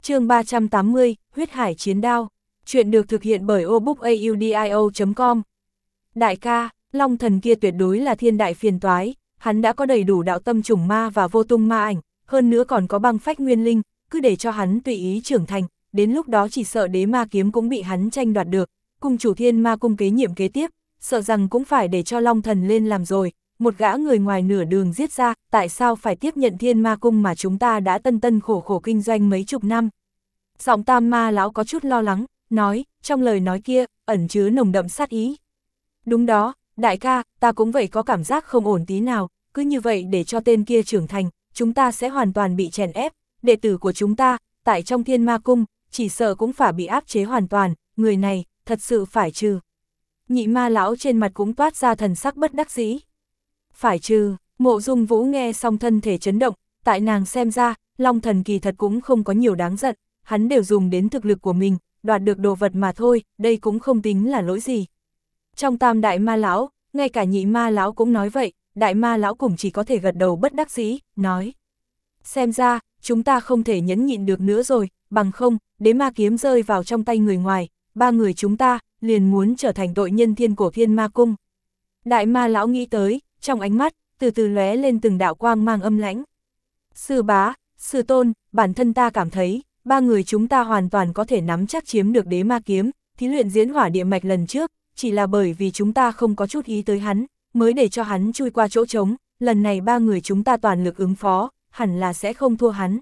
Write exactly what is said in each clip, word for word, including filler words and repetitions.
Chương ba trăm tám mươi, Huyết Hải Chiến Đao. Chuyện được thực hiện bởi obookaudio chấm com. Đại ca, Long Thần kia tuyệt đối là thiên đại phiền toái, hắn đã có đầy đủ đạo tâm trùng ma và vô tung ma ảnh, hơn nữa còn có băng phách nguyên linh, cứ để cho hắn tùy ý trưởng thành, đến lúc đó chỉ sợ đế ma kiếm cũng bị hắn tranh đoạt được, cung chủ thiên ma cung kế nhiệm kế tiếp, sợ rằng cũng phải để cho Long Thần lên làm rồi, một gã người ngoài nửa đường giết ra, tại sao phải tiếp nhận thiên ma cung mà chúng ta đã tân tân khổ khổ kinh doanh mấy chục năm. Giọng Tam Ma lão có chút lo lắng, nói, trong lời nói kia, ẩn chứa nồng đậm sát ý. Đúng đó, đại ca, ta cũng vậy có cảm giác không ổn tí nào, cứ như vậy để cho tên kia trưởng thành, chúng ta sẽ hoàn toàn bị chèn ép, đệ tử của chúng ta, tại trong thiên ma cung, chỉ sợ cũng phải bị áp chế hoàn toàn, người này, thật sự phải trừ. Nhị ma lão trên mặt cũng toát ra thần sắc bất đắc dĩ. Phải trừ, Mộ Dung Vũ nghe xong thân thể chấn động, tại nàng xem ra, Long Thần kỳ thật cũng không có nhiều đáng giận, hắn đều dùng đến thực lực của mình, đoạt được đồ vật mà thôi, đây cũng không tính là lỗi gì. Trong tam đại ma lão, ngay cả nhị ma lão cũng nói vậy, đại ma lão cũng chỉ có thể gật đầu bất đắc dĩ, nói. Xem ra, chúng ta không thể nhẫn nhịn được nữa rồi, bằng không, đế ma kiếm rơi vào trong tay người ngoài, ba người chúng ta, liền muốn trở thành tội nhân thiên cổ thiên ma cung. Đại ma lão nghĩ tới, trong ánh mắt, từ từ lóe lên từng đạo quang mang âm lãnh. Sư bá, sư tôn, bản thân ta cảm thấy, ba người chúng ta hoàn toàn có thể nắm chắc chiếm được đế ma kiếm, thí luyện diễn hỏa địa mạch lần trước, chỉ là bởi vì chúng ta không có chút ý tới hắn, mới để cho hắn chui qua chỗ trống, lần này ba người chúng ta toàn lực ứng phó, hẳn là sẽ không thua hắn.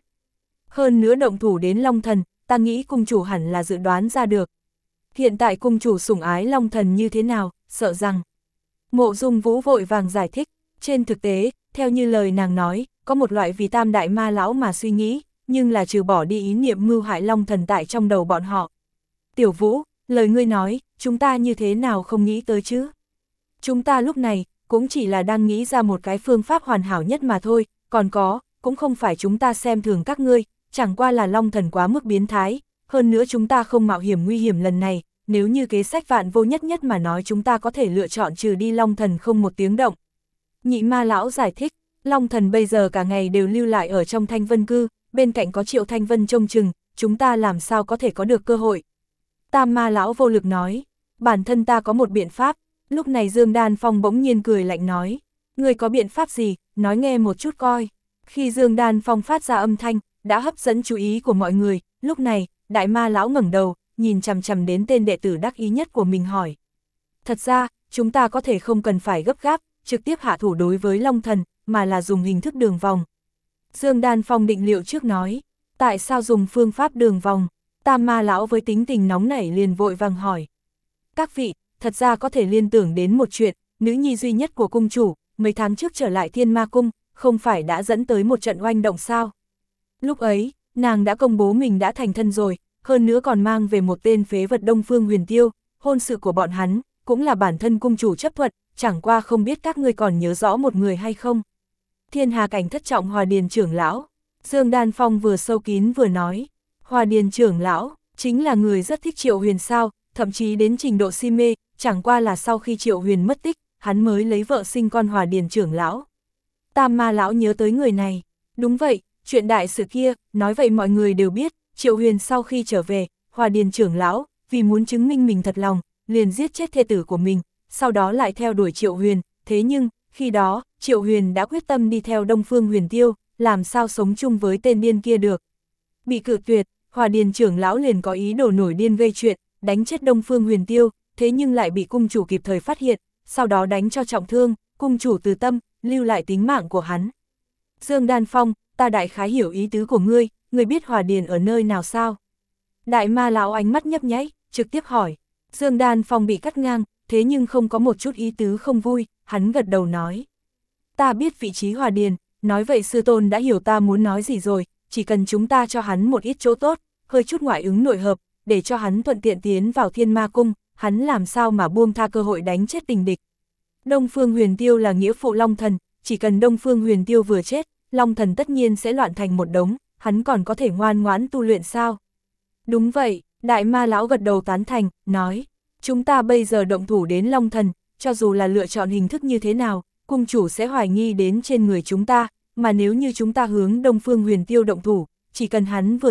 Hơn nữa động thủ đến Long Thần, ta nghĩ cung chủ hẳn là dự đoán ra được. Hiện tại cung chủ sủng ái Long Thần như thế nào, sợ rằng. Mộ Dung Vũ vội vàng giải thích, trên thực tế, theo như lời nàng nói, có một loại vì tam đại ma lão mà suy nghĩ, nhưng là trừ bỏ đi ý niệm mưu hại Long Thần tại trong đầu bọn họ. Tiểu Vũ, lời ngươi nói, chúng ta như thế nào không nghĩ tới chứ? Chúng ta lúc này, cũng chỉ là đang nghĩ ra một cái phương pháp hoàn hảo nhất mà thôi, còn có, cũng không phải chúng ta xem thường các ngươi, chẳng qua là Long Thần quá mức biến thái, hơn nữa chúng ta không mạo hiểm nguy hiểm lần này, nếu như kế sách vạn vô nhất nhất mà nói chúng ta có thể lựa chọn trừ đi Long Thần không một tiếng động. Nhị ma lão giải thích, Long Thần bây giờ cả ngày đều lưu lại ở trong Thanh Vân Cư, bên cạnh có Triệu Thanh Vân trông chừng, chúng ta làm sao có thể có được cơ hội. Tam ma lão vô lực nói, bản thân ta có một biện pháp, lúc này Dương Đan Phong bỗng nhiên cười lạnh nói, ngươi có biện pháp gì, nói nghe một chút coi. Khi Dương Đan Phong phát ra âm thanh, đã hấp dẫn chú ý của mọi người, lúc này, đại ma lão ngẩng đầu, nhìn chằm chằm đến tên đệ tử đắc ý nhất của mình hỏi. Thật ra, chúng ta có thể không cần phải gấp gáp, trực tiếp hạ thủ đối với Long Thần, mà là dùng hình thức đường vòng. Dương Đan Phong định liệu trước nói, tại sao dùng phương pháp đường vòng? Tam ma lão với tính tình nóng nảy liền vội vàng hỏi. Các vị, thật ra có thể liên tưởng đến một chuyện, nữ nhi duy nhất của cung chủ, mấy tháng trước trở lại thiên ma cung, không phải đã dẫn tới một trận oanh động sao? Lúc ấy, nàng đã công bố mình đã thành thân rồi, hơn nữa còn mang về một tên phế vật Đông Phương Huyền Tiêu, hôn sự của bọn hắn, cũng là bản thân cung chủ chấp thuận, chẳng qua không biết các ngươi còn nhớ rõ một người hay không. Thiên Hà cảnh thất trọng Hòa Điền trưởng lão, Dương Đan Phong vừa sâu kín vừa nói, Hòa Điền trưởng lão, chính là người rất thích Triệu Huyền sao, thậm chí đến trình độ si mê, chẳng qua là sau khi Triệu Huyền mất tích, hắn mới lấy vợ sinh con Hòa Điền trưởng lão. Tam ma lão nhớ tới người này, đúng vậy, chuyện đại sự kia, nói vậy mọi người đều biết, Triệu Huyền sau khi trở về, Hòa Điền trưởng lão, vì muốn chứng minh mình thật lòng, liền giết chết thê tử của mình, sau đó lại theo đuổi Triệu Huyền, thế nhưng, khi đó, Triệu Huyền đã quyết tâm đi theo Đông Phương Huyền Tiêu, làm sao sống chung với tên điên kia được. Bị cự tuyệt, Hòa Điền trưởng lão liền có ý đồ nổi điên gây chuyện, đánh chết Đông Phương Huyền Tiêu, thế nhưng lại bị cung chủ kịp thời phát hiện, sau đó đánh cho trọng thương, cung chủ từ tâm, lưu lại tính mạng của hắn. Dương Đan Phong, ta đại khái hiểu ý tứ của ngươi, ngươi biết Hòa Điền ở nơi nào sao? Đại ma lão ánh mắt nhấp nháy, trực tiếp hỏi. Dương Đan Phong bị cắt ngang, thế nhưng không có một chút ý tứ không vui, hắn gật đầu nói. Ta biết vị trí Hòa Điền, nói vậy sư tôn đã hiểu ta muốn nói gì rồi, chỉ cần chúng ta cho hắn một ít chỗ tốt, hơi chút ngoại ứng nội hợp, để cho hắn thuận tiện tiến vào thiên ma cung, hắn làm sao mà buông tha cơ hội đánh chết tình địch. Đông Phương Huyền Tiêu là nghĩa phụ Long Thần, chỉ cần Đông Phương Huyền Tiêu vừa chết, Long Thần tất nhiên sẽ loạn thành một đống, hắn còn có thể ngoan ngoãn tu luyện sao? Đúng vậy, đại ma lão gật đầu tán thành, nói, chúng ta bây giờ động thủ đến Long Thần, cho dù là lựa chọn hình thức như thế nào, cung chủ sẽ hoài nghi đến trên người chúng ta, mà nếu như chúng ta hướng Đông Phương Huyền Tiêu động thủ, chỉ cần hắn vừa chết,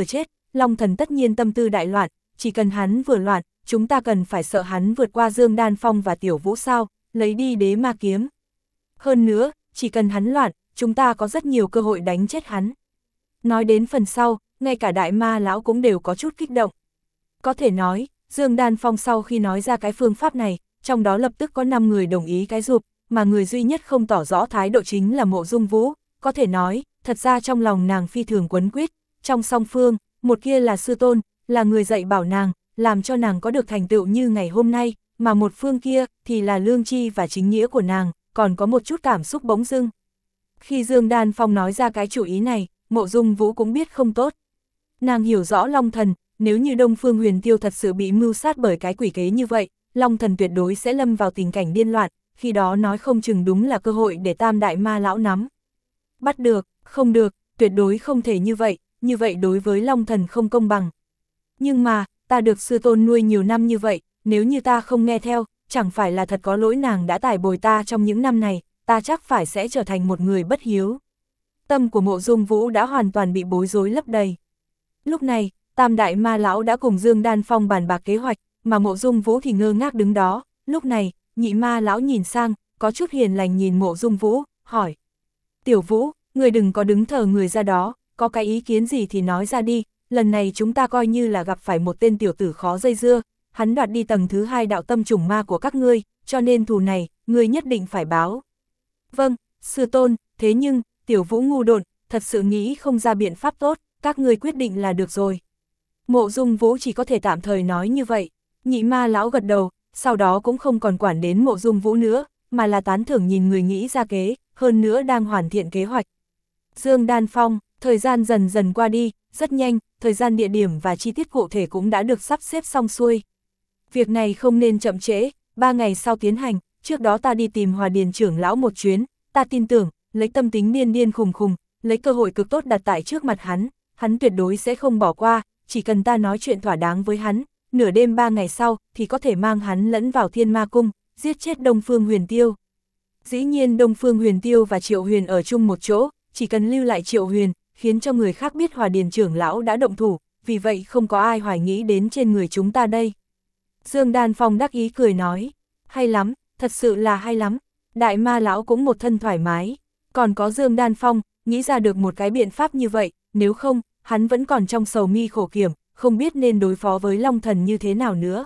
Long Thần tất nhiên tâm tư đại loạn, chỉ cần hắn vừa loạn, chúng ta cần phải sợ hắn vượt qua Dương Đan Phong và Tiểu Vũ sao, lấy đi đế ma kiếm. Hơn nữa, chỉ cần hắn loạn, chúng ta có rất nhiều cơ hội đánh chết hắn. Nói đến phần sau, ngay cả đại ma lão cũng đều có chút kích động. Có thể nói, Dương Đan Phong sau khi nói ra cái phương pháp này, trong đó lập tức có năm người đồng ý cái rụp, mà người duy nhất không tỏ rõ thái độ chính là Mộ Dung Vũ. Có thể nói, thật ra trong lòng nàng phi thường quấn quýt, trong song phương, một kia là sư tôn, là người dạy bảo nàng, làm cho nàng có được thành tựu như ngày hôm nay, mà một phương kia thì là lương tri và chính nghĩa của nàng, còn có một chút cảm xúc bỗng dưng. Khi Dương Đan Phong nói ra cái chủ ý này, Mộ Dung Vũ cũng biết không tốt. Nàng hiểu rõ Long Thần, nếu như Đông Phương Huyền Tiêu thật sự bị mưu sát bởi cái quỷ kế như vậy, Long Thần tuyệt đối sẽ lâm vào tình cảnh điên loạn, khi đó nói không chừng đúng là cơ hội để Tam Đại Ma Lão nắm. Bắt được, không được, tuyệt đối không thể như vậy, như vậy đối với Long Thần không công bằng. Nhưng mà, ta được sư tôn nuôi nhiều năm như vậy, nếu như ta không nghe theo, chẳng phải là thật có lỗi nàng đã tải bồi ta trong những năm này, ta chắc phải sẽ trở thành một người bất hiếu. Tâm của Mộ Dung Vũ đã hoàn toàn bị bối rối lấp đầy. Lúc này, Tam Đại Ma Lão đã cùng Dương Đan Phong bàn bạc kế hoạch, mà Mộ Dung Vũ thì ngơ ngác đứng đó. Lúc này, Nhị Ma Lão nhìn sang, có chút hiền lành nhìn Mộ Dung Vũ, hỏi. Tiểu Vũ, người đừng có đứng thờ người ra đó, có cái ý kiến gì thì nói ra đi, lần này chúng ta coi như là gặp phải một tên tiểu tử khó dây dưa, hắn đoạt đi tầng thứ hai đạo tâm trùng ma của các ngươi, cho nên thù này, ngươi nhất định phải báo. Vâng, sư tôn, thế nhưng, Tiểu Vũ ngu độn, thật sự nghĩ không ra biện pháp tốt, các ngươi quyết định là được rồi. Mộ Dung Vũ chỉ có thể tạm thời nói như vậy. Nhị Ma Lão gật đầu, sau đó cũng không còn quản đến Mộ Dung Vũ nữa, mà là tán thưởng nhìn người nghĩ ra kế, hơn nữa đang hoàn thiện kế hoạch. Dương Đan Phong, thời gian dần dần qua đi, rất nhanh, thời gian, địa điểm và chi tiết cụ thể cũng đã được sắp xếp xong xuôi. Việc này không nên chậm trễ, ba ngày sau tiến hành, trước đó ta đi tìm Hòa Điền trưởng lão một chuyến, ta tin tưởng, lấy tâm tính điên điên khùng khùng, lấy cơ hội cực tốt đặt tại trước mặt hắn, hắn tuyệt đối sẽ không bỏ qua, chỉ cần ta nói chuyện thỏa đáng với hắn, nửa đêm ba ngày sau thì có thể mang hắn lẫn vào Thiên Ma Cung, giết chết Đông Phương Huyền Tiêu. Dĩ nhiên Đông Phương Huyền Tiêu và Triệu Huyền ở chung một chỗ, chỉ cần lưu lại Triệu Huyền, khiến cho người khác biết Hòa Điền trưởng lão đã động thủ, vì vậy không có ai hoài nghĩ đến trên người chúng ta đây. Dương Đan Phong đắc ý cười nói, hay lắm, thật sự là hay lắm, Đại Ma Lão cũng một thân thoải mái, còn có Dương Đan Phong, nghĩ ra được một cái biện pháp như vậy, nếu không, hắn vẫn còn trong sầu mi khổ kiểm, không biết nên đối phó với Long Thần như thế nào nữa.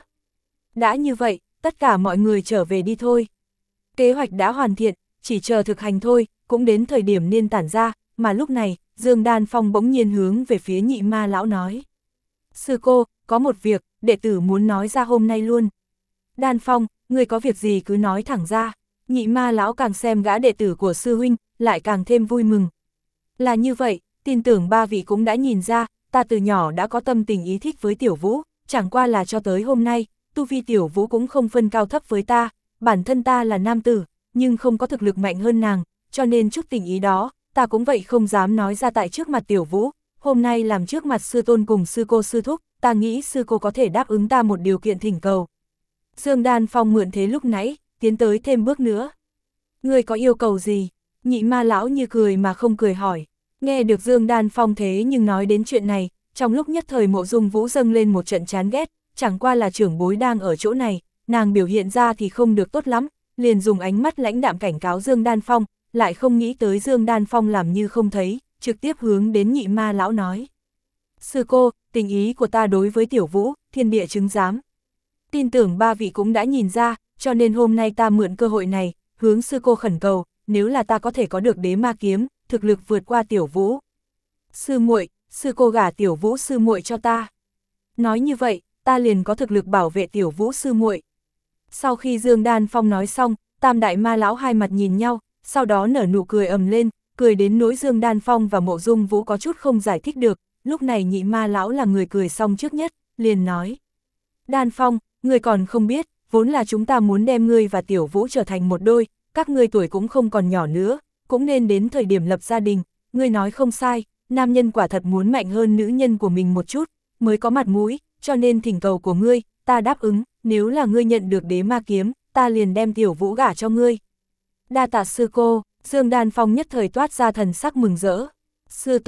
Đã như vậy, tất cả mọi người trở về đi thôi. Kế hoạch đã hoàn thiện, chỉ chờ thực hành thôi, cũng đến thời điểm nên tản ra, mà lúc này, Dương Đan Phong bỗng nhiên hướng về phía Nhị Ma Lão nói. Sư cô, có một việc, đệ tử muốn nói ra hôm nay luôn. Đan Phong, người có việc gì cứ nói thẳng ra. Nhị Ma Lão càng xem gã đệ tử của sư huynh, lại càng thêm vui mừng. Là như vậy, tin tưởng ba vị cũng đã nhìn ra, ta từ nhỏ đã có tâm tình ý thích với Tiểu Vũ, chẳng qua là cho tới hôm nay, tu vi Tiểu Vũ cũng không phân cao thấp với ta, bản thân ta là nam tử, nhưng không có thực lực mạnh hơn nàng, cho nên chút tình ý đó, ta cũng vậy không dám nói ra tại trước mặt Tiểu Vũ, hôm nay làm trước mặt sư tôn cùng sư cô sư thúc, ta nghĩ sư cô có thể đáp ứng ta một điều kiện thỉnh cầu. Dương Đan Phong mượn thế lúc nãy, tiến tới thêm bước nữa. Người có yêu cầu gì? Nhị Ma Lão như cười mà không cười hỏi. Nghe được Dương Đan Phong thế nhưng nói đến chuyện này, trong lúc nhất thời Mộ Dung Vũ dâng lên một trận chán ghét, chẳng qua là trưởng bối đang ở chỗ này, nàng biểu hiện ra thì không được tốt lắm, liền dùng ánh mắt lãnh đạm cảnh cáo Dương Đan Phong, lại không nghĩ tới Dương Đan Phong làm như không thấy, trực tiếp hướng đến Nhị Ma Lão nói. Sư cô, tình ý của ta đối với Tiểu Vũ, thiên địa chứng giám. Tin tưởng ba vị cũng đã nhìn ra, cho nên hôm nay ta mượn cơ hội này, hướng sư cô khẩn cầu, nếu là ta có thể có được đế ma kiếm, thực lực vượt qua Tiểu Vũ. Sư muội, sư cô gả Tiểu Vũ sư muội cho ta. Nói như vậy, ta liền có thực lực bảo vệ Tiểu Vũ sư muội. Sau khi Dương Đan Phong nói xong, Tam Đại Ma Lão hai mặt nhìn nhau, sau đó nở nụ cười ầm lên, cười đến nỗi Dương Đan Phong và Mộ Dung Vũ có chút không giải thích được, lúc này Nhị Ma Lão là người cười xong trước nhất, liền nói. Đan Phong, ngươi còn không biết, vốn là chúng ta muốn đem ngươi và Tiểu Vũ trở thành một đôi, các ngươi tuổi cũng không còn nhỏ nữa, cũng nên đến thời điểm lập gia đình, ngươi nói không sai, nam nhân quả thật muốn mạnh hơn nữ nhân của mình một chút, mới có mặt mũi, cho nên thỉnh cầu của ngươi, ta đáp ứng, nếu là ngươi nhận được đế ma kiếm, ta liền đem Tiểu Vũ gả cho ngươi. Đa tạ sư cô, Dương Đan Phong nhất thời toát ra thần sắc mừng rỡ. Sư tôn,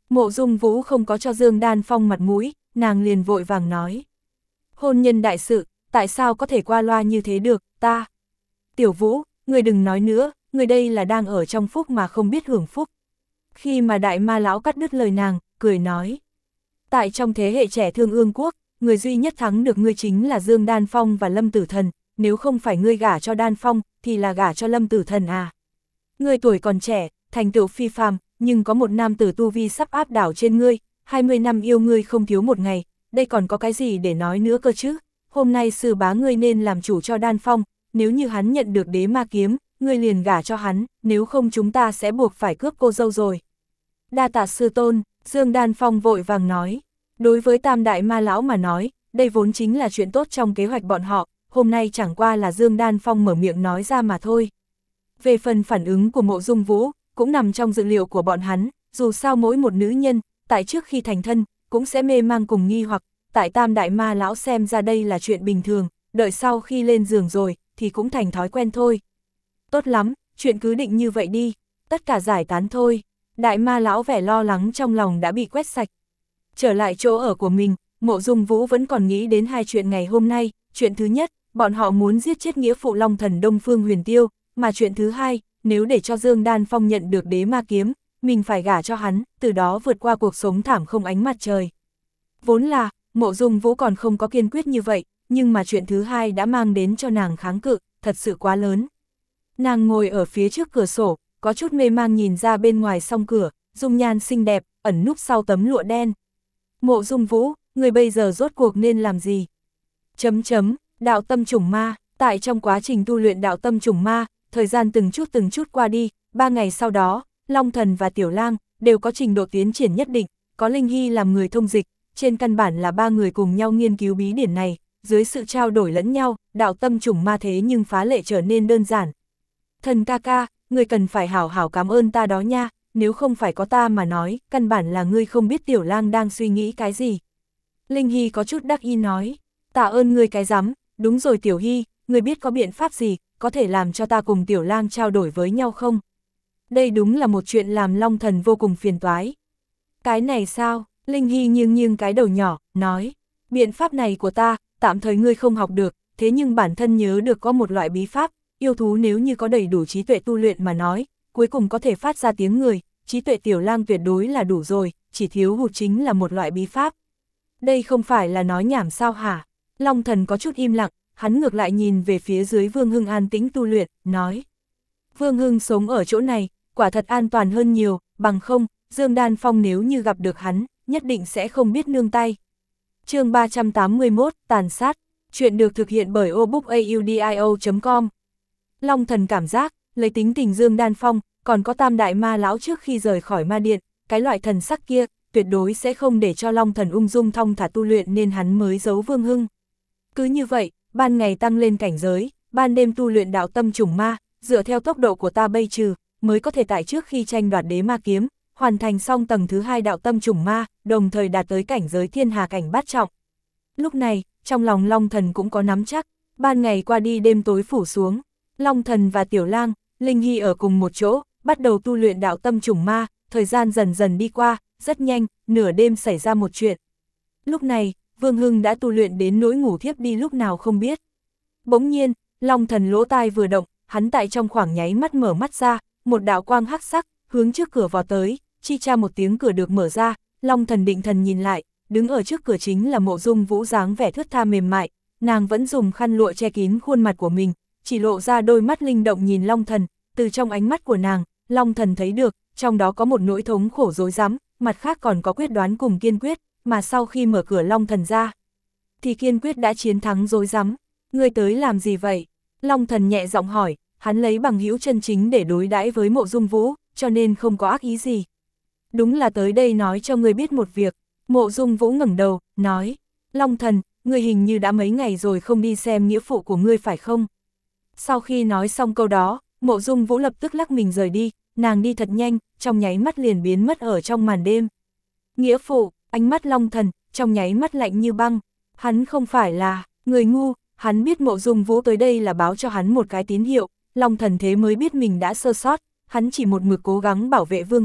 Mộ Dung Vũ không có cho Dương Đan Phong mặt mũi, nàng liền vội vàng nói. Hôn nhân đại sự, tại sao có thể qua loa như thế được, ta. Tiểu Vũ, người đừng nói nữa, người đây là đang ở trong phúc mà không biết hưởng phúc. Khi mà đại ma lão cắt đứt lời nàng, cười nói. Tại trong thế hệ trẻ Thương Ương Quốc, người duy nhất thắng được ngươi chính là Dương Đan Phong và Lâm Tử Thần, nếu không phải ngươi gả cho Đan Phong, thì là gả cho Lâm Tử Thần à. Ngươi tuổi còn trẻ, thành tựu phi phàm, nhưng có một nam tử tu vi sắp áp đảo trên ngươi, hai mươi năm yêu ngươi không thiếu một ngày, đây còn có cái gì để nói nữa cơ chứ. Hôm nay sư bá ngươi nên làm chủ cho Đan Phong, nếu như hắn nhận được đế ma kiếm, ngươi liền gả cho hắn, nếu không chúng ta sẽ buộc phải cướp cô dâu rồi. Đa tạ sư tôn, Dương Đan Phong vội vàng nói. Đối với tam đại ma lão mà nói, đây vốn chính là chuyện tốt trong kế hoạch bọn họ, hôm nay chẳng qua là Dương Đan Phong mở miệng nói ra mà thôi. Về phần phản ứng của Mộ Dung Vũ, cũng nằm trong dự liệu của bọn hắn, dù sao mỗi một nữ nhân, tại trước khi thành thân, cũng sẽ mê mang cùng nghi hoặc, tại tam đại ma lão xem ra đây là chuyện bình thường, đợi sau khi lên giường rồi, thì cũng thành thói quen thôi. Tốt lắm, chuyện cứ định như vậy đi, tất cả giải tán thôi. Đại ma lão vẻ lo lắng trong lòng đã bị quét sạch. Trở lại chỗ ở của mình, Mộ Dung Vũ vẫn còn nghĩ đến hai chuyện ngày hôm nay. Chuyện thứ nhất, bọn họ muốn giết chết nghĩa phụ Long Thần Đông Phương Huyền Tiêu, mà chuyện thứ hai, nếu để cho Dương Đan Phong nhận được đế ma kiếm, mình phải gả cho hắn, từ đó vượt qua cuộc sống thảm không ánh mặt trời. Vốn là, Mộ Dung Vũ còn không có kiên quyết như vậy, nhưng mà chuyện thứ hai đã mang đến cho nàng kháng cự, thật sự quá lớn. Nàng ngồi ở phía trước cửa sổ, có chút mê mang nhìn ra bên ngoài song cửa, dung nhan xinh đẹp, ẩn núp sau tấm lụa đen. Mộ Dung Vũ, người bây giờ rốt cuộc nên làm gì? Chấm chấm, đạo tâm chủng ma, tại trong quá trình tu luyện đạo tâm chủng ma, thời gian từng chút từng chút qua đi, ba ngày sau đó, Long Thần và Tiểu Lang đều có trình độ tiến triển nhất định, có Linh Hy làm người thông dịch, trên căn bản là ba người cùng nhau nghiên cứu bí điển này, dưới sự trao đổi lẫn nhau, đạo tâm chủng ma thế nhưng phá lệ trở nên đơn giản. Thần ca ca, ngươi cần phải hảo hảo cảm ơn ta đó nha, nếu không phải có ta mà nói, căn bản là ngươi không biết Tiểu Lang đang suy nghĩ cái gì. Linh Hy có chút đắc ý nói, tạ ơn ngươi cái rắm, đúng rồi Tiểu Hy, ngươi biết có biện pháp gì, có thể làm cho ta cùng Tiểu Lang trao đổi với nhau không? Đây đúng là một chuyện làm Long Thần vô cùng phiền toái. Cái này sao? Linh Hy nghiêng nghiêng cái đầu nhỏ, nói, biện pháp này của ta, tạm thời ngươi không học được, thế nhưng bản thân nhớ được có một loại bí pháp, yêu thú nếu như có đầy đủ trí tuệ tu luyện mà nói, cuối cùng có thể phát ra tiếng người, trí tuệ Tiểu Lang tuyệt đối là đủ rồi, chỉ thiếu hụt chính là một loại bí pháp. Đây không phải là nói nhảm sao hả? Long Thần có chút im lặng, hắn ngược lại nhìn về phía dưới Vương Hưng an tĩnh tu luyện, nói. Vương Hưng sống ở chỗ này, quả thật an toàn hơn nhiều, bằng không, Dương Đan Phong nếu như gặp được hắn, nhất định sẽ không biết nương tay. Chương ba trăm tám mươi mốt, tàn sát, chuyện được thực hiện bởi obookaudio chấm com. Long Thần cảm giác, lấy tính tình Dương Đan Phong, còn có tam đại ma lão trước khi rời khỏi ma điện, cái loại thần sắc kia, tuyệt đối sẽ không để cho Long Thần ung dung thong thả tu luyện nên hắn mới giấu Vương Hưng. Cứ như vậy, ban ngày tăng lên cảnh giới, ban đêm tu luyện đạo tâm chủng ma, dựa theo tốc độ của ta bây trừ, mới có thể tại trước khi tranh đoạt đế ma kiếm, hoàn thành xong tầng thứ hai đạo tâm chủng ma, đồng thời đạt tới cảnh giới thiên hà cảnh bát trọng. Lúc này, trong lòng Long Thần cũng có nắm chắc, ban ngày qua đi đêm tối phủ xuống, Long Thần và Tiểu Lang, Linh Hy ở cùng một chỗ, bắt đầu tu luyện đạo tâm chủng ma, thời gian dần dần đi qua, rất nhanh, nửa đêm xảy ra một chuyện. Lúc này, Vương Hưng đã tu luyện đến nỗi ngủ thiếp đi lúc nào không biết. Bỗng nhiên, Long Thần lỗ tai vừa động, hắn tại trong khoảng nháy mắt mở mắt ra, một đạo quang hắc sắc, hướng trước cửa vào tới, chi cha một tiếng cửa được mở ra, Long Thần định thần nhìn lại, đứng ở trước cửa chính là Mộ Dung Vũ dáng vẻ thướt tha mềm mại, nàng vẫn dùng khăn lụa che kín khuôn mặt của mình, chỉ lộ ra đôi mắt linh động nhìn Long Thần, từ trong ánh mắt của nàng, Long Thần thấy được, trong đó có một nỗi thống khổ rối rắm, mặt khác còn có quyết đoán cùng kiên quyết, mà sau khi mở cửa Long Thần ra, thì kiên quyết đã chiến thắng rối rắm. Ngươi tới làm gì vậy? Long Thần nhẹ giọng hỏi, hắn lấy bằng hữu chân chính để đối đãi với Mộ Dung Vũ, cho nên không có ác ý gì. Đúng là tới đây nói cho ngươi biết một việc. Mộ Dung Vũ ngẩng đầu, nói, Long Thần, ngươi hình như đã mấy ngày rồi không đi xem nghĩa phụ của ngươi phải không? Sau khi nói xong câu đó, Mộ Dung Vũ lập tức lắc mình rời đi, nàng đi thật nhanh, trong nháy mắt liền biến mất ở trong màn đêm. Nghĩa phụ, ánh mắt Long Thần, trong nháy mắt lạnh như băng, hắn không phải là người ngu, hắn biết Mộ Dung Vũ tới đây là báo cho hắn một cái tín hiệu, Long Thần thế mới biết mình đã sơ sót, hắn chỉ một mực cố gắng bảo vệ Vương Hưng,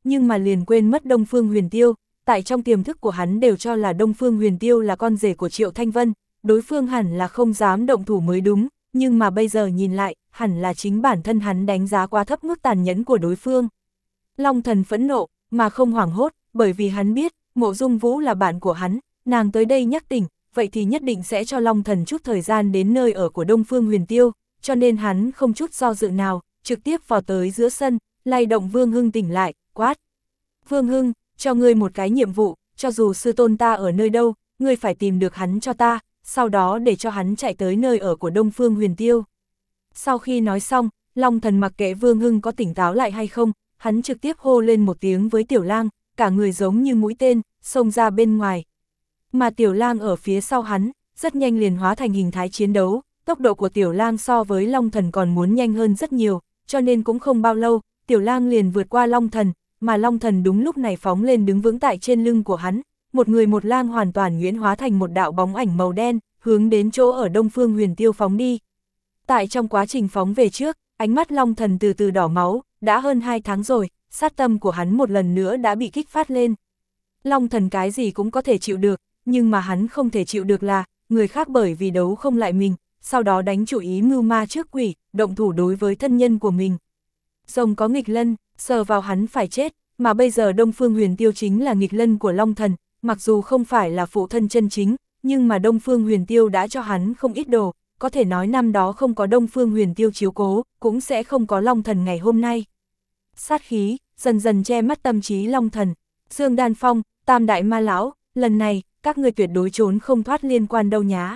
nhưng mà liền quên mất Đông Phương Huyền Tiêu, tại trong tiềm thức của hắn đều cho là Đông Phương Huyền Tiêu là con rể của Triệu Thanh Vân, đối phương hẳn là không dám động thủ mới đúng, nhưng mà bây giờ nhìn lại, hẳn là chính bản thân hắn đánh giá quá thấp mức tàn nhẫn của đối phương. Long Thần phẫn nộ, mà không hoảng hốt, bởi vì hắn biết, Mộ Dung Vũ là bạn của hắn, nàng tới đây nhắc tỉnh, vậy thì nhất định sẽ cho Long Thần chút thời gian đến nơi ở của Đông Phương Huyền Tiêu, cho nên hắn không chút do dự nào, trực tiếp vào tới giữa sân, lay động Vương Hưng tỉnh lại, quát. Vương Hưng, cho ngươi một cái nhiệm vụ, cho dù sư tôn ta ở nơi đâu, ngươi phải tìm được hắn cho ta, sau đó để cho hắn chạy tới nơi ở của Đông Phương Huyền Tiêu. Sau khi nói xong, Long Thần mặc kệ Vương Hưng có tỉnh táo lại hay không, hắn trực tiếp hô lên một tiếng với Tiểu Lang, cả người giống như mũi tên, xông ra bên ngoài. Mà Tiểu Lang ở phía sau hắn, rất nhanh liền hóa thành hình thái chiến đấu, tốc độ của Tiểu Lang so với Long Thần còn muốn nhanh hơn rất nhiều, cho nên cũng không bao lâu, Tiểu Lang liền vượt qua Long Thần, mà Long Thần đúng lúc này phóng lên đứng vững tại trên lưng của hắn, một người một lang hoàn toàn nhuyễn hóa thành một đạo bóng ảnh màu đen, hướng đến chỗ ở Đông Phương Huyền Tiêu phóng đi. Tại trong quá trình phóng về trước, ánh mắt Long Thần từ từ đỏ máu, đã hơn hai tháng rồi, sát tâm của hắn một lần nữa đã bị kích phát lên. Long Thần cái gì cũng có thể chịu được, nhưng mà hắn không thể chịu được là, người khác bởi vì đấu không lại mình, sau đó đánh chủ ý mưu ma trước quỷ, động thủ đối với thân nhân của mình. Rồng có nghịch lân, sờ vào hắn phải chết, mà bây giờ Đông Phương Huyền Tiêu chính là nghịch lân của Long Thần, mặc dù không phải là phụ thân chân chính, nhưng mà Đông Phương Huyền Tiêu đã cho hắn không ít đồ, có thể nói năm đó không có Đông Phương Huyền Tiêu chiếu cố, cũng sẽ không có Long Thần ngày hôm nay. Sát khí, dần dần che mắt tâm trí Long Thần. Dương Đan Phong, Tam Đại Ma Lão, lần này, các người tuyệt đối trốn không thoát liên quan đâu nhá.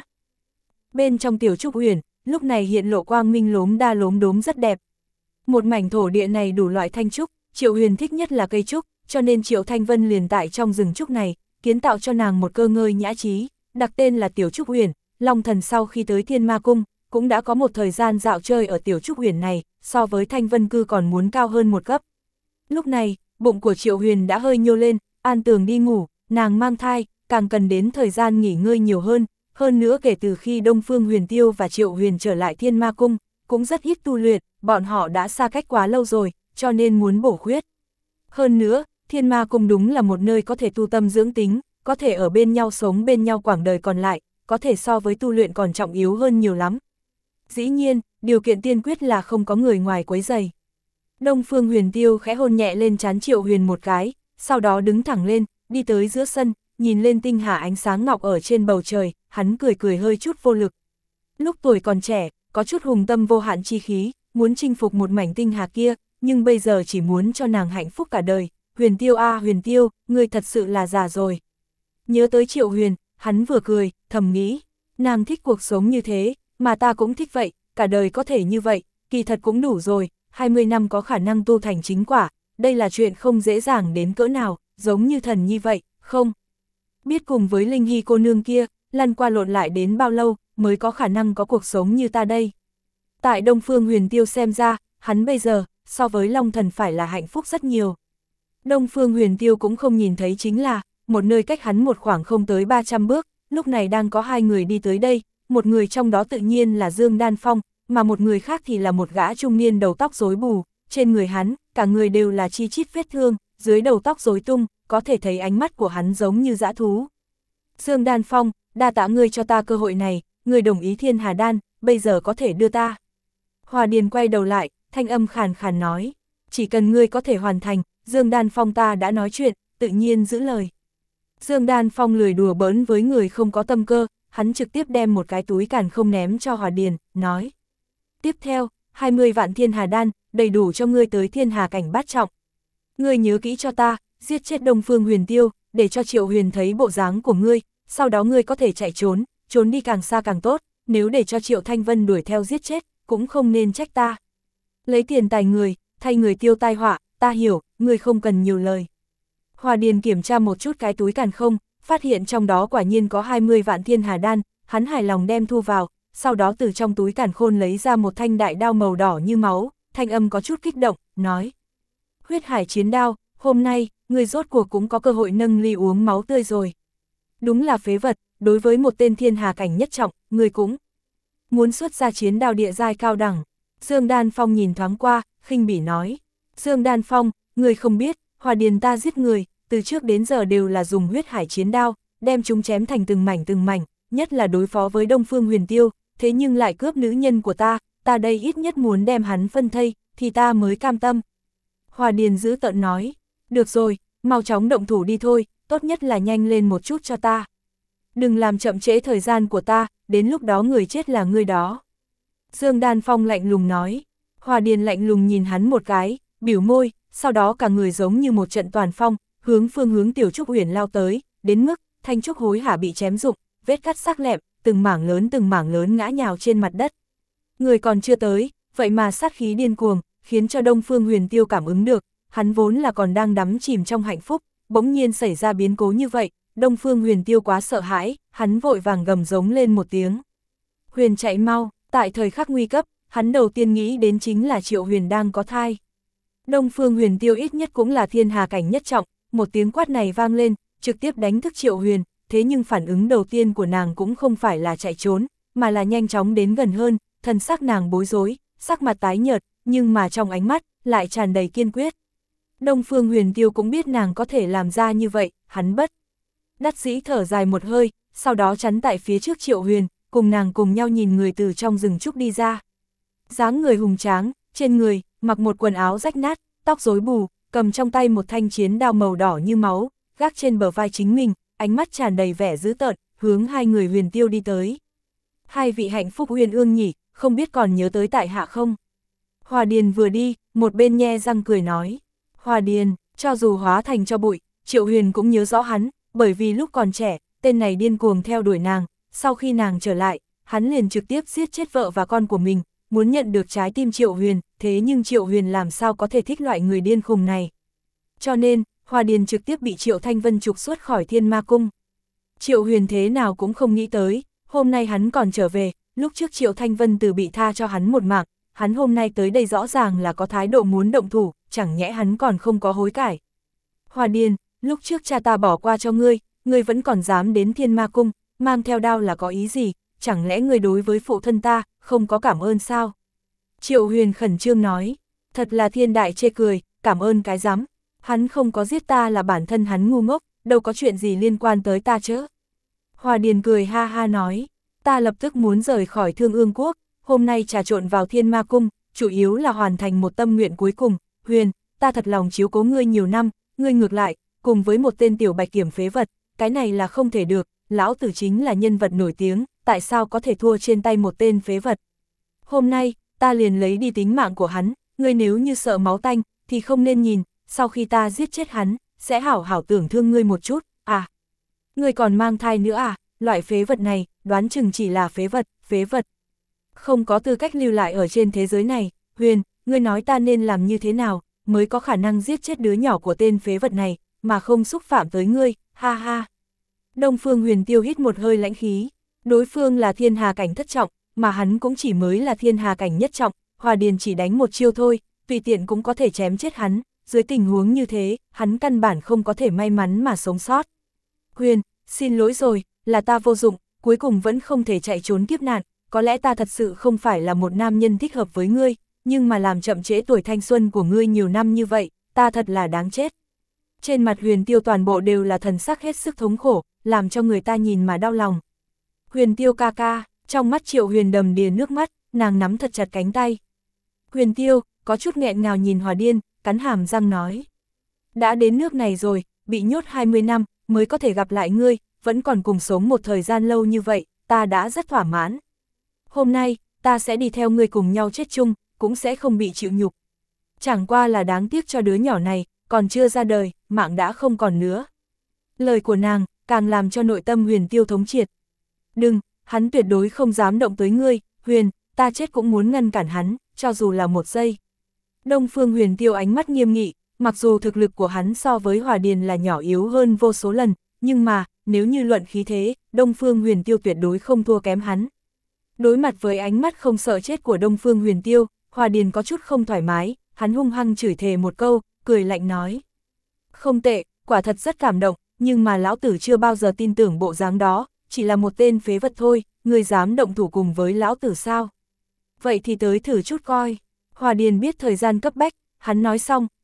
Bên trong Tiểu Trúc Uyển, lúc này hiện lộ quang minh lốm đa lốm đốm rất đẹp. Một mảnh thổ địa này đủ loại thanh trúc, Triệu Huyền thích nhất là cây trúc, cho nên Triệu Thanh Vân liền tại trong rừng trúc này, kiến tạo cho nàng một cơ ngơi nhã trí, đặt tên là Tiểu Trúc Uyển. Long Thần sau khi tới Thiên Ma Cung, cũng đã có một thời gian dạo chơi ở Tiểu Trúc Uyển này, so với Thanh Vân Cư còn muốn cao hơn một cấp. Lúc này, bụng của Triệu Huyền đã hơi nhô lên, an tường đi ngủ, nàng mang thai, càng cần đến thời gian nghỉ ngơi nhiều hơn, hơn nữa kể từ khi Đông Phương Huyền Tiêu và Triệu Huyền trở lại Thiên Ma Cung, cũng rất ít tu luyện, bọn họ đã xa cách quá lâu rồi, cho nên muốn bổ khuyết. Hơn nữa, Thiên Ma Cung đúng là một nơi có thể tu tâm dưỡng tính, có thể ở bên nhau sống bên nhau quãng đời còn lại, có thể so với tu luyện còn trọng yếu hơn nhiều lắm. Dĩ nhiên, điều kiện tiên quyết là không có người ngoài quấy rầy. Đông Phương Huyền Tiêu khẽ hôn nhẹ lên trán Triệu Huyền một cái, sau đó đứng thẳng lên, đi tới giữa sân, nhìn lên tinh hà ánh sáng ngọc ở trên bầu trời, hắn cười cười hơi chút vô lực. Lúc tuổi còn trẻ, có chút hùng tâm vô hạn chi khí, muốn chinh phục một mảnh tinh hà kia, nhưng bây giờ chỉ muốn cho nàng hạnh phúc cả đời. Huyền Tiêu a à, Huyền Tiêu, ngươi thật sự là già rồi. Nhớ tới Triệu Huyền, hắn vừa cười, thầm nghĩ, nàng thích cuộc sống như thế, mà ta cũng thích vậy, cả đời có thể như vậy, kỳ thật cũng đủ rồi, hai mươi năm có khả năng tu thành chính quả, đây là chuyện không dễ dàng đến cỡ nào, giống như thần như vậy, không? Biết cùng với Linh Hy cô nương kia, lăn qua lộn lại đến bao lâu, mới có khả năng có cuộc sống như ta đây. Tại Đông Phương Huyền Tiêu xem ra, hắn bây giờ, so với Long Thần phải là hạnh phúc rất nhiều. Đông Phương Huyền Tiêu cũng không nhìn thấy chính là, một nơi cách hắn một khoảng không tới ba trăm bước, lúc này đang có hai người đi tới đây, một người trong đó tự nhiên là Dương Đan Phong, mà một người khác thì là một gã trung niên đầu tóc rối bù, trên người hắn, cả người đều là chi chít vết thương, dưới đầu tóc rối tung, có thể thấy ánh mắt của hắn giống như dã thú. Dương Đan Phong, đa tạ ngươi cho ta cơ hội này, ngươi đồng ý Thiên Hà Đan, bây giờ có thể đưa ta. Hòa Điền quay đầu lại, thanh âm khàn khàn nói, chỉ cần ngươi có thể hoàn thành, Dương Đan Phong ta đã nói chuyện, tự nhiên giữ lời. Dương Đan Phong lười đùa bỡn với người không có tâm cơ, hắn trực tiếp đem một cái túi càn không ném cho Hòa Điền, nói. Tiếp theo, hai mươi vạn Thiên Hà Đan, đầy đủ cho ngươi tới Thiên Hà cảnh bát trọng. Ngươi nhớ kỹ cho ta, giết chết Đông Phương Huyền Tiêu, để cho Triệu Huyền thấy bộ dáng của ngươi, sau đó ngươi có thể chạy trốn, trốn đi càng xa càng tốt, nếu để cho Triệu Thanh Vân đuổi theo giết chết, cũng không nên trách ta. Lấy tiền tài người, thay người tiêu tai họa, ta hiểu, ngươi không cần nhiều lời. Hòa Điền kiểm tra một chút cái túi càn không, phát hiện trong đó quả nhiên có hai mươi vạn Thiên Hà Đan, hắn hài lòng đem thu vào, sau đó từ trong túi càn khôn lấy ra một thanh đại đao màu đỏ như máu, thanh âm có chút kích động, nói. Huyết hải chiến đao, hôm nay, người rốt cuộc cũng có cơ hội nâng ly uống máu tươi rồi. Đúng là phế vật, đối với một tên Thiên Hà cảnh nhất trọng, người cũng muốn xuất ra chiến đao địa giai cao đẳng. Dương Đan Phong nhìn thoáng qua, khinh bỉ nói. Dương Đan Phong, người không biết, Hòa Điền ta giết người, từ trước đến giờ đều là dùng huyết hải chiến đao, đem chúng chém thành từng mảnh từng mảnh, nhất là đối phó với Đông Phương Huyền Tiêu, thế nhưng lại cướp nữ nhân của ta, ta đây ít nhất muốn đem hắn phân thây, thì ta mới cam tâm. Hòa Điền giữ tợn nói, được rồi, mau chóng động thủ đi thôi, tốt nhất là nhanh lên một chút cho ta. Đừng làm chậm trễ thời gian của ta, đến lúc đó người chết là ngươi đó. Dương Đan Phong lạnh lùng nói. Hòa Điền lạnh lùng nhìn hắn một cái, biểu môi, sau đó cả người giống như một trận toàn phong, hướng phương hướng Tiểu Trúc Uyển lao tới, đến mức thanh trúc hối hả bị chém rụng, vết cắt sắc lẹm, từng mảng lớn từng mảng lớn ngã nhào trên mặt đất. Người còn chưa tới, vậy mà sát khí điên cuồng, khiến cho Đông Phương Huyền Tiêu cảm ứng được, hắn vốn là còn đang đắm chìm trong hạnh phúc, bỗng nhiên xảy ra biến cố như vậy, Đông Phương Huyền Tiêu quá sợ hãi, hắn vội vàng gầm giống lên một tiếng. Huyền chạy mau, tại thời khắc nguy cấp, hắn đầu tiên nghĩ đến chính là Triệu Huyền đang có thai. Đông Phương Huyền Tiêu ít nhất cũng là thiên hà cảnh nhất trọng, một tiếng quát này vang lên, trực tiếp đánh thức Triệu Huyền, thế nhưng phản ứng đầu tiên của nàng cũng không phải là chạy trốn, mà là nhanh chóng đến gần hơn, thân sắc nàng bối rối, sắc mặt tái nhợt, nhưng mà trong ánh mắt, lại tràn đầy kiên quyết. Đông Phương Huyền Tiêu cũng biết nàng có thể làm ra như vậy, hắn bất đắc dĩ thở dài một hơi, sau đó chắn tại phía trước Triệu Huyền, cùng nàng cùng nhau nhìn người từ trong rừng trúc đi ra. Dáng người hùng tráng, trên người, mặc một quần áo rách nát, tóc rối bù, cầm trong tay một thanh chiến đao màu đỏ như máu, gác trên bờ vai chính mình, ánh mắt tràn đầy vẻ dữ tợn, hướng hai người Huyền Tiêu đi tới. Hai vị hạnh phúc uyên ương nhỉ, không biết còn nhớ tới tại hạ không? Hòa Điền vừa đi, một bên nhe răng cười nói. Hòa Điền, cho dù hóa thành cho bụi, Triệu Huyền cũng nhớ rõ hắn, bởi vì lúc còn trẻ, tên này điên cuồng theo đuổi nàng, sau khi nàng trở lại, hắn liền trực tiếp giết chết vợ và con của mình, muốn nhận được trái tim Triệu Huyền, thế nhưng Triệu Huyền làm sao có thể thích loại người điên khùng này. Cho nên, Hòa Điền trực tiếp bị Triệu Thanh Vân trục xuất khỏi Thiên Ma Cung. Triệu Huyền thế nào cũng không nghĩ tới, hôm nay hắn còn trở về, lúc trước Triệu Thanh Vân từ bị tha cho hắn một mạng, hắn hôm nay tới đây rõ ràng là có thái độ muốn động thủ, chẳng nhẽ hắn còn không có hối cải. Hòa Điền, lúc trước cha ta bỏ qua cho ngươi, ngươi vẫn còn dám đến Thiên Ma Cung, mang theo đao là có ý gì, chẳng lẽ ngươi đối với phụ thân ta, không có cảm ơn sao? Triệu Huyền khẩn trương nói, thật là thiên đại chê cười, cảm ơn cái rắm, hắn không có giết ta là bản thân hắn ngu ngốc, đâu có chuyện gì liên quan tới ta chứ. Hòa Điền cười ha ha nói, ta lập tức muốn rời khỏi Thương Ương Quốc, hôm nay trà trộn vào Thiên Ma Cung, chủ yếu là hoàn thành một tâm nguyện cuối cùng. Huyền, ta thật lòng chiếu cố ngươi nhiều năm, ngươi ngược lại, cùng với một tên tiểu bạch kiểm phế vật, cái này là không thể được, lão tử chính là nhân vật nổi tiếng, tại sao có thể thua trên tay một tên phế vật. Hôm nay, ta liền lấy đi tính mạng của hắn, ngươi nếu như sợ máu tanh, thì không nên nhìn, sau khi ta giết chết hắn, sẽ hảo hảo tưởng thương ngươi một chút, à. Ngươi còn mang thai nữa à, loại phế vật này, đoán chừng chỉ là phế vật, phế vật. Không có tư cách lưu lại ở trên thế giới này, Huyền, ngươi nói ta nên làm như thế nào, mới có khả năng giết chết đứa nhỏ của tên phế vật này, mà không xúc phạm tới ngươi, ha ha. Đông Phương Huyền Tiêu hít một hơi lãnh khí, đối phương là thiên hà cảnh thất trọng, mà hắn cũng chỉ mới là thiên hà cảnh nhất trọng, Hòa Điền chỉ đánh một chiêu thôi, tùy tiện cũng có thể chém chết hắn, dưới tình huống như thế, hắn căn bản không có thể may mắn mà sống sót. Huyền, xin lỗi rồi, là ta vô dụng, cuối cùng vẫn không thể chạy trốn kiếp nạn, có lẽ ta thật sự không phải là một nam nhân thích hợp với ngươi, nhưng mà làm chậm trễ tuổi thanh xuân của ngươi nhiều năm như vậy, ta thật là đáng chết. Trên mặt Huyền Tiêu toàn bộ đều là thần sắc hết sức thống khổ, làm cho người ta nhìn mà đau lòng. Huyền Tiêu ca ca, trong mắt Triệu Huyền đầm đìa nước mắt, nàng nắm thật chặt cánh tay. Huyền Tiêu, có chút nghẹn ngào nhìn Hòa Điên, cắn hàm răng nói. Đã đến nước này rồi, bị nhốt hai mươi năm, mới có thể gặp lại ngươi, vẫn còn cùng sống một thời gian lâu như vậy, ta đã rất thỏa mãn. Hôm nay, ta sẽ đi theo ngươi cùng nhau chết chung, cũng sẽ không bị chịu nhục. Chẳng qua là đáng tiếc cho đứa nhỏ này, còn chưa ra đời, mạng đã không còn nữa. Lời của nàng, càng làm cho nội tâm Huyền Tiêu thống triệt. Đừng, hắn tuyệt đối không dám động tới ngươi, Huyền, ta chết cũng muốn ngăn cản hắn, cho dù là một giây. Đông Phương Huyền Tiêu ánh mắt nghiêm nghị, mặc dù thực lực của hắn so với Hòa Điền là nhỏ yếu hơn vô số lần, nhưng mà, nếu như luận khí thế, Đông Phương Huyền Tiêu tuyệt đối không thua kém hắn. Đối mặt với ánh mắt không sợ chết của Đông Phương Huyền Tiêu, Hòa Điền có chút không thoải mái, hắn hung hăng chửi thề một câu, cười lạnh nói. Không tệ, quả thật rất cảm động, nhưng mà lão tử chưa bao giờ tin tưởng bộ dáng đó, chỉ là một tên phế vật thôi, người dám động thủ cùng với lão tử sao? Vậy thì tới thử chút coi. Hòa Điền biết thời gian cấp bách, hắn nói xong,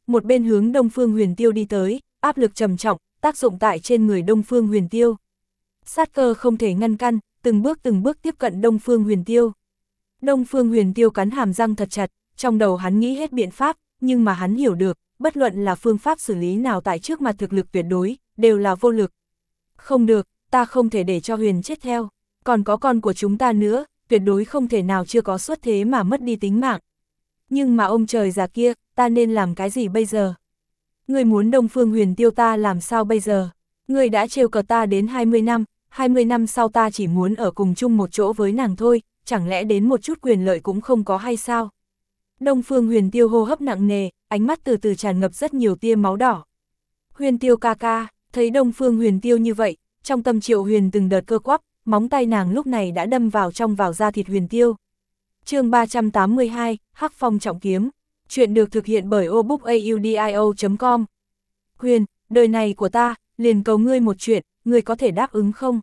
một bên hướng Đông Phương Huyền Tiêu đi tới, áp lực trầm trọng, tác dụng tại trên người Đông Phương Huyền Tiêu. Sát cơ không thể ngăn căn, từng bước từng bước tiếp cận Đông Phương Huyền Tiêu. Đông Phương Huyền Tiêu cắn hàm răng thật chặt, trong đầu hắn nghĩ hết biện pháp, nhưng mà hắn hiểu được, bất luận là phương pháp xử lý nào tại trước mặt thực lực tuyệt đối, đều là vô lực. Không được, ta không thể để cho Huyền chết theo, còn có con của chúng ta nữa, tuyệt đối không thể nào chưa có xuất thế mà mất đi tính mạng. Nhưng mà ông trời già kia, ta nên làm cái gì bây giờ? Ngươi muốn Đông Phương Huyền Tiêu ta làm sao bây giờ? Ngươi đã trêu cợt ta đến hai mươi năm, hai mươi năm sau ta chỉ muốn ở cùng chung một chỗ với nàng thôi, chẳng lẽ đến một chút quyền lợi cũng không có hay sao? Đông Phương Huyền Tiêu hô hấp nặng nề, ánh mắt từ từ tràn ngập rất nhiều tia máu đỏ. Huyền Tiêu ca ca, thấy Đông Phương Huyền Tiêu như vậy, trong tâm Triệu Huyền từng đợt cơ quắp, móng tay nàng lúc này đã đâm vào trong vào da thịt Huyền Tiêu. Chương ba trăm tám mươi hai, Hắc Phong trọng kiếm. Chuyện được thực hiện bởi obookaudio chấm com. Huyền, đời này của ta, liền cầu ngươi một chuyện, ngươi có thể đáp ứng không?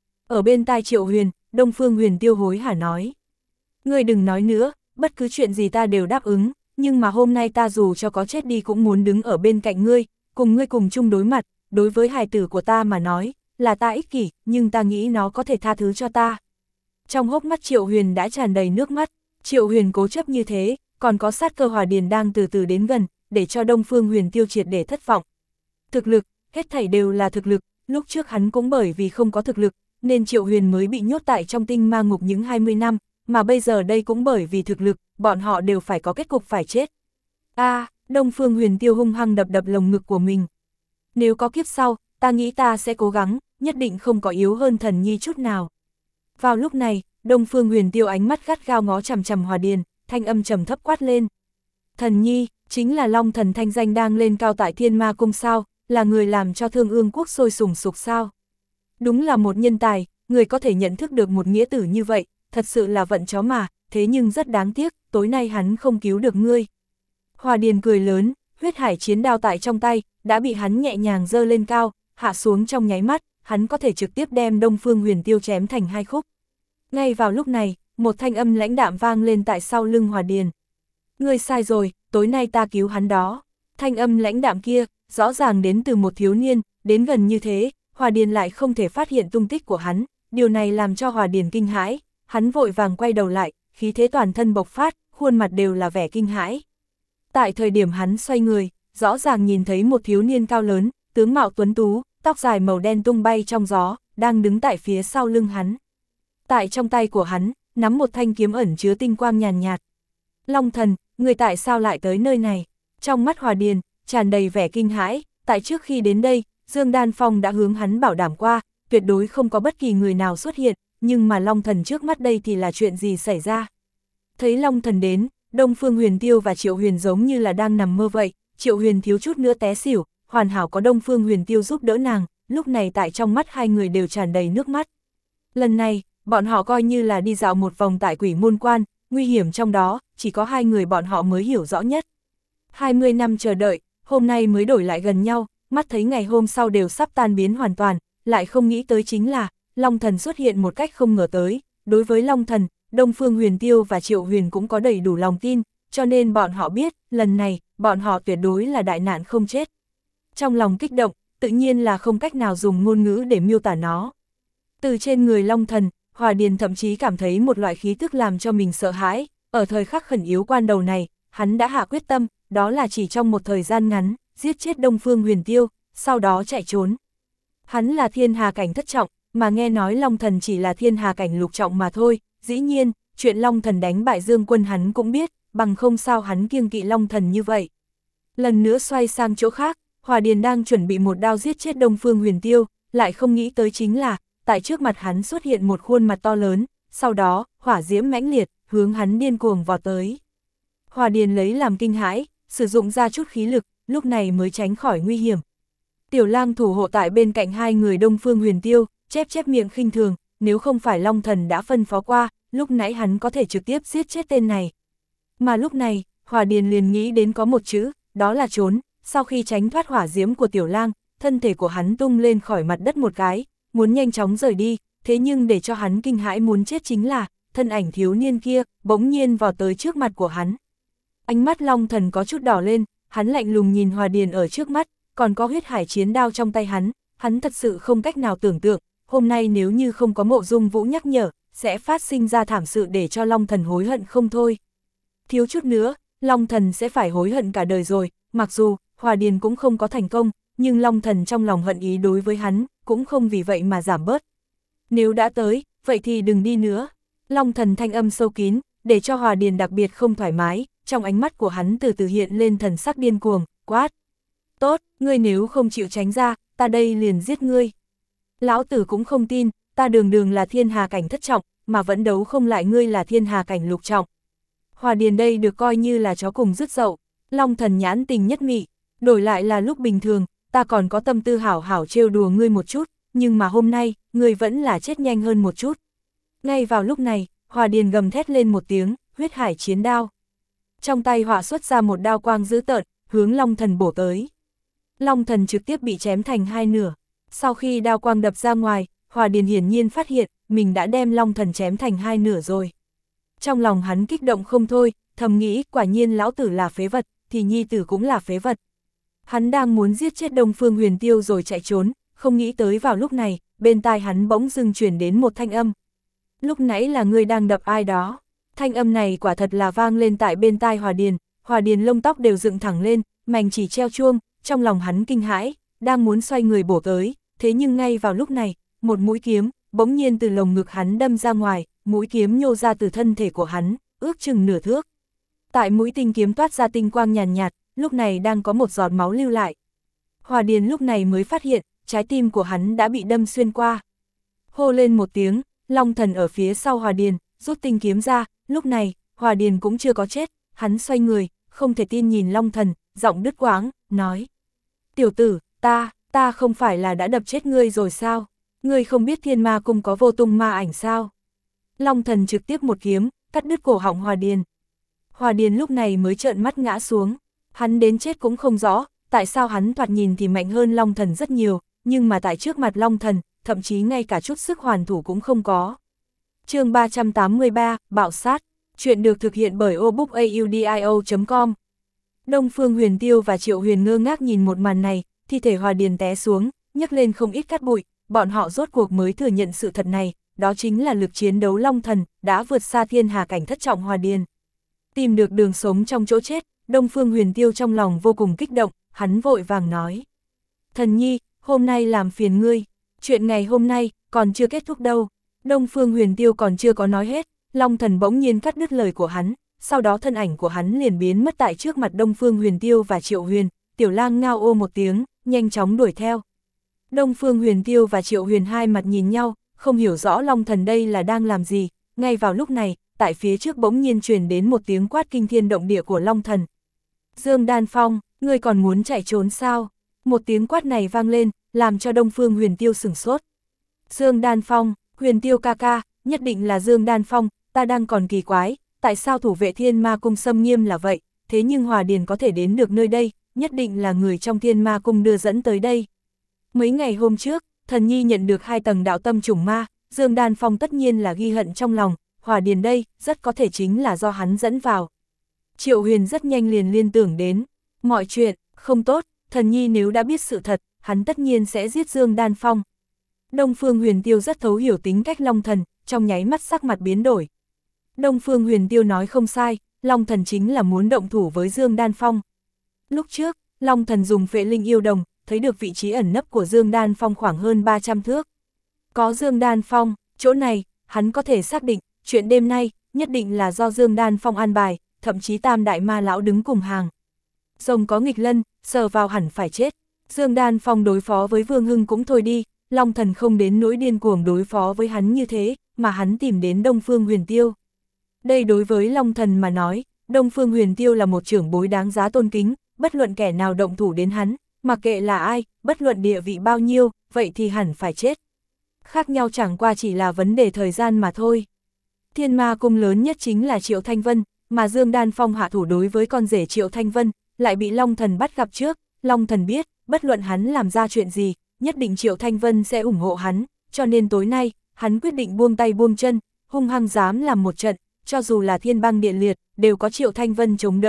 Ở bên tai Triệu Huyền, Đông Phương Huyền Tiêu hối hả nói. Ngươi đừng nói nữa, bất cứ chuyện gì ta đều đáp ứng, nhưng mà hôm nay ta dù cho có chết đi cũng muốn đứng ở bên cạnh ngươi, cùng ngươi cùng chung đối mặt, đối với hài tử của ta mà nói, là ta ích kỷ, nhưng ta nghĩ nó có thể tha thứ cho ta. Trong hốc mắt Triệu Huyền đã tràn đầy nước mắt, Triệu Huyền cố chấp như thế, còn có sát cơ hỏa điền đang từ từ đến gần, để cho Đông Phương Huyền Tiêu triệt để thất vọng. Thực lực, hết thảy đều là thực lực, lúc trước hắn cũng bởi vì không có thực lực, nên Triệu Huyền mới bị nhốt tại trong tinh ma ngục những hai mươi năm, mà bây giờ đây cũng bởi vì thực lực, bọn họ đều phải có kết cục phải chết. A, à, Đông Phương Huyền Tiêu hung hăng đập đập lồng ngực của mình. Nếu có kiếp sau, ta nghĩ ta sẽ cố gắng, nhất định không có yếu hơn thần nhi chút nào. Vào lúc này, Đông Phương Huyền Tiêu ánh mắt gắt gao ngó chằm chằm Hòa Điền, thanh âm trầm thấp quát lên. Thần nhi, chính là Long Thần thanh danh đang lên cao tại Thiên Ma Cung sao, là người làm cho Thương Ương Quốc sôi sùng sục sao. Đúng là một nhân tài, người có thể nhận thức được một nghĩa tử như vậy, thật sự là vận chó mà, thế nhưng rất đáng tiếc, tối nay hắn không cứu được ngươi. Hòa Điền cười lớn, huyết hải chiến đao tại trong tay, đã bị hắn nhẹ nhàng giơ lên cao, hạ xuống trong nháy mắt, hắn có thể trực tiếp đem Đông Phương Huyền Tiêu chém thành hai khúc. Ngay vào lúc này, một thanh âm lãnh đạm vang lên tại sau lưng Hòa Điền. Ngươi sai rồi, tối nay ta cứu hắn đó. Thanh âm lãnh đạm kia, rõ ràng đến từ một thiếu niên, đến gần như thế, Hòa Điền lại không thể phát hiện tung tích của hắn, điều này làm cho Hòa Điền kinh hãi, hắn vội vàng quay đầu lại, khí thế toàn thân bộc phát, khuôn mặt đều là vẻ kinh hãi. Tại thời điểm hắn xoay người, rõ ràng nhìn thấy một thiếu niên cao lớn, tướng mạo tuấn tú, tóc dài màu đen tung bay trong gió, đang đứng tại phía sau lưng hắn. Tại trong tay của hắn, nắm một thanh kiếm ẩn chứa tinh quang nhàn nhạt. Long Thần, người tại sao lại tới nơi này? Trong mắt Hòa Điền, tràn đầy vẻ kinh hãi, tại trước khi đến đây, Dương Đan Phong đã hướng hắn bảo đảm qua, tuyệt đối không có bất kỳ người nào xuất hiện, nhưng mà Long Thần trước mắt đây thì là chuyện gì xảy ra? Thấy Long Thần đến, Đông Phương Huyền Tiêu và Triệu Huyền giống như là đang nằm mơ vậy, Triệu Huyền thiếu chút nữa té xỉu, hoàn hảo có Đông Phương Huyền Tiêu giúp đỡ nàng, lúc này tại trong mắt hai người đều tràn đầy nước mắt. Lần này, bọn họ coi như là đi dạo một vòng tại Quỷ Môn Quan, nguy hiểm trong đó, chỉ có hai người bọn họ mới hiểu rõ nhất. hai mươi năm chờ đợi, hôm nay mới đổi lại gần nhau, mắt thấy ngày hôm sau đều sắp tan biến hoàn toàn, lại không nghĩ tới chính là, Long Thần xuất hiện một cách không ngờ tới. Đối với Long Thần, Đông Phương Huyền Tiêu và Triệu Huyền cũng có đầy đủ lòng tin, cho nên bọn họ biết, lần này, bọn họ tuyệt đối là đại nạn không chết. Trong lòng kích động, tự nhiên là không cách nào dùng ngôn ngữ để miêu tả nó. Từ trên người Long Thần, Hòa Điền thậm chí cảm thấy một loại khí tức làm cho mình sợ hãi, ở thời khắc khẩn yếu quan đầu này, hắn đã hạ quyết tâm, đó là chỉ trong một thời gian ngắn, giết chết Đông Phương Huyền Tiêu, sau đó chạy trốn. Hắn là thiên hà cảnh thất trọng, mà nghe nói Long Thần chỉ là thiên hà cảnh lục trọng mà thôi, dĩ nhiên, chuyện Long Thần đánh bại Dương Quân hắn cũng biết, bằng không sao hắn kiêng kỵ Long Thần như vậy. Lần nữa xoay sang chỗ khác, Hòa Điền đang chuẩn bị một đao giết chết Đông Phương Huyền Tiêu, lại không nghĩ tới chính là, tại trước mặt hắn xuất hiện một khuôn mặt to lớn, sau đó, hỏa diễm mãnh liệt, hướng hắn điên cuồng vọt tới. Hòa Điền lấy làm kinh hãi, sử dụng ra chút khí lực, lúc này mới tránh khỏi nguy hiểm. Tiểu Lang thủ hộ tại bên cạnh hai người Đông Phương Huyền Tiêu, chép chép miệng khinh thường, nếu không phải Long Thần đã phân phó qua, lúc nãy hắn có thể trực tiếp giết chết tên này. Mà lúc này, Hòa Điền liền nghĩ đến có một chữ, đó là trốn, sau khi tránh thoát hỏa diễm của Tiểu Lang, thân thể của hắn tung lên khỏi mặt đất một cái, muốn nhanh chóng rời đi, thế nhưng để cho hắn kinh hãi muốn chết chính là, thân ảnh thiếu niên kia, bỗng nhiên vào tới trước mặt của hắn. Ánh mắt Long Thần có chút đỏ lên, hắn lạnh lùng nhìn Hòa Điền ở trước mắt, còn có huyết hải chiến đao trong tay hắn, hắn thật sự không cách nào tưởng tượng, hôm nay nếu như không có Mộ Dung Vũ nhắc nhở, sẽ phát sinh ra thảm sự để cho Long Thần hối hận không thôi. Thiếu chút nữa, Long Thần sẽ phải hối hận cả đời rồi, mặc dù Hòa Điền cũng không có thành công, nhưng Long Thần trong lòng hận ý đối với hắn, cũng không vì vậy mà giảm bớt. Nếu đã tới, vậy thì đừng đi nữa. Long Thần thanh âm sâu kín, để cho Hòa Điền đặc biệt không thoải mái, trong ánh mắt của hắn từ từ hiện lên thần sắc điên cuồng, quát. Tốt, ngươi nếu không chịu tránh ra, ta đây liền giết ngươi. Lão tử cũng không tin, ta đường đường là thiên hà cảnh thất trọng, mà vẫn đấu không lại ngươi là thiên hà cảnh lục trọng. Hòa Điền đây được coi như là chó cùng rứt dậu, Long Thần nhãn tình nhất mị, đổi lại là lúc bình thường, ta còn có tâm tư hảo hảo trêu đùa ngươi một chút, nhưng mà hôm nay, ngươi vẫn là chết nhanh hơn một chút. Ngay vào lúc này, Hòa Điền gầm thét lên một tiếng, huyết hải chiến đao. Trong tay họa xuất ra một đao quang dữ tợn, hướng Long Thần bổ tới. Long Thần trực tiếp bị chém thành hai nửa. Sau khi đao quang đập ra ngoài, Hòa Điền hiển nhiên phát hiện, mình đã đem Long Thần chém thành hai nửa rồi. Trong lòng hắn kích động không thôi, thầm nghĩ quả nhiên lão tử là phế vật, thì nhi tử cũng là phế vật. Hắn đang muốn giết chết Đông Phương Huyền Tiêu rồi chạy trốn, không nghĩ tới vào lúc này, bên tai hắn bỗng dưng truyền đến một thanh âm. Lúc nãy là ngươi đang đập ai đó. Thanh âm này quả thật là vang lên tại bên tai Hòa Điền, Hòa Điền lông tóc đều dựng thẳng lên, mảnh chỉ treo chuông, trong lòng hắn kinh hãi, đang muốn xoay người bổ tới, thế nhưng ngay vào lúc này, một mũi kiếm, bỗng nhiên từ lồng ngực hắn đâm ra ngoài, mũi kiếm nhô ra từ thân thể của hắn, ước chừng nửa thước. Tại mũi tinh kiếm toát ra tinh quang nhàn nhạt, lúc này đang có một giọt máu lưu lại. Hòa Điền lúc này mới phát hiện, trái tim của hắn đã bị đâm xuyên qua. Hô lên một tiếng, Long Thần ở phía sau Hòa Điền, rút tinh kiếm ra, lúc này, Hòa Điền cũng chưa có chết, hắn xoay người, không thể tin nhìn Long Thần, giọng đứt quãng, nói. Tiểu tử, ta, ta không phải là đã đập chết ngươi rồi sao? Ngươi không biết Thiên Ma Cung có vô tung ma ảnh sao? Long Thần trực tiếp một kiếm, cắt đứt cổ họng Hòa Điền. Hòa Điền lúc này mới trợn mắt ngã xuống, hắn đến chết cũng không rõ, tại sao hắn thoạt nhìn thì mạnh hơn Long Thần rất nhiều, nhưng mà tại trước mặt Long Thần, thậm chí ngay cả chút sức hoàn thủ cũng không có. Chương ba trăm tám mươi ba, Bạo sát, chuyện được thực hiện bởi obookaudio chấm com. Đông Phương Huyền Tiêu và Triệu Huyền ngơ ngác nhìn một màn này, thi thể Hòa Điền té xuống, nhấc lên không ít cát bụi, bọn họ rốt cuộc mới thừa nhận sự thật này, đó chính là lực chiến đấu Long Thần, đã vượt xa thiên hà cảnh thất trọng Hòa Điền. Tìm được đường sống trong chỗ chết, Đông Phương Huyền Tiêu trong lòng vô cùng kích động, hắn vội vàng nói. Thần nhi, hôm nay làm phiền ngươi, chuyện ngày hôm nay, còn chưa kết thúc đâu. Đông Phương Huyền Tiêu còn chưa có nói hết, Long Thần bỗng nhiên cắt đứt lời của hắn, sau đó thân ảnh của hắn liền biến mất tại trước mặt Đông Phương Huyền Tiêu và Triệu Huyền, Tiểu Lang ngao ô một tiếng, nhanh chóng đuổi theo. Đông Phương Huyền Tiêu và Triệu Huyền hai mặt nhìn nhau, không hiểu rõ Long Thần đây là đang làm gì, ngay vào lúc này, tại phía trước bỗng nhiên truyền đến một tiếng quát kinh thiên động địa của Long Thần. Dương Đan Phong, ngươi còn muốn chạy trốn sao? Một tiếng quát này vang lên, làm cho Đông Phương Huyền Tiêu sửng sốt. Dương Đan Phong, Huyền Tiêu ca ca, nhất định là Dương Đan Phong, ta đang còn kỳ quái, tại sao thủ vệ Thiên Ma Cung xâm nghiêm là vậy, thế nhưng Hòa Điền có thể đến được nơi đây, nhất định là người trong Thiên Ma Cung đưa dẫn tới đây. Mấy ngày hôm trước, thần nhi nhận được hai tầng đạo tâm trùng ma, Dương Đan Phong tất nhiên là ghi hận trong lòng, Hòa Điền đây, rất có thể chính là do hắn dẫn vào. Triệu Huyền rất nhanh liền liên tưởng đến, mọi chuyện, không tốt, thần nhi nếu đã biết sự thật, hắn tất nhiên sẽ giết Dương Đan Phong. Đông Phương Huyền Tiêu rất thấu hiểu tính cách Long Thần, trong nháy mắt sắc mặt biến đổi. Đông Phương Huyền Tiêu nói không sai, Long Thần chính là muốn động thủ với Dương Đan Phong. Lúc trước, Long Thần dùng phệ linh yêu đồng, thấy được vị trí ẩn nấp của Dương Đan Phong khoảng hơn ba trăm thước. Có Dương Đan Phong, chỗ này, hắn có thể xác định, chuyện đêm nay, nhất định là do Dương Đan Phong an bài, thậm chí Tam Đại Ma Lão đứng cùng hàng. Rồng có nghịch lân, sờ vào hẳn phải chết. Dương Đan Phong đối phó với Vương Hưng cũng thôi đi, Long Thần không đến nỗi điên cuồng đối phó với hắn như thế, mà hắn tìm đến Đông Phương Huyền Tiêu. Đây đối với Long Thần mà nói, Đông Phương Huyền Tiêu là một trưởng bối đáng giá tôn kính, bất luận kẻ nào động thủ đến hắn, mặc kệ là ai, bất luận địa vị bao nhiêu, vậy thì hẳn phải chết. Khác nhau chẳng qua chỉ là vấn đề thời gian mà thôi. Thiên Ma Cung lớn nhất chính là Triệu Thanh Vân, mà Dương Đan Phong hạ thủ đối với con rể Triệu Thanh Vân, lại bị Long Thần bắt gặp trước. Long Thần biết, bất luận hắn làm ra chuyện gì, nhất định Triệu Thanh Vân sẽ ủng hộ hắn, cho nên tối nay, hắn quyết định buông tay buông chân, hung hăng dám làm một trận, cho dù là thiên băng địa liệt, đều có Triệu Thanh Vân chống đỡ,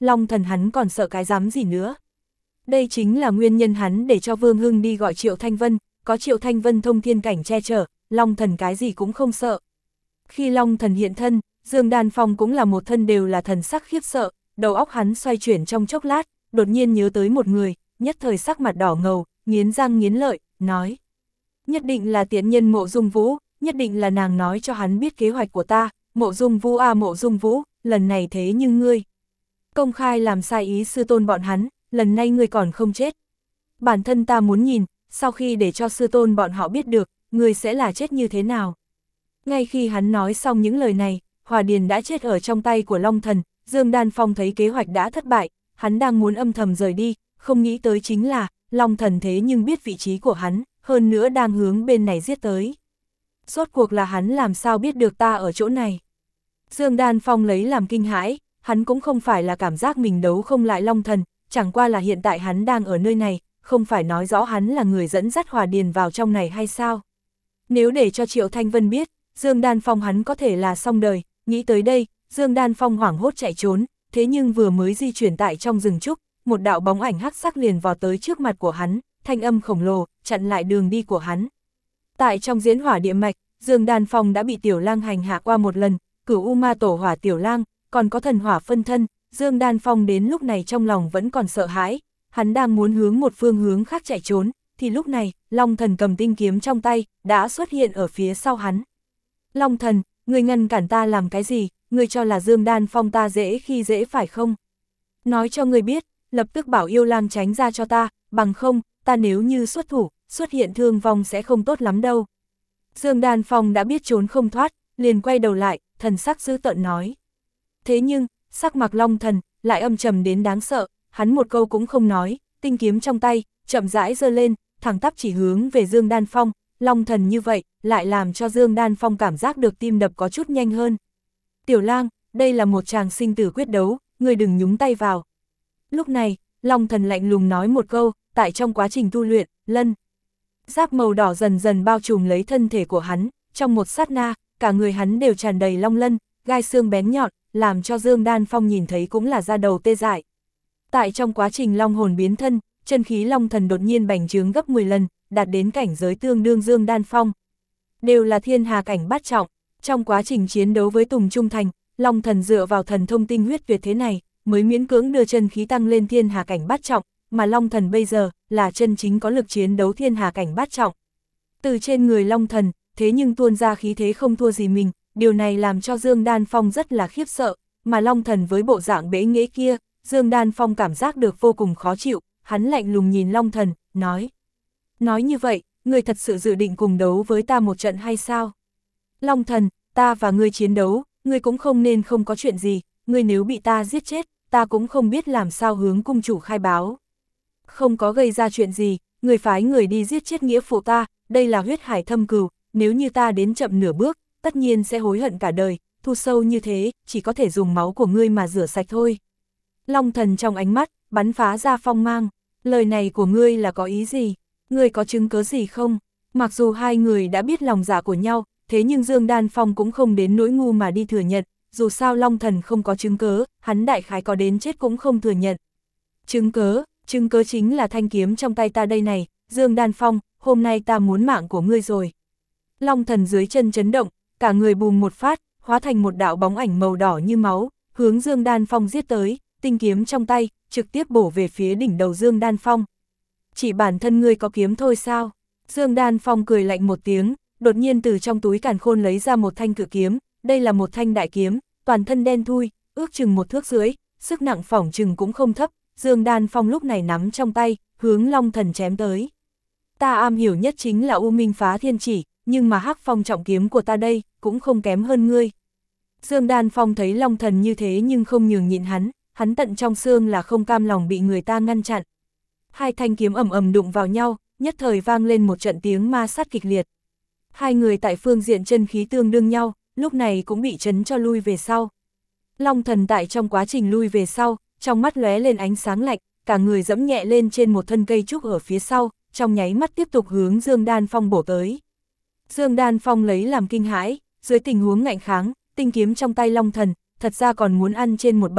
Long Thần hắn còn sợ cái dám gì nữa. Đây chính là nguyên nhân hắn để cho Vương Hưng đi gọi Triệu Thanh Vân, có Triệu Thanh Vân thông thiên cảnh che chở, Long Thần cái gì cũng không sợ. Khi Long Thần hiện thân, Dương Đan Phong cũng là một thân đều là thần sắc khiếp sợ, đầu óc hắn xoay chuyển trong chốc lát, đột nhiên nhớ tới một người, nhất thời sắc mặt đỏ ngầu, nghiến răng nghiến lợi, nói. Nhất định là tiện nhân Mộ Dung Vũ, nhất định là nàng nói cho hắn biết kế hoạch của ta, Mộ Dung Vũ à Mộ Dung Vũ, lần này thế nhưng ngươi công khai làm sai ý sư tôn bọn hắn, lần này ngươi còn không chết. Bản thân ta muốn nhìn, sau khi để cho sư tôn bọn họ biết được, ngươi sẽ là chết như thế nào. Ngay khi hắn nói xong những lời này, Hỏa Điền đã chết ở trong tay của Long Thần, Dương Đan Phong thấy kế hoạch đã thất bại, hắn đang muốn âm thầm rời đi, không nghĩ tới chính là, Long Thần thế nhưng biết vị trí của hắn, hơn nữa đang hướng bên này giết tới. Rốt cuộc là hắn làm sao biết được ta ở chỗ này. Dương Đan Phong lấy làm kinh hãi, hắn cũng không phải là cảm giác mình đấu không lại Long Thần, chẳng qua là hiện tại hắn đang ở nơi này, không phải nói rõ hắn là người dẫn dắt Hỏa Điền vào trong này hay sao. Nếu để cho Triệu Thanh Vân biết, Dương Đan Phong hắn có thể là xong đời, nghĩ tới đây, Dương Đan Phong hoảng hốt chạy trốn, thế nhưng vừa mới di chuyển tại trong rừng trúc, một đạo bóng ảnh hắc sắc liền vọt tới trước mặt của hắn, thanh âm khổng lồ, chặn lại đường đi của hắn. Tại trong diễn hỏa địa mạch, Dương Đan Phong đã bị Tiểu Lang hành hạ qua một lần, Cửu U Ma Tổ Hỏa Tiểu Lang, còn có thần hỏa phân thân, Dương Đan Phong đến lúc này trong lòng vẫn còn sợ hãi, hắn đang muốn hướng một phương hướng khác chạy trốn, thì lúc này, Long Thần cầm tinh kiếm trong tay, đã xuất hiện ở phía sau hắn. Long Thần, ngươi ngăn cản ta làm cái gì, ngươi cho là Dương Đan Phong ta dễ khi dễ phải không? Nói cho ngươi biết, lập tức bảo Yêu Lang tránh ra cho ta, bằng không, ta nếu như xuất thủ, xuất hiện thương vong sẽ không tốt lắm đâu. Dương Đan Phong đã biết trốn không thoát, liền quay đầu lại, thần sắc dữ tợn nói. Thế nhưng, sắc mặt Long Thần lại âm trầm đến đáng sợ, hắn một câu cũng không nói, tinh kiếm trong tay, chậm rãi giơ lên, thẳng tắp chỉ hướng về Dương Đan Phong. Long Thần như vậy, lại làm cho Dương Đan Phong cảm giác được tim đập có chút nhanh hơn. Tiểu Lang, đây là một tràng sinh tử quyết đấu, ngươi đừng nhúng tay vào. Lúc này, Long Thần lạnh lùng nói một câu, tại trong quá trình tu luyện, lân giáp màu đỏ dần dần bao trùm lấy thân thể của hắn, trong một sát na, cả người hắn đều tràn đầy long lân, gai xương bén nhọn, làm cho Dương Đan Phong nhìn thấy cũng là da đầu tê dại. Tại trong quá trình long hồn biến thân, chân khí Long Thần đột nhiên bành trướng gấp mười lần, đạt đến cảnh giới tương đương Dương Đan Phong. Đều là thiên hà cảnh bát trọng, trong quá trình chiến đấu với Tùng Trung Thành, Long Thần dựa vào thần thông tinh huyết tuyệt thế này, mới miễn cưỡng đưa chân khí tăng lên thiên hà cảnh bát trọng, mà Long Thần bây giờ, là chân chính có lực chiến đấu thiên hà cảnh bát trọng. Từ trên người Long Thần, thế nhưng tuôn ra khí thế không thua gì mình, điều này làm cho Dương Đan Phong rất là khiếp sợ, mà Long Thần với bộ dạng bẽ nghễ kia, Dương Đan Phong cảm giác được vô cùng khó chịu, hắn lạnh lùng nhìn Long Thần, nói. Nói như vậy, ngươi thật sự dự định cùng đấu với ta một trận hay sao? Long Thần, ta và ngươi chiến đấu, ngươi cũng không nên không có chuyện gì, ngươi nếu bị ta giết chết, ta cũng không biết làm sao hướng cung chủ khai báo. Không có gây ra chuyện gì, ngươi phái người đi giết chết nghĩa phụ ta, đây là huyết hải thâm cừu, nếu như ta đến chậm nửa bước, tất nhiên sẽ hối hận cả đời, thu sâu như thế, chỉ có thể dùng máu của ngươi mà rửa sạch thôi. Long Thần trong ánh mắt, bắn phá ra phong mang, lời này của ngươi là có ý gì? Ngươi có chứng cớ gì không? Mặc dù hai người đã biết lòng dạ của nhau, thế nhưng Dương Đan Phong cũng không đến nỗi ngu mà đi thừa nhận, dù sao Long Thần không có chứng cớ, hắn đại khái có đến chết cũng không thừa nhận. Chứng cớ, chứng cớ chính là thanh kiếm trong tay ta đây này, Dương Đan Phong, hôm nay ta muốn mạng của ngươi rồi. Long Thần dưới chân chấn động, cả người bùm một phát, hóa thành một đạo bóng ảnh màu đỏ như máu, hướng Dương Đan Phong giết tới, tinh kiếm trong tay, trực tiếp bổ về phía đỉnh đầu Dương Đan Phong. Chỉ bản thân ngươi có kiếm thôi sao? Dương Đan Phong cười lạnh một tiếng, đột nhiên từ trong túi càn khôn lấy ra một thanh cự kiếm, đây là một thanh đại kiếm, toàn thân đen thui, ước chừng một thước rưỡi, sức nặng phỏng chừng cũng không thấp, Dương Đan Phong lúc này nắm trong tay, hướng Long Thần chém tới. Ta am hiểu nhất chính là U Minh Phá Thiên Chỉ, nhưng mà Hắc Phong trọng kiếm của ta đây, cũng không kém hơn ngươi. Dương Đan Phong thấy Long Thần như thế nhưng không nhường nhịn hắn, hắn tận trong xương là không cam lòng bị người ta ngăn chặn. Hai thanh kiếm ầm ầm đụng vào nhau, nhất thời vang lên một trận tiếng ma sát kịch liệt. Hai người tại phương diện chân khí tương đương nhau, lúc này cũng bị chấn cho lui về sau. Long Thần tại trong quá trình lui về sau, trong mắt lóe lên ánh sáng lạnh, cả người dẫm nhẹ lên trên một thân cây trúc ở phía sau, trong nháy mắt tiếp tục hướng Dương Đan Phong bổ tới. Dương Đan Phong lấy làm kinh hãi, dưới tình huống ngạnh kháng, tinh kiếm trong tay Long Thần, thật ra còn muốn ăn trên một bậc,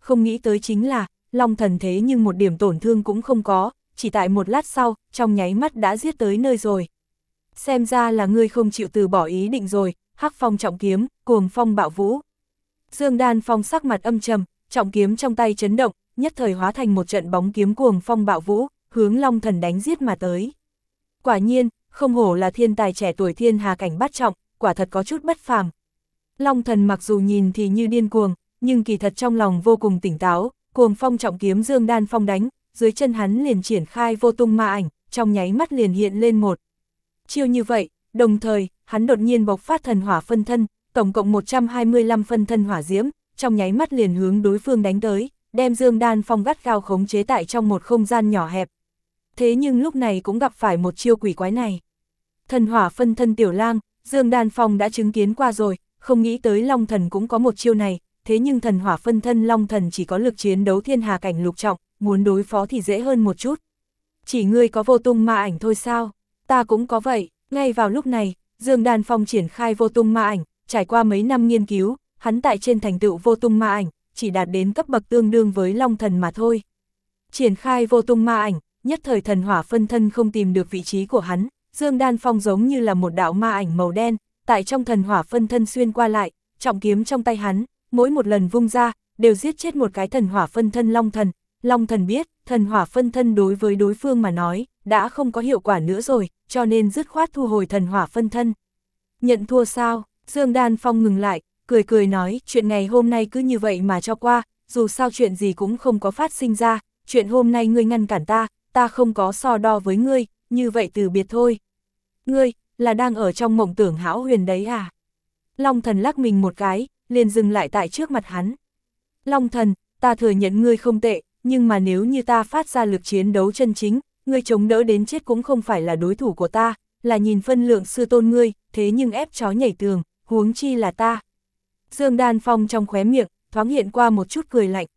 không nghĩ tới chính là, Long Thần thế nhưng một điểm tổn thương cũng không có, chỉ tại một lát sau, trong nháy mắt đã giết tới nơi rồi. Xem ra là ngươi không chịu từ bỏ ý định rồi, Hắc Phong trọng kiếm, cuồng phong bạo vũ. Dương Đan Phong sắc mặt âm trầm, trọng kiếm trong tay chấn động, nhất thời hóa thành một trận bóng kiếm cuồng phong bạo vũ, hướng Long Thần đánh giết mà tới. Quả nhiên, không hổ là thiên tài trẻ tuổi thiên hà cảnh bát trọng, quả thật có chút bất phàm. Long Thần mặc dù nhìn thì như điên cuồng, nhưng kỳ thật trong lòng vô cùng tỉnh táo, cuồng phong trọng kiếm Dương Đan Phong đánh, dưới chân hắn liền triển khai vô tung ma ảnh, trong nháy mắt liền hiện lên một chiêu như vậy, đồng thời, hắn đột nhiên bộc phát thần hỏa phân thân, tổng cộng một trăm hai mươi lăm phân thân hỏa diễm, trong nháy mắt liền hướng đối phương đánh tới, đem Dương Đan Phong gắt gao khống chế tại trong một không gian nhỏ hẹp. Thế nhưng lúc này cũng gặp phải một chiêu quỷ quái này. Thần hỏa phân thân tiểu lang, Dương Đan Phong đã chứng kiến qua rồi, không nghĩ tới Long Thần cũng có một chiêu này, thế nhưng thần hỏa phân thân Long Thần chỉ có lực chiến đấu thiên hà cảnh lục trọng, muốn đối phó thì dễ hơn một chút. Chỉ ngươi có vô tung ma ảnh thôi sao? Ta cũng có vậy. Ngay vào lúc này, Dương Đan Phong triển khai vô tung ma ảnh, trải qua mấy năm nghiên cứu, hắn tại trên thành tựu vô tung ma ảnh, chỉ đạt đến cấp bậc tương đương với Long Thần mà thôi. Triển khai vô tung ma ảnh, nhất thời thần hỏa phân thân không tìm được vị trí của hắn, Dương Đan Phong giống như là một đạo ma ảnh màu đen, tại trong thần hỏa phân thân xuyên qua lại, trọng kiếm trong tay hắn, mỗi một lần vung ra, đều giết chết một cái thần hỏa phân thân Long Thần. Long Thần biết, thần hỏa phân thân đối với đối phương mà nói, đã không có hiệu quả nữa rồi, cho nên dứt khoát thu hồi thần hỏa phân thân. Nhận thua sao? Dương Đan Phong ngừng lại, cười cười nói, chuyện ngày hôm nay cứ như vậy mà cho qua, dù sao chuyện gì cũng không có phát sinh ra, chuyện hôm nay ngươi ngăn cản ta, ta không có so đo với ngươi, như vậy từ biệt thôi. Ngươi, là đang ở trong mộng tưởng hão huyền đấy à? Long Thần lắc mình một cái, liền dừng lại tại trước mặt hắn. Long Thần, ta thừa nhận ngươi không tệ, nhưng mà nếu như ta phát ra lực chiến đấu chân chính, ngươi chống đỡ đến chết cũng không phải là đối thủ của ta, là nhìn phân lượng sư tôn ngươi, thế nhưng ép chó nhảy tường, huống chi là ta. Dương Đan Phong trong khóe miệng, thoáng hiện qua một chút cười lạnh.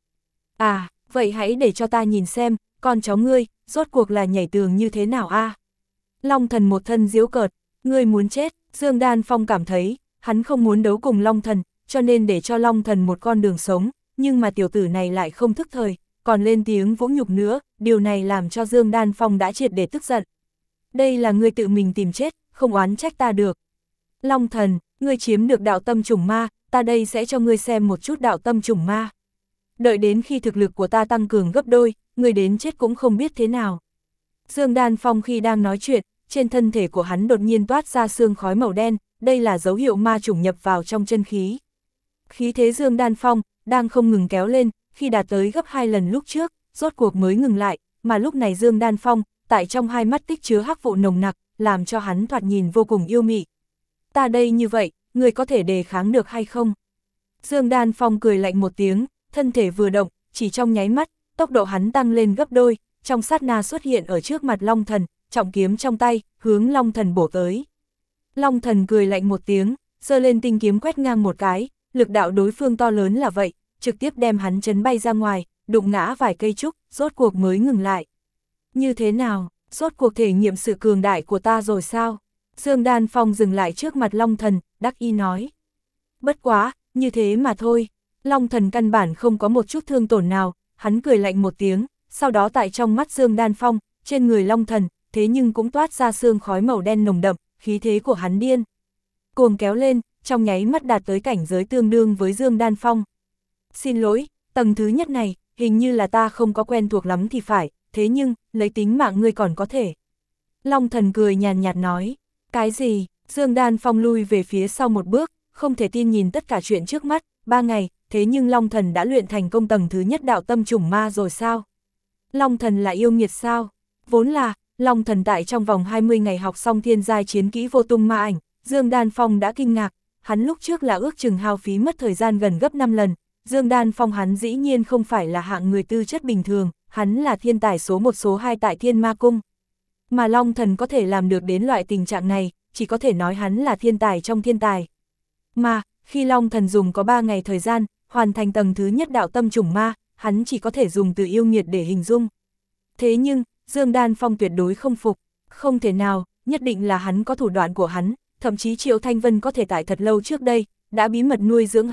À, vậy hãy để cho ta nhìn xem, con chó ngươi, rốt cuộc là nhảy tường như thế nào a? À? Long Thần một thân giễu cợt, ngươi muốn chết, Dương Đan Phong cảm thấy, hắn không muốn đấu cùng Long Thần, cho nên để cho Long Thần một con đường sống, nhưng mà tiểu tử này lại không thức thời, còn lên tiếng vũ nhục nữa, điều này làm cho Dương Đan Phong đã triệt để tức giận. Đây là ngươi tự mình tìm chết, không oán trách ta được. Long Thần, ngươi chiếm được đạo tâm trùng ma, ta đây sẽ cho ngươi xem một chút đạo tâm trùng ma. Đợi đến khi thực lực của ta tăng cường gấp đôi, ngươi đến chết cũng không biết thế nào. Dương Đan Phong khi đang nói chuyện, trên thân thể của hắn đột nhiên toát ra sương khói màu đen, đây là dấu hiệu ma chủng nhập vào trong chân khí. Khí thế Dương Đan Phong đang không ngừng kéo lên, khi đạt tới gấp hai lần lúc trước, rốt cuộc mới ngừng lại, mà lúc này Dương Đan Phong, tại trong hai mắt tích chứa hắc vụ nồng nặc, làm cho hắn thoạt nhìn vô cùng yêu mị. Ta đây như vậy, người có thể đề kháng được hay không? Dương Đan Phong cười lạnh một tiếng, thân thể vừa động, chỉ trong nháy mắt, tốc độ hắn tăng lên gấp đôi, trong sát na xuất hiện ở trước mặt Long Thần, trọng kiếm trong tay, hướng Long Thần bổ tới. Long Thần cười lạnh một tiếng, giơ lên tinh kiếm quét ngang một cái, lực đạo đối phương to lớn là vậy, trực tiếp đem hắn chấn bay ra ngoài, đụng ngã vài cây trúc, rốt cuộc mới ngừng lại. Như thế nào, rốt cuộc thể nghiệm sự cường đại của ta rồi sao? Dương Đan Phong dừng lại trước mặt Long Thần, đắc ý nói. Bất quá, như thế mà thôi. Long Thần căn bản không có một chút thương tổn nào, hắn cười lạnh một tiếng, sau đó tại trong mắt Dương Đan Phong, trên người Long Thần, thế nhưng cũng toát ra sương khói màu đen nồng đậm, khí thế của hắn điên cuồng kéo lên, trong nháy mắt đạt tới cảnh giới tương đương với Dương Đan Phong. Xin lỗi, tầng thứ nhất này, hình như là ta không có quen thuộc lắm thì phải, thế nhưng, lấy tính mạng ngươi còn có thể. Long Thần cười nhàn nhạt nói, cái gì? Dương Đan Phong lui về phía sau một bước, không thể tin nhìn tất cả chuyện trước mắt, ba ngày, thế nhưng Long Thần đã luyện thành công tầng thứ nhất đạo tâm trùng ma rồi sao? Long Thần là yêu nghiệt sao? Vốn là, Long Thần tại trong vòng hai mươi ngày học xong thiên giai chiến kỹ vô tung ma ảnh, Dương Đan Phong đã kinh ngạc, hắn lúc trước là ước chừng hao phí mất thời gian gần gấp năm lần, Dương Đan Phong hắn dĩ nhiên không phải là hạng người tư chất bình thường, hắn là thiên tài số một số hai tại Thiên Ma Cung. Mà Long Thần có thể làm được đến loại tình trạng này, chỉ có thể nói hắn là thiên tài trong thiên tài. Mà, khi Long Thần dùng có ba ngày thời gian, hoàn thành tầng thứ nhất đạo tâm trùng ma, hắn chỉ có thể dùng từ yêu nghiệt để hình dung. Thế nhưng, Dương Đan Phong tuyệt đối không phục, không thể nào, nhất định là hắn có thủ đoạn của hắn, thậm chí Triệu Thanh Vân có thể tại thật lâu trước đây, đã bí mật nuôi dưỡng hắn,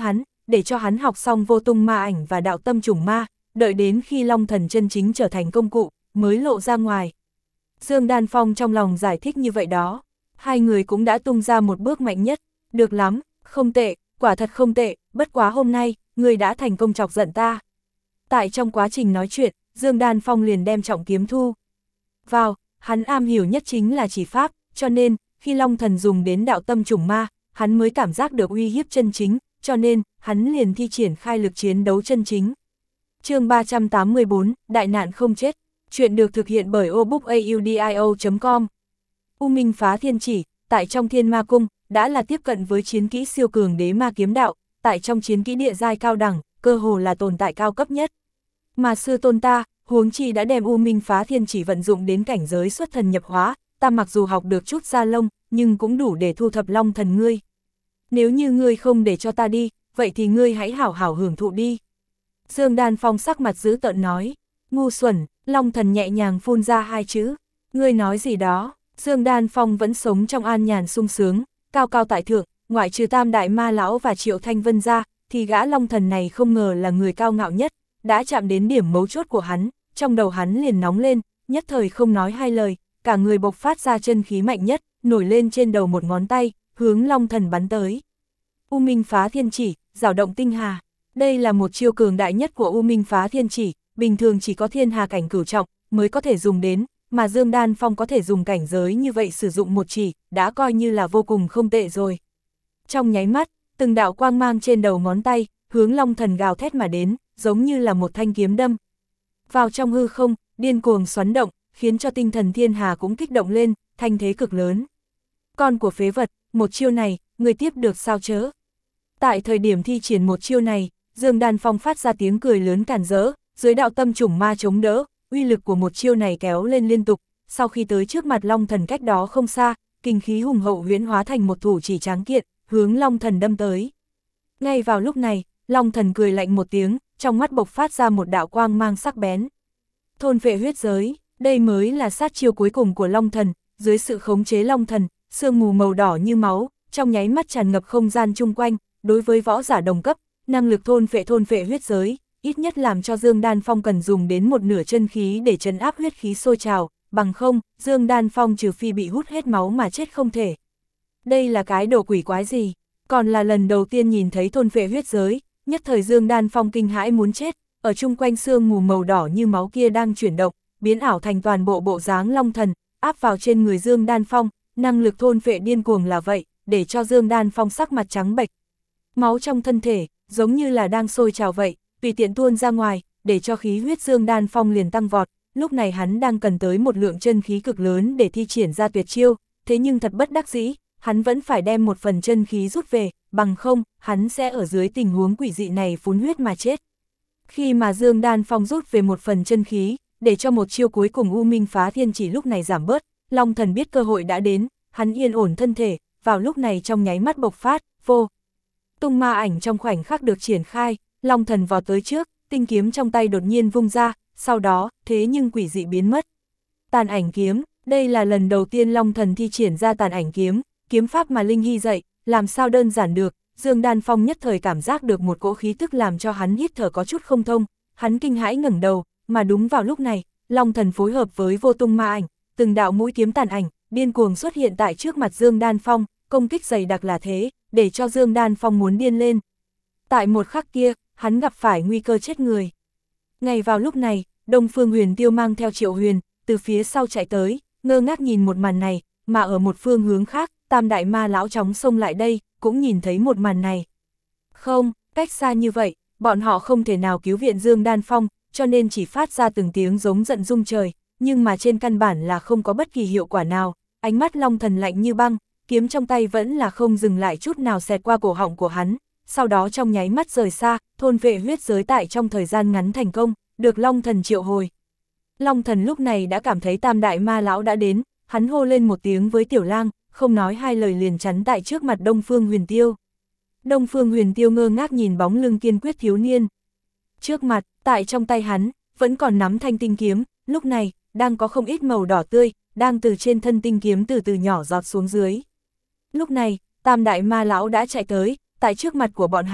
để cho hắn học xong vô tung ma ảnh và đạo tâm trùng ma, đợi đến khi Long Thần chân chính trở thành công cụ, mới lộ ra ngoài. Dương Đan Phong trong lòng giải thích như vậy đó, hai người cũng đã tung ra một bước mạnh nhất, được lắm, không tệ, quả thật không tệ, bất quá hôm nay, người đã thành công chọc giận ta. Tại trong quá trình nói chuyện, Dương Đan Phong liền đem trọng kiếm thu vào, hắn am hiểu nhất chính là chỉ pháp, cho nên, khi Long Thần dùng đến đạo tâm trùng ma, hắn mới cảm giác được uy hiếp chân chính, cho nên, hắn liền thi triển khai lực chiến đấu chân chính. Chương ba trăm tám mươi bốn, Đại nạn không chết. Chuyện được thực hiện bởi obookaudio chấm com. U Minh phá thiên chỉ, tại trong Thiên Ma Cung, đã là tiếp cận với chiến kỹ siêu cường đế ma kiếm đạo, tại trong chiến kỹ địa giai cao đẳng, cơ hồ là tồn tại cao cấp nhất. Mà sư tôn ta, huống chi đã đem U Minh phá thiên chỉ vận dụng đến cảnh giới xuất thần nhập hóa, ta mặc dù học được chút da lông, nhưng cũng đủ để thu thập Long Thần ngươi. Nếu như ngươi không để cho ta đi, vậy thì ngươi hãy hảo hảo hưởng thụ đi. Dương Đan Phong sắc mặt dữ tợn nói, ngu xuẩn, Long Thần nhẹ nhàng phun ra hai chữ, ngươi nói gì đó. Dương Đan Phong vẫn sống trong an nhàn sung sướng, cao cao tại thượng, ngoại trừ Tam Đại Ma Lão và Triệu Thanh Vân ra, thì gã Long Thần này không ngờ là người cao ngạo nhất, đã chạm đến điểm mấu chốt của hắn, trong đầu hắn liền nóng lên, nhất thời không nói hai lời, cả người bộc phát ra chân khí mạnh nhất, nổi lên trên đầu một ngón tay, hướng Long Thần bắn tới. U Minh phá thiên chỉ, rào động tinh hà, đây là một chiêu cường đại nhất của U Minh phá thiên chỉ, bình thường chỉ có thiên hà cảnh cửu trọng mới có thể dùng đến, mà Dương Đan Phong có thể dùng cảnh giới như vậy sử dụng một chỉ, đã coi như là vô cùng không tệ rồi. Trong nháy mắt, từng đạo quang mang trên đầu ngón tay, hướng Long Thần gào thét mà đến, giống như là một thanh kiếm đâm. Vào trong hư không, điên cuồng xoắn động, khiến cho tinh thần thiên hà cũng kích động lên, thanh thế cực lớn. Con của phế vật, một chiêu này, người tiếp được sao chớ? Tại thời điểm thi triển một chiêu này, Dương Đan Phong phát ra tiếng cười lớn càn rỡ, dưới đạo tâm trùng ma chống đỡ, uy lực của một chiêu này kéo lên liên tục, sau khi tới trước mặt Long Thần cách đó không xa, kinh khí hùng hậu huyễn hóa thành một thủ chỉ tráng kiện, hướng Long Thần đâm tới. Ngay vào lúc này, Long Thần cười lạnh một tiếng, trong mắt bộc phát ra một đạo quang mang sắc bén. Thôn phệ huyết giới, đây mới là sát chiêu cuối cùng của Long Thần, dưới sự khống chế Long Thần, sương mù màu đỏ như máu, trong nháy mắt tràn ngập không gian chung quanh, đối với võ giả đồng cấp, năng lực thôn phệ thôn phệ huyết giới, ít nhất làm cho Dương Đan Phong cần dùng đến một nửa chân khí để trấn áp huyết khí sôi trào, bằng không, Dương Đan Phong trừ phi bị hút hết máu mà chết không thể. Đây là cái đồ quỷ quái gì? Còn là lần đầu tiên nhìn thấy thôn phệ huyết giới, nhất thời Dương Đan Phong kinh hãi muốn chết, ở chung quanh sương mù màu đỏ như máu kia đang chuyển động, biến ảo thành toàn bộ bộ dáng Long Thần, áp vào trên người Dương Đan Phong, năng lực thôn phệ điên cuồng là vậy, để cho Dương Đan Phong sắc mặt trắng bệch. Máu trong thân thể, giống như là đang sôi trào vậy, tùy tiện tuôn ra ngoài, để cho khí huyết Dương Đan Phong liền tăng vọt, lúc này hắn đang cần tới một lượng chân khí cực lớn để thi triển ra tuyệt chiêu, thế nhưng thật bất đắc dĩ, hắn vẫn phải đem một phần chân khí rút về, bằng không, hắn sẽ ở dưới tình huống quỷ dị này phun huyết mà chết. Khi mà Dương Đan Phong rút về một phần chân khí, để cho một chiêu cuối cùng U Minh phá thiên chỉ lúc này giảm bớt, Long Thần biết cơ hội đã đến, hắn yên ổn thân thể, vào lúc này trong nháy mắt bộc phát, vô tung ma ảnh trong khoảnh khắc được triển khai, Long Thần vào tới trước, tinh kiếm trong tay đột nhiên vung ra, sau đó, thế nhưng quỷ dị biến mất. Tàn ảnh kiếm, đây là lần đầu tiên Long Thần thi triển ra tàn ảnh kiếm, kiếm pháp mà Linh Hy dạy, làm sao đơn giản được, Dương Đan Phong nhất thời cảm giác được một cỗ khí tức làm cho hắn hít thở có chút không thông, hắn kinh hãi ngẩng đầu, mà đúng vào lúc này, Long Thần phối hợp với vô tung ma ảnh, từng đạo mũi kiếm tàn ảnh, điên cuồng xuất hiện tại trước mặt Dương Đan Phong, công kích dày đặc là thế, để cho Dương Đan Phong muốn điên lên. Tại một khắc kia, hắn gặp phải nguy cơ chết người. Ngay vào lúc này, Đông Phương Huyền Tiêu mang theo Triệu Huyền, từ phía sau chạy tới, ngơ ngác nhìn một màn này, mà ở một phương hướng khác, Tam Đại Ma Lão chóng xông lại đây, cũng nhìn thấy một màn này. Không, cách xa như vậy, bọn họ không thể nào cứu viện Dương Đan Phong, cho nên chỉ phát ra từng tiếng giống giận rung trời, nhưng mà trên căn bản là không có bất kỳ hiệu quả nào, ánh mắt Long Thần lạnh như băng, kiếm trong tay vẫn là không dừng lại chút nào xẹt qua cổ họng của hắn, sau đó trong nháy mắt rời xa, thôn vệ huyết giới tại trong thời gian ngắn thành công, được Long Thần triệu hồi. Long Thần lúc này đã cảm thấy Tam Đại Ma Lão đã đến, hắn hô lên một tiếng với Tiểu Lang, không nói hai lời liền chắn tại trước mặt Đông Phương Huyền Tiêu. Đông Phương Huyền Tiêu ngơ ngác nhìn bóng lưng kiên quyết thiếu niên. Trước mặt, tại trong tay hắn, vẫn còn nắm thanh tinh kiếm, lúc này, đang có không ít màu đỏ tươi, đang từ trên thân tinh kiếm từ từ nhỏ giọt xuống dưới. Lúc này, Tam Đại Ma Lão đã chạy tới, tại trước mặt của bọn hắn,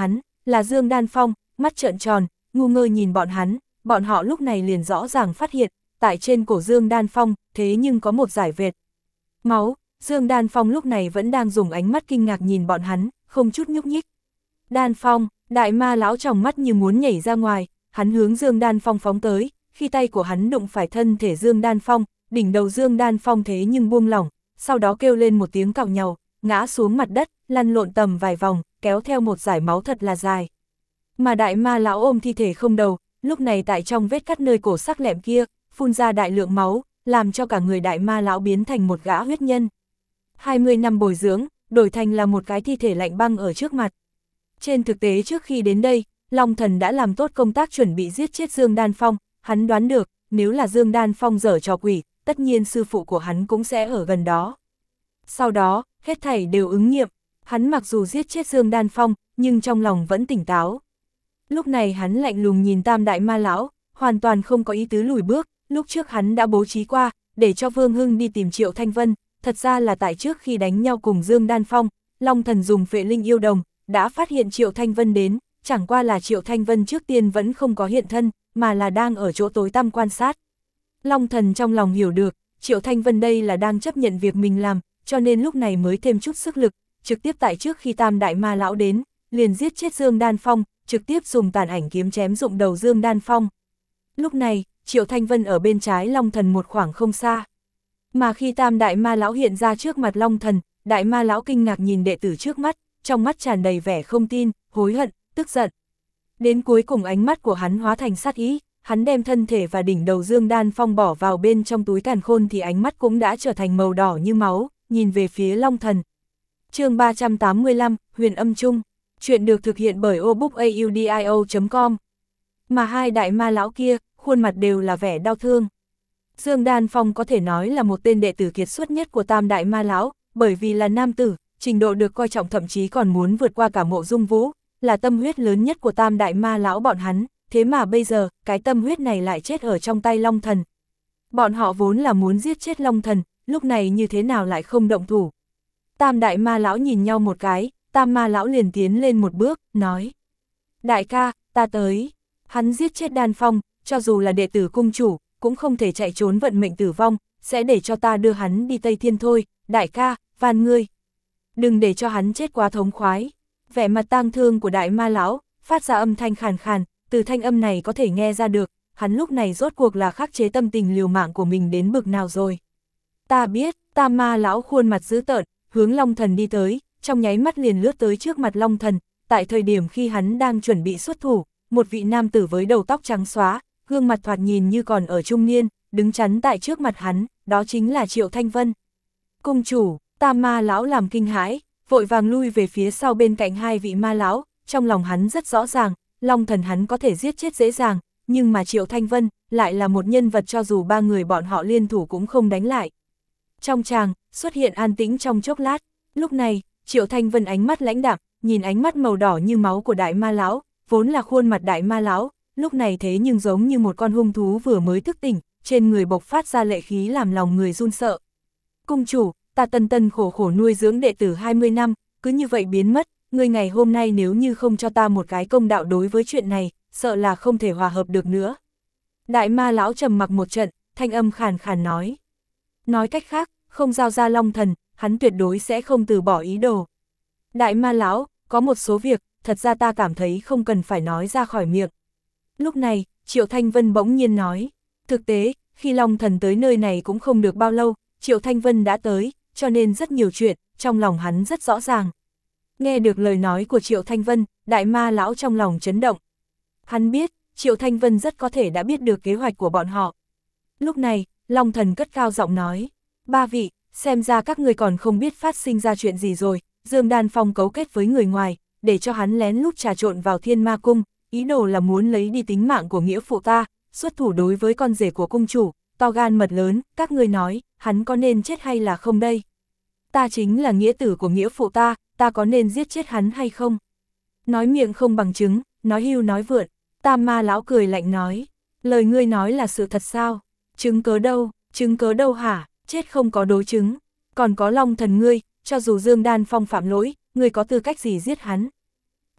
là Dương Đan Phong, mắt trợn tròn, ngu ngơ nhìn bọn hắn, bọn họ lúc này liền rõ ràng phát hiện, tại trên cổ Dương Đan Phong, thế nhưng có một dải vệt máu. Dương Đan Phong lúc này vẫn đang dùng ánh mắt kinh ngạc nhìn bọn hắn, không chút nhúc nhích. Đan Phong, đại ma lão tròng mắt như muốn nhảy ra ngoài, hắn hướng Dương Đan Phong phóng tới, khi tay của hắn đụng phải thân thể Dương Đan Phong, đỉnh đầu Dương Đan Phong thế nhưng buông lỏng, sau đó kêu lên một tiếng cào nhàu, ngã xuống mặt đất, lăn lộn tầm vài vòng, kéo theo một dải máu thật là dài. Mà đại ma lão ôm thi thể không đầu, lúc này tại trong vết cắt nơi cổ sắc lẹm kia, phun ra đại lượng máu, làm cho cả người đại ma lão biến thành một gã huyết nhân. hai mươi năm bồi dưỡng, đổi thành là một cái thi thể lạnh băng ở trước mặt. Trên thực tế trước khi đến đây, Long Thần đã làm tốt công tác chuẩn bị giết chết Dương Đan Phong, hắn đoán được, nếu là Dương Đan Phong giở trò quỷ, tất nhiên sư phụ của hắn cũng sẽ ở gần đó. Sau đó, hết thảy đều ứng nghiệm, hắn mặc dù giết chết Dương Đan Phong, nhưng trong lòng vẫn tỉnh táo. Lúc này hắn lạnh lùng nhìn Tam Đại Ma Lão, hoàn toàn không có ý tứ lùi bước, lúc trước hắn đã bố trí qua, để cho Vương Hưng đi tìm Triệu Thanh Vân, thật ra là tại trước khi đánh nhau cùng Dương Đan Phong, Long Thần dùng Phệ Linh Yêu Đồng, đã phát hiện Triệu Thanh Vân đến, chẳng qua là Triệu Thanh Vân trước tiên vẫn không có hiện thân, mà là đang ở chỗ tối tăm quan sát. Long Thần trong lòng hiểu được, Triệu Thanh Vân đây là đang chấp nhận việc mình làm, cho nên lúc này mới thêm chút sức lực, trực tiếp tại trước khi Tam Đại Ma Lão đến, liền giết chết Dương Đan Phong, trực tiếp dùng tàn ảnh kiếm chém dụng đầu Dương Đan Phong. Lúc này, Triệu Thanh Vân ở bên trái Long Thần một khoảng không xa. Mà khi Tam Đại Ma Lão hiện ra trước mặt Long Thần, Đại Ma Lão kinh ngạc nhìn đệ tử trước mắt, trong mắt tràn đầy vẻ không tin, hối hận, tức giận. Đến cuối cùng ánh mắt của hắn hóa thành sát ý, hắn đem thân thể và đỉnh đầu Dương Đan Phong bỏ vào bên trong túi càn khôn thì ánh mắt cũng đã trở thành màu đỏ như máu, nhìn về phía Long Thần. Chương ba trăm tám mươi lăm, Huyền Âm Chung. Chuyện được thực hiện bởi obookaudio chấm com. Mà hai đại ma lão kia, khuôn mặt đều là vẻ đau thương. Dương Đan Phong có thể nói là một tên đệ tử kiệt xuất nhất của Tam Đại Ma Lão, bởi vì là nam tử, trình độ được coi trọng thậm chí còn muốn vượt qua cả Mộ Dung Vũ, là tâm huyết lớn nhất của Tam Đại Ma Lão bọn hắn, thế mà bây giờ, cái tâm huyết này lại chết ở trong tay Long Thần. Bọn họ vốn là muốn giết chết Long Thần, lúc này như thế nào lại không động thủ. Tam Đại Ma Lão nhìn nhau một cái, Tam Ma Lão liền tiến lên một bước, nói: Đại ca, ta tới. Hắn giết chết Đan Phong, cho dù là đệ tử cung chủ, cũng không thể chạy trốn vận mệnh tử vong, sẽ để cho ta đưa hắn đi Tây Thiên thôi, đại ca, van ngươi. Đừng để cho hắn chết quá thống khoái. Vẻ mặt tang thương của Đại Ma Lão, phát ra âm thanh khàn khàn, từ thanh âm này có thể nghe ra được, hắn lúc này rốt cuộc là khắc chế tâm tình liều mạng của mình đến bực nào rồi. Ta biết, Tam Ma Lão khuôn mặt dữ tợn, hướng Long Thần đi tới, trong nháy mắt liền lướt tới trước mặt Long Thần, tại thời điểm khi hắn đang chuẩn bị xuất thủ, một vị nam tử với đầu tóc trắng xóa, gương mặt thoạt nhìn như còn ở trung niên, đứng chắn tại trước mặt hắn, đó chính là Triệu Thanh Vân. Cung chủ, Tam Ma Lão làm kinh hãi, vội vàng lui về phía sau bên cạnh hai vị ma lão, trong lòng hắn rất rõ ràng, Long Thần hắn có thể giết chết dễ dàng, nhưng mà Triệu Thanh Vân lại là một nhân vật cho dù ba người bọn họ liên thủ cũng không đánh lại. Trong tràng, xuất hiện an tĩnh trong chốc lát, lúc này, Triệu Thanh Vân ánh mắt lãnh đạm, nhìn ánh mắt màu đỏ như máu của Đại Ma Lão, vốn là khuôn mặt Đại Ma Lão, lúc này thế nhưng giống như một con hung thú vừa mới thức tỉnh, trên người bộc phát ra lệ khí làm lòng người run sợ. Cung chủ, ta tân tân khổ khổ nuôi dưỡng đệ tử hai mươi năm, cứ như vậy biến mất, ngươi ngày hôm nay nếu như không cho ta một cái công đạo đối với chuyện này, sợ là không thể hòa hợp được nữa. Đại Ma Lão trầm mặc một trận, thanh âm khàn khàn nói. Nói cách khác, không giao ra Long Thần, hắn tuyệt đối sẽ không từ bỏ ý đồ. Đại Ma Lão, có một số việc, thật ra ta cảm thấy không cần phải nói ra khỏi miệng. Lúc này, Triệu Thanh Vân bỗng nhiên nói, thực tế, khi Long Thần tới nơi này cũng không được bao lâu, Triệu Thanh Vân đã tới, cho nên rất nhiều chuyện, trong lòng hắn rất rõ ràng. Nghe được lời nói của Triệu Thanh Vân, Đại Ma Lão trong lòng chấn động. Hắn biết, Triệu Thanh Vân rất có thể đã biết được kế hoạch của bọn họ. Lúc này, Long Thần cất cao giọng nói, ba vị, xem ra các người còn không biết phát sinh ra chuyện gì rồi, Dương Đan Phong cấu kết với người ngoài, để cho hắn lén lút trà trộn vào Thiên Ma Cung, ý đồ là muốn lấy đi tính mạng của nghĩa phụ ta, xuất thủ đối với con rể của cung chủ, to gan mật lớn, các người nói, hắn có nên chết hay là không đây? Ta chính là nghĩa tử của nghĩa phụ ta, ta có nên giết chết hắn hay không? Nói miệng không bằng chứng, nói hưu nói vượn, Tam Ma Lão cười lạnh nói, lời ngươi nói là sự thật sao? Chứng cớ đâu, chứng cớ đâu hả? Chết không có đối chứng, còn có Long Thần ngươi, cho dù Dương Đan Phong phạm lỗi, ngươi có tư cách gì giết hắn?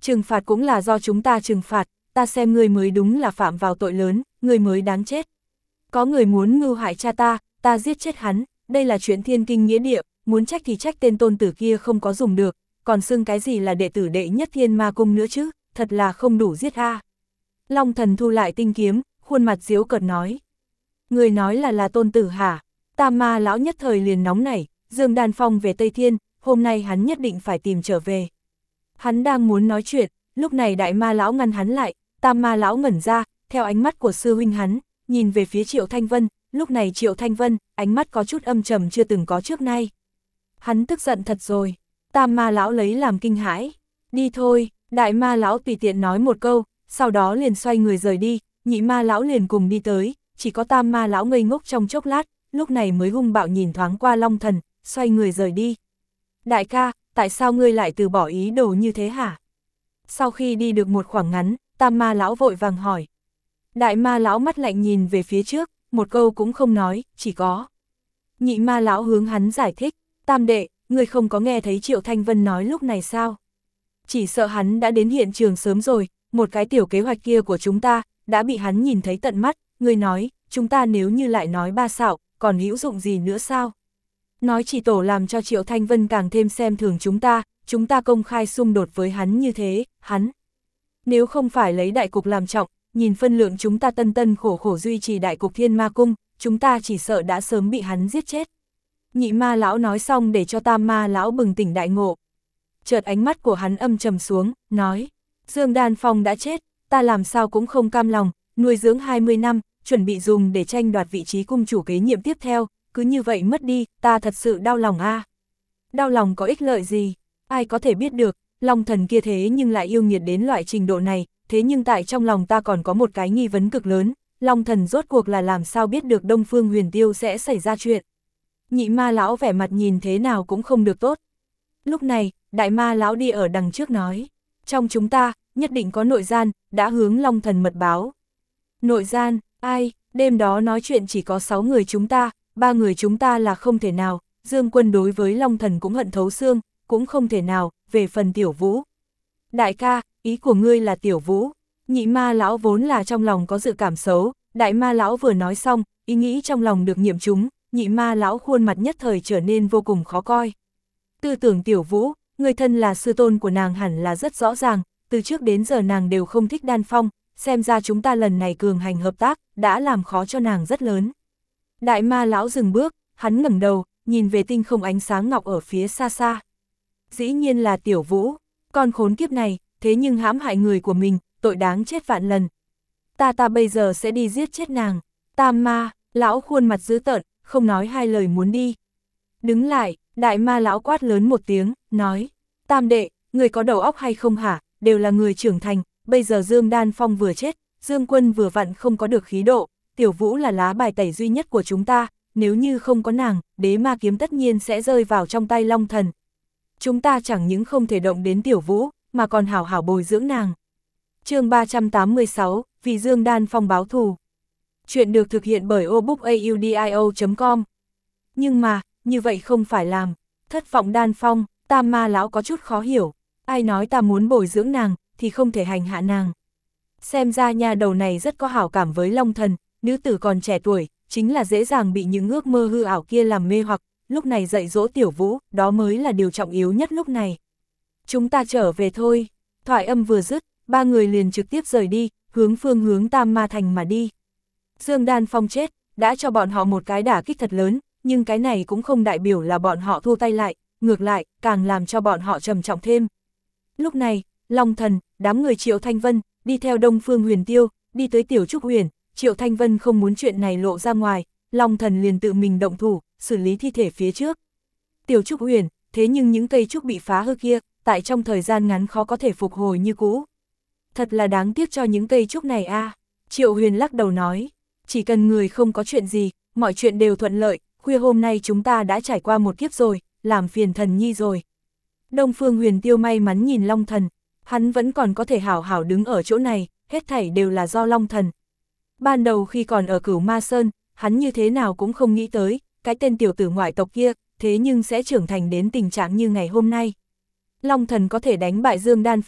Trừng phạt cũng là do chúng ta trừng phạt, ta xem ngươi mới đúng là phạm vào tội lớn, ngươi mới đáng chết. Có người muốn mưu hại cha ta, ta giết chết hắn, đây là chuyện thiên kinh nghĩa địa, muốn trách thì trách tên tôn tử kia không có dùng được, còn xưng cái gì là đệ tử đệ nhất Thiên Ma Cung nữa chứ, thật là không đủ giết a. Long Thần thu lại tinh kiếm, khuôn mặt giễu cợt nói. Người nói là là tôn tử hả? Tam Ma lão nhất thời liền nóng nảy, Dương Đan Phong về Tây Thiên, hôm nay hắn nhất định phải tìm trở về. Hắn đang muốn nói chuyện, lúc này Đại Ma lão ngăn hắn lại, Tam Ma lão ngẩn ra, theo ánh mắt của sư huynh hắn, nhìn về phía Triệu Thanh Vân, lúc này Triệu Thanh Vân, ánh mắt có chút âm trầm chưa từng có trước nay. Hắn tức giận thật rồi, Tam Ma lão lấy làm kinh hãi. Đi thôi, Đại Ma lão tùy tiện nói một câu, sau đó liền xoay người rời đi, Nhị Ma lão liền cùng đi tới, chỉ có Tam Ma lão ngây ngốc trong chốc lát, lúc này mới hung bạo nhìn thoáng qua Long Thần, xoay người rời đi. Đại ca, tại sao ngươi lại từ bỏ ý đồ như thế hả? Sau khi đi được một khoảng ngắn, Tam Ma lão vội vàng hỏi. Đại Ma lão mắt lạnh nhìn về phía trước, một câu cũng không nói, chỉ có. Nhị Ma lão hướng hắn giải thích, Tam đệ, ngươi không có nghe thấy Triệu Thanh Vân nói lúc này sao? Chỉ sợ hắn đã đến hiện trường sớm rồi, một cái tiểu kế hoạch kia của chúng ta, đã bị hắn nhìn thấy tận mắt, ngươi nói, chúng ta nếu như lại nói ba xạo, còn hữu dụng gì nữa sao? Nói chỉ tổ làm cho Triệu Thanh Vân càng thêm xem thường chúng ta, chúng ta công khai xung đột với hắn như thế, hắn. Nếu không phải lấy đại cục làm trọng, nhìn phân lượng chúng ta tân tân khổ khổ duy trì đại cục Thiên Ma Cung, chúng ta chỉ sợ đã sớm bị hắn giết chết. Nhị Ma lão nói xong để cho Tam Ma lão bừng tỉnh đại ngộ. Chợt ánh mắt của hắn âm trầm xuống, nói, Dương Đan Phong đã chết, ta làm sao cũng không cam lòng, nuôi dưỡng hai mươi năm, chuẩn bị dùng để tranh đoạt vị trí cung chủ kế nhiệm tiếp theo, cứ như vậy mất đi, ta thật sự đau lòng a. À. Đau lòng có ích lợi gì, ai có thể biết được, Long Thần kia thế nhưng lại yêu nghiệt đến loại trình độ này, thế nhưng tại trong lòng ta còn có một cái nghi vấn cực lớn, Long Thần rốt cuộc là làm sao biết được Đông Phương Huyền Tiêu sẽ xảy ra chuyện. Nhị Ma lão vẻ mặt nhìn thế nào cũng không được tốt. Lúc này, Đại Ma lão đi ở đằng trước nói, trong chúng ta, nhất định có nội gian, đã hướng Long Thần mật báo. Nội gian, ai, đêm đó nói chuyện chỉ có sáu người chúng ta, ba người chúng ta là không thể nào, Dương Quân đối với Long Thần cũng hận thấu xương, cũng không thể nào, về phần Tiểu Vũ. Đại ca, ý của ngươi là Tiểu Vũ. Nhị Ma lão vốn là trong lòng có dự cảm xấu, Đại Ma lão vừa nói xong, ý nghĩ trong lòng được nghiệm trúng, Nhị Ma lão khuôn mặt nhất thời trở nên vô cùng khó coi. Tư tưởng Tiểu Vũ, người thân là sư tôn của nàng hẳn là rất rõ ràng, từ trước đến giờ nàng đều không thích Đan Phong, xem ra chúng ta lần này cường hành hợp tác, đã làm khó cho nàng rất lớn. Đại Ma lão dừng bước, hắn ngẩng đầu, nhìn về tinh không ánh sáng ngọc ở phía xa xa. Dĩ nhiên là Tiểu Vũ, con khốn kiếp này, thế nhưng hãm hại người của mình, tội đáng chết vạn lần. Ta ta bây giờ sẽ đi giết chết nàng. Tam Ma, lão khuôn mặt dữ tợn, không nói hai lời muốn đi. Đứng lại, Đại Ma lão quát lớn một tiếng, nói, Tam đệ, người có đầu óc hay không hả, đều là người trưởng thành, bây giờ Dương Đan Phong vừa chết, Dương Quân vừa vặn không có được khí độ, Tiểu Vũ là lá bài tẩy duy nhất của chúng ta, nếu như không có nàng, đế ma kiếm tất nhiên sẽ rơi vào trong tay Long Thần. Chúng ta chẳng những không thể động đến Tiểu Vũ, mà còn hảo hảo bồi dưỡng nàng. Chương ba trăm tám mươi sáu, vì Dương Đan Phong báo thù. Chuyện được thực hiện bởi obookaudio chấm com. Nhưng mà, như vậy không phải làm. Thất vọng Đan Phong, Tam Ma lão có chút khó hiểu. Ai nói ta muốn bồi dưỡng nàng, thì không thể hành hạ nàng. Xem ra nha đầu này rất có hảo cảm với Long Thần, nữ tử còn trẻ tuổi, chính là dễ dàng bị những ước mơ hư ảo kia làm mê hoặc, lúc này dạy dỗ Tiểu Vũ, đó mới là điều trọng yếu nhất lúc này. Chúng ta trở về thôi. Thoại âm vừa dứt, ba người liền trực tiếp rời đi, hướng phương hướng Tam Ma Thành mà đi. Dương Đan Phong chết, đã cho bọn họ một cái đả kích thật lớn, nhưng cái này cũng không đại biểu là bọn họ thu tay lại, ngược lại, càng làm cho bọn họ trầm trọng thêm. Lúc này, Long Thần, đám người Triệu Thanh Vân, đi theo Đông Phương Huyền Tiêu, đi tới Tiểu Trúc Huyền, Triệu Thanh Vân không muốn chuyện này lộ ra ngoài, Long Thần liền tự mình động thủ, xử lý thi thể phía trước. Tiểu Trúc Huyền, thế nhưng những cây trúc bị phá hư kia, tại trong thời gian ngắn khó có thể phục hồi như cũ. Thật là đáng tiếc cho những cây trúc này a. À. Triệu Huyền lắc đầu nói, chỉ cần người không có chuyện gì, mọi chuyện đều thuận lợi, khuya hôm nay chúng ta đã trải qua một kiếp rồi, làm phiền thần nhi rồi. Đông Phương Huyền Tiêu may mắn nhìn Long Thần, hắn vẫn còn có thể hảo hảo đứng ở chỗ này, hết thảy đều là do Long Thần. Ban đầu khi còn ở Cửu Ma Sơn, hắn như thế nào cũng không nghĩ tới, cái tên tiểu tử ngoại tộc kia, thế nhưng sẽ trưởng thành đến tình trạng như ngày hôm nay. Long Thần có thể đánh bại Dương Đan Phong,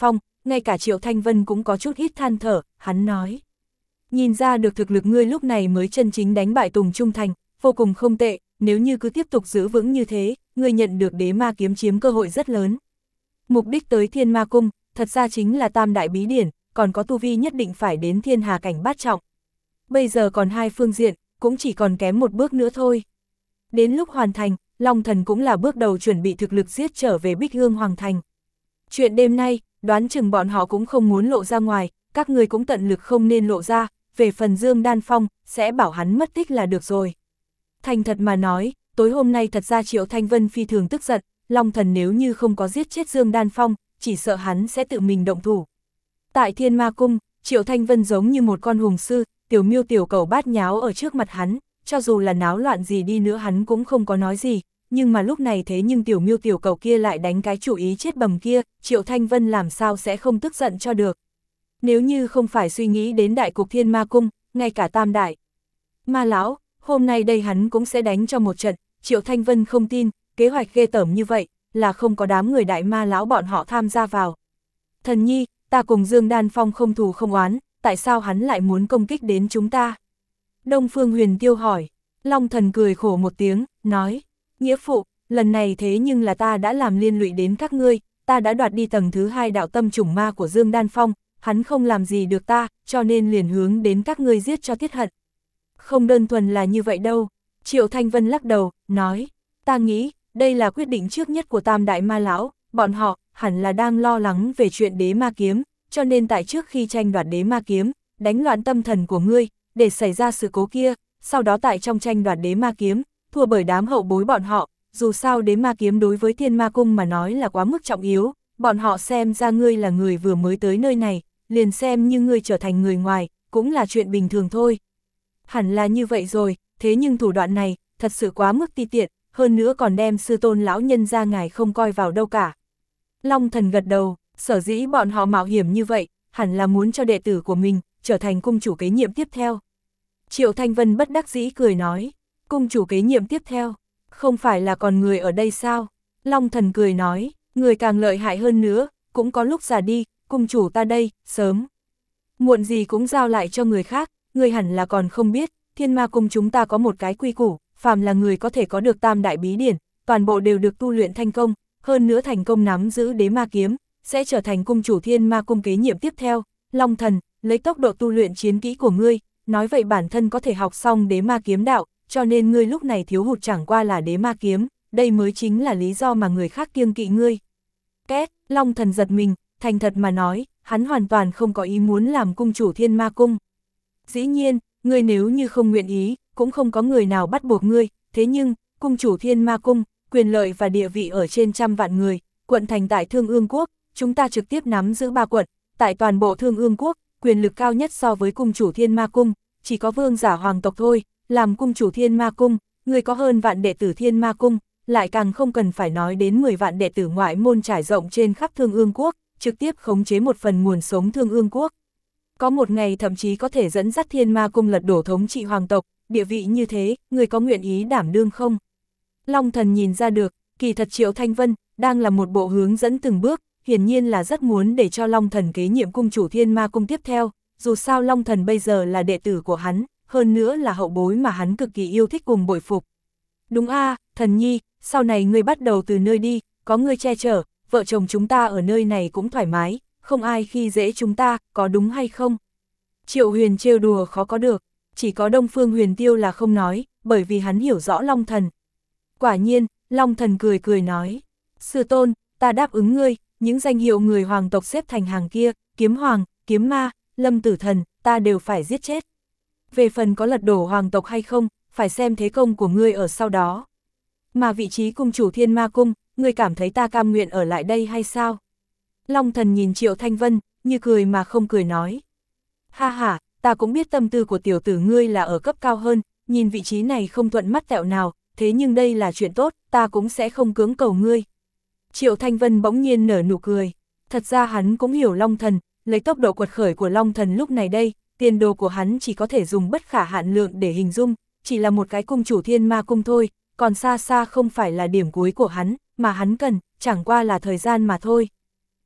ngay cả Triệu Thanh Vân cũng có chút ít than thở, hắn nói. Nhìn ra được thực lực ngươi lúc này mới chân chính đánh bại Tùng Trung Thành, vô cùng không tệ, nếu như cứ tiếp tục giữ vững như thế, ngươi nhận được đế ma kiếm chiếm cơ hội rất lớn. Mục đích tới Thiên Ma Cung, thật ra chính là tam đại bí điển, còn có tu vi nhất định phải đến thiên hà cảnh bát trọng. Bây giờ còn hai phương diện, cũng chỉ còn kém một bước nữa thôi. Đến lúc hoàn thành, Long Thần cũng là bước đầu chuẩn bị thực lực giết trở về Bích Hương Hoàng Thành. Chuyện đêm nay, đoán chừng bọn họ cũng không muốn lộ ra ngoài, các người cũng tận lực không nên lộ ra, về phần Dương Đan Phong, sẽ bảo hắn mất tích là được rồi. Thành thật mà nói, tối hôm nay thật ra Triệu Thanh Vân phi thường tức giận, Long Thần nếu như không có giết chết Dương Đan Phong, chỉ sợ hắn sẽ tự mình động thủ. Tại Thiên Ma Cung, Triệu Thanh Vân giống như một con hùng sư, tiểu miêu tiểu cầu bát nháo ở trước mặt hắn, cho dù là náo loạn gì đi nữa hắn cũng không có nói gì, nhưng mà lúc này thế nhưng tiểu miêu tiểu cầu kia lại đánh cái chủ ý chết bầm kia, Triệu Thanh Vân làm sao sẽ không tức giận cho được. Nếu như không phải suy nghĩ đến đại cục Thiên Ma Cung, ngay cả tam đại ma lão, hôm nay đây hắn cũng sẽ đánh cho một trận, Triệu Thanh Vân không tin, kế hoạch ghê tởm như vậy, là không có đám người đại ma lão bọn họ tham gia vào. Thần nhi, ta cùng Dương Đan Phong không thù không oán, tại sao hắn lại muốn công kích đến chúng ta? Đông Phương Huyền Tiêu hỏi, Long Thần cười khổ một tiếng, nói, nghĩa phụ, lần này thế nhưng là ta đã làm liên lụy đến các ngươi, ta đã đoạt đi tầng thứ hai đạo tâm chủng ma của Dương Đan Phong, hắn không làm gì được ta, cho nên liền hướng đến các ngươi giết cho tiết hận. Không đơn thuần là như vậy đâu, Triệu Thanh Vân lắc đầu, nói, ta nghĩ, đây là quyết định trước nhất của tam đại ma lão, bọn họ hẳn là đang lo lắng về chuyện đế ma kiếm, cho nên tại trước khi tranh đoạt đế ma kiếm, đánh loạn tâm thần của ngươi, để xảy ra sự cố kia, sau đó tại trong tranh đoạt đế ma kiếm, thua bởi đám hậu bối bọn họ, dù sao đế ma kiếm đối với Thiên Ma Cung mà nói là quá mức trọng yếu, bọn họ xem ra ngươi là người vừa mới tới nơi này, liền xem như ngươi trở thành người ngoài, cũng là chuyện bình thường thôi. Hẳn là như vậy rồi, thế nhưng thủ đoạn này, thật sự quá mức ti tiện, hơn nữa còn đem sư tôn lão nhân ra ngài không coi vào đâu cả. Long Thần gật đầu, sở dĩ bọn họ mạo hiểm như vậy, hẳn là muốn cho đệ tử của mình, trở thành cung chủ kế nhiệm tiếp theo. Triệu Thanh Vân bất đắc dĩ cười nói, cung chủ kế nhiệm tiếp theo, không phải là còn người ở đây sao? Long Thần cười nói, người càng lợi hại hơn nữa, cũng có lúc già đi, cung chủ ta đây, sớm. Muộn gì cũng giao lại cho người khác, người hẳn là còn không biết, Thiên Ma Cung chúng ta có một cái quy củ, phàm là người có thể có được tam đại bí điển, toàn bộ đều được tu luyện thành công, hơn nữa thành công nắm giữ đế ma kiếm, sẽ trở thành cung chủ Thiên Ma Cung kế nhiệm tiếp theo. Long Thần, lấy tốc độ tu luyện chiến kỹ của ngươi, nói vậy bản thân có thể học xong đế ma kiếm đạo, cho nên ngươi lúc này thiếu hụt chẳng qua là đế ma kiếm, đây mới chính là lý do mà người khác kiêng kỵ ngươi. Két, Long Thần giật mình, thành thật mà nói, hắn hoàn toàn không có ý muốn làm cung chủ Thiên Ma Cung. Dĩ nhiên, ngươi nếu như không nguyện ý, cũng không có người nào bắt buộc ngươi, thế nhưng, cung chủ Thiên Ma Cung, quyền lợi và địa vị ở trên trăm vạn người, quận thành tại Thương Ương Quốc, chúng ta trực tiếp nắm giữ ba quận, tại toàn bộ Thương Ương Quốc, quyền lực cao nhất so với cung chủ Thiên Ma Cung, chỉ có vương giả hoàng tộc thôi, làm cung chủ Thiên Ma Cung, người có hơn vạn đệ tử Thiên Ma Cung, lại càng không cần phải nói đến mười vạn đệ tử ngoại môn trải rộng trên khắp Thương Ương Quốc, trực tiếp khống chế một phần nguồn sống Thương Ương Quốc. Có một ngày thậm chí có thể dẫn dắt Thiên Ma Cung lật đổ thống trị hoàng tộc, địa vị như thế, người có nguyện ý đảm đương không? Long Thần nhìn ra được, kỳ thật Triệu Thanh Vân, đang là một bộ hướng dẫn từng bước, hiển nhiên là rất muốn để cho Long Thần kế nhiệm cung chủ Thiên Ma Cung tiếp theo, dù sao Long Thần bây giờ là đệ tử của hắn, hơn nữa là hậu bối mà hắn cực kỳ yêu thích cùng bội phục. Đúng a, à, Thần nhi, sau này ngươi bắt đầu từ nơi đi, có ngươi che chở, vợ chồng chúng ta ở nơi này cũng thoải mái, không ai khi dễ chúng ta, có đúng hay không? Triệu Huyền trêu đùa khó có được, chỉ có Đông Phương Huyền Tiêu là không nói, bởi vì hắn hiểu rõ Long Thần. Quả nhiên, Long Thần cười cười nói, sư tôn, ta đáp ứng ngươi, những danh hiệu người hoàng tộc xếp thành hàng kia, kiếm hoàng, kiếm ma, lâm tử thần, ta đều phải giết chết. Về phần có lật đổ hoàng tộc hay không, phải xem thế công của ngươi ở sau đó. Mà vị trí cung chủ Thiên Ma Cung, ngươi cảm thấy ta cam nguyện ở lại đây hay sao? Long Thần nhìn Triệu Thanh Vân, như cười mà không cười nói. Ha ha, ta cũng biết tâm tư của tiểu tử ngươi là ở cấp cao hơn, nhìn vị trí này không thuận mắt tẹo nào, thế nhưng đây là chuyện tốt, ta cũng sẽ không cưỡng cầu ngươi. Triệu Thanh Vân bỗng nhiên nở nụ cười, thật ra hắn cũng hiểu Long Thần, lấy tốc độ quật khởi của Long Thần lúc này đây, tiền đồ của hắn chỉ có thể dùng bất khả hạn lượng để hình dung, chỉ là một cái cung chủ Thiên Ma Cung thôi, còn xa xa không phải là điểm cuối của hắn, mà hắn cần, chẳng qua là thời gian mà thôi.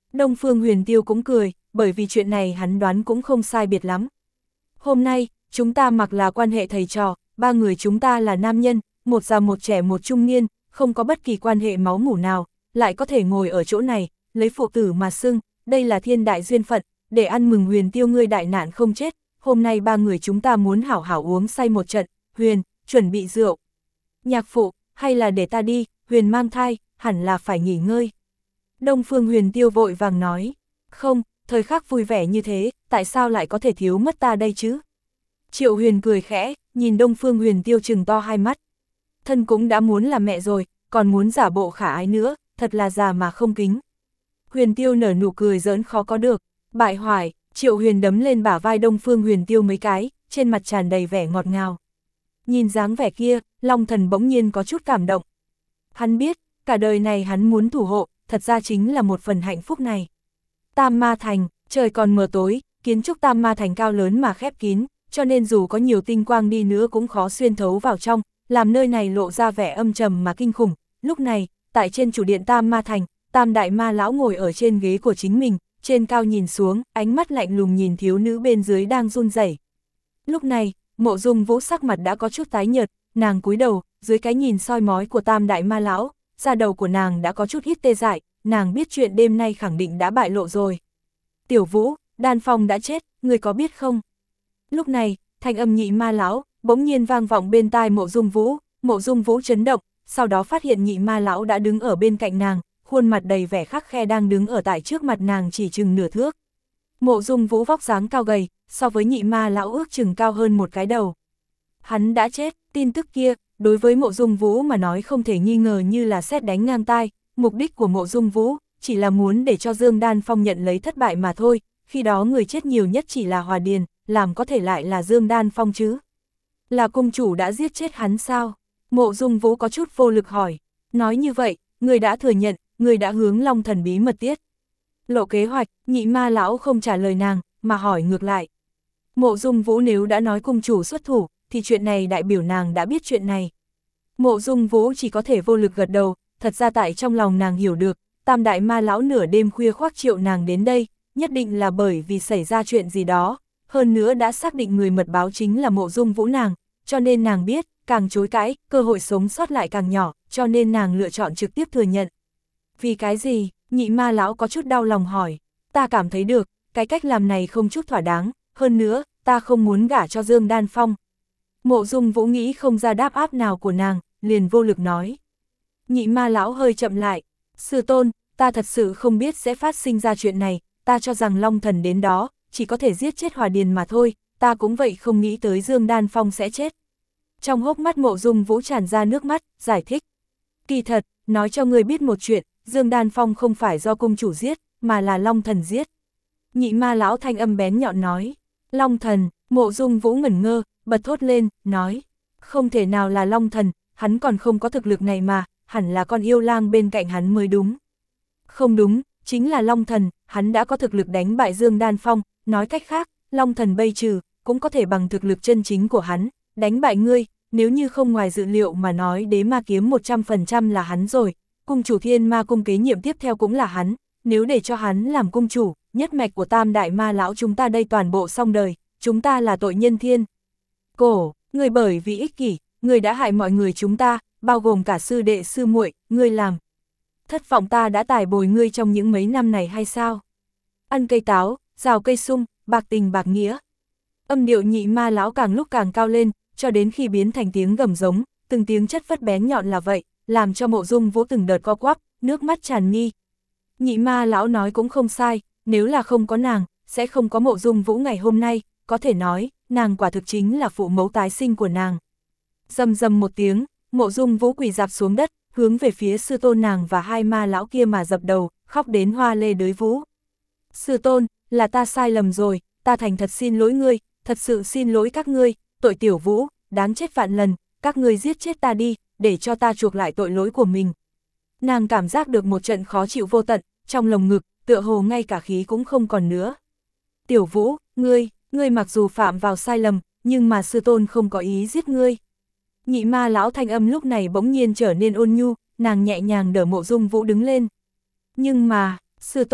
Đông Phương Huyền Tiêu cũng cười, bởi vì chuyện này hắn đoán cũng không sai biệt lắm. Hôm nay, chúng ta mặc là quan hệ thầy trò, ba người chúng ta là nam nhân, một già một trẻ một trung niên, không có bất kỳ quan hệ máu mủ nào, lại có thể ngồi ở chỗ này, lấy phụ tử mà xưng, đây là thiên đại duyên phận, để ăn mừng Huyền Tiêu ngươi đại nạn không chết, hôm nay ba người chúng ta muốn hảo hảo uống say một trận, Huyền, chuẩn bị rượu. Nhạc phụ, hay là để ta đi, Huyền mang thai, hẳn là phải nghỉ ngơi. Đông Phương Huyền Tiêu vội vàng nói, không, thời khắc vui vẻ như thế, tại sao lại có thể thiếu mất ta đây chứ? Triệu Huyền cười khẽ, nhìn Đông Phương Huyền Tiêu trừng to hai mắt. Thân cũng đã muốn là mẹ rồi, còn muốn giả bộ khả ái nữa, thật là già mà không kính. Huyền Tiêu nở nụ cười giỡn khó có được, bại hoại, Triệu Huyền đấm lên bả vai Đông Phương Huyền Tiêu mấy cái, trên mặt tràn đầy vẻ ngọt ngào. Nhìn dáng vẻ kia, Long Thần bỗng nhiên có chút cảm động. Hắn biết, cả đời này hắn muốn thủ hộ, thật ra chính là một phần hạnh phúc này. Tam Ma Thành, trời còn mờ tối, kiến trúc Tam Ma Thành cao lớn mà khép kín, cho nên dù có nhiều tinh quang đi nữa cũng khó xuyên thấu vào trong, làm nơi này lộ ra vẻ âm trầm mà kinh khủng. Lúc này, tại trên chủ điện Tam Ma Thành, Tam Đại Ma Lão ngồi ở trên ghế của chính mình, trên cao nhìn xuống, ánh mắt lạnh lùng nhìn thiếu nữ bên dưới đang run rẩy. Lúc này, Mộ Dung Vũ sắc mặt đã có chút tái nhợt, nàng cúi đầu, dưới cái nhìn soi mói của Tam Đại Ma Lão, da đầu của nàng đã có chút ít tê dại, nàng biết chuyện đêm nay khẳng định đã bại lộ rồi. Tiểu Vũ, Đan Phong đã chết, người có biết không? Lúc này, thanh âm Nhị Ma Lão bỗng nhiên vang vọng bên tai Mộ Dung Vũ, Mộ Dung Vũ chấn động, sau đó phát hiện Nhị Ma Lão đã đứng ở bên cạnh nàng, khuôn mặt đầy vẻ khắc khe đang đứng ở tại trước mặt nàng chỉ chừng nửa thước. Mộ Dung Vũ vóc dáng cao gầy, so với Nhị Ma Lão ước chừng cao hơn một cái đầu. Hắn đã chết, tin tức kia, đối với Mộ Dung Vũ mà nói không thể nghi ngờ như là sét đánh ngang tai, mục đích của Mộ Dung Vũ chỉ là muốn để cho Dương Đan Phong nhận lấy thất bại mà thôi, khi đó người chết nhiều nhất chỉ là Hòa Điền, làm có thể lại là Dương Đan Phong chứ? Là cung chủ đã giết chết hắn sao? Mộ Dung Vũ có chút vô lực hỏi. Nói như vậy, người đã thừa nhận, người đã hướng Long Thần bí mật tiết lộ kế hoạch. Nhị Ma Lão không trả lời nàng, mà hỏi ngược lại. Mộ Dung Vũ nếu đã nói cung chủ xuất thủ, thì chuyện này đại biểu nàng đã biết chuyện này. Mộ Dung Vũ chỉ có thể vô lực gật đầu, thật ra tại trong lòng nàng hiểu được, Tam Đại Ma Lão nửa đêm khuya khoác triệu nàng đến đây, nhất định là bởi vì xảy ra chuyện gì đó, hơn nữa đã xác định người mật báo chính là Mộ Dung Vũ nàng, cho nên nàng biết, càng chối cãi, cơ hội sống sót lại càng nhỏ, cho nên nàng lựa chọn trực tiếp thừa nhận. Vì cái gì? Nhị Ma Lão có chút đau lòng hỏi. Ta cảm thấy được, cái cách làm này không chút thỏa đáng, hơn nữa, ta không muốn gả cho Dương Đan Phong. Mộ Dung Vũ nghĩ không ra đáp áp nào của nàng, liền vô lực nói. Nhị Ma Lão hơi chậm lại. Sư tôn, ta thật sự không biết sẽ phát sinh ra chuyện này, ta cho rằng Long Thần đến đó, chỉ có thể giết chết Hòa Điền mà thôi, ta cũng vậy không nghĩ tới Dương Đan Phong sẽ chết. Trong hốc mắt Mộ Dung Vũ tràn ra nước mắt, giải thích. Kỳ thật, nói cho ngươi biết một chuyện, Dương Đan Phong không phải do cung chủ giết, mà là Long Thần giết. Nhị Ma Lão thanh âm bén nhọn nói. Long Thần, Mộ Dung Vũ ngẩn ngơ, bật thốt lên, nói. Không thể nào là Long Thần, hắn còn không có thực lực này mà, hẳn là con yêu lang bên cạnh hắn mới đúng. Không đúng, chính là Long Thần, hắn đã có thực lực đánh bại Dương Đan Phong, nói cách khác, Long Thần bây trừ, cũng có thể bằng thực lực chân chính của hắn, đánh bại ngươi, nếu như không ngoài dự liệu mà nói Đế Ma Kiếm một trăm phần trăm là hắn rồi, cung chủ Thiên Ma cung kế nhiệm tiếp theo cũng là hắn, nếu để cho hắn làm cung chủ, nhất mạch của Tam Đại Ma Lão chúng ta đây toàn bộ xong đời, chúng ta là tội nhân thiên. Cổ, người bởi vì ích kỷ, người đã hại mọi người chúng ta, bao gồm cả sư đệ sư muội, ngươi làm. Thất vọng ta đã tải bồi ngươi trong những mấy năm này hay sao? Ăn cây táo, rào cây sung, bạc tình bạc nghĩa. Âm điệu Nhị Ma Lão càng lúc càng cao lên, cho đến khi biến thành tiếng gầm giống, từng tiếng chất vất bén nhọn là vậy, làm cho Mộ Dung Vũ từng đợt co quắp, nước mắt tràn mi. Nhị Ma Lão nói cũng không sai, nếu là không có nàng, sẽ không có Mộ Dung Vũ ngày hôm nay, có thể nói, nàng quả thực chính là phụ mẫu tái sinh của nàng. Rầm rầm một tiếng, Mộ Dung Vũ quỳ rạp xuống đất, hướng về phía sư tôn nàng và hai ma lão kia mà dập đầu, khóc đến hoa lê đới vũ. Sư tôn, là ta sai lầm rồi, ta thành thật xin lỗi ngươi, thật sự xin lỗi các ngươi, tội tiểu Vũ, đáng chết vạn lần, các ngươi giết chết ta đi, để cho ta chuộc lại tội lỗi của mình. Nàng cảm giác được một trận khó chịu vô tận, trong lồng ngực, tựa hồ ngay cả khí cũng không còn nữa. Tiểu Vũ, ngươi, ngươi mặc dù phạm vào sai lầm, nhưng mà sư tôn không có ý giết ngươi. Nhị Ma Lão thanh âm lúc này bỗng nhiên trở nên ôn nhu, nàng nhẹ nhàng đỡ Mộ Dung Vũ đứng lên. Nhưng mà, sư tôn,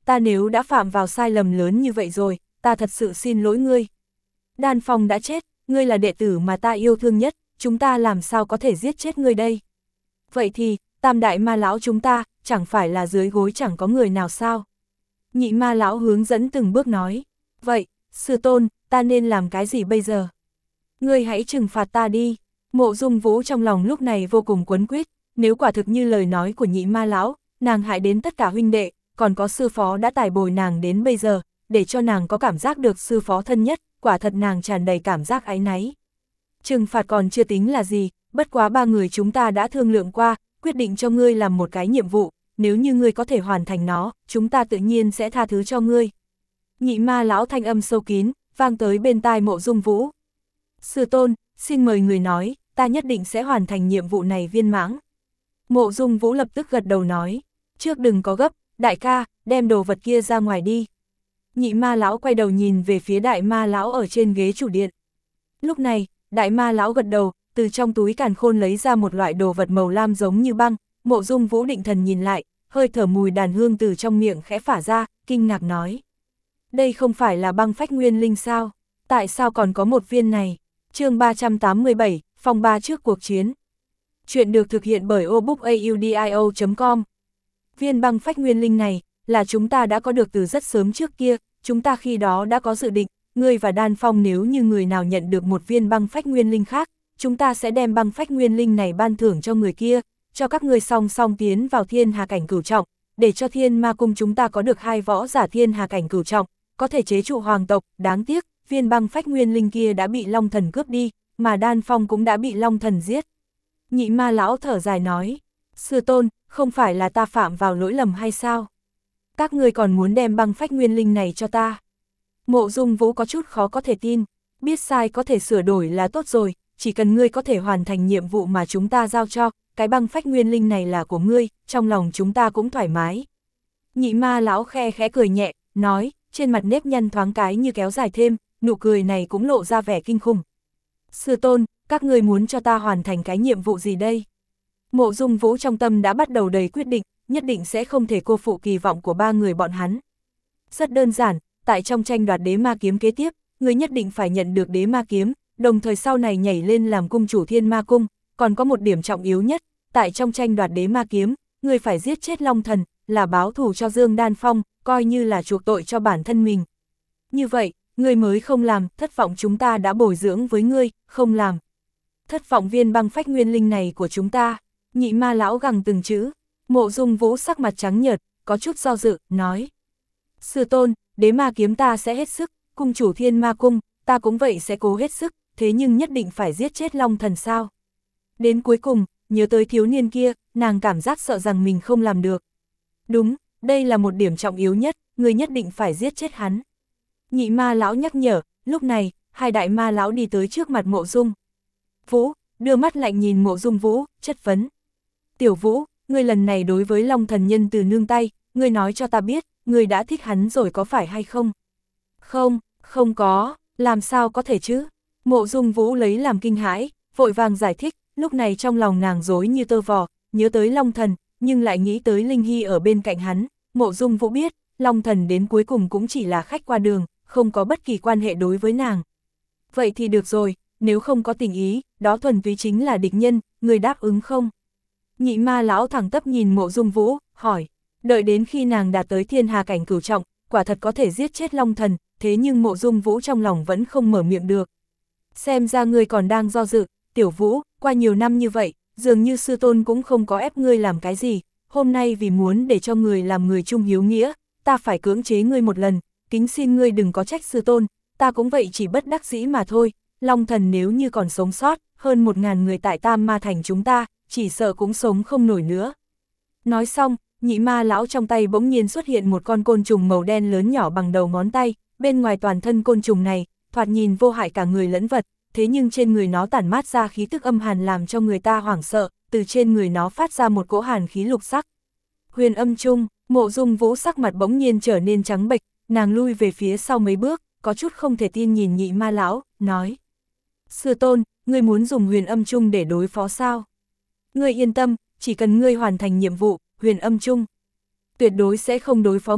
ta nếu đã phạm vào sai lầm lớn như vậy rồi, ta thật sự xin lỗi ngươi. Đan Phong đã chết, ngươi là đệ tử mà ta yêu thương nhất, chúng ta làm sao có thể giết chết ngươi đây? Vậy thì, tam đại ma lão chúng ta, chẳng phải là dưới gối chẳng có người nào sao? Nhị ma lão hướng dẫn từng bước nói. Vậy, sư tôn, ta nên làm cái gì bây giờ? Ngươi hãy trừng phạt ta đi. Mộ Dung Vũ trong lòng lúc này vô cùng quấn quýt, nếu quả thực như lời nói của nhị ma lão, nàng hại đến tất cả huynh đệ, còn có sư phó đã tài bồi nàng đến bây giờ, để cho nàng có cảm giác được sư phó thân nhất, quả thật nàng tràn đầy cảm giác áy náy. Trừng phạt còn chưa tính là gì, bất quá ba người chúng ta đã thương lượng qua, quyết định cho ngươi làm một cái nhiệm vụ, nếu như ngươi có thể hoàn thành nó, chúng ta tự nhiên sẽ tha thứ cho ngươi. Nhị ma lão thanh âm sâu kín, vang tới bên tai Mộ Dung Vũ. Sư tôn, xin mời người nói, ta nhất định sẽ hoàn thành nhiệm vụ này viên mãn. Mộ Dung Vũ lập tức gật đầu nói, trước đừng có gấp, đại ca, đem đồ vật kia ra ngoài đi. Nhị ma lão quay đầu nhìn về phía đại ma lão ở trên ghế chủ điện. Lúc này, đại ma lão gật đầu, từ trong túi càn khôn lấy ra một loại đồ vật màu lam giống như băng. Mộ Dung Vũ định thần nhìn lại, hơi thở mùi đàn hương từ trong miệng khẽ phả ra, kinh ngạc nói. Đây không phải là băng phách nguyên linh sao? Tại sao còn có một viên này? Chương ba trăm tám mươi bảy, phòng ba trước cuộc chiến. Chuyện được thực hiện bởi obookaudio chấm com. Viên băng phách nguyên linh này, là chúng ta đã có được từ rất sớm trước kia, chúng ta khi đó đã có dự định, ngươi và Đan Phong nếu như người nào nhận được một viên băng phách nguyên linh khác, chúng ta sẽ đem băng phách nguyên linh này ban thưởng cho người kia, cho các ngươi song song tiến vào thiên hà cảnh cửu trọng, để cho thiên ma cung chúng ta có được hai võ giả thiên hà cảnh cửu trọng, có thể chế trụ hoàng tộc. Đáng tiếc, viên băng phách nguyên linh kia đã bị Long Thần cướp đi, mà Đan Phong cũng đã bị Long Thần giết. Nhị ma lão thở dài nói, sư tôn, không phải là ta phạm vào lỗi lầm hay sao? Các ngươi còn muốn đem băng phách nguyên linh này cho ta? Mộ Dung Vũ có chút khó có thể tin, biết sai có thể sửa đổi là tốt rồi, chỉ cần ngươi có thể hoàn thành nhiệm vụ mà chúng ta giao cho, cái băng phách nguyên linh này là của ngươi, trong lòng chúng ta cũng thoải mái. Nhị ma lão khe khẽ cười nhẹ, nói, trên mặt nếp nhăn thoáng cái như kéo dài thêm, nụ cười này cũng lộ ra vẻ kinh khủng. Sư tôn, các ngươi muốn cho ta hoàn thành cái nhiệm vụ gì đây? Mộ Dung Vũ trong tâm đã bắt đầu đầy quyết định, nhất định sẽ không thể cô phụ kỳ vọng của ba người bọn hắn. Rất đơn giản, tại trong tranh đoạt đế ma kiếm kế tiếp, ngươi nhất định phải nhận được đế ma kiếm, đồng thời sau này nhảy lên làm cung chủ thiên ma cung, còn có một điểm trọng yếu nhất, tại trong tranh đoạt đế ma kiếm, ngươi phải giết chết Long Thần, là báo thù cho Dương Đan Phong, coi như là chuộc tội cho bản thân mình. Như vậy, ngươi mới không làm, thất vọng chúng ta đã bồi dưỡng với ngươi, không làm. Thất vọng viên băng phách nguyên linh này của chúng ta. Nhị ma lão gằn từng chữ. Mộ Dung Vũ sắc mặt trắng nhợt, có chút do dự, nói. Sư tôn, đế ma kiếm ta sẽ hết sức, cung chủ thiên ma cung, ta cũng vậy sẽ cố hết sức, thế nhưng nhất định phải giết chết Long Thần sao? Đến cuối cùng, nhớ tới thiếu niên kia, nàng cảm giác sợ rằng mình không làm được. Đúng, đây là một điểm trọng yếu nhất, người nhất định phải giết chết hắn. Nhị ma lão nhắc nhở, lúc này, hai đại ma lão đi tới trước mặt Mộ Dung Vũ, đưa mắt lạnh nhìn Mộ Dung Vũ, chất vấn. Tiểu Vũ, ngươi lần này đối với Long Thần nhân từ nương tay, ngươi nói cho ta biết, ngươi đã thích hắn rồi có phải hay không? Không, không có, làm sao có thể chứ? Mộ Dung Vũ lấy làm kinh hãi, vội vàng giải thích, lúc này trong lòng nàng rối như tơ vò, nhớ tới Long Thần, nhưng lại nghĩ tới Linh Hy ở bên cạnh hắn. Mộ Dung Vũ biết, Long Thần đến cuối cùng cũng chỉ là khách qua đường, không có bất kỳ quan hệ đối với nàng. Vậy thì được rồi, nếu không có tình ý, đó thuần túy chính là địch nhân, người đáp ứng không? Nhị ma lão thẳng tắp nhìn Mộ Dung Vũ, hỏi, đợi đến khi nàng đạt tới thiên hà cảnh cửu trọng, quả thật có thể giết chết Long Thần, thế nhưng Mộ Dung Vũ trong lòng vẫn không mở miệng được. Xem ra ngươi còn đang do dự, Tiểu Vũ, qua nhiều năm như vậy, dường như sư tôn cũng không có ép ngươi làm cái gì, hôm nay vì muốn để cho người làm người trung hiếu nghĩa, ta phải cưỡng chế ngươi một lần, kính xin ngươi đừng có trách sư tôn, ta cũng vậy chỉ bất đắc dĩ mà thôi. Long Thần nếu như còn sống sót, hơn một ngàn người tại Tam Ma Thành chúng ta, chỉ sợ cũng sống không nổi nữa. Nói xong, nhị ma lão trong tay bỗng nhiên xuất hiện một con côn trùng màu đen lớn nhỏ bằng đầu ngón tay, bên ngoài toàn thân côn trùng này, thoạt nhìn vô hại cả người lẫn vật, thế nhưng trên người nó tản mát ra khí tức âm hàn làm cho người ta hoảng sợ, từ trên người nó phát ra một cỗ hàn khí lục sắc. Huyền âm trung, Mộ Dung Vũ sắc mặt bỗng nhiên trở nên trắng bệch, nàng lui về phía sau mấy bước, có chút không thể tin nhìn nhị ma lão, nói. Sư tôn, ngươi muốn dùng huyền âm trung để đối phó sao? Ngươi yên tâm, chỉ cần ngươi hoàn thành nhiệm vụ, huyền âm trung tuyệt đối sẽ không đối phó ngươi,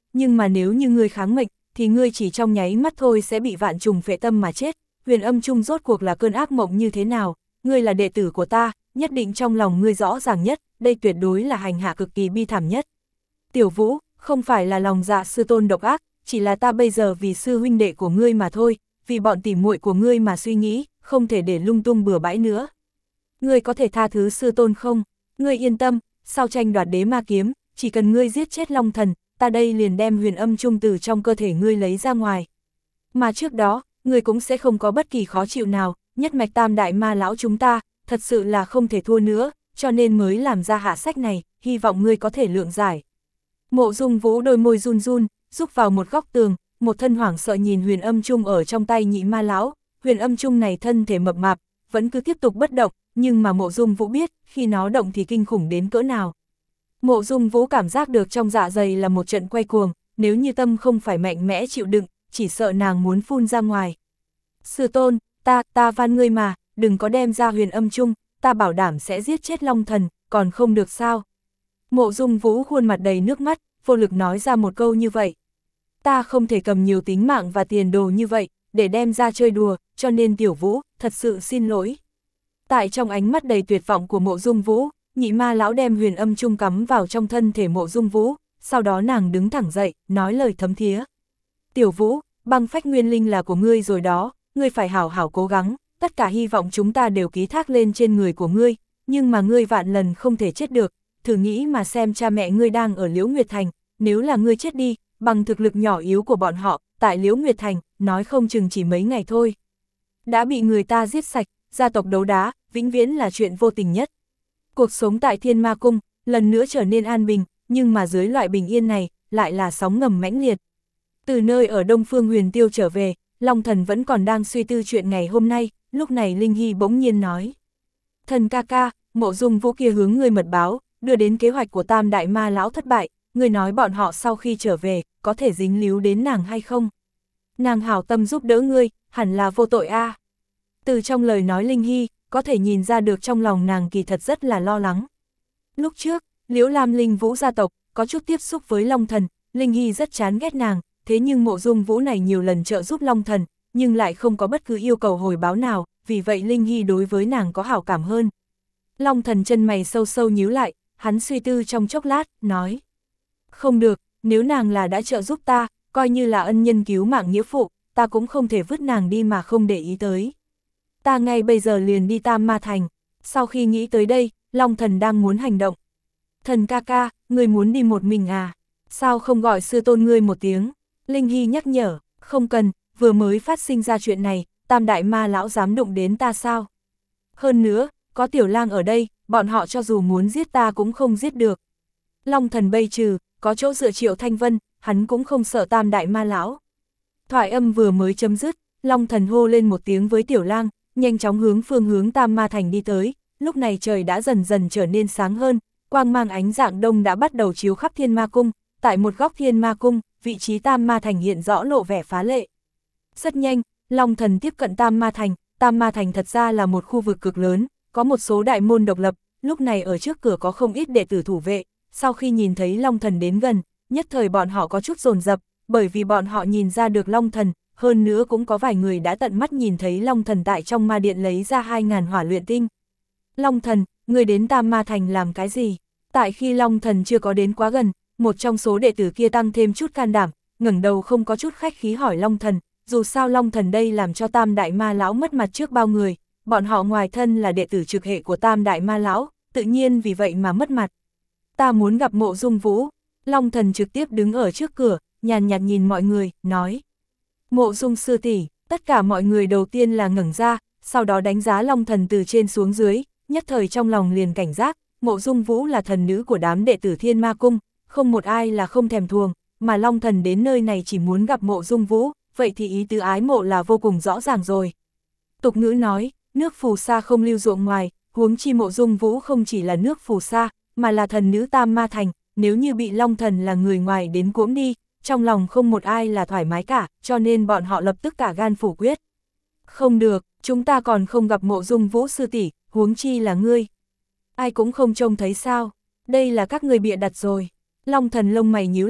nhưng mà nếu như ngươi kháng mệnh, thì ngươi chỉ trong nháy mắt thôi sẽ bị vạn trùng phệ tâm mà chết. Huyền âm chung rốt cuộc là cơn ác mộng như thế nào, ngươi là đệ tử của ta, nhất định trong lòng ngươi rõ ràng nhất, đây tuyệt đối là hành hạ cực kỳ bi thảm nhất. Tiểu Vũ, không phải là lòng dạ sư tôn độc ác, chỉ là ta bây giờ vì sư huynh đệ của ngươi mà thôi, vì bọn tỉ muội của ngươi mà suy nghĩ, không thể để lung tung bừa bãi nữa. Ngươi có thể tha thứ sư tôn không? Ngươi yên tâm, sau tranh đoạt đế ma kiếm, chỉ cần ngươi giết chết Long Thần, ta đây liền đem huyền âm chung từ trong cơ thể ngươi lấy ra ngoài. Mà trước đó, ngươi cũng sẽ không có bất kỳ khó chịu nào, nhất mạch tam đại ma lão chúng ta, thật sự là không thể thua nữa, cho nên mới làm ra hạ sách này, hy vọng ngươi có thể lượng giải. Mộ Dung Vũ đôi môi run run, rúc vào một góc tường, một thân hoảng sợ nhìn huyền âm chung ở trong tay nhị ma lão. Huyền âm chung này thân thể mập mạp, vẫn cứ tiếp tục bất động, nhưng mà Mộ Dung Vũ biết, khi nó động thì kinh khủng đến cỡ nào. Mộ Dung Vũ cảm giác được trong dạ dày là một trận quay cuồng, nếu như tâm không phải mạnh mẽ chịu đựng, chỉ sợ nàng muốn phun ra ngoài. Sư tôn, ta, ta van ngươi mà, đừng có đem ra huyền âm chung, ta bảo đảm sẽ giết chết Long Thần, còn không được sao. Mộ Dung Vũ khuôn mặt đầy nước mắt, vô lực nói ra một câu như vậy. Ta không thể cầm nhiều tính mạng và tiền đồ như vậy, để đem ra chơi đùa, cho nên Tiểu Vũ, thật sự xin lỗi. Tại trong ánh mắt đầy tuyệt vọng của Mộ Dung Vũ, nhị ma lão đem huyền âm chung cắm vào trong thân thể Mộ Dung Vũ, sau đó nàng đứng thẳng dậy, nói lời thấm thía. Tiểu Vũ, băng phách nguyên linh là của ngươi rồi đó, ngươi phải hảo hảo cố gắng, tất cả hy vọng chúng ta đều ký thác lên trên người của ngươi, nhưng mà ngươi vạn lần không thể chết được, thử nghĩ mà xem cha mẹ ngươi đang ở Liễu Nguyệt Thành, nếu là ngươi chết đi, bằng thực lực nhỏ yếu của bọn họ, tại Liễu Nguyệt Thành, nói không chừng chỉ mấy ngày thôi. Đã bị người ta giết sạch, gia tộc đấu đá, vĩnh viễn là chuyện vô tình nhất. Cuộc sống tại Thiên Ma Cung, lần nữa trở nên an bình, nhưng mà dưới loại bình yên này, lại là sóng ngầm mãnh liệt. Từ nơi ở Đông Phương Huyền Tiêu trở về, Long Thần vẫn còn đang suy tư chuyện ngày hôm nay, lúc này Linh Hy bỗng nhiên nói. Thần ca ca, Mộ Dung Vũ kia hướng ngươi mật báo, đưa đến kế hoạch của Tam Đại Ma Lão thất bại, ngươi nói bọn họ sau khi trở về, có thể dính líu đến nàng hay không? Nàng hảo tâm giúp đỡ ngươi, hẳn là vô tội a. À. Từ trong lời nói Linh Hy, có thể nhìn ra được trong lòng nàng kỳ thật rất là lo lắng. Lúc trước, Liễu Lam Linh Vũ gia tộc, có chút tiếp xúc với Long Thần, Linh Hy rất chán ghét nàng, thế nhưng Mộ Dung Vũ này nhiều lần trợ giúp Long Thần, nhưng lại không có bất cứ yêu cầu hồi báo nào, vì vậy Linh Hy đối với nàng có hảo cảm hơn. Long Thần chân mày sâu sâu nhíu lại, hắn suy tư trong chốc lát, nói. Không được, nếu nàng là đã trợ giúp ta, coi như là ân nhân cứu mạng nghĩa phụ, ta cũng không thể vứt nàng đi mà không để ý tới. Ta ngay bây giờ liền đi Tam Ma Thành. Sau khi nghĩ tới đây, Long Thần đang muốn hành động. Thần ca ca, ngươi muốn đi một mình à? Sao không gọi sư tôn ngươi một tiếng? Linh Hy nhắc nhở, không cần, vừa mới phát sinh ra chuyện này, Tam Đại Ma Lão dám đụng đến ta sao? Hơn nữa, có Tiểu Lang ở đây, bọn họ cho dù muốn giết ta cũng không giết được. Long Thần bây trừ, có chỗ dựa Triệu Thanh Vân, hắn cũng không sợ Tam Đại Ma Lão. Thoại âm vừa mới chấm dứt, Long Thần hô lên một tiếng với Tiểu Lang, nhanh chóng hướng phương hướng Tam Ma Thành đi tới, lúc này trời đã dần dần trở nên sáng hơn, quang mang ánh dạng đông đã bắt đầu chiếu khắp Thiên Ma Cung, tại một góc Thiên Ma Cung, vị trí Tam Ma Thành hiện rõ lộ vẻ phá lệ. Rất nhanh, Long Thần tiếp cận Tam Ma Thành, Tam Ma Thành thật ra là một khu vực cực lớn, có một số đại môn độc lập, lúc này ở trước cửa có không ít đệ tử thủ vệ, sau khi nhìn thấy Long Thần đến gần, nhất thời bọn họ có chút dồn dập, bởi vì bọn họ nhìn ra được Long Thần, hơn nữa cũng có vài người đã tận mắt nhìn thấy Long Thần tại trong ma điện lấy ra hai ngàn hỏa luyện tinh. Long Thần, người đến Tam Ma Thành làm cái gì? Tại khi Long Thần chưa có đến quá gần, một trong số đệ tử kia tăng thêm chút can đảm, ngẩng đầu không có chút khách khí hỏi Long Thần, dù sao Long Thần đây làm cho Tam Đại Ma Lão mất mặt trước bao người, bọn họ ngoài thân là đệ tử trực hệ của Tam Đại Ma Lão, tự nhiên vì vậy mà mất mặt. Ta muốn gặp Mộ Dung Vũ. Long Thần trực tiếp đứng ở trước cửa, nhàn nhạt nhìn mọi người, nói. Mộ Dung sư tỷ. Tất cả mọi người đầu tiên là ngẩng ra, sau đó đánh giá Long Thần từ trên xuống dưới, nhất thời trong lòng liền cảnh giác, Mộ Dung Vũ là thần nữ của đám đệ tử Thiên Ma Cung, không một ai là không thèm thuồng, mà Long Thần đến nơi này chỉ muốn gặp Mộ Dung Vũ, vậy thì ý tứ ái mộ là vô cùng rõ ràng rồi. Tục ngữ nói, nước phù sa không lưu ruộng ngoài, huống chi Mộ Dung Vũ không chỉ là nước phù sa, mà là thần nữ Tam Ma Thành, nếu như bị Long Thần là người ngoài đến cuỗm đi, trong lòng không một ai là thoải mái cả, cho nên bọn họ lập tức cả gan phủ quyết. Không được, chúng ta còn không gặp Mộ Dung Vũ sư tỷ, huống chi là ngươi. Ai cũng không trông thấy sao, đây là các ngươi bịa đặt rồi. Long Thần lông mày nhíu lại,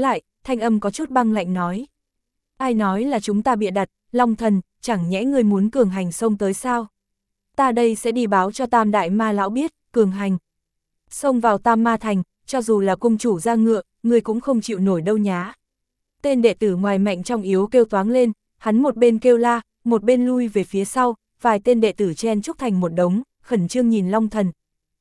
thanh âm có chút băng lạnh nói. Ai nói là chúng ta bịa đặt, Long Thần, chẳng nhẽ ngươi muốn cường hành xông tới sao? Ta đây sẽ đi báo cho Tam Đại Ma Lão biết, cường hành. Xông vào Tam Ma Thành, cho dù là cung chủ ra ngựa, ngươi cũng không chịu nổi đâu nhá. Tên đệ tử ngoài mạnh trong yếu kêu toáng lên, hắn một bên kêu la, một bên lui về phía sau, vài tên đệ tử chen chúc thành một đống, khẩn trương nhìn Long Thần.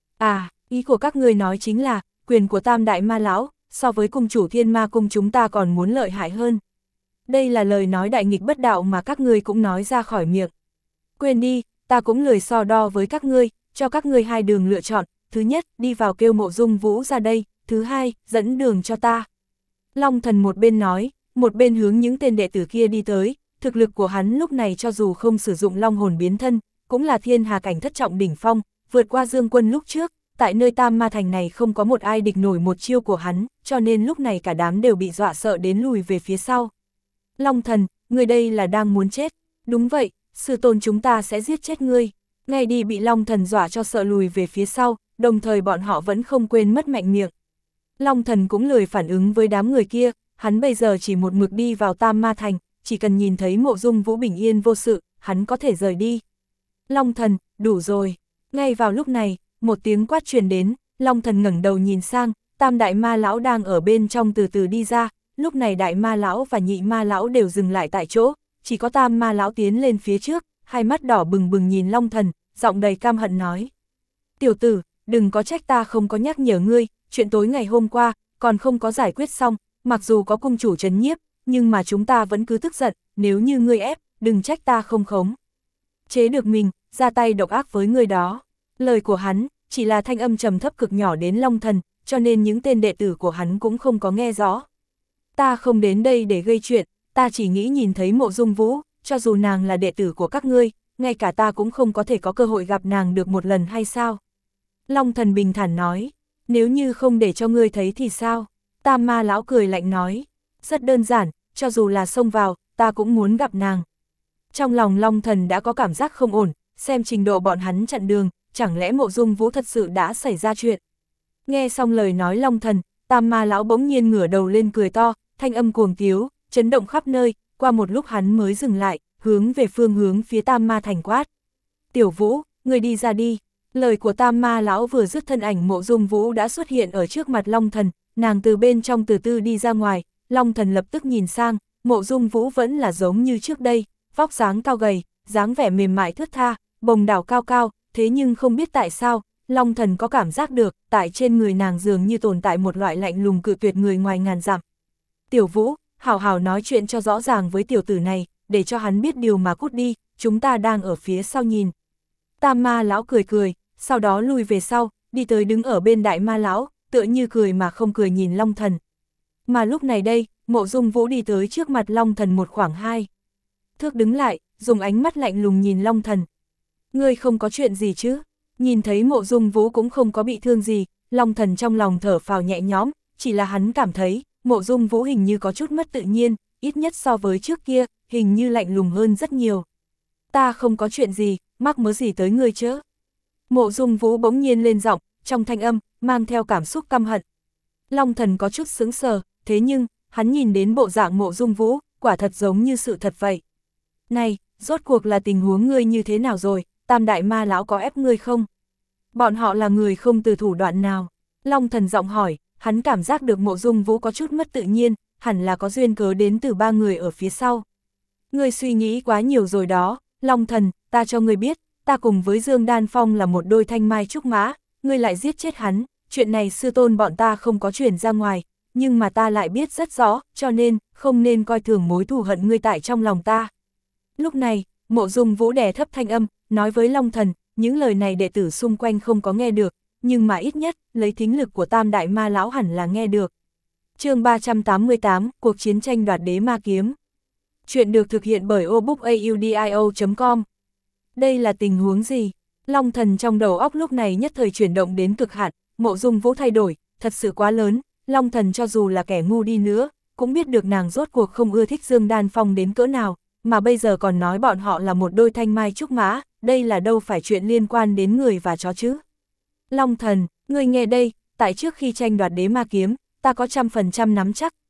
À, ý của các ngươi nói chính là, quyền của Tam Đại Ma Lão, so với cung chủ Thiên Ma Cung chúng ta còn muốn lợi hại hơn. Đây là lời nói đại nghịch bất đạo mà các ngươi cũng nói ra khỏi miệng. Quên đi, ta cũng lười so đo với các ngươi, cho các ngươi hai đường lựa chọn, thứ nhất, đi vào kêu Mộ Dung Vũ ra đây, thứ hai, dẫn đường cho ta. Long Thần một bên nói, một bên hướng những tên đệ tử kia đi tới, thực lực của hắn lúc này cho dù không sử dụng long hồn biến thân, cũng là thiên hà cảnh thất trọng đỉnh phong, vượt qua Dương Quân lúc trước, tại nơi Tam Ma Thành này không có một ai địch nổi một chiêu của hắn, cho nên lúc này cả đám đều bị dọa sợ đến lùi về phía sau. Long Thần, người đây là đang muốn chết. Đúng vậy, sư tôn chúng ta sẽ giết chết ngươi. Ngay đi bị Long Thần dọa cho sợ lùi về phía sau, đồng thời bọn họ vẫn không quên mất mạnh miệng. Long Thần cũng lười phản ứng với đám người kia, hắn bây giờ chỉ một mực đi vào Tam Ma Thành, chỉ cần nhìn thấy Mộ Dung Vũ bình yên vô sự, hắn có thể rời đi. Long Thần, đủ rồi. Ngay vào lúc này, một tiếng quát truyền đến, Long Thần ngẩng đầu nhìn sang, Tam Đại Ma Lão đang ở bên trong từ từ đi ra, lúc này Đại Ma Lão và Nhị Ma Lão đều dừng lại tại chỗ, chỉ có Tam Ma Lão tiến lên phía trước, hai mắt đỏ bừng bừng nhìn Long Thần, giọng đầy cam hận nói. Tiểu tử, đừng có trách ta không có nhắc nhở ngươi, chuyện tối ngày hôm qua, còn không có giải quyết xong, mặc dù có cung chủ trấn nhiếp, nhưng mà chúng ta vẫn cứ tức giận, nếu như ngươi ép, đừng trách ta không khống chế được mình, ra tay độc ác với ngươi đó. Lời của hắn, chỉ là thanh âm trầm thấp cực nhỏ đến Long Thần, cho nên những tên đệ tử của hắn cũng không có nghe rõ. Ta không đến đây để gây chuyện, ta chỉ nghĩ nhìn thấy Mộ Dung Vũ, cho dù nàng là đệ tử của các ngươi, ngay cả ta cũng không có thể có cơ hội gặp nàng được một lần hay sao? Long Thần bình thản nói, nếu như không để cho ngươi thấy thì sao? Tam Ma Lão cười lạnh nói, rất đơn giản, cho dù là xông vào, ta cũng muốn gặp nàng. Trong lòng Long Thần đã có cảm giác không ổn, xem trình độ bọn hắn chặn đường, chẳng lẽ Mộ Dung Vũ thật sự đã xảy ra chuyện? Nghe xong lời nói Long Thần, Tam Ma Lão bỗng nhiên ngửa đầu lên cười to, thanh âm cuồng tiếu, chấn động khắp nơi, qua một lúc hắn mới dừng lại, hướng về phương hướng phía Tam Ma Thành quát. Tiểu Vũ, người đi ra đi. Lời của Tam Ma Lão vừa dứt, thân ảnh Mộ Dung Vũ đã xuất hiện ở trước mặt Long Thần, nàng từ bên trong từ từ đi ra ngoài, Long Thần lập tức nhìn sang, Mộ Dung Vũ vẫn là giống như trước đây, vóc dáng cao gầy, dáng vẻ mềm mại thướt tha, bồng đảo cao cao, thế nhưng không biết tại sao, Long Thần có cảm giác được, tại trên người nàng dường như tồn tại một loại lạnh lùng cự tuyệt người ngoài ngàn dặm. Tiểu Vũ, hảo hảo nói chuyện cho rõ ràng với tiểu tử này, để cho hắn biết điều mà cút đi, chúng ta đang ở phía sau nhìn. Tam Ma Lão cười cười, sau đó lùi về sau, đi tới đứng ở bên Đại Ma Lão, tựa như cười mà không cười nhìn Long Thần. Mà lúc này đây, Mộ Dung Vũ đi tới trước mặt Long Thần một khoảng hai thước đứng lại, dùng ánh mắt lạnh lùng nhìn Long Thần. Ngươi không có chuyện gì chứ? Nhìn thấy Mộ Dung Vũ cũng không có bị thương gì, Long Thần trong lòng thở phào nhẹ nhõm, chỉ là hắn cảm thấy, Mộ Dung Vũ hình như có chút mất tự nhiên, ít nhất so với trước kia, hình như lạnh lùng hơn rất nhiều. Ta không có chuyện gì, mắc mớ gì tới ngươi chứ? Mộ Dung Vũ bỗng nhiên lên giọng, trong thanh âm, mang theo cảm xúc căm hận. Long Thần có chút sững sờ, thế nhưng, hắn nhìn đến bộ dạng Mộ Dung Vũ, quả thật giống như sự thật vậy. Này, rốt cuộc là tình huống ngươi như thế nào rồi, Tam Đại Ma Lão có ép ngươi không? Bọn họ là người không từ thủ đoạn nào? Long Thần giọng hỏi, hắn cảm giác được Mộ Dung Vũ có chút mất tự nhiên, hẳn là có duyên cớ đến từ ba người ở phía sau. Ngươi suy nghĩ quá nhiều rồi đó, Long Thần, ta cho ngươi biết, ta cùng với Dương Đan Phong là một đôi thanh mai trúc mã, ngươi lại giết chết hắn, chuyện này sư tôn bọn ta không có truyền ra ngoài, nhưng mà ta lại biết rất rõ, cho nên, không nên coi thường mối thù hận ngươi tại trong lòng ta. Lúc này, Mộ Dung Vũ đè thấp thanh âm, nói với Long Thần, những lời này đệ tử xung quanh không có nghe được, nhưng mà ít nhất, lấy thính lực của Tam Đại Ma Lão hẳn là nghe được. Chương ba trăm tám mươi tám, cuộc chiến tranh đoạt đế ma kiếm. Chuyện được thực hiện bởi obookaudio chấm com. Đây là tình huống gì? Long Thần trong đầu óc lúc này nhất thời chuyển động đến cực hạn, Mộ Dung Vũ thay đổi, thật sự quá lớn, Long Thần cho dù là kẻ ngu đi nữa, cũng biết được nàng rốt cuộc không ưa thích Dương Đan Phong đến cỡ nào, mà bây giờ còn nói bọn họ là một đôi thanh mai trúc mã, đây là đâu phải chuyện liên quan đến người và chó chứ. Long Thần, ngươi nghe đây, tại trước khi tranh đoạt đế ma kiếm, ta có trăm phần trăm nắm chắc,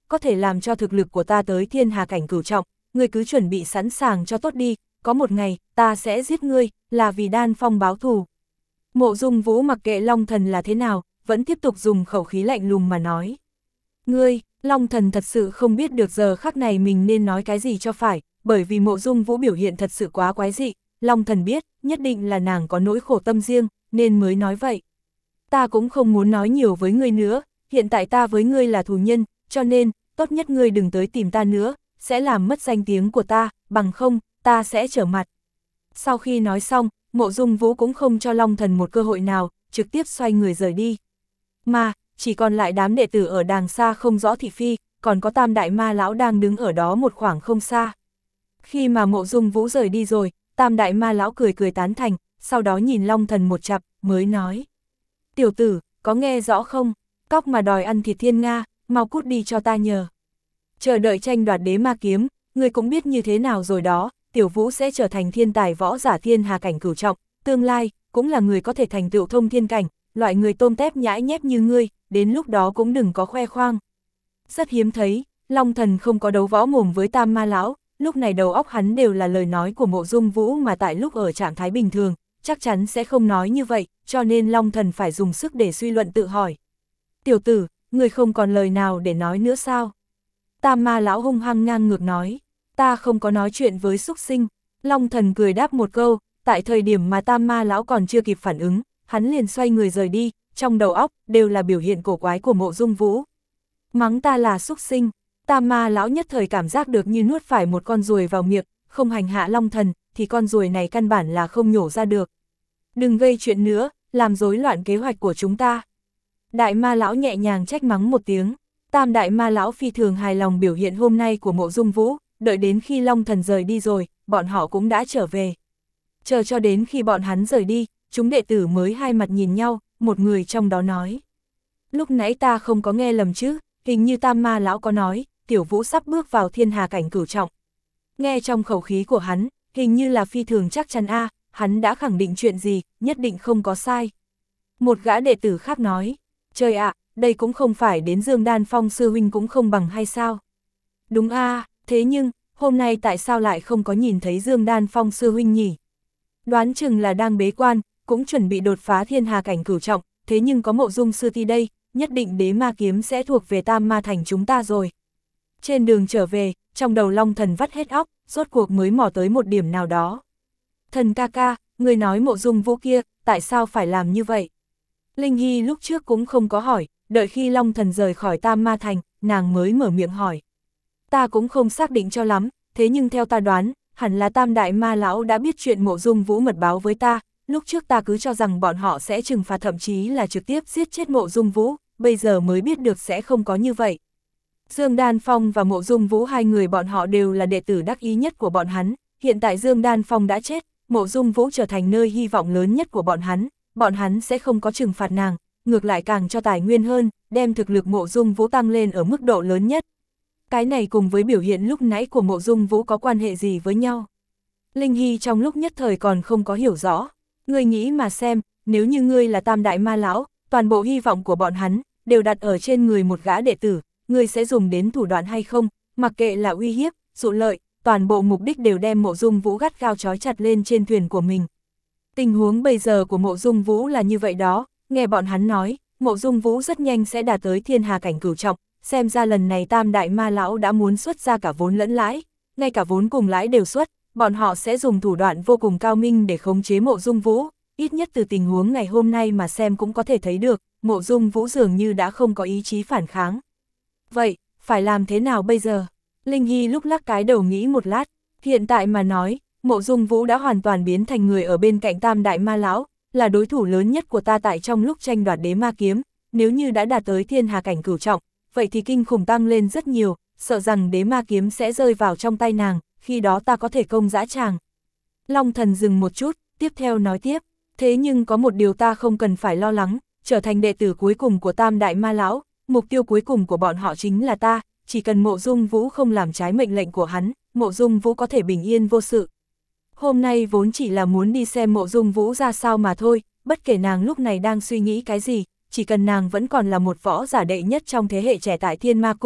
có thể làm cho thực lực của ta tới thiên hà cảnh cửu trọng, ngươi cứ chuẩn bị sẵn sàng cho tốt đi, có một ngày, ta sẽ giết ngươi, là vì Đan Phong báo thù. Mộ Dung Vũ mặc kệ Long Thần là thế nào, vẫn tiếp tục dùng khẩu khí lạnh lùng mà nói. Ngươi, Long Thần thật sự không biết được giờ khắc này mình nên nói cái gì cho phải, bởi vì Mộ Dung Vũ biểu hiện thật sự quá quái dị, Long Thần biết, nhất định là nàng có nỗi khổ tâm riêng, nên mới nói vậy. Ta cũng không muốn nói nhiều với ngươi nữa, hiện tại ta với ngươi là thù nhân, cho nên, tốt nhất ngươi đừng tới tìm ta nữa, sẽ làm mất danh tiếng của ta, bằng không, ta sẽ trở mặt. Sau khi nói xong, Mộ Dung Vũ cũng không cho Long Thần một cơ hội nào, trực tiếp xoay người rời đi. Mà, chỉ còn lại đám đệ tử ở đàng xa không rõ thị phi, còn có Tam Đại Ma Lão đang đứng ở đó một khoảng không xa. Khi mà Mộ Dung Vũ rời đi rồi, Tam Đại Ma Lão cười cười tán thành, sau đó nhìn Long Thần một chặp, mới nói. Tiểu tử, có nghe rõ không? Cóc mà đòi ăn thịt thiên nga, mau cút đi cho ta nhờ. Chờ đợi tranh đoạt đế ma kiếm, ngươi cũng biết như thế nào rồi đó, Tiểu Vũ sẽ trở thành thiên tài võ giả thiên hà cảnh cửu trọng, tương lai, cũng là người có thể thành tựu thông thiên cảnh, loại người tôm tép nhãi nhép như ngươi, đến lúc đó cũng đừng có khoe khoang. Rất hiếm thấy, Long Thần không có đấu võ mồm với Tam Ma Lão, lúc này đầu óc hắn đều là lời nói của Mộ Dung Vũ mà tại lúc ở trạng thái bình thường, chắc chắn sẽ không nói như vậy, cho nên Long Thần phải dùng sức để suy luận tự hỏi. Tiểu tử, người không còn lời nào để nói nữa sao? Tam Ma Lão hung hăng ngang ngược nói, ta không có nói chuyện với súc sinh. Long Thần cười đáp một câu, tại thời điểm mà Tam Ma Lão còn chưa kịp phản ứng, hắn liền xoay người rời đi, trong đầu óc đều là biểu hiện cổ quái của Mộ Dung Vũ. Mắng ta là súc sinh, Tam Ma Lão nhất thời cảm giác được như nuốt phải một con ruồi vào miệng, không hành hạ Long Thần, thì con ruồi này căn bản là không nhổ ra được. Đừng gây chuyện nữa, làm rối loạn kế hoạch của chúng ta. Đại Ma Lão nhẹ nhàng trách mắng một tiếng, Tam Đại Ma Lão phi thường hài lòng biểu hiện hôm nay của Mộ Dung Vũ, đợi đến khi Long Thần rời đi rồi, bọn họ cũng đã trở về. Chờ cho đến khi bọn hắn rời đi, chúng đệ tử mới hai mặt nhìn nhau, một người trong đó nói. Lúc nãy ta không có nghe lầm chứ, hình như Tam Ma Lão có nói, Tiểu Vũ sắp bước vào thiên hà cảnh cửu trọng. Nghe trong khẩu khí của hắn, hình như là phi thường chắc chắn a, hắn đã khẳng định chuyện gì, nhất định không có sai. Một gã đệ tử khác nói, trời ạ, đây cũng không phải đến Dương Đan Phong sư huynh cũng không bằng hay sao? Đúng a, thế nhưng, hôm nay tại sao lại không có nhìn thấy Dương Đan Phong sư huynh nhỉ? Đoán chừng là đang bế quan, cũng chuẩn bị đột phá thiên hà cảnh cửu trọng, thế nhưng có Mộ Dung sư thi đây, nhất định đế ma kiếm sẽ thuộc về Tam Ma Thành chúng ta rồi. Trên đường trở về, trong đầu Long Thần vắt hết óc, rốt cuộc mới mò tới một điểm nào đó. Thần ca ca, người nói Mộ Dung Vũ kia, tại sao phải làm như vậy? Linh Hy lúc trước cũng không có hỏi, đợi khi Long Thần rời khỏi Tam Ma Thành, nàng mới mở miệng hỏi. Ta cũng không xác định cho lắm, thế nhưng theo ta đoán, hẳn là Tam Đại Ma Lão đã biết chuyện Mộ Dung Vũ mật báo với ta, lúc trước ta cứ cho rằng bọn họ sẽ trừng phạt thậm chí là trực tiếp giết chết Mộ Dung Vũ, bây giờ mới biết được sẽ không có như vậy. Dương Đan Phong và Mộ Dung Vũ hai người bọn họ đều là đệ tử đắc ý nhất của bọn hắn, hiện tại Dương Đan Phong đã chết, Mộ Dung Vũ trở thành nơi hy vọng lớn nhất của bọn hắn, bọn hắn sẽ không có trừng phạt nàng, ngược lại càng cho tài nguyên hơn, đem thực lực Mộ Dung Vũ tăng lên ở mức độ lớn nhất. Cái này cùng với biểu hiện lúc nãy của Mộ Dung Vũ có quan hệ gì với nhau? Linh Hy trong lúc nhất thời còn không có hiểu rõ. Ngươi nghĩ mà xem, nếu như ngươi là Tam Đại Ma Lão, toàn bộ hy vọng của bọn hắn đều đặt ở trên người một gã đệ tử, ngươi sẽ dùng đến thủ đoạn hay không, mặc kệ là uy hiếp, dụ lợi, toàn bộ mục đích đều đem Mộ Dung Vũ gắt gao trói chặt lên trên thuyền của mình. Tình huống bây giờ của Mộ Dung Vũ là như vậy đó, nghe bọn hắn nói, Mộ Dung Vũ rất nhanh sẽ đạt tới thiên hà cảnh cửu trọng, xem ra lần này Tam Đại Ma Lão đã muốn xuất ra cả vốn lẫn lãi, ngay cả vốn cùng lãi đều xuất, bọn họ sẽ dùng thủ đoạn vô cùng cao minh để khống chế Mộ Dung Vũ, ít nhất từ tình huống ngày hôm nay mà xem cũng có thể thấy được, Mộ Dung Vũ dường như đã không có ý chí phản kháng. Vậy, phải làm thế nào bây giờ? Linh Hy lúc lắc cái đầu nghĩ một lát, hiện tại mà nói, Mộ Dung Vũ đã hoàn toàn biến thành người ở bên cạnh Tam Đại Ma Lão, là đối thủ lớn nhất của ta tại trong lúc tranh đoạt đế ma kiếm, nếu như đã đạt tới thiên hà cảnh cửu trọng, vậy thì kinh khủng tăng lên rất nhiều, sợ rằng đế ma kiếm sẽ rơi vào trong tay nàng, khi đó ta có thể công dã tràng. Long Thần dừng một chút, tiếp theo nói tiếp, thế nhưng có một điều ta không cần phải lo lắng, trở thành đệ tử cuối cùng của Tam Đại Ma Lão, mục tiêu cuối cùng của bọn họ chính là ta, chỉ cần Mộ Dung Vũ không làm trái mệnh lệnh của hắn, Mộ Dung Vũ có thể bình yên vô sự. Hôm nay vốn chỉ là muốn đi xem Mộ Dung Vũ ra sao mà thôi, bất kể nàng lúc này đang suy nghĩ cái gì, chỉ cần nàng vẫn còn là một võ giả đệ nhất trong thế hệ trẻ tại Thiên Ma Cung,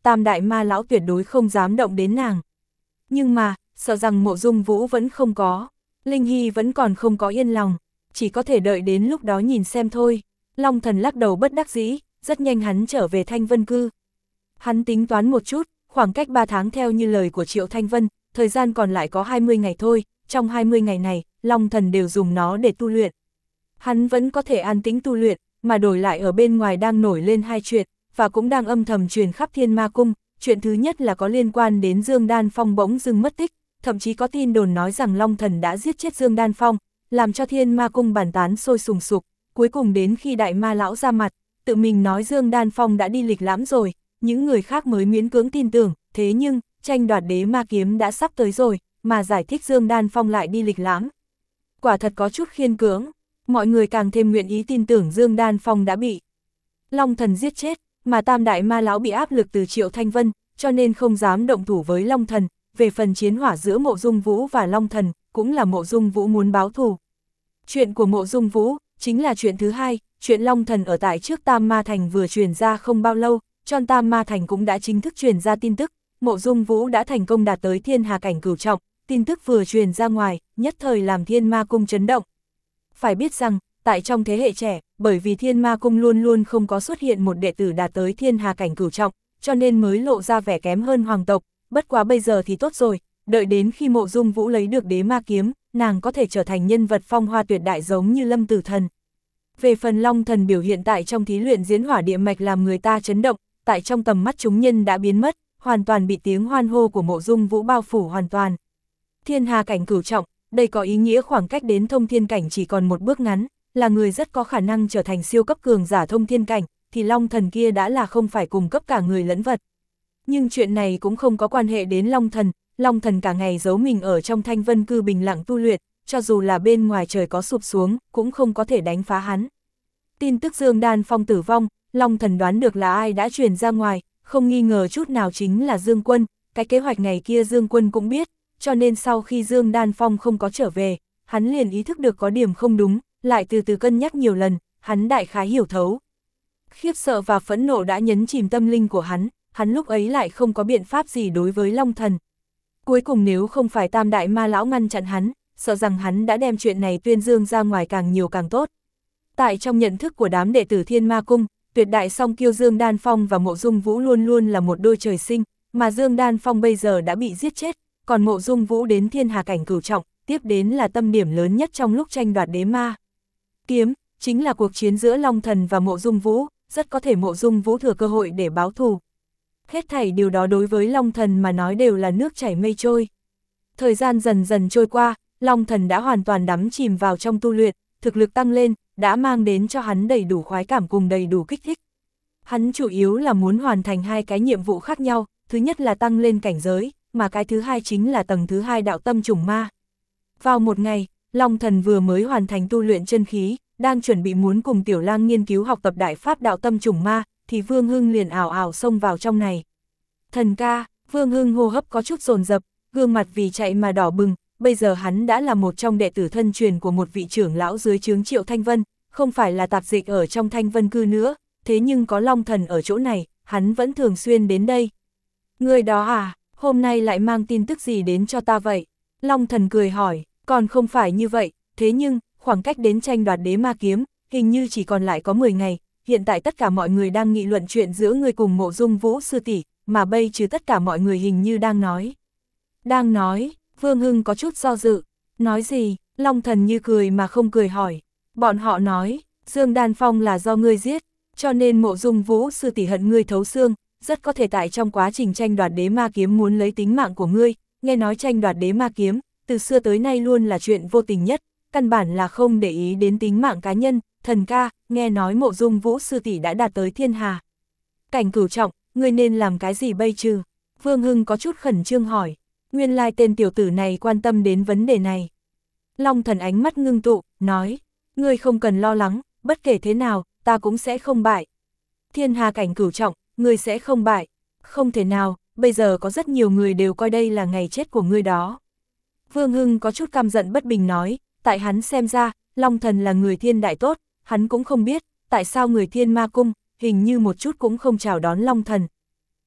tam đại ma lão tuyệt đối không dám động đến nàng. Nhưng mà, sợ rằng Mộ Dung Vũ vẫn không có, Linh Hy vẫn còn không có yên lòng, chỉ có thể đợi đến lúc đó nhìn xem thôi. Long Thần lắc đầu bất đắc dĩ, rất nhanh hắn trở về Thanh Vân Cư. Hắn tính toán một chút, khoảng cách ba tháng theo như lời của Triệu Thanh Vân, thời gian còn lại có hai mươi ngày thôi, trong hai mươi ngày này, Long Thần đều dùng nó để tu luyện. Hắn vẫn có thể an tĩnh tu luyện, mà đổi lại ở bên ngoài đang nổi lên hai chuyện, và cũng đang âm thầm truyền khắp Thiên Ma Cung. Chuyện thứ nhất là có liên quan đến Dương Đan Phong bỗng dưng mất tích, thậm chí có tin đồn nói rằng Long Thần đã giết chết Dương Đan Phong, làm cho Thiên Ma Cung bàn tán sôi sùng sục. Cuối cùng đến khi đại ma lão ra mặt, tự mình nói Dương Đan Phong đã đi lịch lãm rồi, những người khác mới miễn cưỡng tin tưởng. Thế nhưng, tranh đoạt đế ma kiếm đã sắp tới rồi, mà giải thích Dương Đan Phong lại đi lịch lãm. Quả thật có chút khiên cưỡng, mọi người càng thêm nguyện ý tin tưởng Dương Đan Phong đã bị Long Thần giết chết, mà tam đại ma lão bị áp lực từ Triệu Thanh Vân, cho nên không dám động thủ với Long Thần. Về phần chiến hỏa giữa Mộ Dung Vũ và Long Thần, cũng là Mộ Dung Vũ muốn báo thù. Chuyện của Mộ Dung Vũ chính là chuyện thứ hai, chuyện Long Thần ở tại trước Tam Ma Thành vừa truyền ra không bao lâu, cho Tam Ma Thành cũng đã chính thức truyền ra tin tức, Mộ Dung Vũ đã thành công đạt tới thiên hà cảnh cửu trọng, tin tức vừa truyền ra ngoài, nhất thời làm Thiên Ma Cung chấn động. Phải biết rằng, tại trong thế hệ trẻ, bởi vì Thiên Ma Cung luôn luôn không có xuất hiện một đệ tử đạt tới thiên hà cảnh cửu trọng, cho nên mới lộ ra vẻ kém hơn hoàng tộc, bất quá bây giờ thì tốt rồi, đợi đến khi Mộ Dung Vũ lấy được đế ma kiếm, nàng có thể trở thành nhân vật phong hoa tuyệt đại giống như Lâm Tử Thần. Về phần Long Thần biểu hiện tại trong thí luyện diễn hỏa địa mạch làm người ta chấn động, tại trong tầm mắt chúng nhân đã biến mất, hoàn toàn bị tiếng hoan hô của Mộ Dung Vũ bao phủ hoàn toàn. Thiên hà cảnh cửu trọng, đây có ý nghĩa khoảng cách đến thông thiên cảnh chỉ còn một bước ngắn, là người rất có khả năng trở thành siêu cấp cường giả thông thiên cảnh, thì Long Thần kia đã là không phải cùng cấp cả người lẫn vật. Nhưng chuyện này cũng không có quan hệ đến Long Thần, Long Thần cả ngày giấu mình ở trong Thanh Vân Cư bình lặng tu luyện, cho dù là bên ngoài trời có sụp xuống, cũng không có thể đánh phá hắn. Tin tức Dương Đan Phong tử vong, Long Thần đoán được là ai đã truyền ra ngoài, không nghi ngờ chút nào chính là Dương Quân, cái kế hoạch ngày kia Dương Quân cũng biết, cho nên sau khi Dương Đan Phong không có trở về, hắn liền ý thức được có điểm không đúng, lại từ từ cân nhắc nhiều lần, hắn đại khái hiểu thấu. Khiếp sợ và phẫn nộ đã nhấn chìm tâm linh của hắn, hắn lúc ấy lại không có biện pháp gì đối với Long Thần. Cuối cùng nếu không phải tam đại ma lão ngăn chặn hắn, sợ rằng hắn đã đem chuyện này tuyên dương ra ngoài càng nhiều càng tốt. Tại trong nhận thức của đám đệ tử Thiên Ma Cung, tuyệt đại song kiêu Dương Đan Phong và Mộ Dung Vũ luôn luôn là một đôi trời sinh, mà Dương Đan Phong bây giờ đã bị giết chết, còn Mộ Dung Vũ đến thiên hà cảnh cửu trọng, tiếp đến là tâm điểm lớn nhất trong lúc tranh đoạt đế ma kiếm, chính là cuộc chiến giữa Long Thần và Mộ Dung Vũ, rất có thể Mộ Dung Vũ thừa cơ hội để báo thù. Hết thảy điều đó đối với Long Thần mà nói đều là nước chảy mây trôi. Thời gian dần dần trôi qua, Long Thần đã hoàn toàn đắm chìm vào trong tu luyện, thực lực tăng lên, đã mang đến cho hắn đầy đủ khoái cảm cùng đầy đủ kích thích. Hắn chủ yếu là muốn hoàn thành hai cái nhiệm vụ khác nhau, thứ nhất là tăng lên cảnh giới, mà cái thứ hai chính là tầng thứ hai đạo tâm trùng ma. Vào một ngày, Long Thần vừa mới hoàn thành tu luyện chân khí, đang chuẩn bị muốn cùng Tiểu Lang nghiên cứu học tập đại pháp đạo tâm trùng ma, thì Vương Hưng liền ảo ảo xông vào trong này. Thần ca, Vương Hưng hô hấp có chút dồn dập, gương mặt vì chạy mà đỏ bừng, bây giờ hắn đã là một trong đệ tử thân truyền của một vị trưởng lão dưới trướng Triệu Thanh Vân, không phải là tạp dịch ở trong Thanh Vân Cư nữa, thế nhưng có Long Thần ở chỗ này, hắn vẫn thường xuyên đến đây. Người đó à, hôm nay lại mang tin tức gì đến cho ta vậy? Long Thần cười hỏi, còn không phải như vậy, thế nhưng, khoảng cách đến tranh đoạt đế ma kiếm, hình như chỉ còn lại có mười ngày, hiện tại tất cả mọi người đang nghị luận chuyện giữa người cùng Mộ Dung Vũ sư tỷ, mà bây trừ tất cả mọi người hình như đang nói. Đang nói, Vương Hưng có chút do dự, nói gì? Long Thần như cười mà không cười hỏi, bọn họ nói, Dương Đan Phong là do ngươi giết, cho nên Mộ Dung Vũ sư tỷ hận ngươi thấu xương, rất có thể tại trong quá trình tranh đoạt đế ma kiếm muốn lấy tính mạng của ngươi, nghe nói tranh đoạt đế ma kiếm, từ xưa tới nay luôn là chuyện vô tình nhất, căn bản là không để ý đến tính mạng cá nhân. Thần ca, nghe nói Mộ Dung Vũ sư tỷ đã đạt tới thiên hà cảnh cửu trọng, ngươi nên làm cái gì bây trừ? Vương Hưng có chút khẩn trương hỏi, nguyên lai tên tiểu tử này quan tâm đến vấn đề này. Long Thần ánh mắt ngưng tụ, nói, ngươi không cần lo lắng, bất kể thế nào, ta cũng sẽ không bại. Thiên hà cảnh cửu trọng, ngươi sẽ không bại, không thể nào, bây giờ có rất nhiều người đều coi đây là ngày chết của ngươi đó. Vương Hưng có chút căm giận bất bình nói, tại hắn xem ra, Long Thần là người thiên đại tốt, hắn cũng không biết, tại sao người Thiên Ma Cung, hình như một chút cũng không chào đón Long Thần.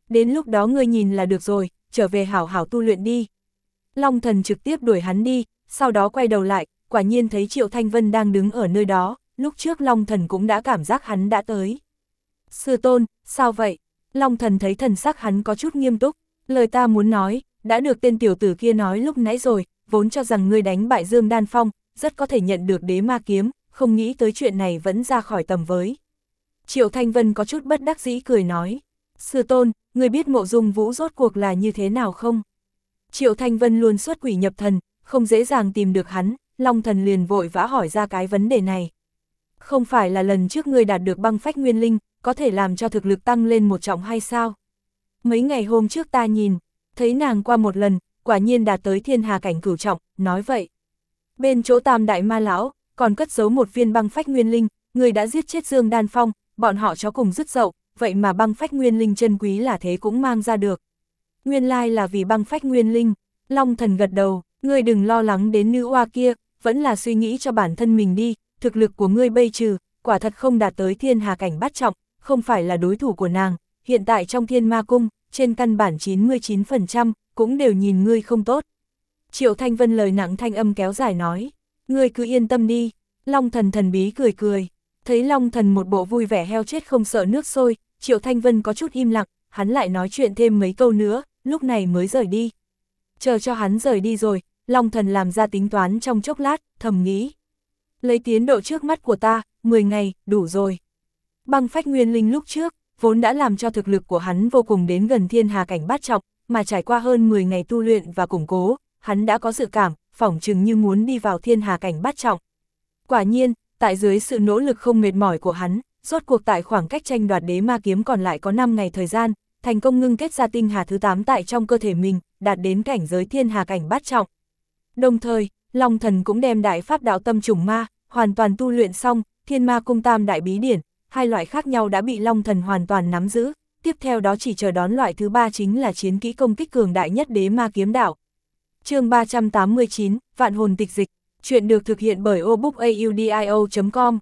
Đến lúc đó ngươi nhìn là được rồi, trở về hảo hảo tu luyện đi. Long Thần trực tiếp đuổi hắn đi, sau đó quay đầu lại, quả nhiên thấy Triệu Thanh Vân đang đứng ở nơi đó, lúc trước Long Thần cũng đã cảm giác hắn đã tới. Sư tôn, sao vậy? Long Thần thấy thần sắc hắn có chút nghiêm túc, lời ta muốn nói, đã được tên tiểu tử kia nói lúc nãy rồi, vốn cho rằng ngươi đánh bại Dương Đan Phong, rất có thể nhận được đế ma kiếm, không nghĩ tới chuyện này vẫn ra khỏi tầm với. Triệu Thanh Vân có chút bất đắc dĩ cười nói, sư tôn, ngươi biết Mộ Dung Vũ rốt cuộc là như thế nào không? Triệu Thanh Vân luôn xuất quỷ nhập thần, không dễ dàng tìm được hắn, Long Thần liền vội vã hỏi ra cái vấn đề này. Không phải là lần trước ngươi đạt được băng phách nguyên linh, có thể làm cho thực lực tăng lên một trọng hay sao? Mấy ngày hôm trước ta nhìn, thấy nàng qua một lần, quả nhiên đạt tới thiên hà cảnh cửu trọng, nói vậy. Bên chỗ Tam Đại Ma Lão, còn cất giấu một viên băng phách nguyên linh, người đã giết chết Dương Đan Phong, bọn họ chó cùng dứt dậu, vậy mà băng phách nguyên linh chân quý là thế cũng mang ra được. Nguyên lai là vì băng phách nguyên linh, Long Thần gật đầu, ngươi đừng lo lắng đến nữ oa kia, vẫn là suy nghĩ cho bản thân mình đi, thực lực của ngươi bây trừ, quả thật không đạt tới thiên hà cảnh bát trọng, không phải là đối thủ của nàng, hiện tại trong Thiên Ma Cung, trên căn bản chín mươi chín phần trăm, cũng đều nhìn ngươi không tốt. Triệu Thanh Vân lời nặng thanh âm kéo dài nói, ngươi cứ yên tâm đi. Long Thần thần bí cười cười, thấy Long Thần một bộ vui vẻ heo chết không sợ nước sôi, Triệu Thanh Vân có chút im lặng, hắn lại nói chuyện thêm mấy câu nữa, lúc này mới rời đi. Chờ cho hắn rời đi rồi, Long Thần làm ra tính toán trong chốc lát, thầm nghĩ. Lấy tiến độ trước mắt của ta, mười ngày, đủ rồi. Băng phách nguyên linh lúc trước, vốn đã làm cho thực lực của hắn vô cùng đến gần thiên hà cảnh bát trọng, mà trải qua hơn mười ngày tu luyện và củng cố, hắn đã có dự cảm, phỏng chừng như muốn đi vào thiên hà cảnh bát trọng. Quả nhiên, tại dưới sự nỗ lực không mệt mỏi của hắn, rốt cuộc tại khoảng cách tranh đoạt đế ma kiếm còn lại có năm ngày thời gian, thành công ngưng kết ra tinh hà thứ tám tại trong cơ thể mình, đạt đến cảnh giới thiên hà cảnh bát trọng. Đồng thời, Long Thần cũng đem đại pháp đạo tâm trùng ma, hoàn toàn tu luyện xong, Thiên Ma Cung tam đại bí điển, hai loại khác nhau đã bị Long Thần hoàn toàn nắm giữ, tiếp theo đó chỉ chờ đón loại thứ ba chính là chiến kỹ công kích cường đại nhất đế ma kiếm đạo. Chương ba trăm tám mươi chín, Vạn hồn tịch dịch, chuyện được thực hiện bởi obookaudio chấm com.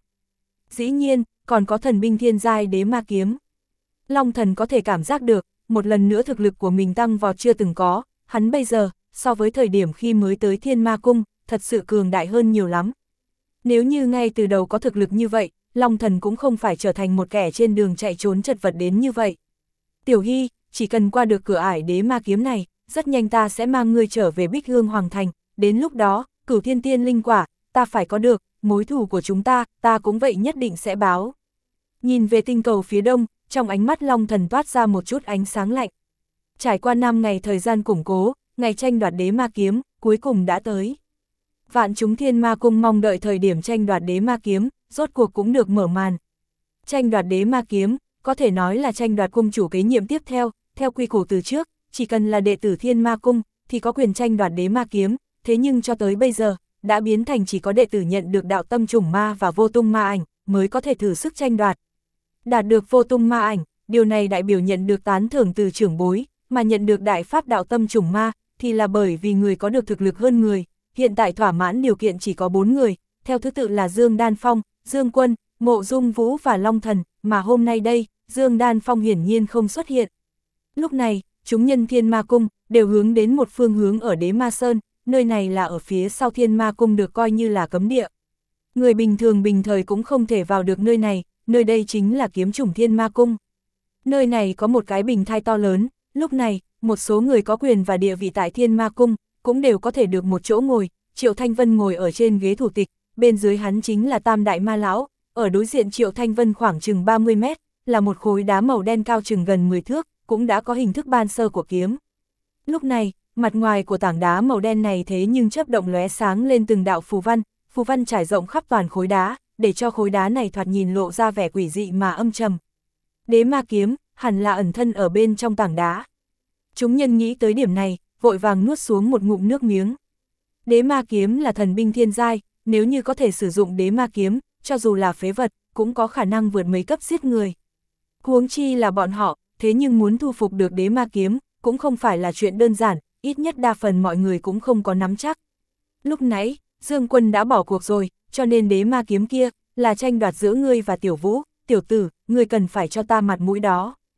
Dĩ nhiên, còn có thần binh thiên giai đế ma kiếm. Long Thần có thể cảm giác được, một lần nữa thực lực của mình tăng vọt chưa từng có, hắn bây giờ, so với thời điểm khi mới tới Thiên Ma Cung, thật sự cường đại hơn nhiều lắm. Nếu như ngay từ đầu có thực lực như vậy, Long Thần cũng không phải trở thành một kẻ trên đường chạy trốn chật vật đến như vậy. Tiểu Hy, chỉ cần qua được cửa ải đế ma kiếm này, rất nhanh ta sẽ mang ngươi trở về Bích Hương Hoàng Thành, đến lúc đó, Cửu Thiên Tiên linh quả, ta phải có được, mối thù của chúng ta, ta cũng vậy nhất định sẽ báo. Nhìn về tinh cầu phía đông, trong ánh mắt Long Thần toát ra một chút ánh sáng lạnh. Trải qua năm ngày thời gian củng cố, ngày tranh đoạt đế ma kiếm, cuối cùng đã tới. Vạn chúng Thiên Ma Cung mong đợi thời điểm tranh đoạt đế ma kiếm, rốt cuộc cũng được mở màn. Tranh đoạt đế ma kiếm, có thể nói là tranh đoạt cung chủ kế nhiệm tiếp theo, theo quy củ từ trước, chỉ cần là đệ tử Thiên Ma Cung, thì có quyền tranh đoạt đế ma kiếm, thế nhưng cho tới bây giờ, đã biến thành chỉ có đệ tử nhận được đạo tâm trùng ma và vô tung ma ảnh, mới có thể thử sức tranh đoạt. Đạt được vô tung ma ảnh, điều này đại biểu nhận được tán thưởng từ trưởng bối, mà nhận được đại pháp đạo tâm trùng ma, thì là bởi vì người có được thực lực hơn người. Hiện tại thỏa mãn điều kiện chỉ có bốn người, theo thứ tự là Dương Đan Phong, Dương Quân, Mộ Dung Vũ và Long Thần, mà hôm nay đây, Dương Đan Phong hiển nhiên không xuất hiện. Lúc này, chúng nhân Thiên Ma Cung đều hướng đến một phương hướng ở Đế Ma Sơn, nơi này là ở phía sau Thiên Ma Cung được coi như là cấm địa. Người bình thường bình thời cũng không thể vào được nơi này, nơi đây chính là kiếm chủng Thiên Ma Cung. Nơi này có một cái bình thai to lớn, lúc này, một số người có quyền và địa vị tại Thiên Ma Cung, cũng đều có thể được một chỗ ngồi. Triệu Thanh Vân ngồi ở trên ghế thủ tịch, bên dưới hắn chính là Tam Đại Ma Lão, ở đối diện Triệu Thanh Vân khoảng chừng ba mươi mét, là một khối đá màu đen cao chừng gần mười thước, cũng đã có hình thức ban sơ của kiếm. Lúc này, mặt ngoài của tảng đá màu đen này thế nhưng chớp động lóe sáng lên từng đạo phù văn, phù văn trải rộng khắp toàn khối đá, để cho khối đá này thoạt nhìn lộ ra vẻ quỷ dị mà âm trầm. Đế ma kiếm, hẳn là ẩn thân ở bên trong tảng đá. Chúng nhân nghĩ tới điểm này, vội vàng nuốt xuống một ngụm nước miếng. Đế ma kiếm là thần binh thiên giai, nếu như có thể sử dụng đế ma kiếm, cho dù là phế vật, cũng có khả năng vượt mấy cấp giết người. Huống chi là bọn họ, thế nhưng muốn thu phục được đế ma kiếm, cũng không phải là chuyện đơn giản, ít nhất đa phần mọi người cũng không có nắm chắc. Lúc nãy, Dương Quân đã bỏ cuộc rồi, cho nên đế ma kiếm kia, là tranh đoạt giữa ngươi và Tiểu Vũ, tiểu tử, ngươi cần phải cho ta mặt mũi đó.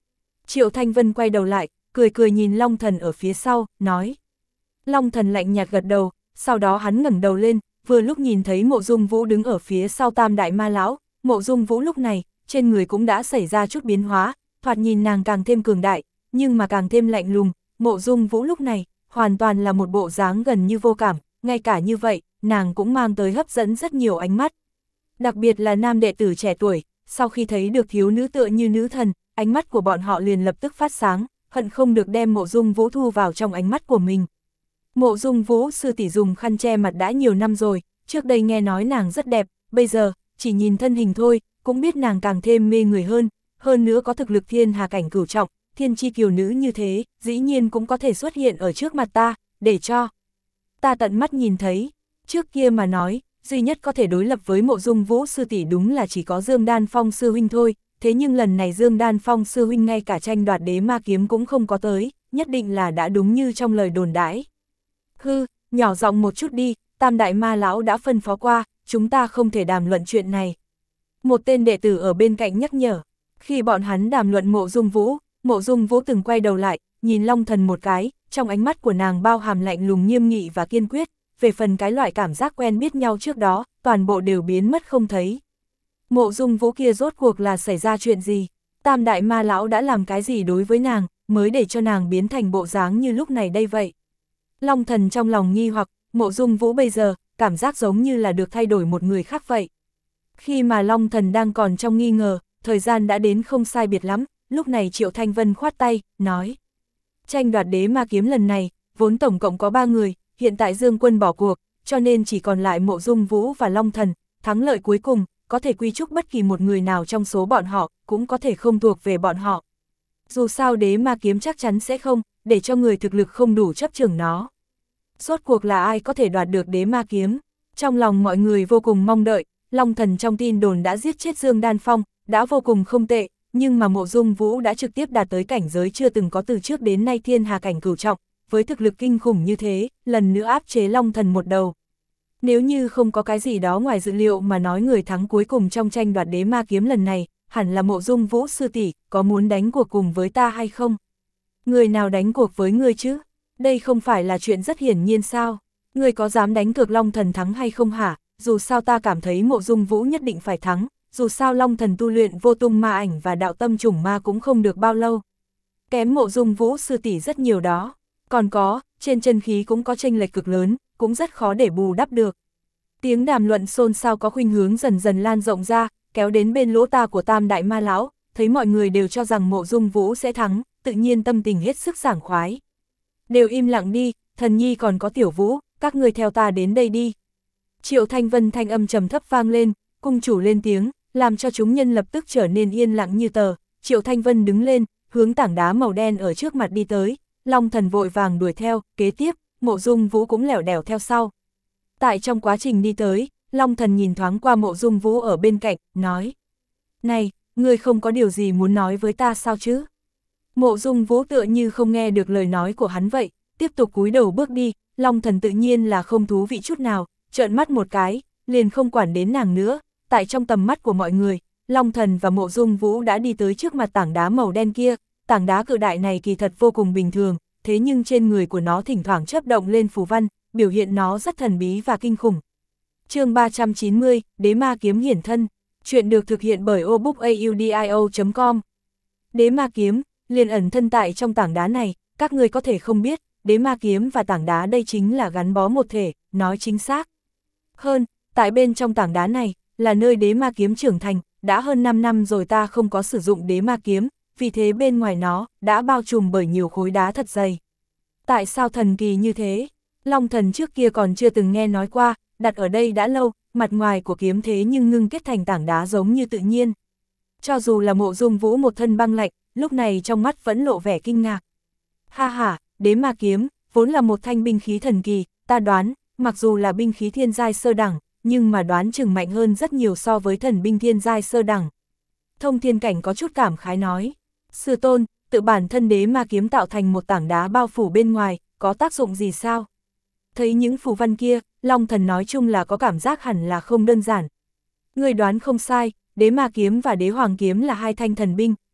Triệu Thanh Vân quay đầu lại, cười cười nhìn Long Thần ở phía sau, nói. Long Thần lạnh nhạt gật đầu, sau đó hắn ngẩng đầu lên, vừa lúc nhìn thấy Mộ Dung Vũ đứng ở phía sau Tam Đại Ma Lão. Mộ Dung Vũ lúc này, trên người cũng đã xảy ra chút biến hóa, thoạt nhìn nàng càng thêm cường đại, nhưng mà càng thêm lạnh lùng. Mộ Dung Vũ lúc này, hoàn toàn là một bộ dáng gần như vô cảm, ngay cả như vậy, nàng cũng mang tới hấp dẫn rất nhiều ánh mắt. Đặc biệt là nam đệ tử trẻ tuổi, sau khi thấy được thiếu nữ tựa như nữ thần, ánh mắt của bọn họ liền lập tức phát sáng, hận không được đem Mộ Dung Vũ thu vào trong ánh mắt của mình. Mộ Dung Vũ sư tỷ dùng khăn che mặt đã nhiều năm rồi, trước đây nghe nói nàng rất đẹp, bây giờ, chỉ nhìn thân hình thôi, cũng biết nàng càng thêm mê người hơn, hơn nữa có thực lực thiên hà cảnh cửu trọng, thiên chi kiều nữ như thế, dĩ nhiên cũng có thể xuất hiện ở trước mặt ta, để cho ta tận mắt nhìn thấy. Trước kia mà nói, duy nhất có thể đối lập với Mộ Dung Vũ sư tỷ đúng là chỉ có Dương Đan Phong sư huynh thôi, thế nhưng lần này Dương Đan Phong sư huynh ngay cả tranh đoạt đế ma kiếm cũng không có tới, nhất định là đã đúng như trong lời đồn đãi. Hư, nhỏ giọng một chút đi, Tam Đại Ma Lão đã phân phó qua, chúng ta không thể đàm luận chuyện này. Một tên đệ tử ở bên cạnh nhắc nhở, khi bọn hắn đàm luận Mộ Dung Vũ, Mộ Dung Vũ từng quay đầu lại, nhìn Long Thần một cái, trong ánh mắt của nàng bao hàm lạnh lùng nghiêm nghị và kiên quyết, về phần cái loại cảm giác quen biết nhau trước đó, toàn bộ đều biến mất không thấy. Mộ Dung Vũ kia rốt cuộc là xảy ra chuyện gì? Tam Đại Ma Lão đã làm cái gì đối với nàng, mới để cho nàng biến thành bộ dáng như lúc này đây vậy? Long Thần trong lòng nghi hoặc, Mộ Dung Vũ bây giờ, cảm giác giống như là được thay đổi một người khác vậy. Khi mà Long Thần đang còn trong nghi ngờ, thời gian đã đến không sai biệt lắm, lúc này Triệu Thanh Vân khoát tay, nói. Tranh đoạt đế ma kiếm lần này, vốn tổng cộng có ba người, hiện tại Dương Quân bỏ cuộc, cho nên chỉ còn lại Mộ Dung Vũ và Long Thần, thắng lợi cuối cùng, có thể quy chúc bất kỳ một người nào trong số bọn họ, cũng có thể không thuộc về bọn họ. Dù sao đế ma kiếm chắc chắn sẽ không, để cho người thực lực không đủ chấp chưởng nó. Rốt cuộc là ai có thể đoạt được đế ma kiếm? Trong lòng mọi người vô cùng mong đợi, Long Thần trong tin đồn đã giết chết Dương Đan Phong, đã vô cùng không tệ, nhưng mà Mộ Dung Vũ đã trực tiếp đạt tới cảnh giới chưa từng có từ trước đến nay thiên hà cảnh cửu trọng, với thực lực kinh khủng như thế, lần nữa áp chế Long Thần một đầu. Nếu như không có cái gì đó ngoài dự liệu mà nói người thắng cuối cùng trong tranh đoạt đế ma kiếm lần này, hẳn là Mộ Dung Vũ sư tỷ, có muốn đánh cuộc cùng với ta hay không? Người nào đánh cuộc với ngươi chứ? Đây không phải là chuyện rất hiển nhiên sao? Ngươi có dám đánh cược Long Thần thắng hay không hả? Dù sao ta cảm thấy Mộ Dung Vũ nhất định phải thắng, dù sao Long Thần tu luyện vô tung ma ảnh và đạo tâm chủng ma cũng không được bao lâu. Kém Mộ Dung Vũ sư tỷ rất nhiều đó. Còn có, trên chân khí cũng có chênh lệch cực lớn, cũng rất khó để bù đắp được. Tiếng đàm luận xôn xao có khuynh hướng dần dần lan rộng ra, kéo đến bên lỗ tai của Tam Đại Ma Lão, thấy mọi người đều cho rằng Mộ Dung Vũ sẽ thắng, tự nhiên tâm tình hết sức sảng khoái. Đều im lặng đi, Thần Nhi còn có Tiểu Vũ, các người theo ta đến đây đi. Triệu Thanh Vân thanh âm trầm thấp vang lên, cung chủ lên tiếng, làm cho chúng nhân lập tức trở nên yên lặng như tờ. Triệu Thanh Vân đứng lên, hướng tảng đá màu đen ở trước mặt đi tới, Long Thần vội vàng đuổi theo, kế tiếp, Mộ Dung Vũ cũng lẻo đẻo theo sau. Tại trong quá trình đi tới, Long Thần nhìn thoáng qua Mộ Dung Vũ ở bên cạnh, nói. Này, ngươi không có điều gì muốn nói với ta sao chứ? Mộ Dung Vũ tựa như không nghe được lời nói của hắn vậy, tiếp tục cúi đầu bước đi, Long Thần tự nhiên là không thú vị chút nào, trợn mắt một cái, liền không quản đến nàng nữa. Tại trong tầm mắt của mọi người, Long Thần và Mộ Dung Vũ đã đi tới trước mặt tảng đá màu đen kia. Tảng đá cự đại này kỳ thật vô cùng bình thường, thế nhưng trên người của nó thỉnh thoảng chớp động lên phù văn, biểu hiện nó rất thần bí và kinh khủng. Chương ba trăm chín mươi, Đế Ma Kiếm hiển thân. Chuyện được thực hiện bởi o book audio chấm com. Đế Ma Kiếm liền ẩn thân tại trong tảng đá này, các người có thể không biết, Đế Ma Kiếm và tảng đá đây chính là gắn bó một thể, nói chính xác. Hơn, tại bên trong tảng đá này, là nơi Đế Ma Kiếm trưởng thành, đã hơn năm năm rồi ta không có sử dụng Đế Ma Kiếm, vì thế bên ngoài nó, đã bao trùm bởi nhiều khối đá thật dày. Tại sao thần kỳ như thế? Long Thần trước kia còn chưa từng nghe nói qua, đặt ở đây đã lâu, mặt ngoài của kiếm thế nhưng ngưng kết thành tảng đá giống như tự nhiên. Cho dù là Mộ Dung Vũ một thân băng lạnh, lúc này trong mắt vẫn lộ vẻ kinh ngạc. Ha ha, Đế Ma Kiếm, vốn là một thanh binh khí thần kỳ, ta đoán, mặc dù là binh khí thiên giai sơ đẳng, nhưng mà đoán chừng mạnh hơn rất nhiều so với thần binh thiên giai sơ đẳng. Thông Thiên Cảnh có chút cảm khái nói. Sư tôn, tự bản thân Đế Ma Kiếm tạo thành một tảng đá bao phủ bên ngoài, có tác dụng gì sao? Thấy những phù văn kia, Long Thần nói chung là có cảm giác hẳn là không đơn giản. Người đoán không sai, Đế Ma Kiếm và Đế Hoàng Kiếm là hai thanh thần binh,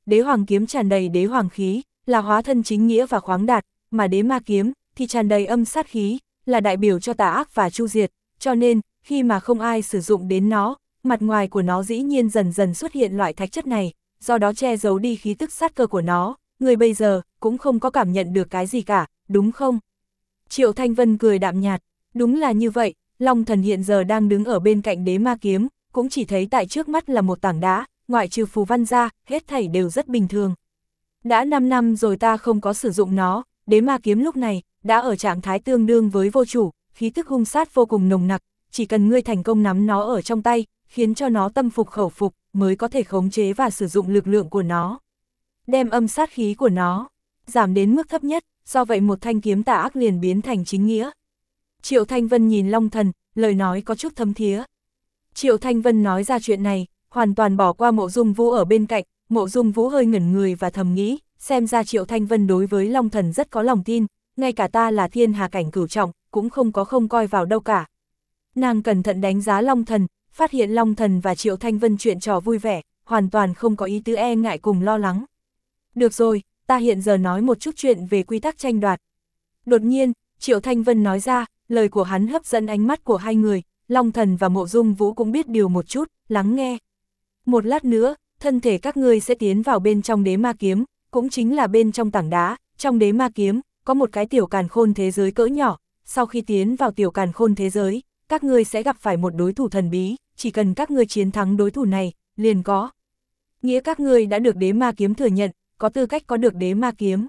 đế hoàng kiếm tràn đầy đế hoàng khí, là hóa thân chính nghĩa và khoáng đạt, mà đế ma kiếm thì tràn đầy âm sát khí, là đại biểu cho tà ác và chu diệt, cho nên, khi mà không ai sử dụng đến nó, mặt ngoài của nó dĩ nhiên dần dần xuất hiện loại thạch chất này, do đó che giấu đi khí tức sát cơ của nó, người bây giờ cũng không có cảm nhận được cái gì cả, đúng không? Triệu Thanh Vân cười đạm nhạt, đúng là như vậy, Long Thần hiện giờ đang đứng ở bên cạnh đế ma kiếm, cũng chỉ thấy tại trước mắt là một tảng đá, ngoại trừ phù văn ra, hết thảy đều rất bình thường. Đã năm năm rồi ta không có sử dụng nó, đế ma kiếm lúc này, đã ở trạng thái tương đương với vô chủ, khí tức hung sát vô cùng nồng nặc, chỉ cần ngươi thành công nắm nó ở trong tay, khiến cho nó tâm phục khẩu phục, mới có thể khống chế và sử dụng lực lượng của nó. Đem âm sát khí của nó, giảm đến mức thấp nhất, do vậy một thanh kiếm tà ác liền biến thành chính nghĩa. Triệu Thanh Vân nhìn Long Thần, lời nói có chút thấm thía. Triệu Thanh Vân nói ra chuyện này, hoàn toàn bỏ qua Mộ Dung Vũ ở bên cạnh, Mộ Dung Vũ hơi ngẩn người và thầm nghĩ, xem ra Triệu Thanh Vân đối với Long Thần rất có lòng tin, ngay cả ta là thiên hà cảnh cửu trọng, cũng không có không coi vào đâu cả. Nàng cẩn thận đánh giá Long Thần, phát hiện Long Thần và Triệu Thanh Vân chuyện trò vui vẻ, hoàn toàn không có ý tứ e ngại cùng lo lắng. Được rồi, ta hiện giờ nói một chút chuyện về quy tắc tranh đoạt. Đột nhiên, Triệu Thanh Vân nói ra, lời của hắn hấp dẫn ánh mắt của hai người, Long Thần và Mộ Dung Vũ cũng biết điều một chút, lắng nghe. Một lát nữa, thân thể các ngươi sẽ tiến vào bên trong đế ma kiếm, cũng chính là bên trong tảng đá, trong đế ma kiếm, có một cái tiểu càn khôn thế giới cỡ nhỏ, sau khi tiến vào tiểu càn khôn thế giới, các ngươi sẽ gặp phải một đối thủ thần bí, chỉ cần các ngươi chiến thắng đối thủ này, liền có nghĩa các ngươi đã được đế ma kiếm thừa nhận, có tư cách có được đế ma kiếm.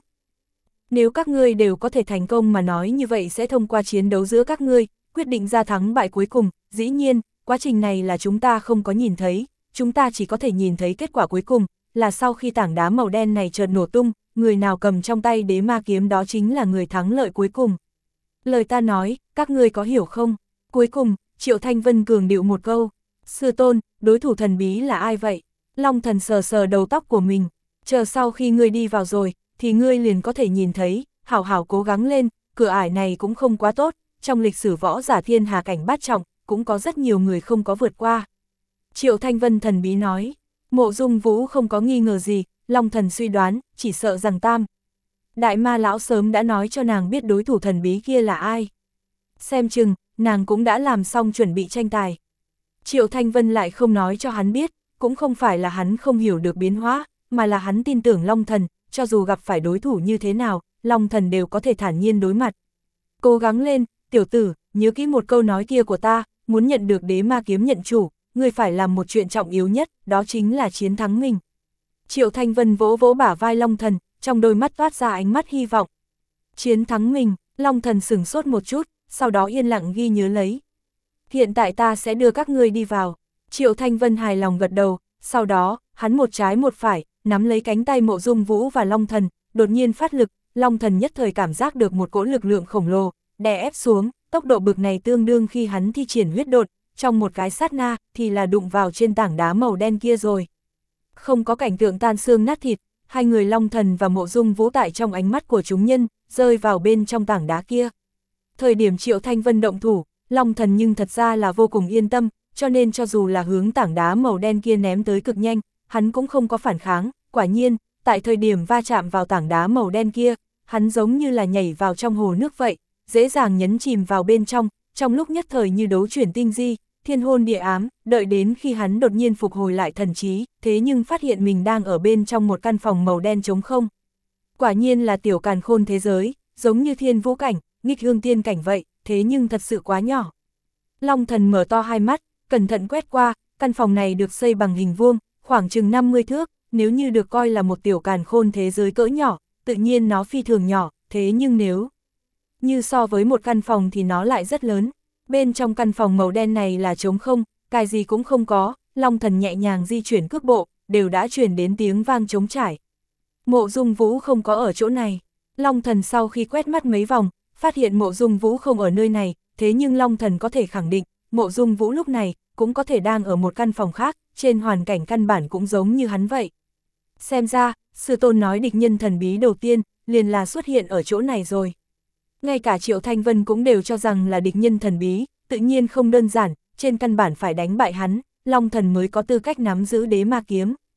Nếu các ngươi đều có thể thành công mà nói như vậy sẽ thông qua chiến đấu giữa các ngươi, quyết định ra thắng bại cuối cùng, dĩ nhiên, quá trình này là chúng ta không có nhìn thấy, chúng ta chỉ có thể nhìn thấy kết quả cuối cùng, là sau khi tảng đá màu đen này chợt nổ tung, người nào cầm trong tay đế ma kiếm đó chính là người thắng lợi cuối cùng. Lời ta nói, các ngươi có hiểu không? Cuối cùng, Triệu Thanh Vân cường điệu một câu, sư tôn, đối thủ thần bí là ai vậy? Long Thần sờ sờ đầu tóc của mình, chờ sau khi ngươi đi vào rồi, thì ngươi liền có thể nhìn thấy, hảo hảo cố gắng lên, cửa ải này cũng không quá tốt, trong lịch sử võ giả thiên hà cảnh bát trọng, cũng có rất nhiều người không có vượt qua. Triệu Thanh Vân thần bí nói, Mộ Dung Vũ không có nghi ngờ gì, Long Thần suy đoán, chỉ sợ rằng Tam Đại Ma Lão sớm đã nói cho nàng biết đối thủ thần bí kia là ai. Xem chừng, nàng cũng đã làm xong chuẩn bị tranh tài. Triệu Thanh Vân lại không nói cho hắn biết, cũng không phải là hắn không hiểu được biến hóa, mà là hắn tin tưởng Long Thần, cho dù gặp phải đối thủ như thế nào, Long Thần đều có thể thản nhiên đối mặt. Cố gắng lên, tiểu tử, nhớ kỹ một câu nói kia của ta, muốn nhận được đế ma kiếm nhận chủ, ngươi phải làm một chuyện trọng yếu nhất, đó chính là chiến thắng mình. Triệu Thanh Vân vỗ vỗ bả vai Long Thần, trong đôi mắt toát ra ánh mắt hy vọng. Chiến thắng mình, Long Thần sửng sốt một chút, sau đó yên lặng ghi nhớ lấy. Hiện tại ta sẽ đưa các ngươi đi vào. Triệu Thanh Vân hài lòng gật đầu, sau đó, hắn một trái một phải, nắm lấy cánh tay Mộ Dung Vũ và Long Thần, đột nhiên phát lực, Long Thần nhất thời cảm giác được một cỗ lực lượng khổng lồ, đè ép xuống, tốc độ bực này tương đương khi hắn thi triển huyết độn, trong một cái sát na, thì là đụng vào trên tảng đá màu đen kia rồi. Không có cảnh tượng tan xương nát thịt, hai người Long Thần và Mộ Dung Vũ tại trong ánh mắt của chúng nhân, rơi vào bên trong tảng đá kia. Thời điểm Triệu Thanh Vân động thủ, Long Thần nhưng thật ra là vô cùng yên tâm, cho nên cho dù là hướng tảng đá màu đen kia ném tới cực nhanh, hắn cũng không có phản kháng, quả nhiên, tại thời điểm va chạm vào tảng đá màu đen kia, hắn giống như là nhảy vào trong hồ nước vậy, dễ dàng nhấn chìm vào bên trong, trong lúc nhất thời như đấu chuyển tinh di, thiên hôn địa ám, đợi đến khi hắn đột nhiên phục hồi lại thần trí, thế nhưng phát hiện mình đang ở bên trong một căn phòng màu đen trống không. Quả nhiên là tiểu càn khôn thế giới, giống như thiên vũ cảnh, nghịch hương tiên cảnh vậy, thế nhưng thật sự quá nhỏ. Long Thần mở to hai mắt, cẩn thận quét qua, căn phòng này được xây bằng hình vuông, khoảng chừng năm mươi thước, nếu như được coi là một tiểu càn khôn thế giới cỡ nhỏ, tự nhiên nó phi thường nhỏ, thế nhưng nếu như so với một căn phòng thì nó lại rất lớn. Bên trong căn phòng màu đen này là trống không, cái gì cũng không có, Long Thần nhẹ nhàng di chuyển cước bộ, đều đã truyền đến tiếng vang trống trải. Mộ Dung Vũ không có ở chỗ này. Long Thần sau khi quét mắt mấy vòng, phát hiện Mộ Dung Vũ không ở nơi này, thế nhưng Long Thần có thể khẳng định, Mộ Dung Vũ lúc này cũng có thể đang ở một căn phòng khác, trên hoàn cảnh căn bản cũng giống như hắn vậy. Xem ra, sư tôn nói địch nhân thần bí đầu tiên, liền là xuất hiện ở chỗ này rồi. Ngay cả Triệu Thanh Vân cũng đều cho rằng là địch nhân thần bí, tự nhiên không đơn giản, trên căn bản phải đánh bại hắn, Long Thần mới có tư cách nắm giữ đế ma kiếm.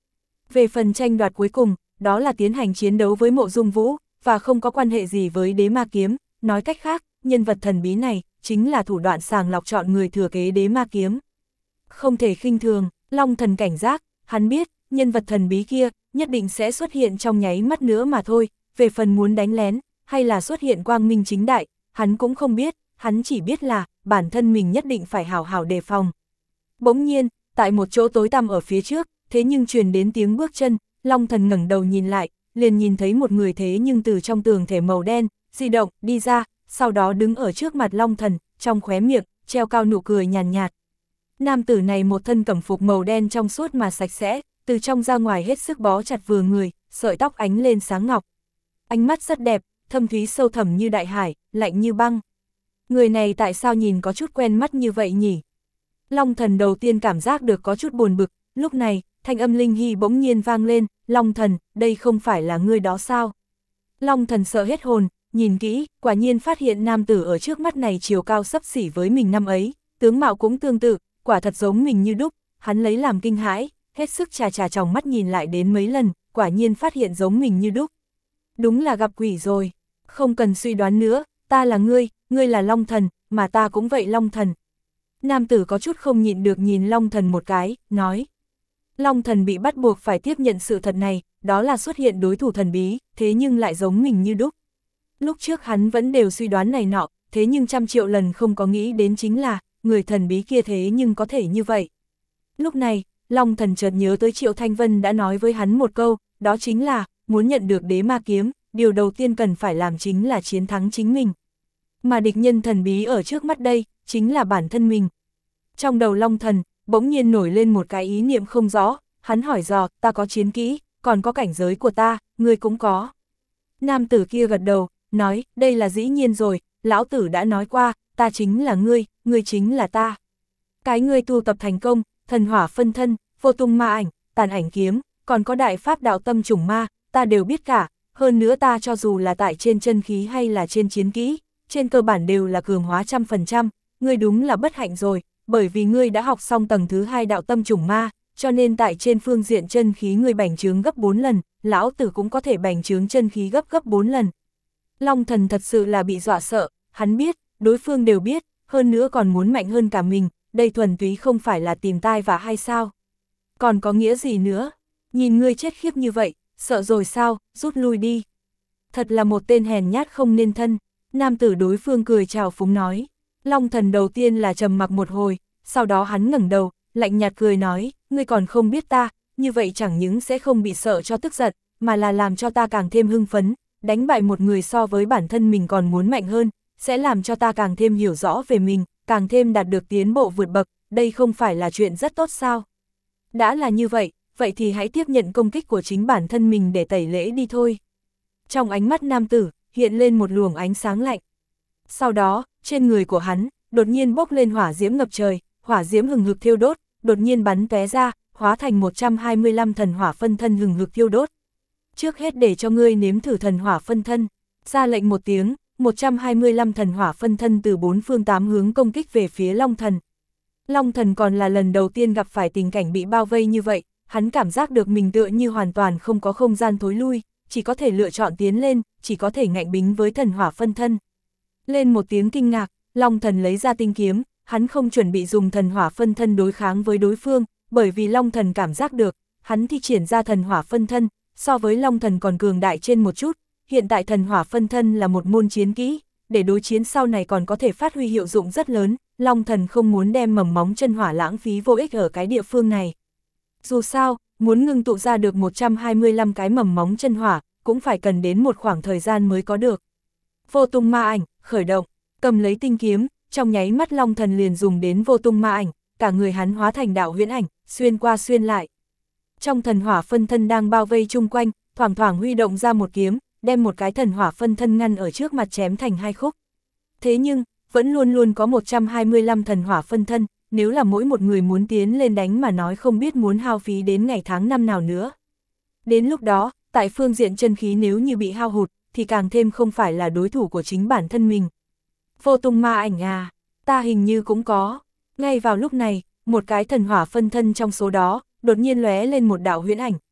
Về phần tranh đoạt cuối cùng, đó là tiến hành chiến đấu với Mộ Dung Vũ, và không có quan hệ gì với đế ma kiếm, nói cách khác, nhân vật thần bí này, chính là thủ đoạn sàng lọc chọn người thừa kế đế ma kiếm. Không thể khinh thường, Long Thần cảnh giác, hắn biết, nhân vật thần bí kia, nhất định sẽ xuất hiện trong nháy mắt nữa mà thôi, về phần muốn đánh lén, hay là xuất hiện quang minh chính đại, hắn cũng không biết, hắn chỉ biết là, bản thân mình nhất định phải hảo hảo đề phòng. Bỗng nhiên, tại một chỗ tối tăm ở phía trước, thế nhưng truyền đến tiếng bước chân, Long Thần ngẩng đầu nhìn lại, liền nhìn thấy một người thế nhưng từ trong tường thể màu đen, di động, đi ra, sau đó đứng ở trước mặt Long Thần, trong khóe miệng, treo cao nụ cười nhàn nhạt, nhạt. Nam tử này một thân cẩm phục màu đen trong suốt mà sạch sẽ, từ trong ra ngoài hết sức bó chặt vừa người, sợi tóc ánh lên sáng ngọc. Ánh mắt rất đẹp, thâm thúy sâu thẳm như đại hải, lạnh như băng. Người này tại sao nhìn có chút quen mắt như vậy nhỉ? Long Thần đầu tiên cảm giác được có chút buồn bực, lúc này, thanh âm Linh Hy bỗng nhiên vang lên, Long Thần, đây không phải là ngươi đó sao? Long Thần sợ hết hồn, nhìn kỹ, quả nhiên phát hiện nam tử ở trước mắt này chiều cao xấp xỉ với mình năm ấy, tướng mạo cũng tương tự, quả thật giống mình như đúc, hắn lấy làm kinh hãi, hết sức trà trà tròng mắt nhìn lại đến mấy lần, quả nhiên phát hiện giống mình như đúc. Đúng là gặp quỷ rồi, không cần suy đoán nữa, ta là ngươi, ngươi là Long Thần, mà ta cũng vậy Long Thần. Nam tử có chút không nhịn được nhìn Long Thần một cái, nói. Long Thần bị bắt buộc phải tiếp nhận sự thật này, đó là xuất hiện đối thủ thần bí, thế nhưng lại giống mình như đúc. Lúc trước hắn vẫn đều suy đoán này nọ, thế nhưng trăm triệu lần không có nghĩ đến chính là, người thần bí kia thế nhưng có thể như vậy. Lúc này, Long Thần chợt nhớ tới Triệu Thanh Vân đã nói với hắn một câu, đó chính là, muốn nhận được đế ma kiếm, điều đầu tiên cần phải làm chính là chiến thắng chính mình. Mà địch nhân thần bí ở trước mắt đây, chính là bản thân mình. Trong đầu Long Thần, bỗng nhiên nổi lên một cái ý niệm không rõ, hắn hỏi dò, ta có chiến kỹ, còn có cảnh giới của ta, ngươi cũng có. Nam tử kia gật đầu, nói, đây là dĩ nhiên rồi, lão tử đã nói qua, ta chính là ngươi, ngươi chính là ta. Cái ngươi tu tập thành công, thần hỏa phân thân, vô tung ma ảnh, tàn ảnh kiếm, còn có đại pháp đạo tâm trùng ma, ta đều biết cả, hơn nữa ta cho dù là tại trên chân khí hay là trên chiến kỹ, trên cơ bản đều là cường hóa trăm phần trăm, ngươi đúng là bất hạnh rồi, bởi vì ngươi đã học xong tầng thứ hai đạo tâm trùng ma, cho nên tại trên phương diện chân khí ngươi bành trướng gấp bốn lần, lão tử cũng có thể bành trướng chân khí gấp gấp bốn lần. Long Thần thật sự là bị dọa sợ, hắn biết, đối phương đều biết, hơn nữa còn muốn mạnh hơn cả mình, đây thuần túy không phải là tìm tai vạ hay sao? Còn có nghĩa gì nữa? Nhìn ngươi chết khiếp như vậy, sợ rồi sao, rút lui đi. Thật là một tên hèn nhát không nên thân, nam tử đối phương cười chào phúng nói. Long Thần đầu tiên là trầm mặc một hồi, sau đó hắn ngẩng đầu, lạnh nhạt cười nói, ngươi còn không biết ta, như vậy chẳng những sẽ không bị sợ cho tức giận, mà là làm cho ta càng thêm hưng phấn, đánh bại một người so với bản thân mình còn muốn mạnh hơn, sẽ làm cho ta càng thêm hiểu rõ về mình, càng thêm đạt được tiến bộ vượt bậc, đây không phải là chuyện rất tốt sao? Đã là như vậy, vậy thì hãy tiếp nhận công kích của chính bản thân mình để tẩy lễ đi thôi. Trong ánh mắt nam tử, hiện lên một luồng ánh sáng lạnh. Sau đó, trên người của hắn, đột nhiên bốc lên hỏa diễm ngập trời, hỏa diễm hừng hực thiêu đốt, đột nhiên bắn tóe ra, hóa thành một trăm hai mươi lăm thần hỏa phân thân hừng hực thiêu đốt. Trước hết để cho ngươi nếm thử thần hỏa phân thân, ra lệnh một tiếng, một trăm hai mươi lăm thần hỏa phân thân từ bốn phương tám hướng công kích về phía Long Thần. Long Thần còn là lần đầu tiên gặp phải tình cảnh bị bao vây như vậy, hắn cảm giác được mình tựa như hoàn toàn không có không gian thối lui, chỉ có thể lựa chọn tiến lên, chỉ có thể ngạnh bính với thần hỏa phân thân. Lên một tiếng kinh ngạc, Long Thần lấy ra tinh kiếm, hắn không chuẩn bị dùng thần hỏa phân thân đối kháng với đối phương, bởi vì Long Thần cảm giác được, hắn thi triển ra thần hỏa phân thân, so với Long Thần còn cường đại trên một chút, hiện tại thần hỏa phân thân là một môn chiến kỹ, để đối chiến sau này còn có thể phát huy hiệu dụng rất lớn, Long Thần không muốn đem mầm móng chân hỏa lãng phí vô ích ở cái địa phương này. Dù sao, muốn ngưng tụ ra được một trăm hai mươi lăm cái mầm móng chân hỏa, cũng phải cần đến một khoảng thời gian mới có được. Vô tung ma ảnh, khởi động, cầm lấy tinh kiếm, trong nháy mắt Long Thần liền dùng đến vô tung ma ảnh, cả người hắn hóa thành đạo huyễn ảnh, xuyên qua xuyên lại. Trong thần hỏa phân thân đang bao vây chung quanh, thoảng thoảng huy động ra một kiếm, đem một cái thần hỏa phân thân ngăn ở trước mặt chém thành hai khúc. Thế nhưng, vẫn luôn luôn có một trăm hai mươi lăm thần hỏa phân thân, nếu là mỗi một người muốn tiến lên đánh mà nói không biết muốn hao phí đến ngày tháng năm nào nữa. Đến lúc đó, tại phương diện chân khí nếu như bị hao hụt, thì càng thêm không phải là đối thủ của chính bản thân mình. Vô tung ma ảnh à, ta hình như cũng có. Ngay vào lúc này, một cái thần hỏa phân thân trong số đó, đột nhiên lóe lên một đạo huyễn ảnh,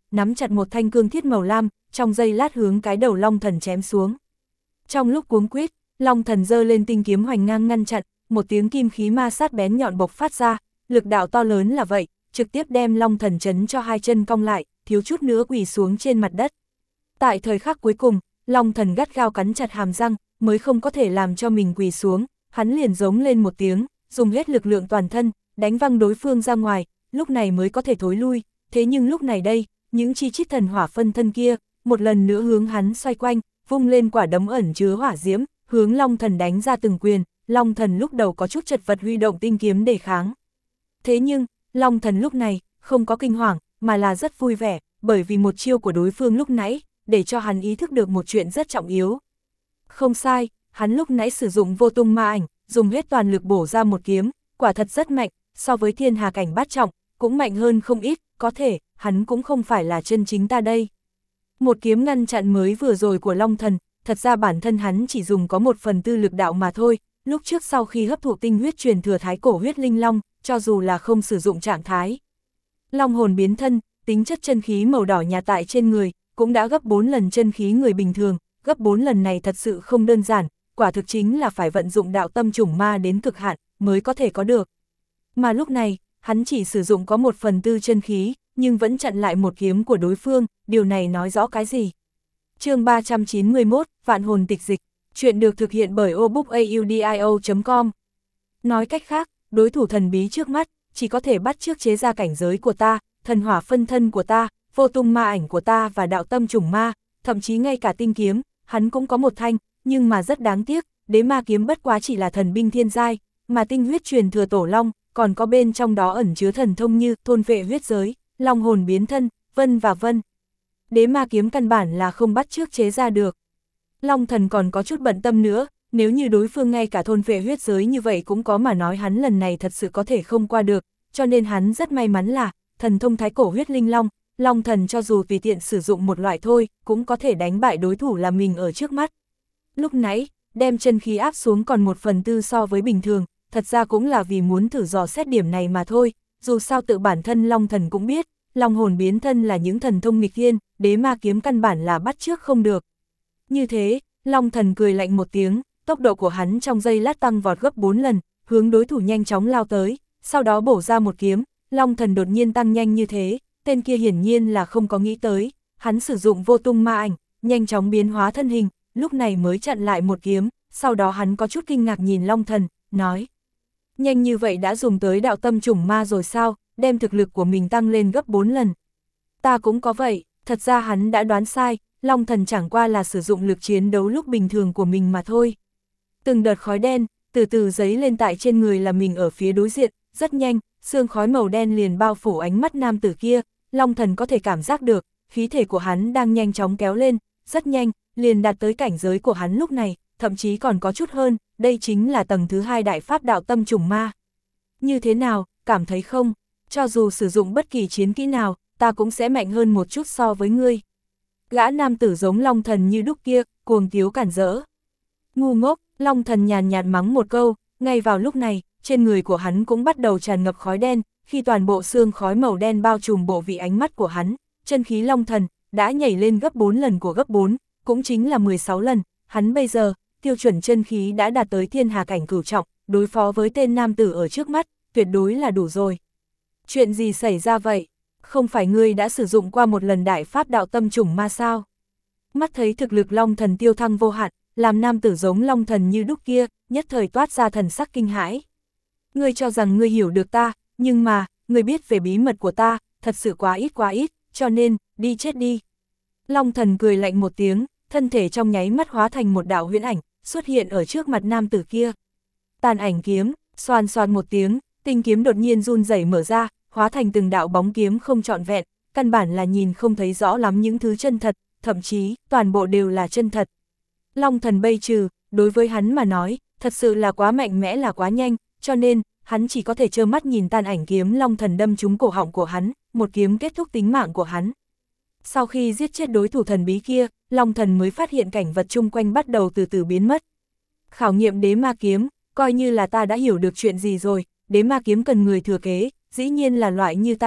nắm chặt một thanh cương thiết màu lam, trong giây lát hướng cái đầu Long Thần chém xuống. Trong lúc cuống quýt, Long Thần giơ lên tinh kiếm hoành ngang ngăn chặn, một tiếng kim khí ma sát bén nhọn bộc phát ra, lực đạo to lớn là vậy, trực tiếp đem Long Thần chấn cho hai chân cong lại, thiếu chút nữa quỳ xuống trên mặt đất. Tại thời khắc cuối cùng, Long Thần gắt gao cắn chặt hàm răng, mới không có thể làm cho mình quỳ xuống, hắn liền giống lên một tiếng, dùng hết lực lượng toàn thân, đánh văng đối phương ra ngoài, lúc này mới có thể thối lui, thế nhưng lúc này đây, những chi chít thần hỏa phân thân kia, một lần nữa hướng hắn xoay quanh, vung lên quả đấm ẩn chứa hỏa diễm, hướng Long Thần đánh ra từng quyền, Long Thần lúc đầu có chút chật vật huy động tinh kiếm để kháng. Thế nhưng, Long Thần lúc này, không có kinh hoàng, mà là rất vui vẻ, bởi vì một chiêu của đối phương lúc nãy, để cho hắn ý thức được một chuyện rất trọng yếu. Không sai, hắn lúc nãy sử dụng vô tung ma ảnh, dùng hết toàn lực bổ ra một kiếm, quả thật rất mạnh, so với thiên hà cảnh bát trọng, cũng mạnh hơn không ít, có thể, hắn cũng không phải là chân chính ta đây. Một kiếm ngăn chặn mới vừa rồi của Long Thần, thật ra bản thân hắn chỉ dùng có một phần tư lực đạo mà thôi, lúc trước sau khi hấp thụ tinh huyết truyền thừa thái cổ huyết linh long, cho dù là không sử dụng trạng thái. Long hồn biến thân, tính chất chân khí màu đỏ nhà tại trên người, cũng đã gấp bốn lần chân khí người bình thường, gấp bốn lần này thật sự không đơn giản, quả thực chính là phải vận dụng đạo tâm chủng ma đến cực hạn, mới có thể có được. Mà lúc này, hắn chỉ sử dụng có một phần tư chân khí, nhưng vẫn chặn lại một kiếm của đối phương, điều này nói rõ cái gì? Chương ba trăm chín mươi mốt, Vạn hồn tịch dịch, chuyện được thực hiện bởi obookaudio chấm com. Nói cách khác, đối thủ thần bí trước mắt, chỉ có thể bắt chước chế ra cảnh giới của ta, thần hỏa phân thân của ta, vô tung ma ảnh của ta và đạo tâm chủng ma, thậm chí ngay cả tinh kiếm, hắn cũng có một thanh, nhưng mà rất đáng tiếc, đế ma kiếm bất quá chỉ là thần binh thiên giai, mà tinh huyết truyền thừa tổ long, còn có bên trong đó ẩn chứa thần thông như thôn vệ huyết giới, long hồn biến thân, vân và vân. Đế ma kiếm căn bản là không bắt chước chế ra được. Long Thần còn có chút bận tâm nữa, nếu như đối phương ngay cả thôn vệ huyết giới như vậy cũng có mà nói hắn lần này thật sự có thể không qua được, cho nên hắn rất may mắn là, thần thông thái cổ huyết linh long, Long Thần cho dù tùy tiện sử dụng một loại thôi, cũng có thể đánh bại đối thủ là mình ở trước mắt. Lúc nãy, đem chân khí áp xuống còn một phần tư so với bình thường, thật ra cũng là vì muốn thử dò xét điểm này mà thôi, dù sao tự bản thân Long Thần cũng biết, long hồn biến thân là những thần thông nghịch thiên, đế ma kiếm căn bản là bắt chước không được. Như thế, Long Thần cười lạnh một tiếng, tốc độ của hắn trong giây lát tăng vọt gấp bốn lần, hướng đối thủ nhanh chóng lao tới, sau đó bổ ra một kiếm, Long Thần đột nhiên tăng nhanh như thế, tên kia hiển nhiên là không có nghĩ tới, hắn sử dụng vô tung ma ảnh, nhanh chóng biến hóa thân hình, lúc này mới chặn lại một kiếm, sau đó hắn có chút kinh ngạc nhìn Long Thần, nói: nhanh như vậy đã dùng tới đạo tâm chủng ma rồi sao, đem thực lực của mình tăng lên gấp bốn lần. Ta cũng có vậy, thật ra hắn đã đoán sai, Long Thần chẳng qua là sử dụng lực chiến đấu lúc bình thường của mình mà thôi. Từng đợt khói đen, từ từ giấy lên tại trên người là mình ở phía đối diện, rất nhanh, sương khói màu đen liền bao phủ ánh mắt nam tử kia, Long Thần có thể cảm giác được, khí thể của hắn đang nhanh chóng kéo lên, rất nhanh, liền đạt tới cảnh giới của hắn lúc này, thậm chí còn có chút hơn, đây chính là tầng thứ hai đại pháp đạo tâm chủng ma. Như thế nào, cảm thấy không? Cho dù sử dụng bất kỳ chiến kỹ nào, ta cũng sẽ mạnh hơn một chút so với ngươi. Gã nam tử giống Long Thần như đúc kia, cuồng tiếu cản rỡ. Ngu ngốc, Long Thần nhàn nhạt mắng một câu, ngay vào lúc này, trên người của hắn cũng bắt đầu tràn ngập khói đen, khi toàn bộ xương khói màu đen bao trùm bộ vị ánh mắt của hắn, chân khí Long Thần đã nhảy lên gấp bốn lần của gấp bốn, cũng chính là mười sáu lần, hắn bây giờ, tiêu chuẩn chân khí đã đạt tới thiên hà cảnh cửu trọng, đối phó với tên nam tử ở trước mắt, tuyệt đối là đủ rồi. Chuyện gì xảy ra vậy? Không phải ngươi đã sử dụng qua một lần đại pháp đạo tâm chủng ma sao? Mắt thấy thực lực Long Thần tiêu thăng vô hạn, làm nam tử giống Long Thần như đúc kia, nhất thời toát ra thần sắc kinh hãi. Ngươi cho rằng ngươi hiểu được ta, nhưng mà, ngươi biết về bí mật của ta, thật sự quá ít quá ít, cho nên, đi chết đi. Long Thần cười lạnh một tiếng, thân thể trong nháy mắt hóa thành một đạo huyễn ảnh, xuất hiện ở trước mặt nam tử kia. Tàn ảnh kiếm, xoàn xoàn một tiếng, tinh kiếm đột nhiên run rẩy mở ra, hóa thành từng đạo bóng kiếm không trọn vẹn, căn bản là nhìn không thấy rõ lắm những thứ chân thật, thậm chí, toàn bộ đều là chân thật. Long Thần bây trừ, đối với hắn mà nói, thật sự là quá mạnh mẽ là quá nhanh, cho nên, hắn chỉ có thể trơ mắt nhìn tàn ảnh kiếm Long Thần đâm trúng cổ họng của hắn, một kiếm kết thúc tính mạng của hắn. Sau khi giết chết đối thủ thần bí kia, Long Thần mới phát hiện cảnh vật chung quanh bắt đầu từ từ biến mất. Khảo nghiệm đế ma kiếm, coi như là ta đã hiểu được chuyện gì rồi, đế ma kiếm cần người thừa kế, dĩ nhiên là loại như ta đây,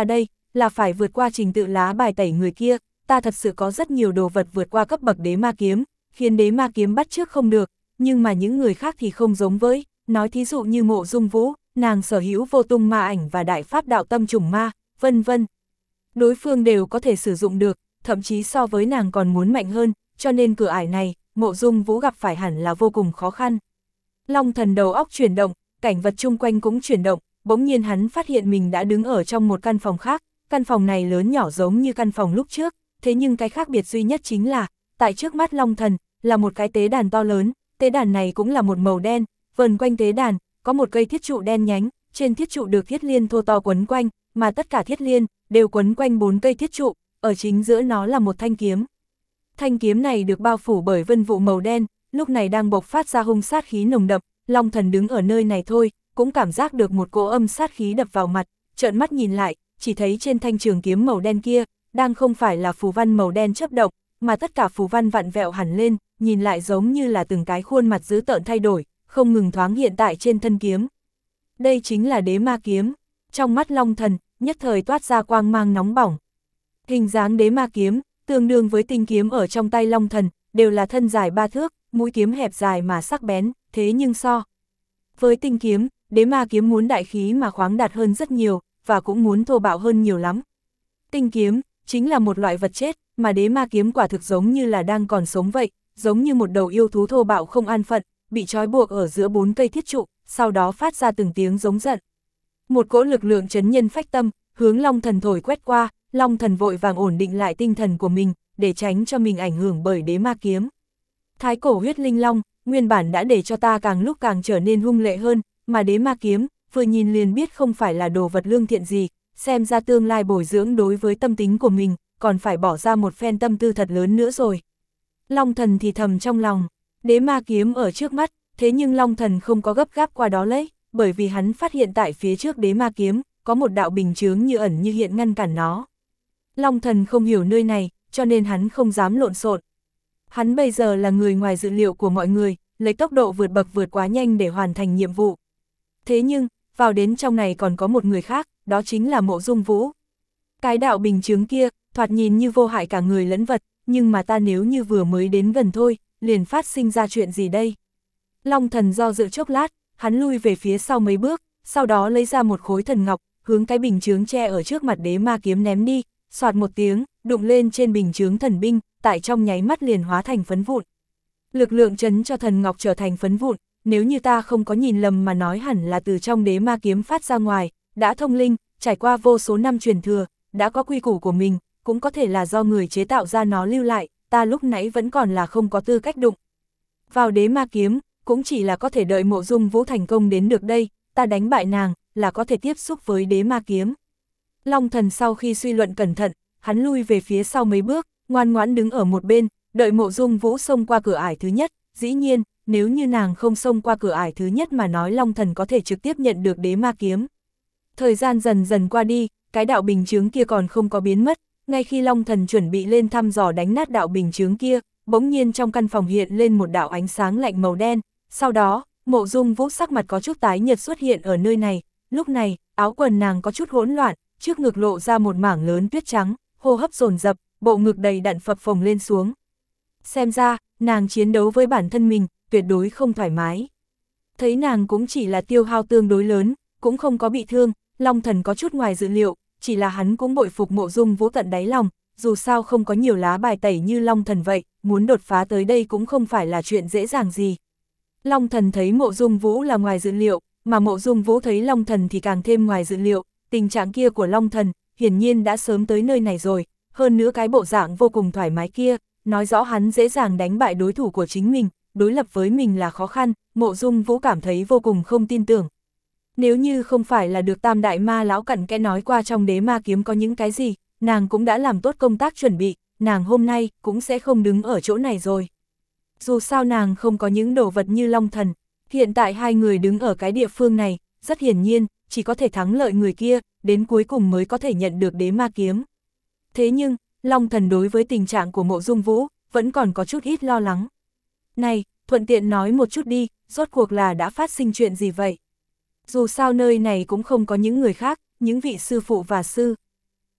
là phải vượt qua trình tự lá bài tẩy người kia, ta thật sự có rất nhiều đồ vật vượt qua cấp bậc đế ma kiếm, khiến đế ma kiếm bắt chước không được, nhưng mà những người khác thì không giống với, nói thí dụ như Mộ Dung Vũ, nàng sở hữu vô tung ma ảnh và đại pháp đạo tâm trùng ma, vân vân. Đối phương đều có thể sử dụng được, thậm chí so với nàng còn muốn mạnh hơn, cho nên cửa ải này, Mộ Dung Vũ gặp phải hẳn là vô cùng khó khăn. Long Thần đầu óc chuyển động, cảnh vật chung quanh cũng chuyển động, bỗng nhiên hắn phát hiện mình đã đứng ở trong một căn phòng khác, căn phòng này lớn nhỏ giống như căn phòng lúc trước, thế nhưng cái khác biệt duy nhất chính là, tại trước mắt Long Thần, là một cái tế đàn to lớn, tế đàn này cũng là một màu đen, vần quanh tế đàn, có một cây thiết trụ đen nhánh, trên thiết trụ được thiết liên thô to quấn quanh, mà tất cả thiết liên, đều quấn quanh bốn cây thiết trụ, ở chính giữa nó là một thanh kiếm. Thanh kiếm này được bao phủ bởi vân vụ màu đen, lúc này đang bộc phát ra hung sát khí nồng đậm, Long Thần đứng ở nơi này thôi, cũng cảm giác được một cỗ âm sát khí đập vào mặt, trợn mắt nhìn lại, chỉ thấy trên thanh trường kiếm màu đen kia, đang không phải là phù văn màu đen chớp động, mà tất cả phù văn vặn vẹo hẳn lên, nhìn lại giống như là từng cái khuôn mặt dữ tợn thay đổi, không ngừng thoáng hiện tại trên thân kiếm. Đây chính là đế ma kiếm, trong mắt Long Thần, nhất thời toát ra quang mang nóng bỏng. Hình dáng đế ma kiếm, tương đương với tinh kiếm ở trong tay Long Thần, đều là thân dài ba thước, mũi kiếm hẹp dài mà sắc bén, thế nhưng so với tinh kiếm, đế ma kiếm muốn đại khí mà khoáng đạt hơn rất nhiều, và cũng muốn thô bạo hơn nhiều lắm. Tinh kiếm, chính là một loại vật chết, mà đế ma kiếm quả thực giống như là đang còn sống vậy, giống như một đầu yêu thú thô bạo không an phận, bị trói buộc ở giữa bốn cây thiết trụ, sau đó phát ra từng tiếng giống giận. Một cỗ lực lượng chấn nhân phách tâm, hướng Long Thần thổi quét qua, Long Thần vội vàng ổn định lại tinh thần của mình, để tránh cho mình ảnh hưởng bởi đế ma kiếm. Thái cổ huyết linh long, nguyên bản đã để cho ta càng lúc càng trở nên hung lệ hơn, mà đế ma kiếm, vừa nhìn liền biết không phải là đồ vật lương thiện gì, xem ra tương lai bồi dưỡng đối với tâm tính của mình, còn phải bỏ ra một phen tâm tư thật lớn nữa rồi. Long Thần thì thầm trong lòng, đế ma kiếm ở trước mắt, thế nhưng Long Thần không có gấp gáp qua đó lấy, bởi vì hắn phát hiện tại phía trước đế ma kiếm, có một đạo bình chướng như ẩn như hiện ngăn cản nó. Long Thần không hiểu nơi này, cho nên hắn không dám lộn xộn. Hắn bây giờ là người ngoài dự liệu của mọi người, lấy tốc độ vượt bậc vượt quá nhanh để hoàn thành nhiệm vụ. Thế nhưng, vào đến trong này còn có một người khác, đó chính là Mộ Dung Vũ. Cái đạo bình chướng kia, thoạt nhìn như vô hại cả người lẫn vật, nhưng mà ta nếu như vừa mới đến gần thôi, liền phát sinh ra chuyện gì đây? Long Thần do dự chốc lát, hắn lui về phía sau mấy bước, sau đó lấy ra một khối thần ngọc, hướng cái bình chướng che ở trước mặt đế ma kiếm ném đi, soạt một tiếng, đụng lên trên bình chướng thần binh, tại trong nháy mắt liền hóa thành phấn vụn. Lực lượng chấn cho thần ngọc trở thành phấn vụn, nếu như ta không có nhìn lầm mà nói hẳn là từ trong đế ma kiếm phát ra ngoài, đã thông linh, trải qua vô số năm truyền thừa, đã có quy củ của mình, cũng có thể là do người chế tạo ra nó lưu lại, ta lúc nãy vẫn còn là không có tư cách đụng vào đế ma kiếm, cũng chỉ là có thể đợi Mộ Dung Vũ thành công đến được đây, ta đánh bại nàng, là có thể tiếp xúc với đế ma kiếm. Long Thần sau khi suy luận cẩn thận, hắn lui về phía sau mấy bước, ngoan ngoãn đứng ở một bên, đợi Mộ Dung Vũ xông qua cửa ải thứ nhất, dĩ nhiên, nếu như nàng không xông qua cửa ải thứ nhất mà nói Long Thần có thể trực tiếp nhận được đế ma kiếm. Thời gian dần dần qua đi, cái đạo bình chướng kia còn không có biến mất, ngay khi Long Thần chuẩn bị lên thăm dò đánh nát đạo bình chướng kia, bỗng nhiên trong căn phòng hiện lên một đạo ánh sáng lạnh màu đen, sau đó, Mộ Dung Vũ sắc mặt có chút tái nhợt xuất hiện ở nơi này, lúc này, áo quần nàng có chút hỗn loạn, trước ngực lộ ra một mảng lớn tuyết trắng, hô hấp dồn dập, bộ ngực đầy đặn phập phồng lên xuống. Xem ra, nàng chiến đấu với bản thân mình, tuyệt đối không thoải mái. Thấy nàng cũng chỉ là tiêu hao tương đối lớn, cũng không có bị thương, Long Thần có chút ngoài dự liệu, chỉ là hắn cũng bội phục Mộ Dung Vũ tận đáy lòng, dù sao không có nhiều lá bài tẩy như Long Thần vậy, muốn đột phá tới đây cũng không phải là chuyện dễ dàng gì. Long Thần thấy Mộ Dung Vũ là ngoài dự liệu, mà Mộ Dung Vũ thấy Long Thần thì càng thêm ngoài dự liệu, tình trạng kia của Long Thần, hiển nhiên đã sớm tới nơi này rồi, hơn nữa cái bộ dạng vô cùng thoải mái kia, nói rõ hắn dễ dàng đánh bại đối thủ của chính mình, đối lập với mình là khó khăn, Mộ Dung Vũ cảm thấy vô cùng không tin tưởng. Nếu như không phải là được Tam Đại Ma lão cặn kẽ nói qua trong đế ma kiếm có những cái gì, nàng cũng đã làm tốt công tác chuẩn bị, nàng hôm nay cũng sẽ không đứng ở chỗ này rồi. Dù sao nàng không có những đồ vật như Long Thần, hiện tại hai người đứng ở cái địa phương này, rất hiển nhiên, chỉ có thể thắng lợi người kia, đến cuối cùng mới có thể nhận được đế ma kiếm. Thế nhưng, Long Thần đối với tình trạng của Mộ Dung Vũ, vẫn còn có chút ít lo lắng. Này, thuận tiện nói một chút đi, rốt cuộc là đã phát sinh chuyện gì vậy? Dù sao nơi này cũng không có những người khác, những vị sư phụ và sư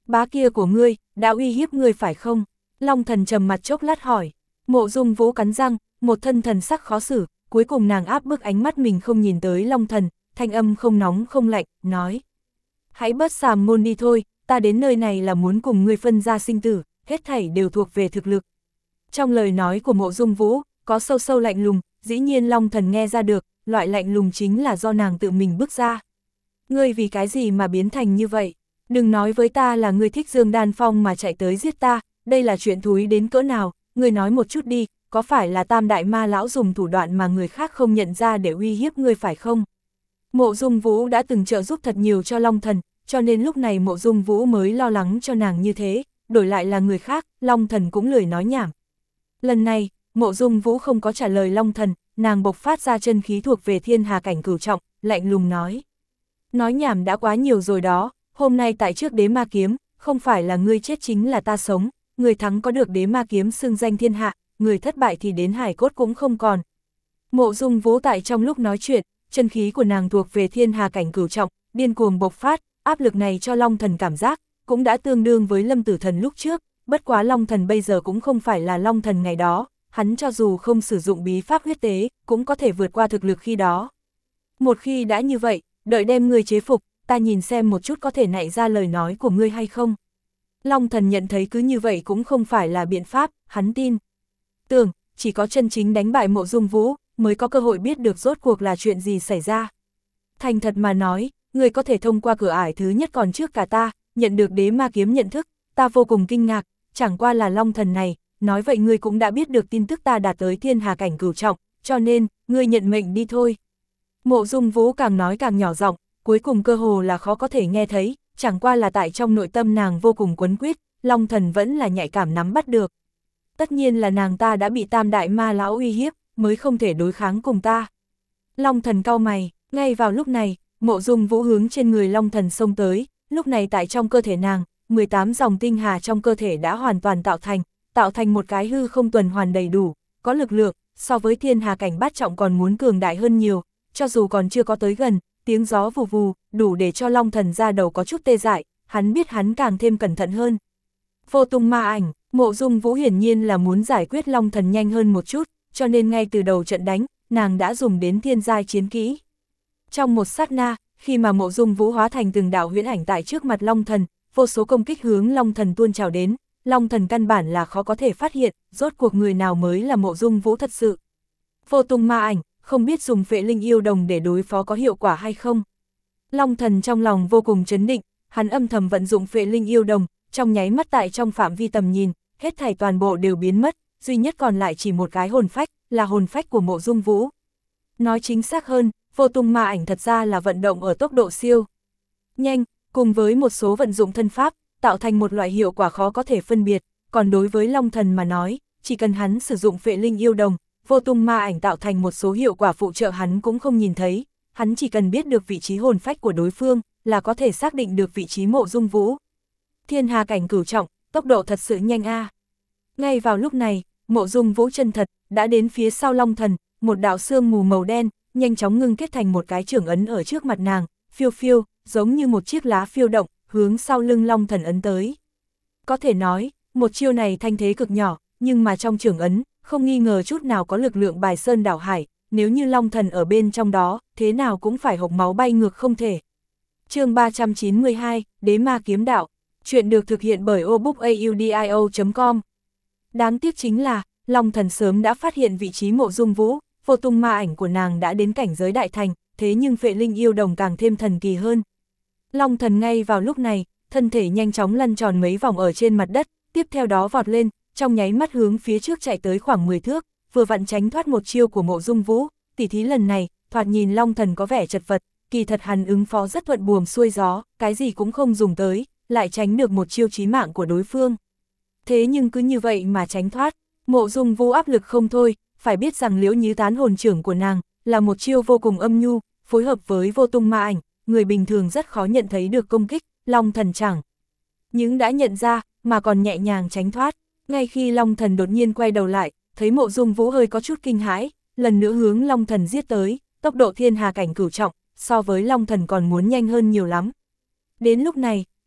Bá kia của ngươi, đã uy hiếp ngươi phải không? Long thần trầm mặt chốc lát hỏi. Mộ Dung Vũ cắn răng, một thân thần sắc khó xử, cuối cùng nàng áp bức ánh mắt mình không nhìn tới Long thần, thanh âm không nóng không lạnh, nói. Hãy bớt sàm môn đi thôi, ta đến nơi này là muốn cùng ngươi phân ra sinh tử, hết thảy đều thuộc về thực lực. Trong lời nói của Mộ Dung Vũ, có sâu sâu lạnh lùng, dĩ nhiên Long thần nghe ra được, loại lạnh lùng chính là do nàng tự mình bước ra. Ngươi vì cái gì mà biến thành như vậy? Đừng nói với ta là ngươi thích Dương Đan Phong mà chạy tới giết ta, đây là chuyện thúi đến cỡ nào, ngươi nói một chút đi, có phải là Tam Đại Ma Lão dùng thủ đoạn mà người khác không nhận ra để uy hiếp ngươi phải không? Mộ Dung Vũ đã từng trợ giúp thật nhiều cho Long thần, cho nên lúc này Mộ Dung Vũ mới lo lắng cho nàng như thế, đổi lại là người khác, Long thần cũng lười nói nhảm. Lần này, Mộ Dung Vũ không có trả lời Long thần, nàng bộc phát ra chân khí thuộc về thiên hà cảnh cửu trọng, lạnh lùng nói. Nói nhảm đã quá nhiều rồi đó, hôm nay tại trước đế ma kiếm, không phải là ngươi chết chính là ta sống, người thắng có được đế ma kiếm xưng danh thiên hạ, người thất bại thì đến hải cốt cũng không còn. Mộ Dung Vũ tại trong lúc nói chuyện, chân khí của nàng thuộc về thiên hà cảnh cửu trọng, điên cuồng bộc phát, áp lực này cho Long thần cảm giác, cũng đã tương đương với Lâm Tử Thần lúc trước, bất quá Long thần bây giờ cũng không phải là Long thần ngày đó, hắn cho dù không sử dụng bí pháp huyết tế, cũng có thể vượt qua thực lực khi đó. Một khi đã như vậy, đợi đem ngươi chế phục, ta nhìn xem một chút có thể nảy ra lời nói của ngươi hay không. Long thần nhận thấy cứ như vậy cũng không phải là biện pháp, hắn tin. Tưởng, chỉ có chân chính đánh bại Mộ Dung Vũ, mới có cơ hội biết được rốt cuộc là chuyện gì xảy ra. Thành thật mà nói, ngươi có thể thông qua cửa ải thứ nhất còn trước cả ta, nhận được đế ma kiếm nhận thức, ta vô cùng kinh ngạc, chẳng qua là Long thần này, nói vậy ngươi cũng đã biết được tin tức ta đạt tới thiên hà cảnh cửu trọng, cho nên, ngươi nhận mệnh đi thôi. Mộ Dung Vũ càng nói càng nhỏ giọng, cuối cùng cơ hồ là khó có thể nghe thấy, chẳng qua là tại trong nội tâm nàng vô cùng quấn quýt, Long thần vẫn là nhạy cảm nắm bắt được. Tất nhiên là nàng ta đã bị Tam Đại Ma Lão uy hiếp, mới không thể đối kháng cùng ta. Long thần cau mày, ngay vào lúc này, Mộ Dung Vũ hướng trên người Long thần xông tới, lúc này tại trong cơ thể nàng, mười tám dòng tinh hà trong cơ thể đã hoàn toàn tạo thành, tạo thành một cái hư không tuần hoàn đầy đủ, có lực lượng, so với thiên hà cảnh bát trọng còn muốn cường đại hơn nhiều, cho dù còn chưa có tới gần, tiếng gió vù vù, đủ để cho Long thần ra đầu có chút tê dại, hắn biết hắn càng thêm cẩn thận hơn. Vô tung ma ảnh, Mộ Dung Vũ hiển nhiên là muốn giải quyết Long thần nhanh hơn một chút, cho nên ngay từ đầu trận đánh, nàng đã dùng đến thiên giai chiến kỹ. Trong một sát na, khi mà Mộ Dung Vũ hóa thành từng đạo huyễn ảnh tại trước mặt Long thần, vô số công kích hướng Long thần tuôn trào đến, Long thần căn bản là khó có thể phát hiện, rốt cuộc người nào mới là Mộ Dung Vũ thật sự. Vô tung ma ảnh, không biết dùng phệ linh yêu đồng để đối phó có hiệu quả hay không. Long thần trong lòng vô cùng chấn định, hắn âm thầm vận dụng phệ linh yêu đồng, trong nháy mắt tại trong phạm vi tầm nhìn, hết thảy toàn bộ đều biến mất, duy nhất còn lại chỉ một cái hồn phách, là hồn phách của Mộ Dung Vũ. Nói chính xác hơn, vô tung ma ảnh thật ra là vận động ở tốc độ siêu nhanh, cùng với một số vận dụng thân pháp, tạo thành một loại hiệu quả khó có thể phân biệt, còn đối với Long thần mà nói, chỉ cần hắn sử dụng phệ linh yêu đồng, vô tung ma ảnh tạo thành một số hiệu quả phụ trợ hắn cũng không nhìn thấy, hắn chỉ cần biết được vị trí hồn phách của đối phương, là có thể xác định được vị trí Mộ Dung Vũ. Thiên hà cảnh cửu trọng, tốc độ thật sự nhanh a. À. Ngay vào lúc này, Mộ Dung Vũ chân thật, đã đến phía sau Long thần, một đạo sương mù màu đen, nhanh chóng ngưng kết thành một cái trưởng ấn ở trước mặt nàng, phiêu phiêu, giống như một chiếc lá phiêu động, hướng sau lưng Long thần ấn tới. Có thể nói, một chiêu này thanh thế cực nhỏ, nhưng mà trong trưởng ấn, không nghi ngờ chút nào có lực lượng bài sơn đảo hải, nếu như Long thần ở bên trong đó, thế nào cũng phải hộc máu bay ngược không thể. Chương ba trăm chín mươi hai, Đế ma kiếm đạo, chuyện được thực hiện bởi obookaudio chấm com. Đáng tiếc chính là, Long thần sớm đã phát hiện vị trí Mộ Dung Vũ, vô tung ma ảnh của nàng đã đến cảnh giới đại thành, thế nhưng phệ linh yêu đồng càng thêm thần kỳ hơn. Long thần ngay vào lúc này, thân thể nhanh chóng lăn tròn mấy vòng ở trên mặt đất, tiếp theo đó vọt lên, trong nháy mắt hướng phía trước chạy tới khoảng mười thước, vừa vặn tránh thoát một chiêu của Mộ Dung Vũ, tỉ thí lần này, thoạt nhìn Long thần có vẻ chật vật, kỳ thật hắn ứng phó rất thuận buồm xuôi gió, cái gì cũng không dùng tới, lại tránh được một chiêu chí mạng của đối phương. Thế nhưng cứ như vậy mà tránh thoát, Mộ Dung Vũ áp lực không thôi, phải biết rằng Liễu Nhứ Tán hồn trưởng của nàng, là một chiêu vô cùng âm nhu, phối hợp với vô tung ma ảnh, người bình thường rất khó nhận thấy được công kích, Long thần chẳng những đã nhận ra, mà còn nhẹ nhàng tránh thoát. Ngay khi Long thần đột nhiên quay đầu lại, thấy Mộ Dung Vũ hơi có chút kinh hãi, lần nữa hướng Long thần giết tới, tốc độ thiên hà cảnh cửu trọng, so với Long thần còn muốn nhanh hơn nhiều lắm. Đến lúc này,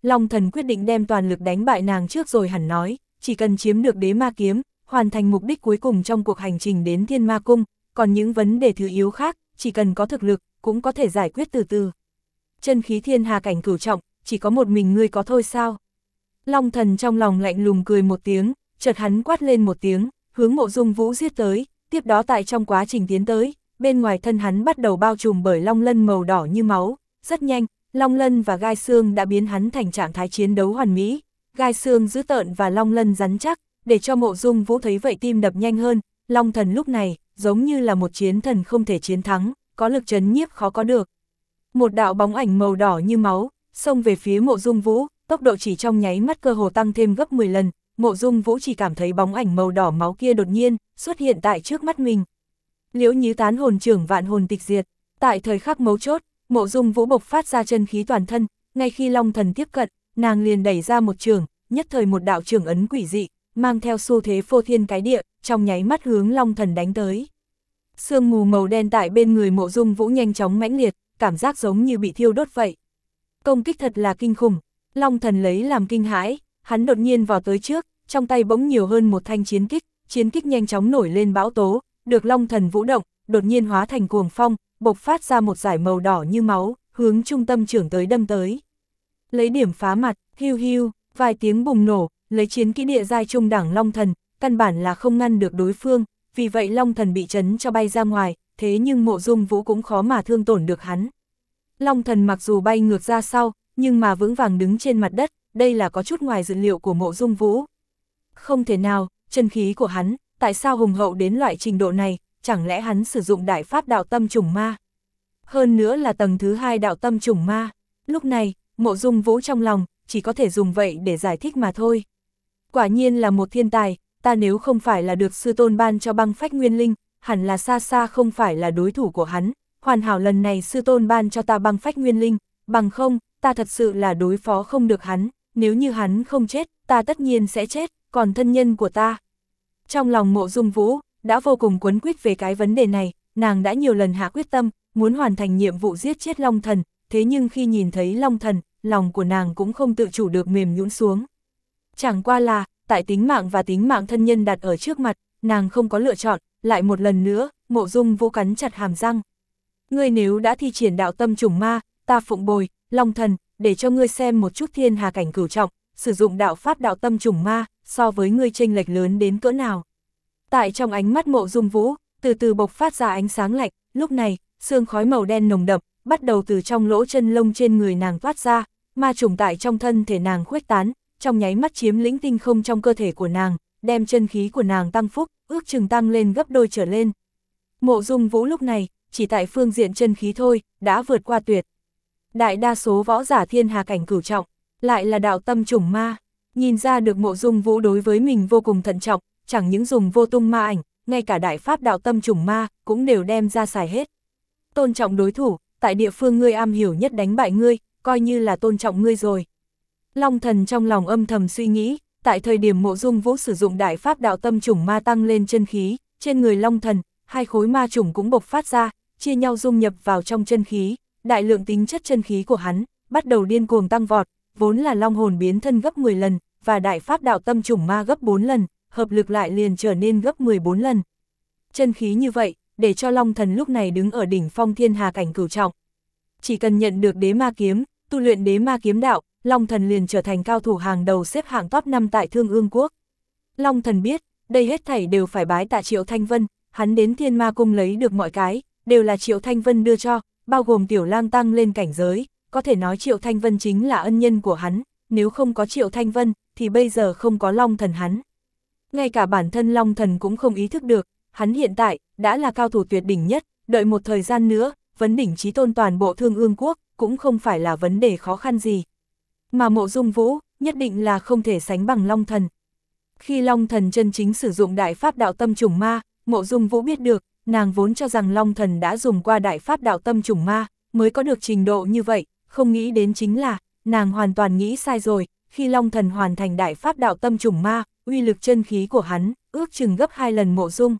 Long Thần quyết định đem toàn lực đánh bại nàng trước rồi hẳn nói, chỉ cần chiếm được đế ma kiếm, hoàn thành mục đích cuối cùng trong cuộc hành trình đến Thiên Ma Cung, còn những vấn đề thứ yếu khác, chỉ cần có thực lực, cũng có thể giải quyết từ từ. Chân khí thiên hà cảnh cửu trọng, chỉ có một mình ngươi có thôi sao? Long Thần trong lòng lạnh lùng cười một tiếng, chợt hắn quát lên một tiếng, hướng Mộ Dung Vũ giết tới, tiếp đó tại trong quá trình tiến tới, bên ngoài thân hắn bắt đầu bao trùm bởi long lân màu đỏ như máu, rất nhanh, long lân và gai xương đã biến hắn thành trạng thái chiến đấu hoàn mỹ, gai xương dữ tợn và long lân rắn chắc, để cho Mộ Dung Vũ thấy vậy tim đập nhanh hơn. Long Thần lúc này, giống như là một chiến thần không thể chiến thắng, có lực trấn nhiếp khó có được. Một đạo bóng ảnh màu đỏ như máu, xông về phía Mộ Dung Vũ, tốc độ chỉ trong nháy mắt cơ hồ tăng thêm gấp mười lần, Mộ Dung Vũ chỉ cảm thấy bóng ảnh màu đỏ máu kia đột nhiên xuất hiện tại trước mắt mình. Liễu Nhứ Tán hồn trưởng vạn hồn tịch diệt, tại thời khắc mấu chốt, Mộ Dung Vũ bộc phát ra chân khí toàn thân, ngay khi Long Thần tiếp cận, nàng liền đẩy ra một trường, nhất thời một đạo trường ấn quỷ dị, mang theo xu thế phô thiên cái địa, trong nháy mắt hướng Long Thần đánh tới. Sương mù màu đen tại bên người Mộ Dung Vũ nhanh chóng mãnh liệt, cảm giác giống như bị thiêu đốt vậy. Công kích thật là kinh khủng, Long Thần lấy làm kinh hãi, hắn đột nhiên vào tới trước, trong tay bỗng nhiều hơn một thanh chiến kích, chiến kích nhanh chóng nổi lên bão tố, được Long Thần vũ động, đột nhiên hóa thành cuồng phong, bộc phát ra một dải màu đỏ như máu, hướng trung tâm trưởng tới đâm tới. Lấy điểm phá mặt, hiu hiu, vài tiếng bùng nổ, lấy chiến kỹ địa giai trung đẳng Long Thần, căn bản là không ngăn được đối phương, vì vậy Long Thần bị chấn cho bay ra ngoài, thế nhưng Mộ Dung Vũ cũng khó mà thương tổn được hắn. Long Thần mặc dù bay ngược ra sau, nhưng mà vững vàng đứng trên mặt đất, đây là có chút ngoài dự liệu của Mộ Dung Vũ. Không thể nào, chân khí của hắn, tại sao hùng hậu đến loại trình độ này, chẳng lẽ hắn sử dụng đại pháp đạo tâm trùng ma? Hơn nữa là tầng thứ hai đạo tâm trùng ma. Lúc này, Mộ Dung Vũ trong lòng, chỉ có thể dùng vậy để giải thích mà thôi. Quả nhiên là một thiên tài, ta nếu không phải là được sư tôn ban cho băng phách nguyên linh, hẳn là xa xa không phải là đối thủ của hắn. Hoàn hảo lần này sư tôn ban cho ta băng phách nguyên linh, bằng không, ta thật sự là đối phó không được hắn, nếu như hắn không chết, ta tất nhiên sẽ chết, còn thân nhân của ta. Trong lòng Mộ Dung Vũ, đã vô cùng quấn quýt về cái vấn đề này, nàng đã nhiều lần hạ quyết tâm, muốn hoàn thành nhiệm vụ giết chết Long Thần, thế nhưng khi nhìn thấy Long Thần, lòng của nàng cũng không tự chủ được mềm nhũn xuống. Chẳng qua là, tại tính mạng và tính mạng thân nhân đặt ở trước mặt, nàng không có lựa chọn, lại một lần nữa, Mộ Dung Vũ cắn chặt hàm răng. Ngươi nếu đã thi triển đạo tâm trùng ma, ta phụng bồi, Long Thần, để cho ngươi xem một chút thiên hà cảnh cửu trọng, sử dụng đạo pháp đạo tâm trùng ma, so với ngươi chênh lệch lớn đến cỡ nào. Tại trong ánh mắt Mộ Dung Vũ, từ từ bộc phát ra ánh sáng lạnh, lúc này, sương khói màu đen nồng đậm, bắt đầu từ trong lỗ chân lông trên người nàng thoát ra, ma trùng tại trong thân thể nàng khuếch tán, trong nháy mắt chiếm lĩnh tinh không trong cơ thể của nàng, đem chân khí của nàng tăng phúc, ước chừng tăng lên gấp đôi trở lên. Mộ Dung Vũ lúc này, chỉ tại phương diện chân khí thôi, đã vượt qua tuyệt. Đại đa số võ giả thiên hà cảnh cửu trọng, lại là đạo tâm trùng ma, nhìn ra được Mộ Dung Vũ đối với mình vô cùng thận trọng, chẳng những dùng vô tung ma ảnh, ngay cả đại pháp đạo tâm trùng ma, cũng đều đem ra xài hết. Tôn trọng đối thủ, tại địa phương ngươi am hiểu nhất đánh bại ngươi, coi như là tôn trọng ngươi rồi. Long Thần trong lòng âm thầm suy nghĩ, tại thời điểm Mộ Dung Vũ sử dụng đại pháp đạo tâm trùng ma tăng lên chân khí, trên người Long Thần, hai khối ma trùng cũng bộc phát ra, chia nhau dung nhập vào trong chân khí, đại lượng tính chất chân khí của hắn, bắt đầu điên cuồng tăng vọt, vốn là long hồn biến thân gấp mười lần, và đại pháp đạo tâm trùng ma gấp bốn lần, hợp lực lại liền trở nên gấp mười bốn lần. Chân khí như vậy, để cho Long Thần lúc này đứng ở đỉnh phong thiên hà cảnh cửu trọng. Chỉ cần nhận được đế ma kiếm, tu luyện đế ma kiếm đạo, Long Thần liền trở thành cao thủ hàng đầu xếp hạng top năm tại Thương Ương Quốc. Long Thần biết, đây hết thảy đều phải bái tạ Triệu Thanh Vân, hắn đến Thiên Ma Cung lấy được mọi cái, đều là Triệu Thanh Vân đưa cho, bao gồm Tiểu Lang tăng lên cảnh giới, có thể nói Triệu Thanh Vân chính là ân nhân của hắn, nếu không có Triệu Thanh Vân, thì bây giờ không có Long Thần hắn. Ngay cả bản thân Long Thần cũng không ý thức được, hắn hiện tại, đã là cao thủ tuyệt đỉnh nhất, đợi một thời gian nữa, vấn đỉnh chí tôn toàn bộ Thương Ương Quốc, cũng không phải là vấn đề khó khăn gì. Mà Mộ Dung Vũ, nhất định là không thể sánh bằng Long Thần. Khi Long Thần chân chính sử dụng đại pháp đạo tâm trùng ma, Mộ Dung Vũ biết được, nàng vốn cho rằng Long Thần đã dùng qua đại pháp đạo tâm trùng ma, mới có được trình độ như vậy, không nghĩ đến chính là, nàng hoàn toàn nghĩ sai rồi, khi Long Thần hoàn thành đại pháp đạo tâm trùng ma, uy lực chân khí của hắn, ước chừng gấp hai lần Mộ Dung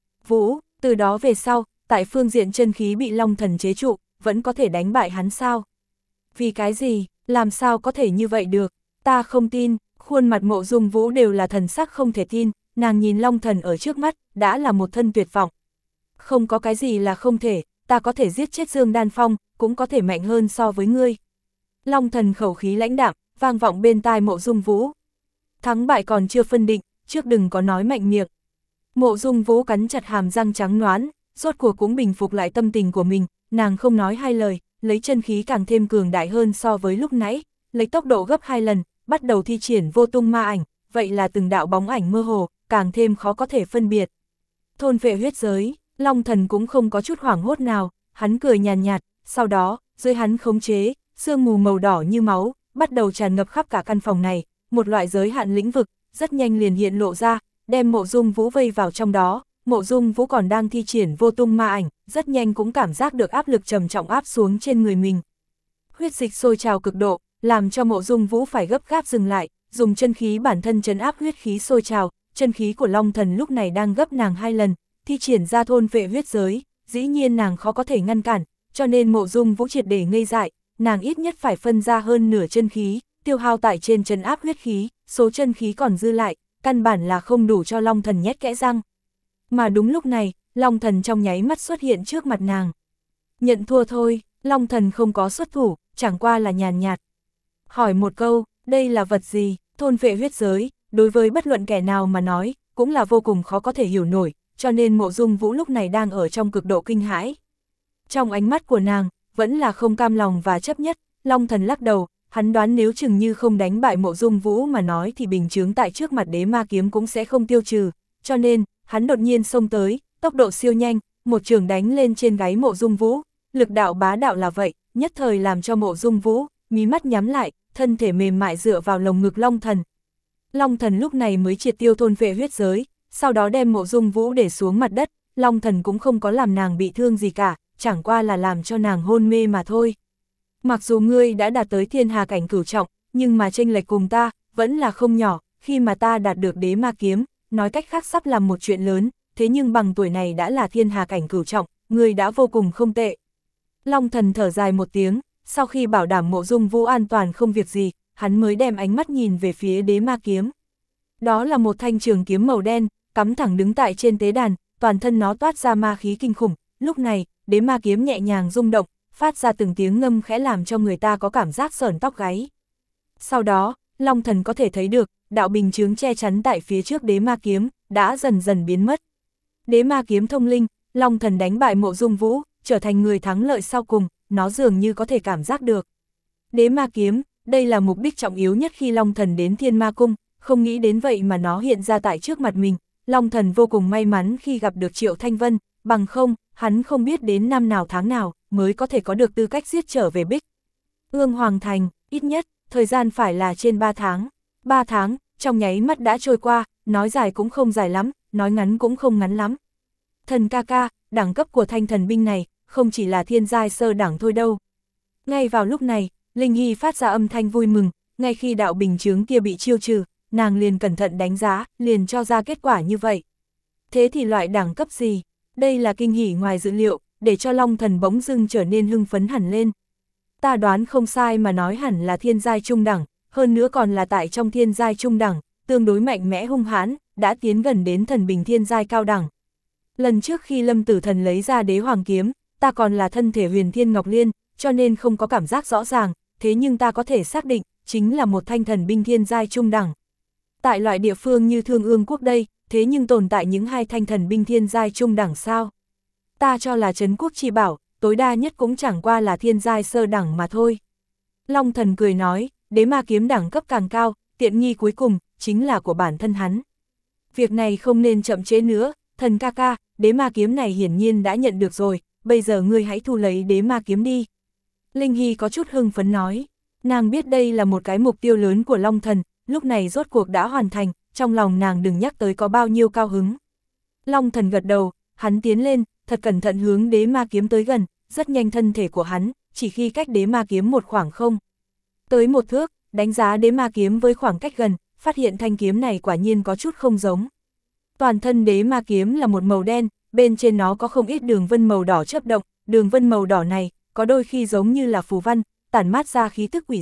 Vũ, từ đó về sau, tại phương diện chân khí bị Long Thần chế trụ, vẫn có thể đánh bại hắn sao? Vì cái gì? Làm sao có thể như vậy được, ta không tin, khuôn mặt Mộ Dung Vũ đều là thần sắc không thể tin, nàng nhìn Long Thần ở trước mắt, đã là một thân tuyệt vọng. Không có cái gì là không thể, ta có thể giết chết Dương Đan Phong, cũng có thể mạnh hơn so với ngươi. Long Thần khẩu khí lãnh đạm, vang vọng bên tai Mộ Dung Vũ. Thắng bại còn chưa phân định, trước đừng có nói mạnh miệng. Mộ Dung Vũ cắn chặt hàm răng trắng ноán, rốt cuộc cũng bình phục lại tâm tình của mình, nàng không nói hai lời, lấy chân khí càng thêm cường đại hơn so với lúc nãy, lấy tốc độ gấp hai lần, bắt đầu thi triển vô tung ma ảnh, vậy là từng đạo bóng ảnh mơ hồ, càng thêm khó có thể phân biệt. Thôn vệ huyết giới, Long Thần cũng không có chút hoảng hốt nào, hắn cười nhàn nhạt, sau đó, dưới hắn khống chế, sương mù màu đỏ như máu, bắt đầu tràn ngập khắp cả căn phòng này, một loại giới hạn lĩnh vực, rất nhanh liền hiện lộ ra, đem Mộ Dung Vũ vây vào trong đó. Mộ Dung Vũ còn đang thi triển vô tung ma ảnh, rất nhanh cũng cảm giác được áp lực trầm trọng áp xuống trên người mình. Huyết dịch sôi trào cực độ, làm cho Mộ Dung Vũ phải gấp gáp dừng lại, dùng chân khí bản thân trấn áp huyết khí sôi trào, chân khí của Long Thần lúc này đang gấp nàng hai lần, thi triển ra thôn vệ huyết giới, dĩ nhiên nàng khó có thể ngăn cản, cho nên Mộ Dung Vũ triệt để ngây dại, nàng ít nhất phải phân ra hơn nửa chân khí, tiêu hao tại trên trấn áp huyết khí, số chân khí còn dư lại, căn bản là không đủ cho Long Thần nhét kẽ răng. Mà đúng lúc này, Long Thần trong nháy mắt xuất hiện trước mặt nàng. Nhận thua thôi, Long Thần không có xuất thủ, chẳng qua là nhàn nhạt. Hỏi một câu, đây là vật gì? Thôn vệ huyết giới, đối với bất luận kẻ nào mà nói, cũng là vô cùng khó có thể hiểu nổi, cho nên Mộ Dung Vũ lúc này đang ở trong cực độ kinh hãi. Trong ánh mắt của nàng, vẫn là không cam lòng và chấp nhất, Long Thần lắc đầu, hắn đoán nếu chừng như không đánh bại Mộ Dung Vũ mà nói thì bình chướng tại trước mặt đế ma kiếm cũng sẽ không tiêu trừ, cho nên, hắn đột nhiên xông tới, tốc độ siêu nhanh, một trường đánh lên trên gáy Mộ Dung Vũ, lực đạo bá đạo là vậy, nhất thời làm cho Mộ Dung Vũ, mí mắt nhắm lại, thân thể mềm mại dựa vào lồng ngực Long Thần. Long Thần lúc này mới triệt tiêu thôn vệ huyết giới, sau đó đem Mộ Dung Vũ để xuống mặt đất, Long Thần cũng không có làm nàng bị thương gì cả, chẳng qua là làm cho nàng hôn mê mà thôi. Mặc dù ngươi đã đạt tới thiên hà cảnh cửu trọng, nhưng mà chênh lệch cùng ta, vẫn là không nhỏ, khi mà ta đạt được đế ma kiếm, nói cách khác sắp làm một chuyện lớn, thế nhưng bằng tuổi này đã là thiên hà cảnh cửu trọng, ngươi đã vô cùng không tệ. Long Thần thở dài một tiếng, sau khi bảo đảm Mộ Dung Vũ an toàn không việc gì, hắn mới đem ánh mắt nhìn về phía đế ma kiếm. Đó là một thanh trường kiếm màu đen, cắm thẳng đứng tại trên tế đàn, toàn thân nó toát ra ma khí kinh khủng, lúc này, đế ma kiếm nhẹ nhàng rung động, phát ra từng tiếng ngâm khẽ làm cho người ta có cảm giác sởn tóc gáy. Sau đó, Long Thần có thể thấy được, đạo bình chướng che chắn tại phía trước đế ma kiếm, đã dần dần biến mất. Đế ma kiếm thông linh, Long Thần đánh bại Mộ Dung Vũ, trở thành người thắng lợi sau cùng, nó dường như có thể cảm giác được. Đế ma kiếm, đây là mục đích trọng yếu nhất khi Long Thần đến Thiên Ma Cung, không nghĩ đến vậy mà nó hiện ra tại trước mặt mình. Long Thần vô cùng may mắn khi gặp được Triệu Thanh Vân, bằng không, hắn không biết đến năm nào tháng nào, mới có thể có được tư cách giết trở về Bích Ương Hoàng Thành, ít nhất, thời gian phải là trên ba tháng. ba tháng, trong nháy mắt đã trôi qua, nói dài cũng không dài lắm, nói ngắn cũng không ngắn lắm. Thần ca ca, đẳng cấp của thanh thần binh này, không chỉ là thiên giai sơ đẳng thôi đâu. Ngay vào lúc này, Linh Hy phát ra âm thanh vui mừng, ngay khi đạo bình chướng kia bị chiêu trừ, nàng liền cẩn thận đánh giá, liền cho ra kết quả như vậy. Thế thì loại đẳng cấp gì? Đây là kinh hỉ ngoài dự liệu, để cho Long Thần bỗng dưng trở nên hưng phấn hẳn lên. Ta đoán không sai mà nói hẳn là thiên giai trung đẳng, hơn nữa còn là tại trong thiên giai trung đẳng, tương đối mạnh mẽ hung hãn, đã tiến gần đến thần bình thiên giai cao đẳng. Lần trước khi Lâm Tử Thần lấy ra đế hoàng kiếm, ta còn là thân thể huyền thiên ngọc liên, cho nên không có cảm giác rõ ràng, thế nhưng ta có thể xác định, chính là một thanh thần binh thiên giai trung đẳng. Tại loại địa phương như Thương Ương Quốc đây, thế nhưng tồn tại những hai thanh thần binh thiên giai trung đẳng sao? Ta cho là trấn quốc chi bảo, tối đa nhất cũng chẳng qua là thiên giai sơ đẳng mà thôi. Long Thần cười nói, đế ma kiếm đẳng cấp càng cao, tiện nghi cuối cùng, chính là của bản thân hắn. Việc này không nên chậm trễ nữa, thần ca ca, đế ma kiếm này hiển nhiên đã nhận được rồi, bây giờ ngươi hãy thu lấy đế ma kiếm đi. Linh Hy có chút hưng phấn nói, nàng biết đây là một cái mục tiêu lớn của Long Thần, lúc này rốt cuộc đã hoàn thành, trong lòng nàng đừng nhắc tới có bao nhiêu cao hứng. Long Thần gật đầu, hắn tiến lên, thật cẩn thận hướng đế ma kiếm tới gần, rất nhanh thân thể của hắn, chỉ khi cách đế ma kiếm một khoảng không. Tới một thước, đánh giá đế ma kiếm với khoảng cách gần, phát hiện thanh kiếm này quả nhiên có chút không giống. Toàn thân đế ma kiếm là một màu đen, bên trên nó có không ít đường vân màu đỏ chớp động, đường vân màu đỏ này, có đôi khi giống như là phù văn, tản mát ra khí tức quỷ dị,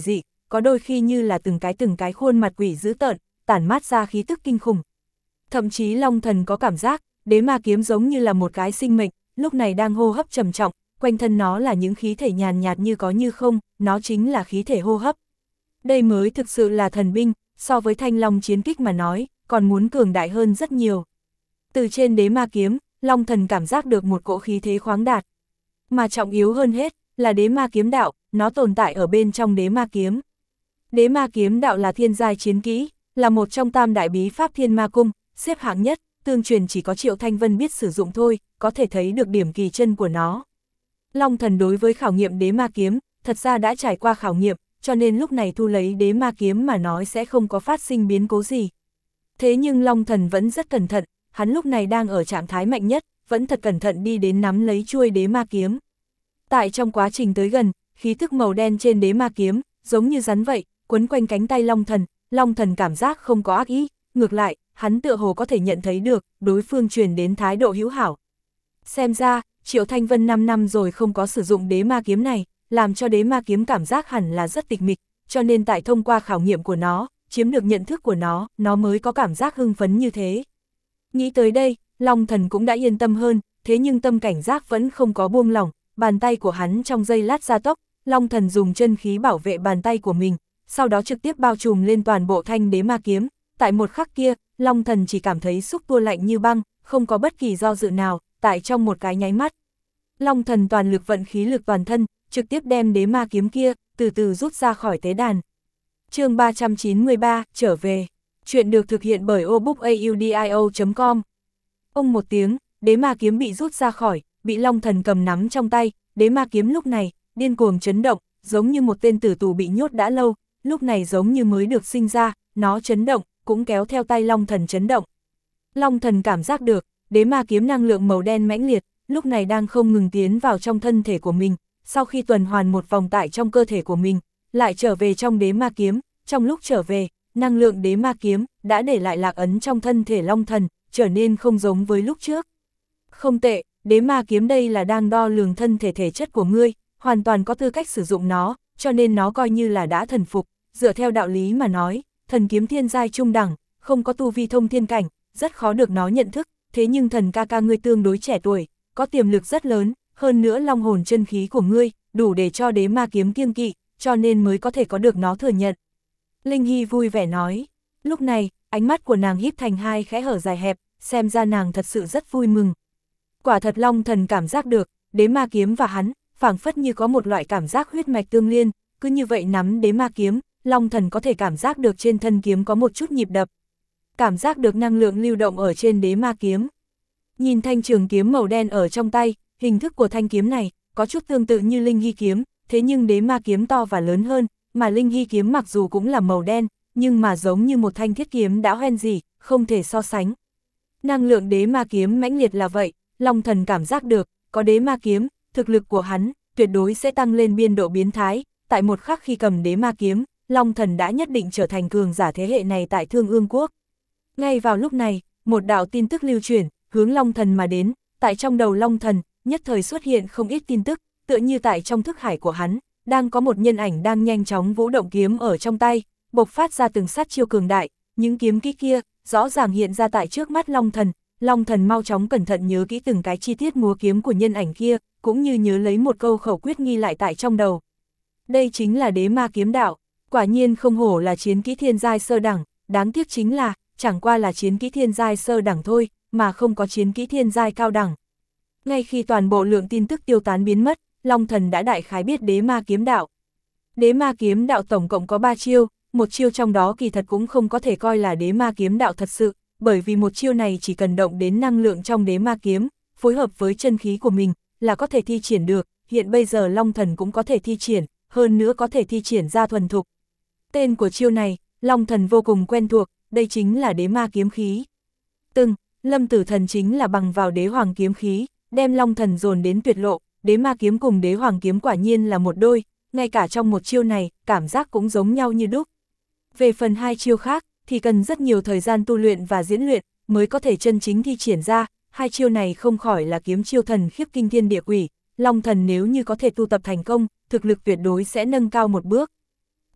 có đôi khi như là từng cái từng cái khuôn mặt quỷ dữ tợn, tản mát ra khí tức kinh khủng. Thậm chí Long Thần có cảm giác, đế ma kiếm giống như là một cái sinh mệnh, lúc này đang hô hấp trầm trọng, quanh thân nó là những khí thể nhàn nhạt như có như không, nó chính là khí thể hô hấp. Đây mới thực sự là thần binh, so với Thanh Long chiến kích mà nói, còn muốn cường đại hơn rất nhiều. Từ trên đế ma kiếm, Long Thần cảm giác được một cỗ khí thế khoáng đạt. Mà trọng yếu hơn hết, là đế ma kiếm đạo, nó tồn tại ở bên trong đế ma kiếm. Đế ma kiếm đạo là thiên giai chiến kỹ, là một trong tam đại bí pháp thiên ma cung, xếp hạng nhất, tương truyền chỉ có Triệu Thanh Vân biết sử dụng thôi, có thể thấy được điểm kỳ chân của nó. Long Thần đối với khảo nghiệm đế ma kiếm, thật ra đã trải qua khảo nghiệm, cho nên lúc này thu lấy đế ma kiếm mà nói sẽ không có phát sinh biến cố gì. Thế nhưng Long Thần vẫn rất cẩn thận, hắn lúc này đang ở trạng thái mạnh nhất, vẫn thật cẩn thận đi đến nắm lấy chuôi đế ma kiếm. Tại trong quá trình tới gần, khí thức màu đen trên đế ma kiếm, giống như rắn vậy, quấn quanh cánh tay Long Thần, Long Thần cảm giác không có ác ý, ngược lại, hắn tựa hồ có thể nhận thấy được, đối phương truyền đến thái độ hữu hảo. Xem ra, Triệu Thanh Vân năm năm rồi không có sử dụng đế ma kiếm này, làm cho đế ma kiếm cảm giác hẳn là rất tịch mịch, cho nên tại thông qua khảo nghiệm của nó, chiếm được nhận thức của nó, nó mới có cảm giác hưng phấn như thế. Nghĩ tới đây, Long Thần cũng đã yên tâm hơn, thế nhưng tâm cảnh giác vẫn không có buông lỏng, bàn tay của hắn trong giây lát gia tốc, Long Thần dùng chân khí bảo vệ bàn tay của mình, sau đó trực tiếp bao trùm lên toàn bộ thanh đế ma kiếm. Tại một khắc kia, Long Thần chỉ cảm thấy xúc tua lạnh như băng, không có bất kỳ do dự nào, tại trong một cái nháy mắt. Long Thần toàn lực vận khí lực toàn thân, trực tiếp đem đế ma kiếm kia, từ từ rút ra khỏi tế đàn. Chương ba trăm chín mươi ba, trở về. Chuyện được thực hiện bởi obookaudio chấm com. Ông một tiếng, đế ma kiếm bị rút ra khỏi, bị Long Thần cầm nắm trong tay, đế ma kiếm lúc này, điên cuồng chấn động, giống như một tên tử tù bị nhốt đã lâu, lúc này giống như mới được sinh ra, nó chấn động, cũng kéo theo tay Long Thần chấn động. Long Thần cảm giác được, đế ma kiếm năng lượng màu đen mãnh liệt, lúc này đang không ngừng tiến vào trong thân thể của mình, sau khi tuần hoàn một vòng tại trong cơ thể của mình, lại trở về trong đế ma kiếm, trong lúc trở về, năng lượng đế ma kiếm đã để lại lạc ấn trong thân thể Long Thần, trở nên không giống với lúc trước. Không tệ, đế ma kiếm đây là đang đo lường thân thể thể chất của ngươi, hoàn toàn có tư cách sử dụng nó, cho nên nó coi như là đã thần phục, dựa theo đạo lý mà nói, thần kiếm thiên giai trung đẳng, không có tu vi thông thiên cảnh, rất khó được nó nhận thức, thế nhưng thần ca ca ngươi tương đối trẻ tuổi, có tiềm lực rất lớn, hơn nữa long hồn chân khí của ngươi, đủ để cho đế ma kiếm kiêng kỵ, cho nên mới có thể có được nó thừa nhận. Linh Hy vui vẻ nói, lúc này, ánh mắt của nàng híp thành hai khẽ hở dài hẹp, xem ra nàng thật sự rất vui mừng. Quả thật Long Thần cảm giác được, đế ma kiếm và hắn, phảng phất như có một loại cảm giác huyết mạch tương liên, cứ như vậy nắm đế ma kiếm, Long Thần có thể cảm giác được trên thân kiếm có một chút nhịp đập. Cảm giác được năng lượng lưu động ở trên đế ma kiếm. Nhìn thanh trường kiếm màu đen ở trong tay, hình thức của thanh kiếm này, có chút tương tự như Linh Hy kiếm, thế nhưng đế ma kiếm to và lớn hơn, mà Linh Hy kiếm mặc dù cũng là màu đen, nhưng mà giống như một thanh thiết kiếm đã hoen gì, không thể so sánh. Năng lượng đế ma kiếm mãnh liệt là vậy, Long Thần cảm giác được, có đế ma kiếm, thực lực của hắn, tuyệt đối sẽ tăng lên biên độ biến thái, tại một khắc khi cầm đế ma kiếm, Long Thần đã nhất định trở thành cường giả thế hệ này tại Thương Ương Quốc. Ngay vào lúc này, một đạo tin tức lưu truyền, hướng Long Thần mà đến, tại trong đầu Long Thần, nhất thời xuất hiện không ít tin tức, tựa như tại trong thức hải của hắn, đang có một nhân ảnh đang nhanh chóng vũ động kiếm ở trong tay, bộc phát ra từng sát chiêu cường đại, những kiếm kỹ kia, rõ ràng hiện ra tại trước mắt Long Thần. Long Thần mau chóng cẩn thận nhớ kỹ từng cái chi tiết múa kiếm của nhân ảnh kia, cũng như nhớ lấy một câu khẩu quyết ghi lại tại trong đầu. Đây chính là đế ma kiếm đạo, quả nhiên không hổ là chiến kỹ thiên giai sơ đẳng, đáng tiếc chính là, chẳng qua là chiến kỹ thiên giai sơ đẳng thôi, mà không có chiến kỹ thiên giai cao đẳng. Ngay khi toàn bộ lượng tin tức tiêu tán biến mất, Long Thần đã đại khái biết đế ma kiếm đạo. Đế ma kiếm đạo tổng cộng có ba chiêu, một chiêu trong đó kỳ thật cũng không có thể coi là đế ma kiếm đạo thật sự, bởi vì một chiêu này chỉ cần động đến năng lượng trong đế ma kiếm, phối hợp với chân khí của mình, là có thể thi triển được, hiện bây giờ Long Thần cũng có thể thi triển, hơn nữa có thể thi triển ra thuần thục. Tên của chiêu này, Long Thần vô cùng quen thuộc, đây chính là đế ma kiếm khí. Từng, Lâm Tử Thần chính là bằng vào đế hoàng kiếm khí, đem Long Thần dồn đến tuyệt lộ, đế ma kiếm cùng đế hoàng kiếm quả nhiên là một đôi, ngay cả trong một chiêu này, cảm giác cũng giống nhau như đúc. Về phần hai chiêu khác, thì cần rất nhiều thời gian tu luyện và diễn luyện, mới có thể chân chính thi triển ra, hai chiêu này không khỏi là kiếm chiêu thần khiếp kinh thiên địa quỷ, Long Thần nếu như có thể tu tập thành công, thực lực tuyệt đối sẽ nâng cao một bước.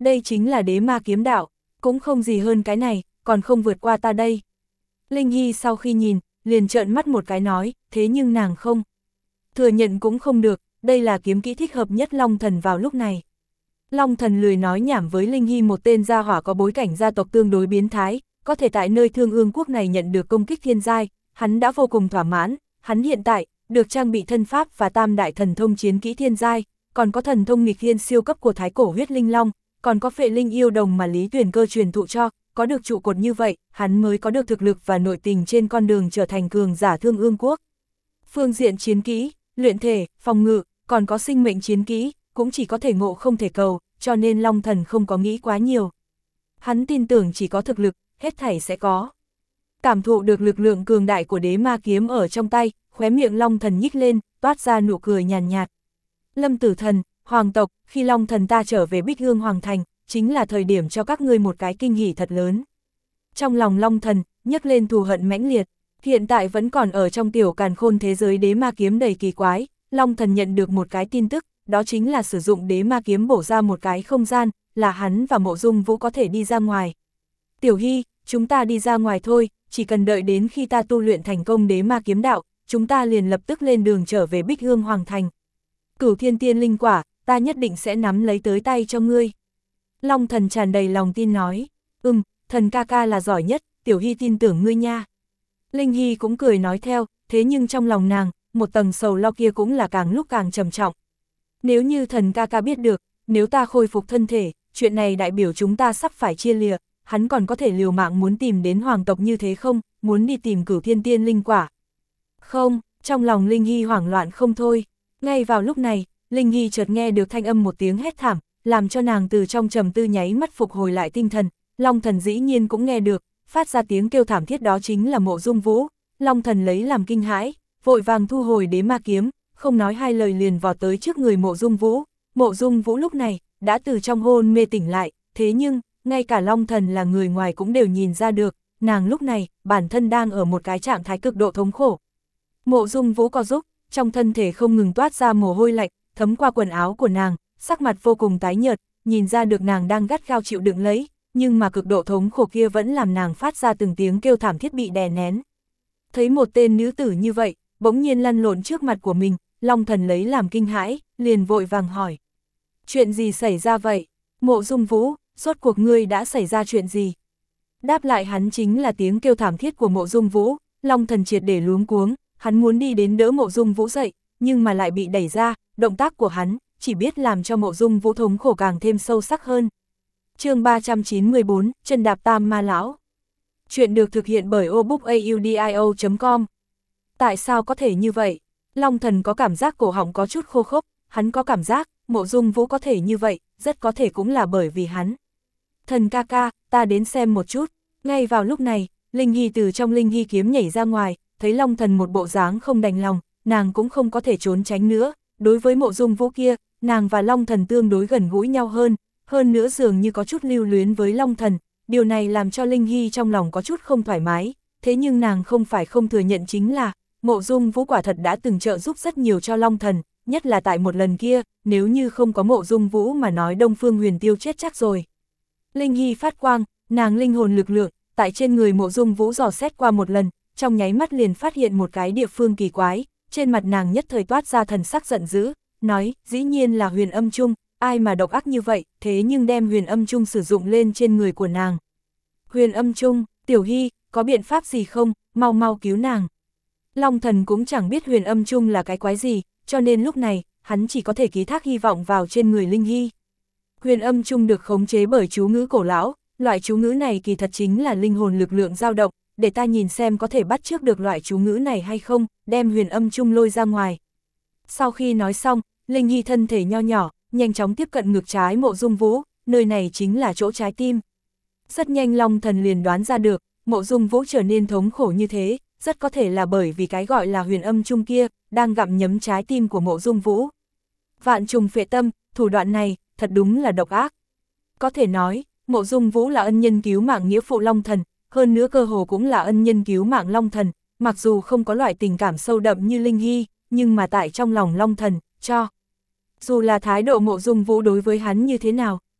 đây chính là đế ma kiếm đạo, cũng không gì hơn cái này, còn không vượt qua ta đây. Linh Hy sau khi nhìn, liền trợn mắt một cái nói, thế nhưng nàng không. Thừa nhận cũng không được, đây là kiếm kỹ thích hợp nhất Long Thần vào lúc này. Long Thần lười nói nhảm với Linh Hy, một tên gia hỏa có bối cảnh gia tộc tương đối biến thái, có thể tại nơi Thương Ương quốc này nhận được công kích thiên giai, hắn đã vô cùng thỏa mãn, hắn hiện tại được trang bị thân pháp và tam đại thần thông chiến kỹ thiên giai, còn có thần thông nghịch thiên siêu cấp của thái cổ huyết linh long, còn có phệ linh yêu đồng mà Lý Tuyển Cơ truyền thụ cho, có được trụ cột như vậy, hắn mới có được thực lực và nội tình trên con đường trở thành cường giả Thương Ương quốc. Phương diện chiến kỹ, luyện thể, phòng ngự, còn có sinh mệnh chiến kỹ, cũng chỉ có thể ngộ không thể cầu, cho nên Long Thần không có nghĩ quá nhiều. Hắn tin tưởng chỉ có thực lực, hết thảy sẽ có. Cảm thụ được lực lượng cường đại của đế ma kiếm ở trong tay, khóe miệng Long Thần nhích lên, toát ra nụ cười nhàn nhạt, nhạt. Lâm Tử Thần, hoàng tộc, khi Long Thần ta trở về Bích Hương Hoàng Thành, chính là thời điểm cho các ngươi một cái kinh hỉ thật lớn. Trong lòng Long Thần, nhấc lên thù hận mãnh liệt, hiện tại vẫn còn ở trong tiểu càn khôn thế giới đế ma kiếm đầy kỳ quái, Long Thần nhận được một cái tin tức, đó chính là sử dụng đế ma kiếm bổ ra một cái không gian, là hắn và Mộ Dung Vũ có thể đi ra ngoài. Tiểu Hy, chúng ta đi ra ngoài thôi, chỉ cần đợi đến khi ta tu luyện thành công đế ma kiếm đạo, chúng ta liền lập tức lên đường trở về Bích Hương Hoàng Thành. Cửu thiên tiên linh quả, ta nhất định sẽ nắm lấy tới tay cho ngươi. Long Thần tràn đầy lòng tin nói, ừm, thần ca ca là giỏi nhất, Tiểu Hy tin tưởng ngươi nha. Linh Hy cũng cười nói theo, thế nhưng trong lòng nàng, một tầng sầu lo kia cũng là càng lúc càng trầm trọng. Nếu như thần ca ca biết được, nếu ta khôi phục thân thể, chuyện này đại biểu chúng ta sắp phải chia lìa, hắn còn có thể liều mạng muốn tìm đến hoàng tộc như thế không, muốn đi tìm cửu thiên tiên linh quả. Không, trong lòng Linh Hy hoảng loạn không thôi. Ngay vào lúc này, Linh Hy chợt nghe được thanh âm một tiếng hét thảm, làm cho nàng từ trong trầm tư nháy mắt phục hồi lại tinh thần. Long Thần dĩ nhiên cũng nghe được, phát ra tiếng kêu thảm thiết đó chính là Mộ Dung Vũ. Long Thần lấy làm kinh hãi, vội vàng thu hồi đế ma kiếm, không nói hai lời liền vọt tới trước người Mộ Dung Vũ. Mộ Dung Vũ lúc này đã từ trong hôn mê tỉnh lại, thế nhưng ngay cả Long Thần là người ngoài cũng đều nhìn ra được, nàng lúc này bản thân đang ở một cái trạng thái cực độ thống khổ. Mộ Dung Vũ co giúp, trong thân thể không ngừng toát ra mồ hôi lạnh, thấm qua quần áo của nàng, sắc mặt vô cùng tái nhợt, nhìn ra được nàng đang gắt gao chịu đựng lấy, nhưng mà cực độ thống khổ kia vẫn làm nàng phát ra từng tiếng kêu thảm thiết bị đè nén. Thấy một tên nữ tử như vậy, bỗng nhiên lăn lộn trước mặt của mình, Long Thần lấy làm kinh hãi, liền vội vàng hỏi. Chuyện gì xảy ra vậy? Mộ Dung Vũ, rốt cuộc ngươi đã xảy ra chuyện gì? Đáp lại hắn chính là tiếng kêu thảm thiết của Mộ Dung Vũ. Long Thần triệt để luống cuống, hắn muốn đi đến đỡ Mộ Dung Vũ dậy, nhưng mà lại bị đẩy ra, động tác của hắn chỉ biết làm cho Mộ Dung Vũ thống khổ càng thêm sâu sắc hơn. Chương ba trăm chín mươi bốn, chân đạp tam ma lão. Chuyện được thực hiện bởi obookaudio chấm com. Tại sao có thể như vậy? Long Thần có cảm giác cổ họng có chút khô khốc, hắn có cảm giác Mộ Dung Vũ có thể như vậy, rất có thể cũng là bởi vì hắn. Thần ca ca, ta đến xem một chút. Ngay vào lúc này, Linh Hy từ trong Linh Hy kiếm nhảy ra ngoài, thấy Long Thần một bộ dáng không đành lòng, nàng cũng không có thể trốn tránh nữa. Đối với Mộ Dung Vũ kia, nàng và Long Thần tương đối gần gũi nhau hơn, hơn nữa dường như có chút lưu luyến với Long Thần. Điều này làm cho Linh Hy trong lòng có chút không thoải mái, thế nhưng nàng không phải không thừa nhận chính là Mộ Dung Vũ quả thật đã từng trợ giúp rất nhiều cho Long Thần, nhất là tại một lần kia, nếu như không có Mộ Dung Vũ mà nói Đông Phương Huyền Tiêu chết chắc rồi. Linh Hy phát quang, nàng linh hồn lực lượng, tại trên người Mộ Dung Vũ dò xét qua một lần, trong nháy mắt liền phát hiện một cái địa phương kỳ quái, trên mặt nàng nhất thời toát ra thần sắc giận dữ, nói, dĩ nhiên là huyền âm chung, ai mà độc ác như vậy, thế nhưng đem huyền âm chung sử dụng lên trên người của nàng. Huyền âm chung, Tiểu Hy, có biện pháp gì không, mau mau cứu nàng. Long Thần cũng chẳng biết huyền âm chung là cái quái gì, cho nên lúc này, hắn chỉ có thể ký thác hy vọng vào trên người Linh Hy. Huyền âm chung được khống chế bởi chú ngữ cổ lão, loại chú ngữ này kỳ thật chính là linh hồn lực lượng dao động, để ta nhìn xem có thể bắt chước được loại chú ngữ này hay không, đem huyền âm chung lôi ra ngoài. Sau khi nói xong, Linh Hy thân thể nho nhỏ, nhanh chóng tiếp cận ngực trái Mộ Dung Vũ, nơi này chính là chỗ trái tim. Rất nhanh Long Thần liền đoán ra được, Mộ Dung Vũ trở nên thống khổ như thế, rất có thể là bởi vì cái gọi là huyền âm chung kia, đang gặm nhấm trái tim của Mộ Dung Vũ. Vạn trùng phệ tâm, thủ đoạn này, thật đúng là độc ác. Có thể nói, Mộ Dung Vũ là ân nhân cứu mạng nghĩa phụ Long Thần, hơn nữa cơ hồ cũng là ân nhân cứu mạng Long Thần, mặc dù không có loại tình cảm sâu đậm như Linh Hy, nhưng mà tại trong lòng Long Thần, cho. Dù là thái độ Mộ Dung Vũ đối với hắn như thế nào,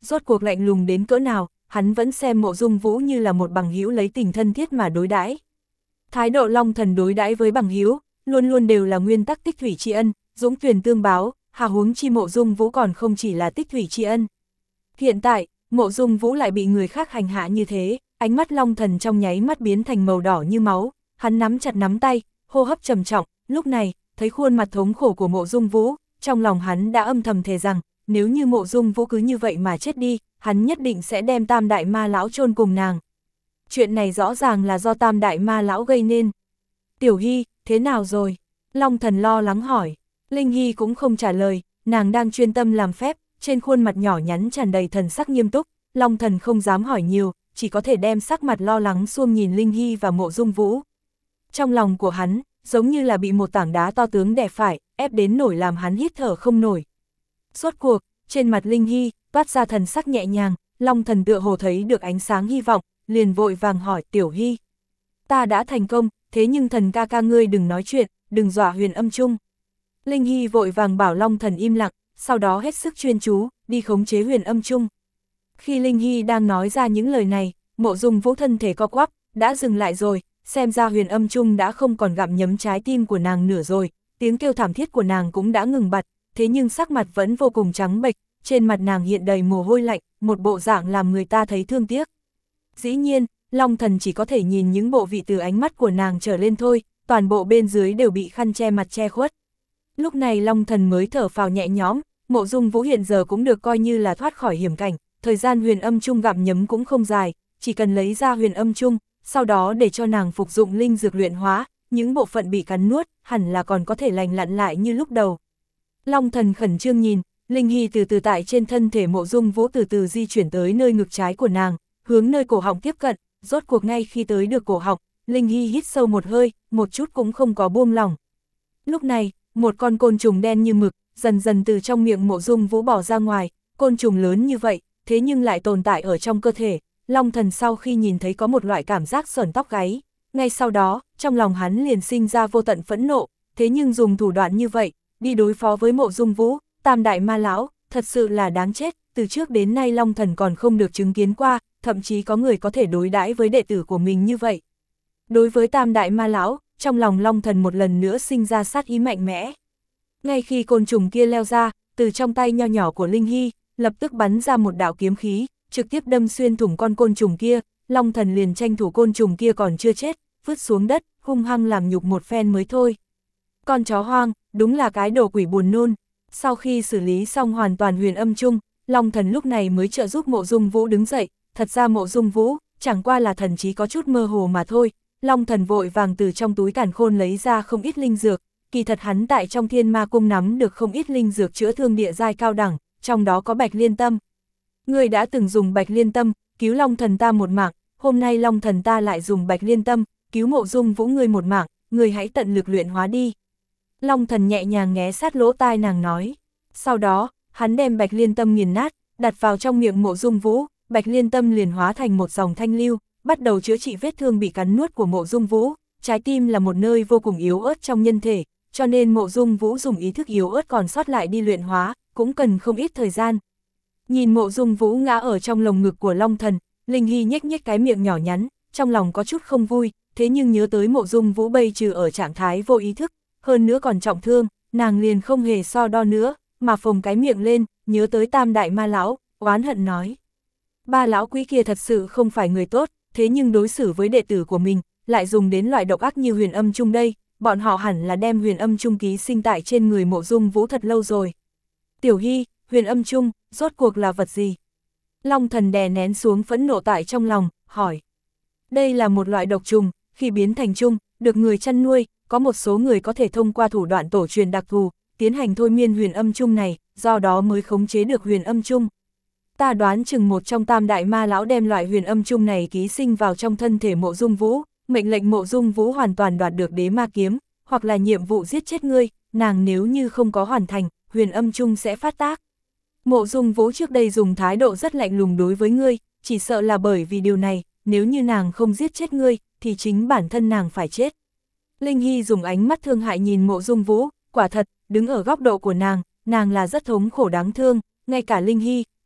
rốt cuộc lạnh lùng đến cỡ nào, hắn vẫn xem Mộ Dung Vũ như là một bằng hữu lấy tình thân thiết mà đối đãi. Thái độ Long Thần đối đãi với bằng hữu luôn luôn đều là nguyên tắc tích thủy tri ân, dũng tuyển tương báo, hà huống chi Mộ Dung Vũ còn không chỉ là tích thủy tri ân. Hiện tại, Mộ Dung Vũ lại bị người khác hành hạ như thế, ánh mắt Long Thần trong nháy mắt biến thành màu đỏ như máu, hắn nắm chặt nắm tay, hô hấp trầm trọng, lúc này, thấy khuôn mặt thống khổ của Mộ Dung Vũ, trong lòng hắn đã âm thầm thề rằng, nếu như Mộ Dung Vũ cứ như vậy mà chết đi, hắn nhất định sẽ đem Tam Đại Ma Lão chôn cùng nàng. Chuyện này rõ ràng là do Tam Đại Ma Lão gây nên. Tiểu Hy, thế nào rồi? Long Thần lo lắng hỏi. Linh Hy cũng không trả lời, nàng đang chuyên tâm làm phép, trên khuôn mặt nhỏ nhắn tràn đầy thần sắc nghiêm túc. Long Thần không dám hỏi nhiều, chỉ có thể đem sắc mặt lo lắng xuông nhìn Linh Hy và Mộ Dung Vũ. Trong lòng của hắn, giống như là bị một tảng đá to tướng đè phải, ép đến nổi làm hắn hít thở không nổi. Rốt cuộc, trên mặt Linh Hy, toát ra thần sắc nhẹ nhàng, Long Thần tựa hồ thấy được ánh sáng hy vọng, liền vội vàng hỏi Tiểu Hy. Ta đã thành công, thế nhưng thần ca ca ngươi đừng nói chuyện, đừng dọa Huyền Âm Chung. Linh Hy vội vàng bảo Long Thần im lặng, sau đó hết sức chuyên chú, đi khống chế Huyền Âm Chung. Khi Linh Hy đang nói ra những lời này, Mộ Dung Vũ thân thể co quắp, đã dừng lại rồi, xem ra Huyền Âm Chung đã không còn gặm nhấm trái tim của nàng nữa rồi, tiếng kêu thảm thiết của nàng cũng đã ngừng bặt, thế nhưng sắc mặt vẫn vô cùng trắng bệch, trên mặt nàng hiện đầy mồ hôi lạnh, một bộ dạng làm người ta thấy thương tiếc. Dĩ nhiên, Long Thần chỉ có thể nhìn những bộ vị từ ánh mắt của nàng trở lên thôi, toàn bộ bên dưới đều bị khăn che mặt che khuất. Lúc này Long Thần mới thở phào nhẹ nhõm, Mộ Dung Vũ hiện giờ cũng được coi như là thoát khỏi hiểm cảnh, thời gian Huyền Âm Chung gặm nhấm cũng không dài, chỉ cần lấy ra Huyền Âm Chung, sau đó để cho nàng phục dụng linh dược luyện hóa, những bộ phận bị cắn nuốt, hẳn là còn có thể lành lặn lại như lúc đầu. Long Thần khẩn trương nhìn, Linh Hy từ từ tại trên thân thể Mộ Dung Vũ từ từ di chuyển tới nơi ngực trái của nàng, hướng nơi cổ họng tiếp cận, rốt cuộc ngay khi tới được cổ họng, Linh Hy hít sâu một hơi, một chút cũng không có buông lỏng. Lúc này, một con côn trùng đen như mực, dần dần từ trong miệng Mộ Dung Vũ bỏ ra ngoài, côn trùng lớn như vậy, thế nhưng lại tồn tại ở trong cơ thể. Long Thần sau khi nhìn thấy có một loại cảm giác sởn tóc gáy, ngay sau đó, trong lòng hắn liền sinh ra vô tận phẫn nộ, thế nhưng dùng thủ đoạn như vậy, đi đối phó với Mộ Dung Vũ, Tam Đại Ma Lão, thật sự là đáng chết, từ trước đến nay Long Thần còn không được chứng kiến qua, thậm chí có người có thể đối đãi với đệ tử của mình như vậy. Đối với Tam Đại Ma Lão, trong lòng Long Thần một lần nữa sinh ra sát ý mạnh mẽ. Ngay khi côn trùng kia leo ra, từ trong tay nho nhỏ của Linh Hy, lập tức bắn ra một đạo kiếm khí, trực tiếp đâm xuyên thủng con côn trùng kia, Long Thần liền tranh thủ côn trùng kia còn chưa chết, vứt xuống đất, hung hăng làm nhục một phen mới thôi. Con chó hoang, đúng là cái đồ quỷ buồn nôn. Sau khi xử lý xong hoàn toàn Huyền Âm Chung, Long Thần lúc này mới trợ giúp Mộ Dung Vũ đứng dậy, thật ra Mộ Dung Vũ, chẳng qua là thần trí có chút mơ hồ mà thôi. Long Thần vội vàng từ trong túi càn khôn lấy ra không ít linh dược, kỳ thật hắn tại trong Thiên Ma Cung nắm được không ít linh dược chữa thương địa giai cao đẳng, trong đó có Bạch Liên Tâm. Người đã từng dùng Bạch Liên Tâm, cứu Long Thần ta một mạng, hôm nay Long Thần ta lại dùng Bạch Liên Tâm, cứu Mộ Dung Vũ ngươi một mạng, người hãy tận lực luyện hóa đi. Long Thần nhẹ nhàng nghé sát lỗ tai nàng nói. Sau đó, hắn đem Bạch Liên Tâm nghiền nát, đặt vào trong miệng Mộ Dung Vũ, Bạch Liên Tâm liền hóa thành một dòng thanh lưu, bắt đầu chữa trị vết thương bị cắn nuốt của Mộ Dung Vũ. Trái tim là một nơi vô cùng yếu ớt trong nhân thể, cho nên Mộ Dung Vũ dùng ý thức yếu ớt còn sót lại đi luyện hóa, cũng cần không ít thời gian. Nhìn Mộ Dung Vũ ngã ở trong lồng ngực của Long Thần, Linh Hy nhếch nhếch cái miệng nhỏ nhắn, trong lòng có chút không vui, thế nhưng nhớ tới Mộ Dung Vũ bây trừ ở trạng thái vô ý thức, hơn nữa còn trọng thương, nàng liền không hề so đo nữa, mà phồng cái miệng lên, nhớ tới Tam Đại Ma Lão, oán hận nói. Ba lão quý kia thật sự không phải người tốt, thế nhưng đối xử với đệ tử của mình, lại dùng đến loại độc ác như Huyền Âm Chung đây, bọn họ hẳn là đem Huyền Âm Chung ký sinh tại trên người Mộ Dung Vũ thật lâu rồi. Tiểu Hy, Huyền Âm Chung, rốt cuộc là vật gì? Long Thần đè nén xuống phẫn nộ tại trong lòng, hỏi. Đây là một loại độc trùng, khi biến thành chung, được người chăn nuôi, có một số người có thể thông qua thủ đoạn tổ truyền đặc thù, tiến hành thôi miên Huyền Âm Chung này, do đó mới khống chế được Huyền Âm Chung. Ta đoán chừng một trong Tam Đại Ma Lão đem loại Huyền Âm Chung này ký sinh vào trong thân thể Mộ Dung Vũ, mệnh lệnh Mộ Dung Vũ hoàn toàn đoạt được Đế Ma Kiếm, hoặc là nhiệm vụ giết chết ngươi, nàng nếu như không có hoàn thành, Huyền Âm Chung sẽ phát tác. Mộ Dung Vũ trước đây dùng thái độ rất lạnh lùng đối với ngươi, chỉ sợ là bởi vì điều này, nếu như nàng không giết chết ngươi, thì chính bản thân nàng phải chết. Linh Hy dùng ánh mắt thương hại nhìn Mộ Dung Vũ, quả thật, đứng ở góc độ của nàng, nàng là rất thống khổ đáng thương, ngay cả Linh Hy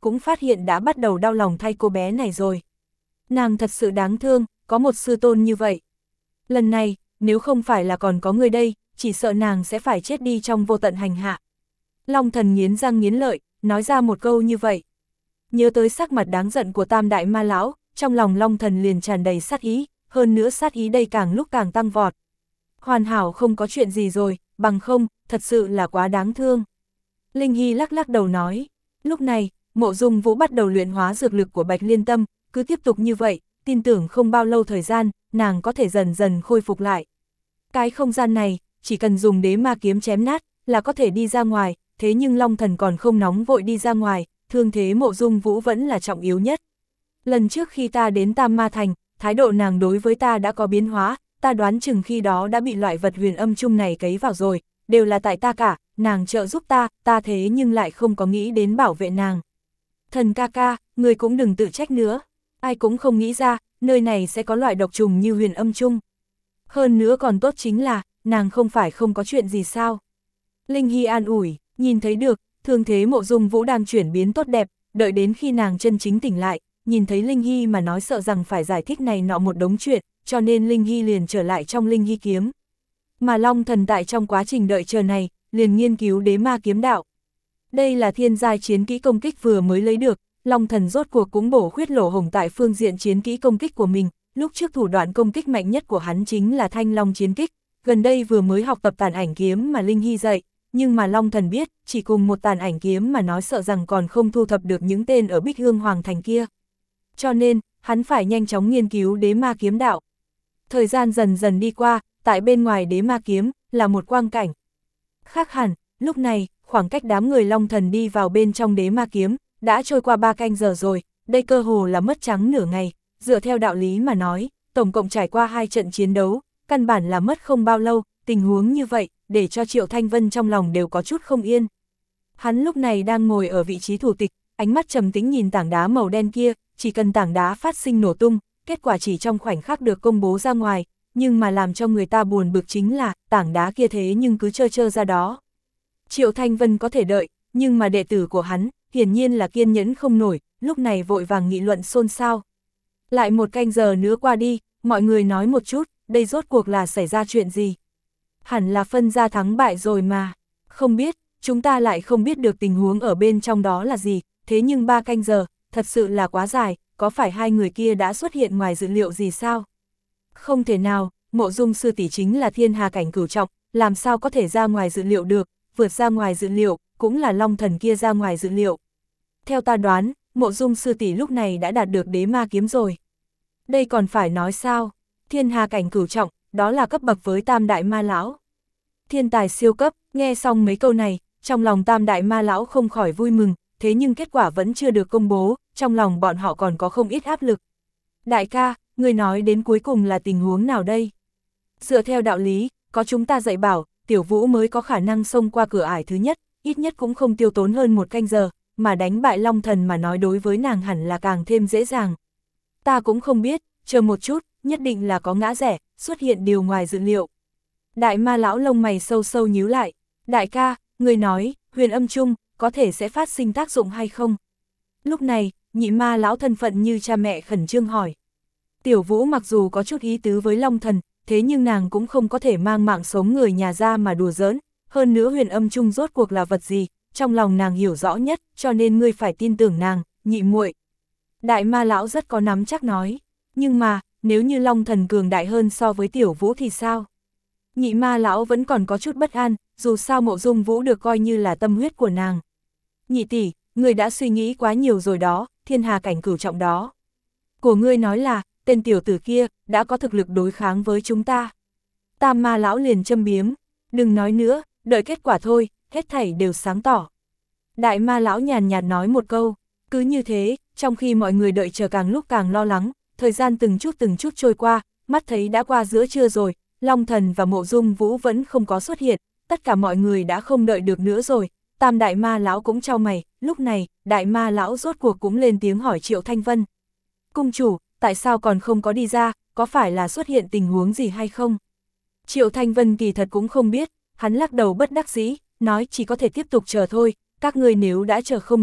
cũng phát hiện đã bắt đầu đau lòng thay cô bé này rồi. Nàng thật sự đáng thương, có một sư tôn như vậy. Lần này, nếu không phải là còn có người đây, chỉ sợ nàng sẽ phải chết đi trong vô tận hành hạ. Long thần nghiến răng nghiến lợi, nói ra một câu như vậy. Nhớ tới sắc mặt đáng giận của tam đại ma lão, trong lòng Long thần liền tràn đầy sát ý, hơn nữa sát ý đây càng lúc càng tăng vọt. Hoàn hảo không có chuyện gì rồi, bằng không, thật sự là quá đáng thương. Linh Hy lắc lắc đầu nói, lúc này, Mộ Dung Vũ bắt đầu luyện hóa dược lực của Bạch Liên Tâm, cứ tiếp tục như vậy, tin tưởng không bao lâu thời gian, nàng có thể dần dần khôi phục lại. Cái không gian này, chỉ cần dùng đế ma kiếm chém nát, là có thể đi ra ngoài, thế nhưng Long thần còn không nóng vội đi ra ngoài, thương thế Mộ Dung Vũ vẫn là trọng yếu nhất. Lần trước khi ta đến Tam Ma Thành, thái độ nàng đối với ta đã có biến hóa, ta đoán chừng khi đó đã bị loại vật huyền âm chung này cấy vào rồi, đều là tại ta cả, nàng trợ giúp ta, ta thế nhưng lại không có nghĩ đến bảo vệ nàng. Thần ca ca, người cũng đừng tự trách nữa, ai cũng không nghĩ ra, nơi này sẽ có loại độc trùng như huyền âm chung. Hơn nữa còn tốt chính là, nàng không phải không có chuyện gì sao. Linh Hy an ủi, nhìn thấy được, thương thế Mộ Dung Vũ đang chuyển biến tốt đẹp, đợi đến khi nàng chân chính tỉnh lại, nhìn thấy Linh Hy mà nói sợ rằng phải giải thích này nọ một đống chuyện, cho nên Linh Hy liền trở lại trong Linh Hy kiếm. Mà Long thần tại trong quá trình đợi chờ này, liền nghiên cứu đế ma kiếm đạo. Đây là thiên giai chiến kỹ công kích vừa mới lấy được, Long thần rốt cuộc cũng bổ khuyết lỗ hổng tại phương diện chiến kỹ công kích của mình, lúc trước thủ đoạn công kích mạnh nhất của hắn chính là Thanh Long chiến kích, gần đây vừa mới học tập tàn ảnh kiếm mà Linh Hy dạy, nhưng mà Long thần biết, chỉ cùng một tàn ảnh kiếm mà nói sợ rằng còn không thu thập được những tên ở Bích Hương Hoàng Thành kia. Cho nên, hắn phải nhanh chóng nghiên cứu đế ma kiếm đạo. Thời gian dần dần đi qua, tại bên ngoài đế ma kiếm, là một quang cảnh. Khác hẳn, lúc này, khoảng cách đám người Long thần đi vào bên trong đế ma kiếm, đã trôi qua ba canh giờ rồi, đây cơ hồ là mất trắng nửa ngày, dựa theo đạo lý mà nói, tổng cộng trải qua hai trận chiến đấu, căn bản là mất không bao lâu, tình huống như vậy, để cho Triệu Thanh Vân trong lòng đều có chút không yên. Hắn lúc này đang ngồi ở vị trí thủ tịch, ánh mắt trầm tĩnh nhìn tảng đá màu đen kia, chỉ cần tảng đá phát sinh nổ tung, kết quả chỉ trong khoảnh khắc được công bố ra ngoài, nhưng mà làm cho người ta buồn bực chính là, tảng đá kia thế nhưng cứ trơ trơ ra đó. Triệu Thanh Vân có thể đợi, nhưng mà đệ tử của hắn, hiển nhiên là kiên nhẫn không nổi, lúc này vội vàng nghị luận xôn xao. Lại một canh giờ nữa qua đi, mọi người nói một chút, đây rốt cuộc là xảy ra chuyện gì? Hẳn là phân ra thắng bại rồi mà. Không biết, chúng ta lại không biết được tình huống ở bên trong đó là gì, thế nhưng ba canh giờ, thật sự là quá dài, có phải hai người kia đã xuất hiện ngoài dự liệu gì sao? Không thể nào, Mộ Dung sư tỷ chính là thiên hà cảnh cửu trọng, làm sao có thể ra ngoài dự liệu được, vượt ra ngoài dự liệu, cũng là Long thần kia ra ngoài dự liệu. Theo ta đoán, Mộ Dung sư tỷ lúc này đã đạt được đế ma kiếm rồi. Đây còn phải nói sao? Thiên hà cảnh cửu trọng, đó là cấp bậc với tam đại ma lão. Thiên tài siêu cấp, nghe xong mấy câu này, trong lòng tam đại ma lão không khỏi vui mừng, thế nhưng kết quả vẫn chưa được công bố, trong lòng bọn họ còn có không ít áp lực. Đại ca, người nói đến cuối cùng là tình huống nào đây? Dựa theo đạo lý, có chúng ta dạy bảo, Tiểu Vũ mới có khả năng xông qua cửa ải thứ nhất, ít nhất cũng không tiêu tốn hơn một canh giờ, mà đánh bại Long thần mà nói đối với nàng hẳn là càng thêm dễ dàng. Ta cũng không biết, chờ một chút, nhất định là có ngã rẽ, xuất hiện điều ngoài dự liệu. Đại ma lão lông mày sâu sâu nhíu lại, đại ca, người nói, huyền âm chung, có thể sẽ phát sinh tác dụng hay không? Lúc này, nhị ma lão thân phận như cha mẹ khẩn trương hỏi. Tiểu Vũ mặc dù có chút ý tứ với Long thần, thế nhưng nàng cũng không có thể mang mạng sống người nhà ra mà đùa giỡn, hơn nữa huyền âm chung rốt cuộc là vật gì, trong lòng nàng hiểu rõ nhất, cho nên ngươi phải tin tưởng nàng, nhị muội. Đại ma lão rất có nắm chắc nói, nhưng mà, nếu như Long thần cường đại hơn so với Tiểu Vũ thì sao? Nhị ma lão vẫn còn có chút bất an, dù sao Mộ Dung Vũ được coi như là tâm huyết của nàng. Nhị tỷ, ngươi đã suy nghĩ quá nhiều rồi đó, thiên hà cảnh cửu trọng đó. Của ngươi nói là, tên tiểu tử kia, đã có thực lực đối kháng với chúng ta. Tam ma lão liền châm biếm, đừng nói nữa, đợi kết quả thôi, hết thảy đều sáng tỏ. Đại ma lão nhàn nhạt nói một câu, cứ như thế, trong khi mọi người đợi chờ càng lúc càng lo lắng, thời gian từng chút từng chút trôi qua, mắt thấy đã qua giữa trưa rồi, Long thần và Mộ Dung Vũ vẫn không có xuất hiện, tất cả mọi người đã không đợi được nữa rồi. Tam đại ma lão cũng chau mày, lúc này, đại ma lão rốt cuộc cũng lên tiếng hỏi Triệu Thanh Vân. Cung chủ, tại sao còn không có đi ra, có phải là xuất hiện tình huống gì hay không? Triệu Thanh Vân kỳ thật cũng không biết, hắn lắc đầu bất đắc dĩ, nói chỉ có thể tiếp tục chờ thôi, các ngươi nếu đã chờ không được,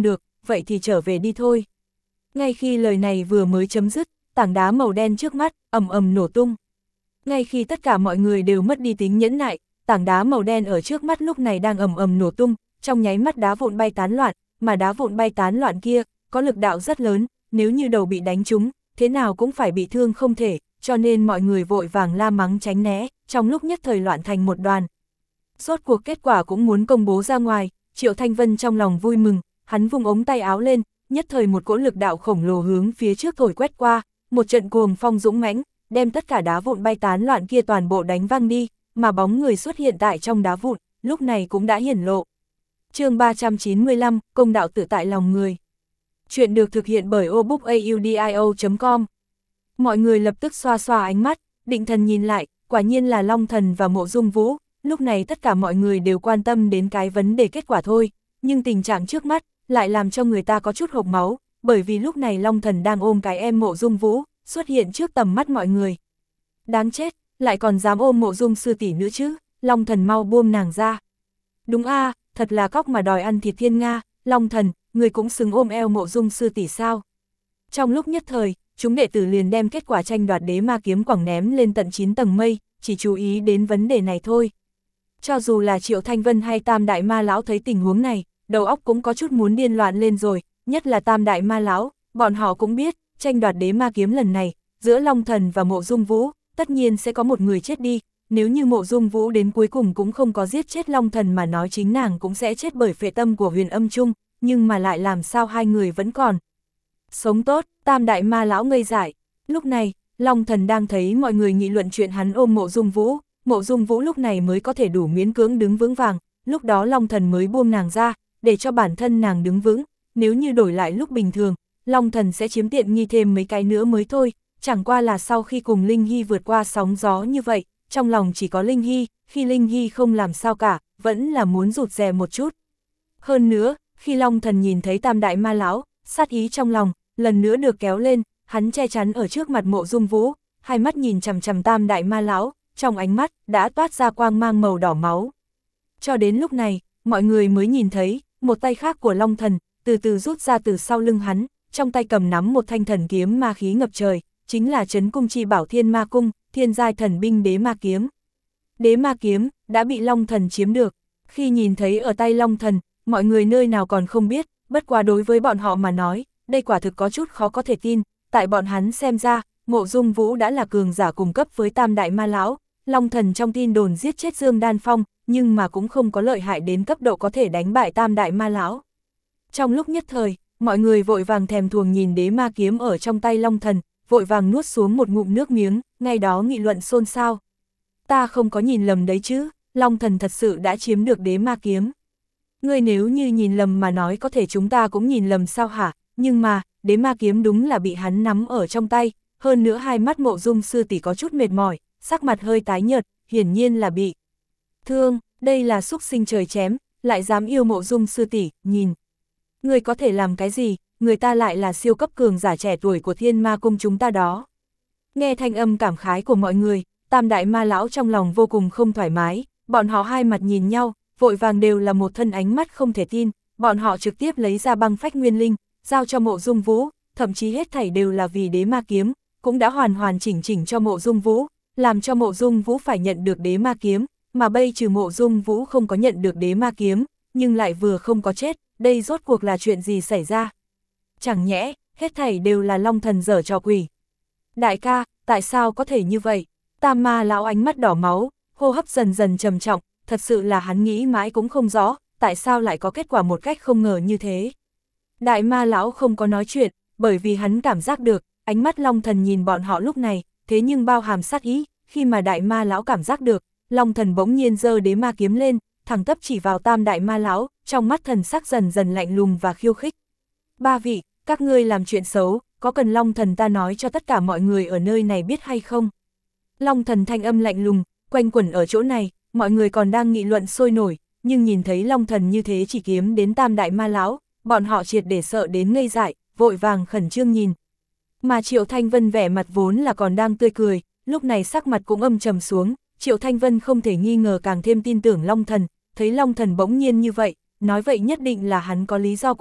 vậy thì trở về đi thôi. Ngay khi lời này vừa mới chấm dứt, tảng đá màu đen trước mắt, ầm ầm nổ tung. Ngay khi tất cả mọi người đều mất đi tính nhẫn nại, tảng đá màu đen ở trước mắt lúc này đang ầm ầm nổ tung, trong nháy mắt đá vụn bay tán loạn, mà đá vụn bay tán loạn kia, có lực đạo rất lớn, nếu như đầu bị đánh trúng, thế nào cũng phải bị thương không thể, cho nên mọi người vội vàng la mắng tránh né, trong lúc nhất thời loạn thành một đoàn. Rốt cuộc kết quả cũng muốn công bố ra ngoài, Triệu Thanh Vân trong lòng vui mừng, hắn vung ống tay áo lên, nhất thời một cỗ lực đạo khổng lồ hướng phía trước thổi quét qua, một trận cuồng phong dũng mãnh, đem tất cả đá vụn bay tán loạn kia toàn bộ đánh văng đi, mà bóng người xuất hiện tại trong đá vụn, lúc này cũng đã hiển lộ. Chương ba trăm chín mươi lăm, công đạo tự tại lòng người. Chuyện được thực hiện bởi obookaudio chấm com. Mọi người lập tức xoa xoa ánh mắt, định thần nhìn lại, quả nhiên là Long Thần và Mộ Dung Vũ, lúc này tất cả mọi người đều quan tâm đến cái vấn đề kết quả thôi, nhưng tình trạng trước mắt lại làm cho người ta có chút hộc máu, bởi vì lúc này Long Thần đang ôm cái em Mộ Dung Vũ, xuất hiện trước tầm mắt mọi người. Đáng chết, lại còn dám ôm Mộ Dung sư tỷ nữa chứ, Long Thần mau buông nàng ra. Đúng a, à, thật là cóc mà đòi ăn thịt thiên nga, Long Thần, người cũng xứng ôm eo Mộ Dung sư tỷ sao? Trong lúc nhất thời, chúng đệ tử liền đem kết quả tranh đoạt đế ma kiếm quẳng ném lên tận chín tầng mây, chỉ chú ý đến vấn đề này thôi. Cho dù là Triệu Thanh Vân hay Tam Đại Ma Lão thấy tình huống này, đầu óc cũng có chút muốn điên loạn lên rồi, nhất là Tam Đại Ma Lão, bọn họ cũng biết, tranh đoạt đế ma kiếm lần này, giữa Long Thần và Mộ Dung Vũ, tất nhiên sẽ có một người chết đi, nếu như Mộ Dung Vũ đến cuối cùng cũng không có giết chết Long Thần mà nói chính nàng cũng sẽ chết bởi phệ tâm của Huyền Âm Trung, nhưng mà lại làm sao hai người vẫn còn sống tốt. Tam Đại Ma Lão ngây dại. Lúc này, Long Thần đang thấy mọi người nghị luận chuyện hắn ôm Mộ Dung Vũ, Mộ Dung Vũ lúc này mới có thể đủ miễn cưỡng đứng vững vàng, lúc đó Long Thần mới buông nàng ra, để cho bản thân nàng đứng vững, nếu như đổi lại lúc bình thường, Long Thần sẽ chiếm tiện nghi thêm mấy cái nữa mới thôi, chẳng qua là sau khi cùng Linh Hy vượt qua sóng gió như vậy, trong lòng chỉ có Linh Hy, khi Linh Hy không làm sao cả, vẫn là muốn rụt rè một chút. Hơn nữa, khi Long Thần nhìn thấy Tam Đại Ma Lão, sát ý trong lòng, lần nữa được kéo lên, hắn che chắn ở trước mặt Mộ Dung Vũ, hai mắt nhìn chằm chằm Tam Đại Ma Lão, trong ánh mắt đã toát ra quang mang màu đỏ máu. Cho đến lúc này, mọi người mới nhìn thấy, một tay khác của Long Thần, từ từ rút ra từ sau lưng hắn, trong tay cầm nắm một thanh thần kiếm ma khí ngập trời, chính là Trấn Cung Chi Bảo Thiên Ma Cung, thiên giai thần binh đế ma kiếm. Đế ma kiếm, đã bị Long Thần chiếm được. Khi nhìn thấy ở tay Long Thần, mọi người nơi nào còn không biết, bất quá đối với bọn họ mà nói, đây quả thực có chút khó có thể tin, tại bọn hắn xem ra, Mộ Dung Vũ đã là cường giả cùng cấp với Tam Đại Ma Lão, Long Thần trong tin đồn giết chết Dương Đan Phong, nhưng mà cũng không có lợi hại đến cấp độ có thể đánh bại Tam Đại Ma Lão. Trong lúc nhất thời, mọi người vội vàng thèm thuồng nhìn đế ma kiếm ở trong tay Long Thần, vội vàng nuốt xuống một ngụm nước miếng, ngay đó nghị luận xôn xao. Ta không có nhìn lầm đấy chứ, Long Thần thật sự đã chiếm được đế ma kiếm. Ngươi nếu như nhìn lầm mà nói có thể chúng ta cũng nhìn lầm sao hả, nhưng mà, đế ma kiếm đúng là bị hắn nắm ở trong tay, hơn nữa hai mắt Mộ Dung sư tỷ có chút mệt mỏi, sắc mặt hơi tái nhợt, hiển nhiên là bị thương, đây là xúc sinh trời chém, lại dám yêu Mộ Dung sư tỷ, nhìn. Người có thể làm cái gì, người ta lại là siêu cấp cường giả trẻ tuổi của Thiên Ma Cung chúng ta đó. Nghe thanh âm cảm khái của mọi người, Tam Đại Ma Lão trong lòng vô cùng không thoải mái, bọn họ hai mặt nhìn nhau, vội vàng đều là một thân ánh mắt không thể tin, bọn họ trực tiếp lấy ra băng phách nguyên linh, giao cho Mộ Dung Vũ, thậm chí hết thảy đều là vì đế ma kiếm, cũng đã hoàn hoàn chỉnh chỉnh cho Mộ Dung Vũ, làm cho Mộ Dung Vũ phải nhận được đế ma kiếm, mà bây trừ Mộ Dung Vũ không có nhận được đế ma kiếm, nhưng lại vừa không có chết, đây rốt cuộc là chuyện gì xảy ra? Chẳng nhẽ, hết thảy đều là Long Thần giở trò quỷ. Đại ca, tại sao có thể như vậy? Tam Ma Lão ánh mắt đỏ máu, hô hấp dần dần trầm trọng, thật sự là hắn nghĩ mãi cũng không rõ, tại sao lại có kết quả một cách không ngờ như thế. Đại Ma Lão không có nói chuyện, bởi vì hắn cảm giác được, ánh mắt Long Thần nhìn bọn họ lúc này, thế nhưng bao hàm sát ý, khi mà Đại Ma Lão cảm giác được, Long Thần bỗng nhiên giơ đế ma kiếm lên, thẳng tắp chỉ vào Tam Đại Ma Lão, trong mắt thần sắc dần dần lạnh lùng và khiêu khích. Ba vị, các ngươi làm chuyện xấu, có cần Long Thần ta nói cho tất cả mọi người ở nơi này biết hay không? Long Thần thanh âm lạnh lùng, quanh quẩn ở chỗ này, mọi người còn đang nghị luận sôi nổi, nhưng nhìn thấy Long Thần như thế chỉ kiếm đến Tam Đại Ma Lão, bọn họ triệt để sợ đến ngây dại, vội vàng khẩn trương nhìn. Mà Triệu Thanh Vân vẻ mặt vốn là còn đang tươi cười, lúc này sắc mặt cũng âm trầm xuống, Triệu Thanh Vân không thể nghi ngờ càng thêm tin tưởng Long Thần, thấy Long Thần bỗng nhiên như vậy, nói vậy nhất định là hắn có lý do của mình,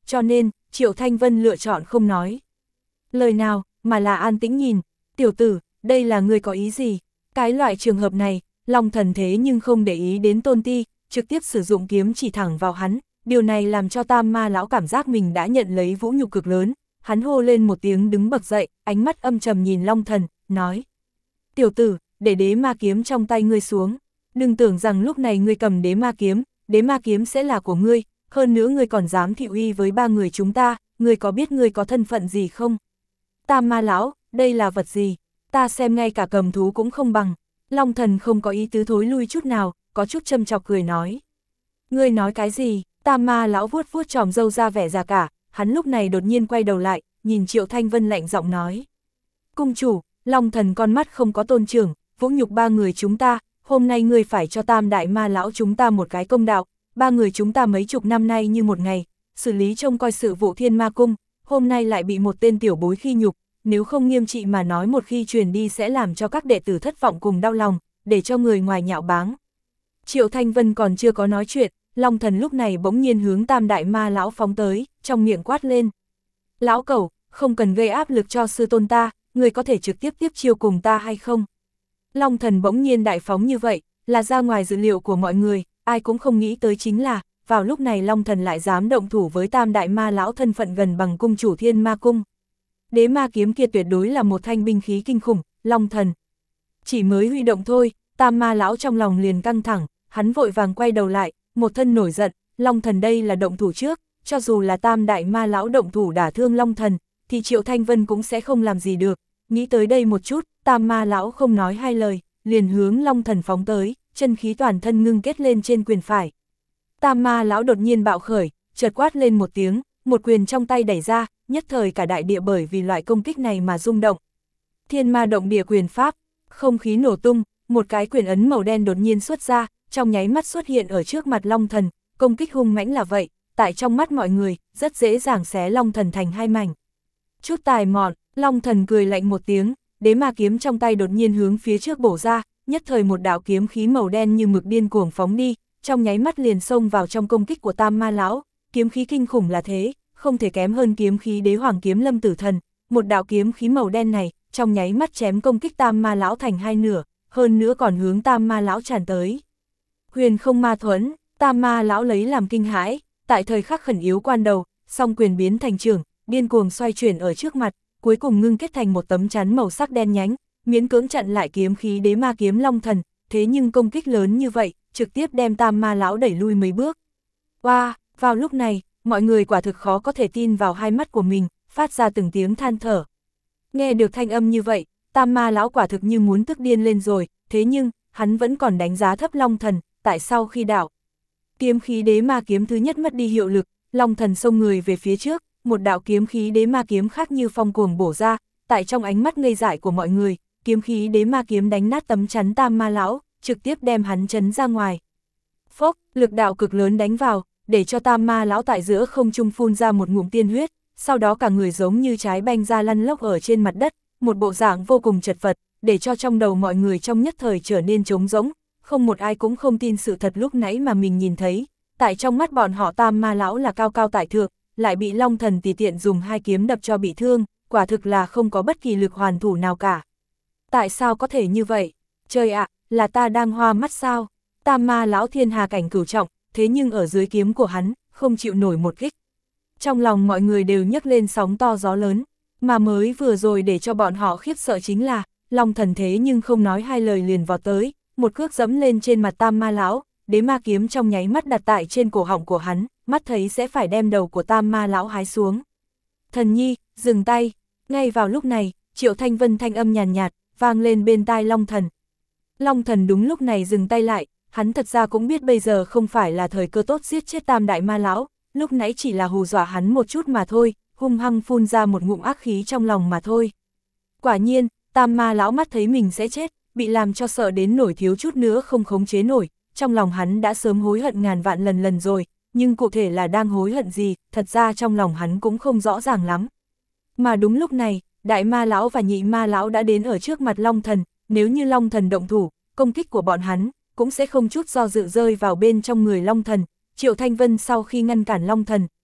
cho nên, Triệu Thanh Vân lựa chọn không nói lời nào, mà là an tĩnh nhìn. Tiểu tử, đây là ngươi có ý gì? Cái loại trường hợp này, Long Thần thế nhưng không để ý đến Tôn Ti, trực tiếp sử dụng kiếm chỉ thẳng vào hắn, điều này làm cho Tam Ma lão cảm giác mình đã nhận lấy vũ nhục cực lớn. Hắn hô lên một tiếng đứng bật dậy, ánh mắt âm trầm nhìn Long Thần, nói: Tiểu tử, để đế ma kiếm trong tay ngươi xuống. Đừng tưởng rằng lúc này ngươi cầm đế ma kiếm, đế ma kiếm sẽ là của ngươi, hơn nữa ngươi còn dám thị uy với ba người chúng ta, ngươi có biết ngươi có thân phận gì không? Tam Ma lão, đây là vật gì? Ta xem ngay cả cầm thú cũng không bằng. Long Thần không có ý tứ thối lui chút nào, có chút châm chọc cười nói. Ngươi nói cái gì? Tam Ma lão vuốt vuốt tròm râu ra vẻ già cả, hắn lúc này đột nhiên quay đầu lại, nhìn Triệu Thanh Vân lạnh giọng nói. Cung chủ, Long Thần con mắt không có tôn trưởng, vũ nhục ba người chúng ta, hôm nay ngươi phải cho Tam Đại Ma lão chúng ta một cái công đạo, ba người chúng ta mấy chục năm nay như một ngày, xử lý trông coi sự vụ Thiên Ma Cung, hôm nay lại bị một tên tiểu bối khi nhục, nếu không nghiêm trị mà nói một khi truyền đi sẽ làm cho các đệ tử thất vọng cùng đau lòng, để cho người ngoài nhạo báng. Triệu Thanh Vân còn chưa có nói chuyện, Long Thần lúc này bỗng nhiên hướng Tam Đại Ma lão phóng tới, trong miệng quát lên. Lão cẩu, không cần gây áp lực cho sư tôn ta, người có thể trực tiếp tiếp chiêu cùng ta hay không? Long Thần bỗng nhiên đại phóng như vậy, là ra ngoài dự liệu của mọi người, ai cũng không nghĩ tới chính là, vào lúc này Long Thần lại dám động thủ với Tam Đại Ma lão thân phận gần bằng cung chủ Thiên Ma Cung. Đế ma kiếm kia tuyệt đối là một thanh binh khí kinh khủng, Long Thần chỉ mới huy động thôi, Tam Ma lão trong lòng liền căng thẳng, hắn vội vàng quay đầu lại, một thân nổi giận, Long Thần đây là động thủ trước, cho dù là Tam Đại Ma lão động thủ đả thương Long Thần, thì Triệu Thanh Vân cũng sẽ không làm gì được. Nghĩ tới đây một chút, Tam Ma lão không nói hai lời, liền hướng Long Thần phóng tới, chân khí toàn thân ngưng kết lên trên quyền phải. Tam Ma lão đột nhiên bạo khởi, chợt quát lên một tiếng, một quyền trong tay đẩy ra, nhất thời cả đại địa bởi vì loại công kích này mà rung động. Thiên Ma động địa quyền pháp, không khí nổ tung, một cái quyền ấn màu đen đột nhiên xuất ra, trong nháy mắt xuất hiện ở trước mặt Long Thần, công kích hung mãnh là vậy, tại trong mắt mọi người, rất dễ dàng xé Long Thần thành hai mảnh. Chút tài mọn, Long Thần cười lạnh một tiếng, đế ma kiếm trong tay đột nhiên hướng phía trước bổ ra, nhất thời một đạo kiếm khí màu đen như mực điên cuồng phóng đi, trong nháy mắt liền xông vào trong công kích của Tam Ma lão, kiếm khí kinh khủng là thế, không thể kém hơn kiếm khí đế hoàng kiếm lâm tử thần, một đạo kiếm khí màu đen này, trong nháy mắt chém công kích Tam Ma lão thành hai nửa, hơn nữa còn hướng Tam Ma lão tràn tới. Huyền không ma thuẫn, Tam Ma lão lấy làm kinh hãi, tại thời khắc khẩn yếu quan đầu, song quyền biến thành trường, điên cuồng xoay chuyển ở trước mặt, cuối cùng ngưng kết thành một tấm chắn màu sắc đen nhánh, miễn cưỡng chặn lại kiếm khí đế ma kiếm Long Thần, thế nhưng công kích lớn như vậy, trực tiếp đem Tam Ma lão đẩy lui mấy bước. Wow, vào lúc này, mọi người quả thực khó có thể tin vào hai mắt của mình, phát ra từng tiếng than thở. Nghe được thanh âm như vậy, Tam Ma lão quả thực như muốn tức điên lên rồi, thế nhưng, hắn vẫn còn đánh giá thấp Long Thần, tại sao khi đạo kiếm khí đế ma kiếm thứ nhất mất đi hiệu lực, Long Thần xông người về phía trước, một đạo kiếm khí đế ma kiếm khác như phong cuồng bổ ra, tại trong ánh mắt ngây dại của mọi người, kiếm khí đế ma kiếm đánh nát tấm chắn Tam Ma lão, trực tiếp đem hắn chấn ra ngoài. Phốc, lực đạo cực lớn đánh vào, để cho Tam Ma lão tại giữa không trung phun ra một ngụm tiên huyết, sau đó cả người giống như trái banh ra lăn lóc ở trên mặt đất, một bộ dạng vô cùng chật vật, để cho trong đầu mọi người trong nhất thời trở nên trống rỗng, không một ai cũng không tin sự thật lúc nãy mà mình nhìn thấy, tại trong mắt bọn họ Tam Ma lão là cao cao tại thượng, lại bị Long Thần tùy tiện dùng hai kiếm đập cho bị thương, quả thực là không có bất kỳ lực hoàn thủ nào cả. Tại sao có thể như vậy? Trời ạ, là ta đang hoa mắt sao? Tam Ma lão thiên hà cảnh cửu trọng, thế nhưng ở dưới kiếm của hắn, không chịu nổi một kích. Trong lòng mọi người đều nhấc lên sóng to gió lớn, mà mới vừa rồi để cho bọn họ khiếp sợ chính là, Long Thần thế nhưng không nói hai lời liền vọt tới, một cước dẫm lên trên mặt Tam Ma lão, đế ma kiếm trong nháy mắt đặt tại trên cổ họng của hắn, mắt thấy sẽ phải đem đầu của Tam Ma lão hái xuống. Thần nhi, dừng tay. Ngay vào lúc này, Triệu Thanh Vân thanh âm nhàn nhạt, vang lên bên tai Long Thần. Long Thần đúng lúc này dừng tay lại, hắn thật ra cũng biết bây giờ không phải là thời cơ tốt giết chết Tam Đại Ma lão, lúc nãy chỉ là hù dọa hắn một chút mà thôi, hung hăng phun ra một ngụm ác khí trong lòng mà thôi. Quả nhiên, Tam Ma lão mắt thấy mình sẽ chết, bị làm cho sợ đến nổi thiếu chút nữa không khống chế nổi, trong lòng hắn đã sớm hối hận ngàn vạn lần lần rồi, nhưng cụ thể là đang hối hận gì, thật ra trong lòng hắn cũng không rõ ràng lắm. Mà đúng lúc này, Đại Ma lão và Nhị Ma lão đã đến ở trước mặt Long Thần, nếu như Long Thần động thủ, công kích của bọn hắn cũng sẽ không chút do dự rơi vào bên trong người Long Thần. Triệu Thanh Vân sau khi ngăn cản Long Thần,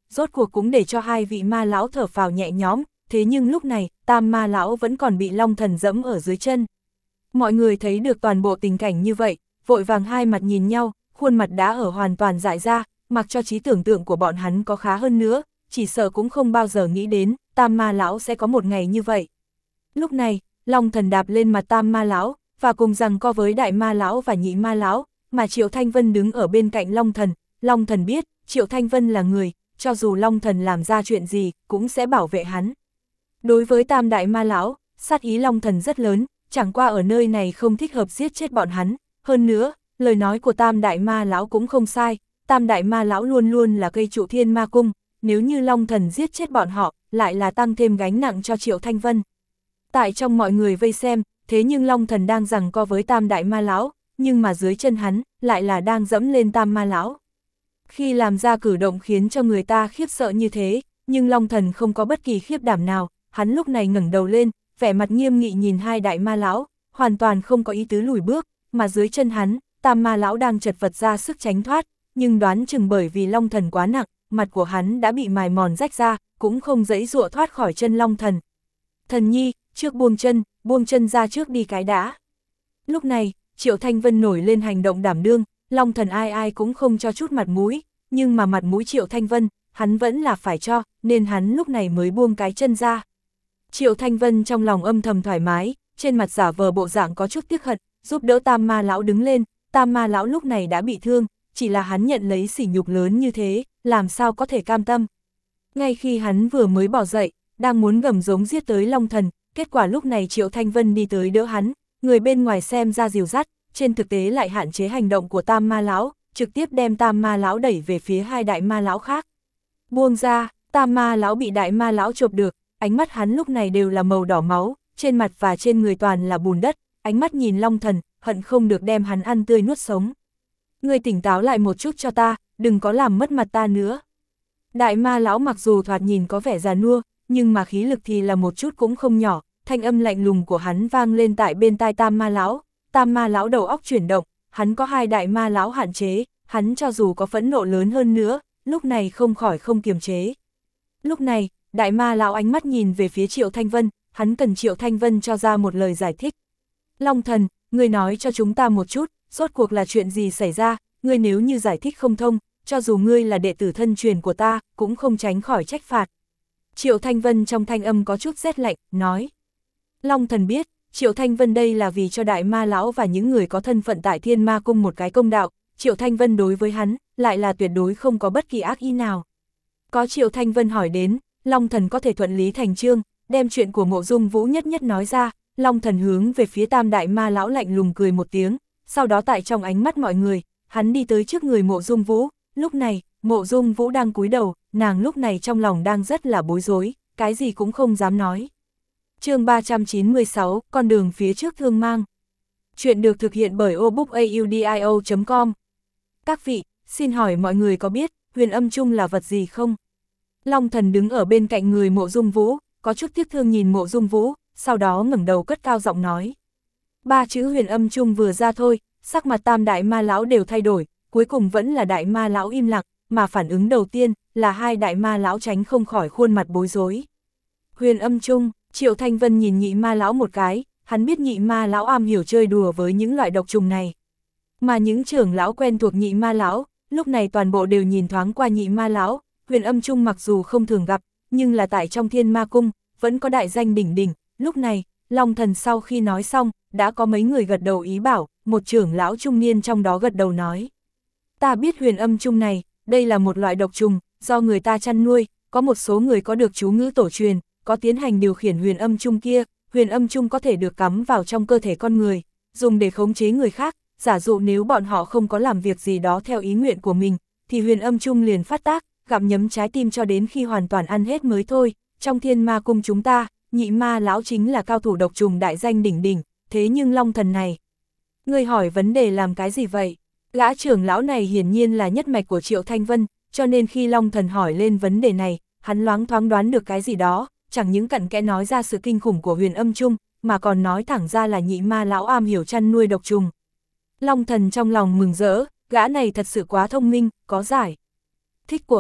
rốt cuộc cũng để cho hai vị ma lão thở phào nhẹ nhõm, thế nhưng lúc này, tam ma lão vẫn còn bị Long Thần dẫm ở dưới chân. Mọi người thấy được toàn bộ tình cảnh như vậy, vội vàng hai mặt nhìn nhau, khuôn mặt đã ở hoàn toàn dại ra, mặc cho trí tưởng tượng của bọn hắn có khá hơn nữa, chỉ sợ cũng không bao giờ nghĩ đến, tam ma lão sẽ có một ngày như vậy. Lúc này, Long Thần đạp lên mặt tam ma lão, và cùng rằng co với đại ma lão và nhị ma lão, mà Triệu Thanh Vân đứng ở bên cạnh Long Thần. Long Thần biết, Triệu Thanh Vân là người, cho dù Long Thần làm ra chuyện gì, cũng sẽ bảo vệ hắn. Đối với tam đại ma lão, sát ý Long Thần rất lớn, chẳng qua ở nơi này không thích hợp giết chết bọn hắn. Hơn nữa, lời nói của tam đại ma lão cũng không sai, tam đại ma lão luôn luôn là cây trụ thiên ma cung, nếu như Long Thần giết chết bọn họ, lại là tăng thêm gánh nặng cho Triệu Thanh Vân. Tại trong mọi người vây xem, thế nhưng Long Thần đang giằng co với tam đại ma lão, nhưng mà dưới chân hắn, lại là đang dẫm lên tam ma lão. Khi làm ra cử động khiến cho người ta khiếp sợ như thế, nhưng Long Thần không có bất kỳ khiếp đảm nào, hắn lúc này ngẩng đầu lên, vẻ mặt nghiêm nghị nhìn hai đại ma lão, hoàn toàn không có ý tứ lùi bước, mà dưới chân hắn, tam ma lão đang chật vật ra sức tránh thoát, nhưng đoán chừng bởi vì Long Thần quá nặng, mặt của hắn đã bị mài mòn rách ra, cũng không dãy dụa thoát khỏi chân Long Thần. Thần nhi, trước buông chân, buông chân ra trước đi cái đã. Lúc này, Triệu Thanh Vân nổi lên hành động đảm đương, Long Thần ai ai cũng không cho chút mặt mũi, nhưng mà mặt mũi Triệu Thanh Vân, hắn vẫn là phải cho, nên hắn lúc này mới buông cái chân ra. Triệu Thanh Vân trong lòng âm thầm thoải mái, trên mặt giả vờ bộ dạng có chút tiếc hận, giúp đỡ tam ma lão đứng lên, tam ma lão lúc này đã bị thương, chỉ là hắn nhận lấy sỉ nhục lớn như thế, làm sao có thể cam tâm. Ngay khi hắn vừa mới bỏ dậy, đang muốn gầm giống giết tới Long Thần, kết quả lúc này Triệu Thanh Vân đi tới đỡ hắn, người bên ngoài xem ra dìu dắt, trên thực tế lại hạn chế hành động của tam ma lão, trực tiếp đem tam ma lão đẩy về phía hai đại ma lão khác. Buông ra, tam ma lão bị đại ma lão chộp được, ánh mắt hắn lúc này đều là màu đỏ máu, trên mặt và trên người toàn là bùn đất, ánh mắt nhìn Long Thần, hận không được đem hắn ăn tươi nuốt sống. Ngươi tỉnh táo lại một chút cho ta, đừng có làm mất mặt ta nữa. Đại ma lão mặc dù thoạt nhìn có vẻ già nua, nhưng mà khí lực thì là một chút cũng không nhỏ, thanh âm lạnh lùng của hắn vang lên tại bên tai tam ma lão. Tam ma lão đầu óc chuyển động, hắn có hai đại ma lão hạn chế, hắn cho dù có phẫn nộ lớn hơn nữa, lúc này không khỏi không kiềm chế. Lúc này, đại ma lão ánh mắt nhìn về phía Triệu Thanh Vân, hắn cần Triệu Thanh Vân cho ra một lời giải thích. Long Thần, ngươi nói cho chúng ta một chút, rốt cuộc là chuyện gì xảy ra, ngươi nếu như giải thích không thông, cho dù ngươi là đệ tử thân truyền của ta, cũng không tránh khỏi trách phạt. Triệu Thanh Vân trong thanh âm có chút rét lạnh, nói. Long Thần biết, Triệu Thanh Vân đây là vì cho đại ma lão và những người có thân phận tại Thiên Ma Cung một cái công đạo, Triệu Thanh Vân đối với hắn, lại là tuyệt đối không có bất kỳ ác ý nào. Có Triệu Thanh Vân hỏi đến, Long Thần có thể thuận lý thành chương, đem chuyện của Mộ Dung Vũ nhất nhất nói ra, Long Thần hướng về phía tam đại ma lão lạnh lùng cười một tiếng, sau đó tại trong ánh mắt mọi người, hắn đi tới trước người Mộ Dung Vũ, lúc này, Mộ Dung Vũ đang cúi đầu, nàng lúc này trong lòng đang rất là bối rối, cái gì cũng không dám nói. Chương ba trăm chín mươi sáu, con đường phía trước thương mang. Chuyện được thực hiện bởi obookaudio chấm com. Các vị, xin hỏi mọi người có biết, huyền âm chung là vật gì không? Long Thần đứng ở bên cạnh người Mộ Dung Vũ, có chút tiếc thương nhìn Mộ Dung Vũ, sau đó ngẩng đầu cất cao giọng nói. Ba chữ huyền âm chung vừa ra thôi, sắc mặt tam đại ma lão đều thay đổi, cuối cùng vẫn là đại ma lão im lặng, mà phản ứng đầu tiên là hai đại ma lão tránh không khỏi khuôn mặt bối rối. Huyền âm chung, Triệu Thanh Vân nhìn nhị ma lão một cái, hắn biết nhị ma lão am hiểu chơi đùa với những loại độc trùng này. Mà những trưởng lão quen thuộc nhị ma lão, lúc này toàn bộ đều nhìn thoáng qua nhị ma lão, huyền âm chung mặc dù không thường gặp, nhưng là tại trong Thiên Ma Cung, vẫn có đại danh đỉnh đỉnh. Lúc này, Long Thần sau khi nói xong, đã có mấy người gật đầu ý bảo, một trưởng lão trung niên trong đó gật đầu nói. Ta biết huyền âm chung này, đây là một loại độc trùng, do người ta chăn nuôi, có một số người có được chú ngữ tổ truyền, có tiến hành điều khiển huyền âm chung kia, huyền âm chung có thể được cắm vào trong cơ thể con người, dùng để khống chế người khác, giả dụ nếu bọn họ không có làm việc gì đó theo ý nguyện của mình, thì huyền âm chung liền phát tác, gặm nhấm trái tim cho đến khi hoàn toàn ăn hết mới thôi. Trong Thiên Ma Cung chúng ta, nhị ma lão chính là cao thủ độc trùng đại danh đỉnh đỉnh, thế nhưng Long Thần này. Người hỏi vấn đề làm cái gì vậy? Gã trưởng lão này hiển nhiên là nhất mạch của Triệu Thanh Vân, cho nên khi Long Thần hỏi lên vấn đề này, hắn loáng thoáng đoán được cái gì đó, chẳng những cặn kẽ nói ra sự kinh khủng của huyền âm chung, mà còn nói thẳng ra là nhị ma lão am hiểu chăn nuôi độc trùng. Long Thần trong lòng mừng rỡ, gã này thật sự quá thông minh, có giải thích của hắn,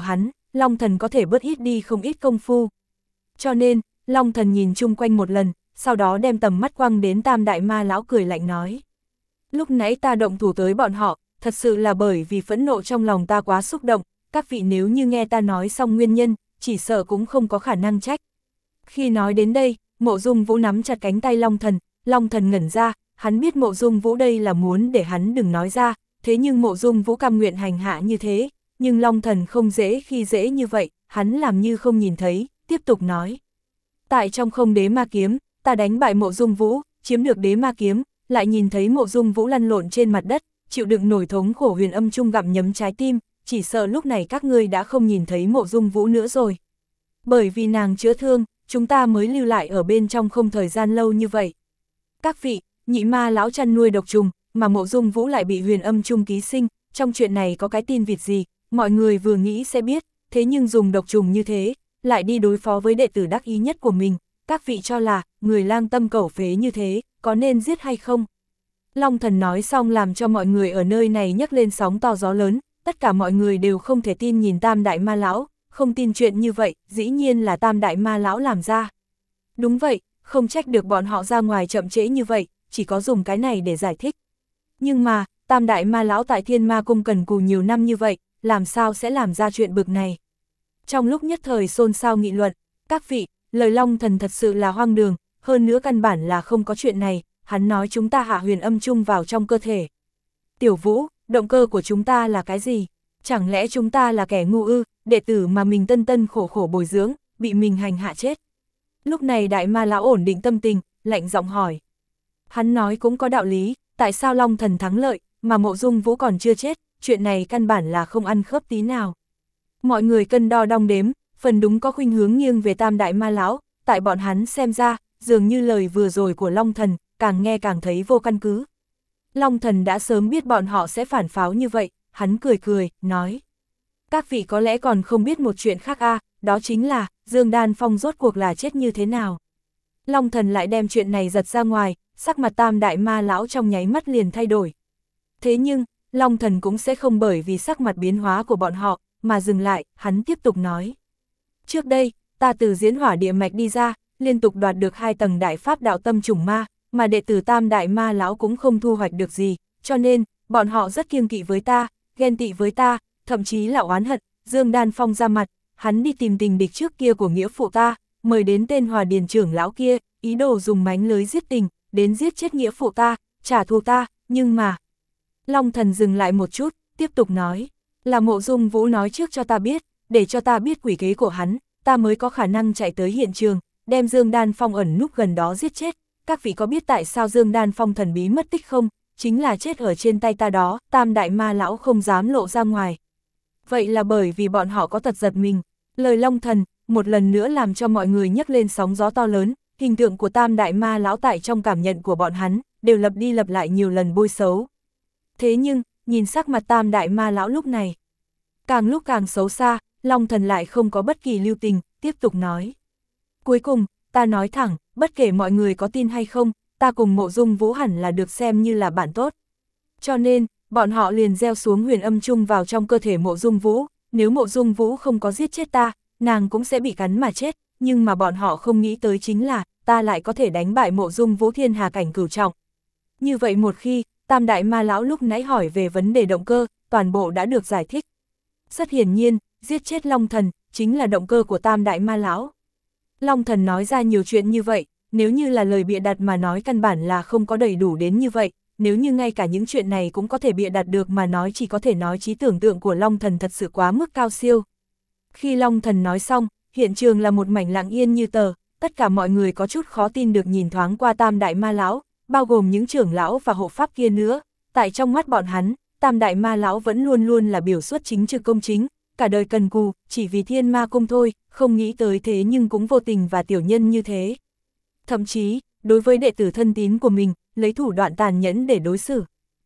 Long Thần có thể bớt ít đi không ít công phu. Cho nên, Long Thần nhìn chung quanh một lần, sau đó đem tầm mắt quăng đến Tam Đại Ma Lão cười lạnh nói. Lúc nãy ta động thủ tới bọn họ, thật sự là bởi vì phẫn nộ trong lòng ta quá xúc động, các vị nếu như nghe ta nói xong nguyên nhân, chỉ sợ cũng không có khả năng trách. Khi nói đến đây, Mộ Dung Vũ nắm chặt cánh tay Long Thần, Long Thần ngẩn ra, hắn biết Mộ Dung Vũ đây là muốn để hắn đừng nói ra, thế nhưng Mộ Dung Vũ cam nguyện hành hạ như thế, nhưng Long Thần không dễ khi dễ như vậy, hắn làm như không nhìn thấy, tiếp tục nói. Tại trong không đế ma kiếm, ta đánh bại Mộ Dung Vũ, chiếm được đế ma kiếm, lại nhìn thấy Mộ Dung Vũ lăn lộn trên mặt đất, chịu đựng nổi thống khổ huyền âm trung gặm nhấm trái tim, chỉ sợ lúc này các ngươi đã không nhìn thấy Mộ Dung Vũ nữa rồi. Bởi vì nàng chữa thương, chúng ta mới lưu lại ở bên trong không thời gian lâu như vậy. Các vị, nhị ma lão chăn nuôi độc trùng, mà Mộ Dung Vũ lại bị huyền âm trung ký sinh, trong chuyện này có cái tin vịt gì, mọi người vừa nghĩ sẽ biết, thế nhưng dùng độc trùng như thế, lại đi đối phó với đệ tử đắc ý nhất của mình, các vị cho là, người lang tâm cẩu phế như thế, có nên giết hay không? Long Thần nói xong làm cho mọi người ở nơi này nhấc lên sóng to gió lớn, tất cả mọi người đều không thể tin nhìn Tam Đại Ma Lão, không tin chuyện như vậy, dĩ nhiên là Tam Đại Ma Lão làm ra. Đúng vậy, không trách được bọn họ ra ngoài chậm trễ như vậy, chỉ có dùng cái này để giải thích. Nhưng mà, Tam Đại Ma Lão tại Thiên Ma Cung cần cù nhiều năm như vậy, làm sao sẽ làm ra chuyện bực này? Trong lúc nhất thời xôn xao nghị luận, các vị, lời Long Thần thật sự là hoang đường, hơn nữa căn bản là không có chuyện này, hắn nói chúng ta hạ huyền âm chung vào trong cơ thể. Tiểu Vũ, động cơ của chúng ta là cái gì? Chẳng lẽ chúng ta là kẻ ngu ư, đệ tử mà mình tân tân khổ khổ bồi dưỡng, bị mình hành hạ chết? Lúc này Đại Ma Lão ổn định tâm tình, lạnh giọng hỏi. Hắn nói cũng có đạo lý, tại sao Long Thần thắng lợi, mà Mộ Dung Vũ còn chưa chết, chuyện này căn bản là không ăn khớp tí nào. Mọi người cân đo đong đếm, phần đúng có khuynh hướng nghiêng về Tam Đại Ma Lão, tại bọn hắn xem ra, dường như lời vừa rồi của Long Thần, càng nghe càng thấy vô căn cứ. Long Thần đã sớm biết bọn họ sẽ phản pháo như vậy, hắn cười cười, nói. Các vị có lẽ còn không biết một chuyện khác a, à, đó chính là, Dương Đan Phong rốt cuộc là chết như thế nào. Long Thần lại đem chuyện này giật ra ngoài, sắc mặt Tam Đại Ma Lão trong nháy mắt liền thay đổi. Thế nhưng, Long Thần cũng sẽ không bởi vì sắc mặt biến hóa của bọn họ, mà dừng lại, hắn tiếp tục nói. Trước đây, ta từ diễn hỏa địa mạch đi ra, liên tục đoạt được hai tầng đại pháp đạo tâm trùng ma, mà đệ tử Tam Đại Ma Lão cũng không thu hoạch được gì, cho nên, bọn họ rất kiêng kỵ với ta, ghen tị với ta, thậm chí là oán hận. Dương Đan Phong ra mặt, hắn đi tìm tình địch trước kia của nghĩa phụ ta, mời đến tên Hòa Điền trưởng lão kia, ý đồ dùng mánh lưới giết tình, đến giết chết nghĩa phụ ta, trả thù ta, nhưng mà... Long Thần dừng lại một chút, tiếp tục nói, là Mộ Dung Vũ nói trước cho ta biết, để cho ta biết quỷ kế của hắn, ta mới có khả năng chạy tới hiện trường, đem Dương Đan Phong ẩn núp gần đó giết chết. Các vị có biết tại sao Dương Đan Phong thần bí mất tích không? Chính là chết ở trên tay ta đó, Tam Đại Ma Lão không dám lộ ra ngoài. Vậy là bởi vì bọn họ có tật giật mình. Lời Long Thần, một lần nữa làm cho mọi người nhấc lên sóng gió to lớn, hình tượng của Tam Đại Ma Lão tại trong cảm nhận của bọn hắn, đều lặp đi lặp lại nhiều lần bôi xấu. Thế nhưng, nhìn sắc mặt Tam Đại Ma Lão lúc này, càng lúc càng xấu xa, Long Thần lại không có bất kỳ lưu tình, tiếp tục nói. Cuối cùng, ta nói thẳng, bất kể mọi người có tin hay không, ta cùng Mộ Dung Vũ hẳn là được xem như là bạn tốt. Cho nên, bọn họ liền gieo xuống huyền âm chung vào trong cơ thể Mộ Dung Vũ, nếu Mộ Dung Vũ không có giết chết ta, nàng cũng sẽ bị cắn mà chết, nhưng mà bọn họ không nghĩ tới chính là, ta lại có thể đánh bại Mộ Dung Vũ thiên hà cảnh cửu trọng. Như vậy một khi, Tam Đại Ma Lão lúc nãy hỏi về vấn đề động cơ, toàn bộ đã được giải thích. Rất hiển nhiên, giết chết Long Thần, chính là động cơ của Tam Đại Ma Lão. Long Thần nói ra nhiều chuyện như vậy, nếu như là lời bịa đặt mà nói căn bản là không có đầy đủ đến như vậy, nếu như ngay cả những chuyện này cũng có thể bịa đặt được mà nói chỉ có thể nói trí tưởng tượng của Long Thần thật sự quá mức cao siêu. Khi Long Thần nói xong, hiện trường là một mảnh lặng yên như tờ, tất cả mọi người có chút khó tin được nhìn thoáng qua Tam Đại Ma Lão, bao gồm những trưởng lão và hộ pháp kia nữa, tại trong mắt bọn hắn, Tam Đại Ma Lão vẫn luôn luôn là biểu xuất chính trực công chính, cả đời cần cù, chỉ vì Thiên Ma Cung thôi, không nghĩ tới thế nhưng cũng vô tình và tiểu nhân như thế. Thậm chí, đối với đệ tử thân tín của mình, lấy thủ đoạn tàn nhẫn để đối xử.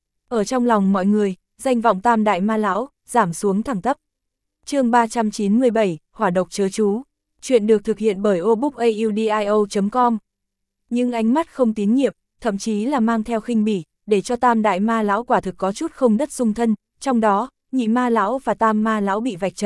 Ở trong lòng mọi người, danh vọng Tam Đại Ma Lão, giảm xuống thẳng tắp. Chương ba trăm chín mươi bảy, Hỏa độc chớ chú. Chuyện được thực hiện bởi obookaudio chấm com. Nhưng ánh mắt không tín nhiệm, thậm chí là mang theo khinh bỉ, để cho Tam Đại Ma Lão quả thực có chút không đất dung thân, trong đó, Nhị Ma Lão và Tam Ma Lão bị vạch trần,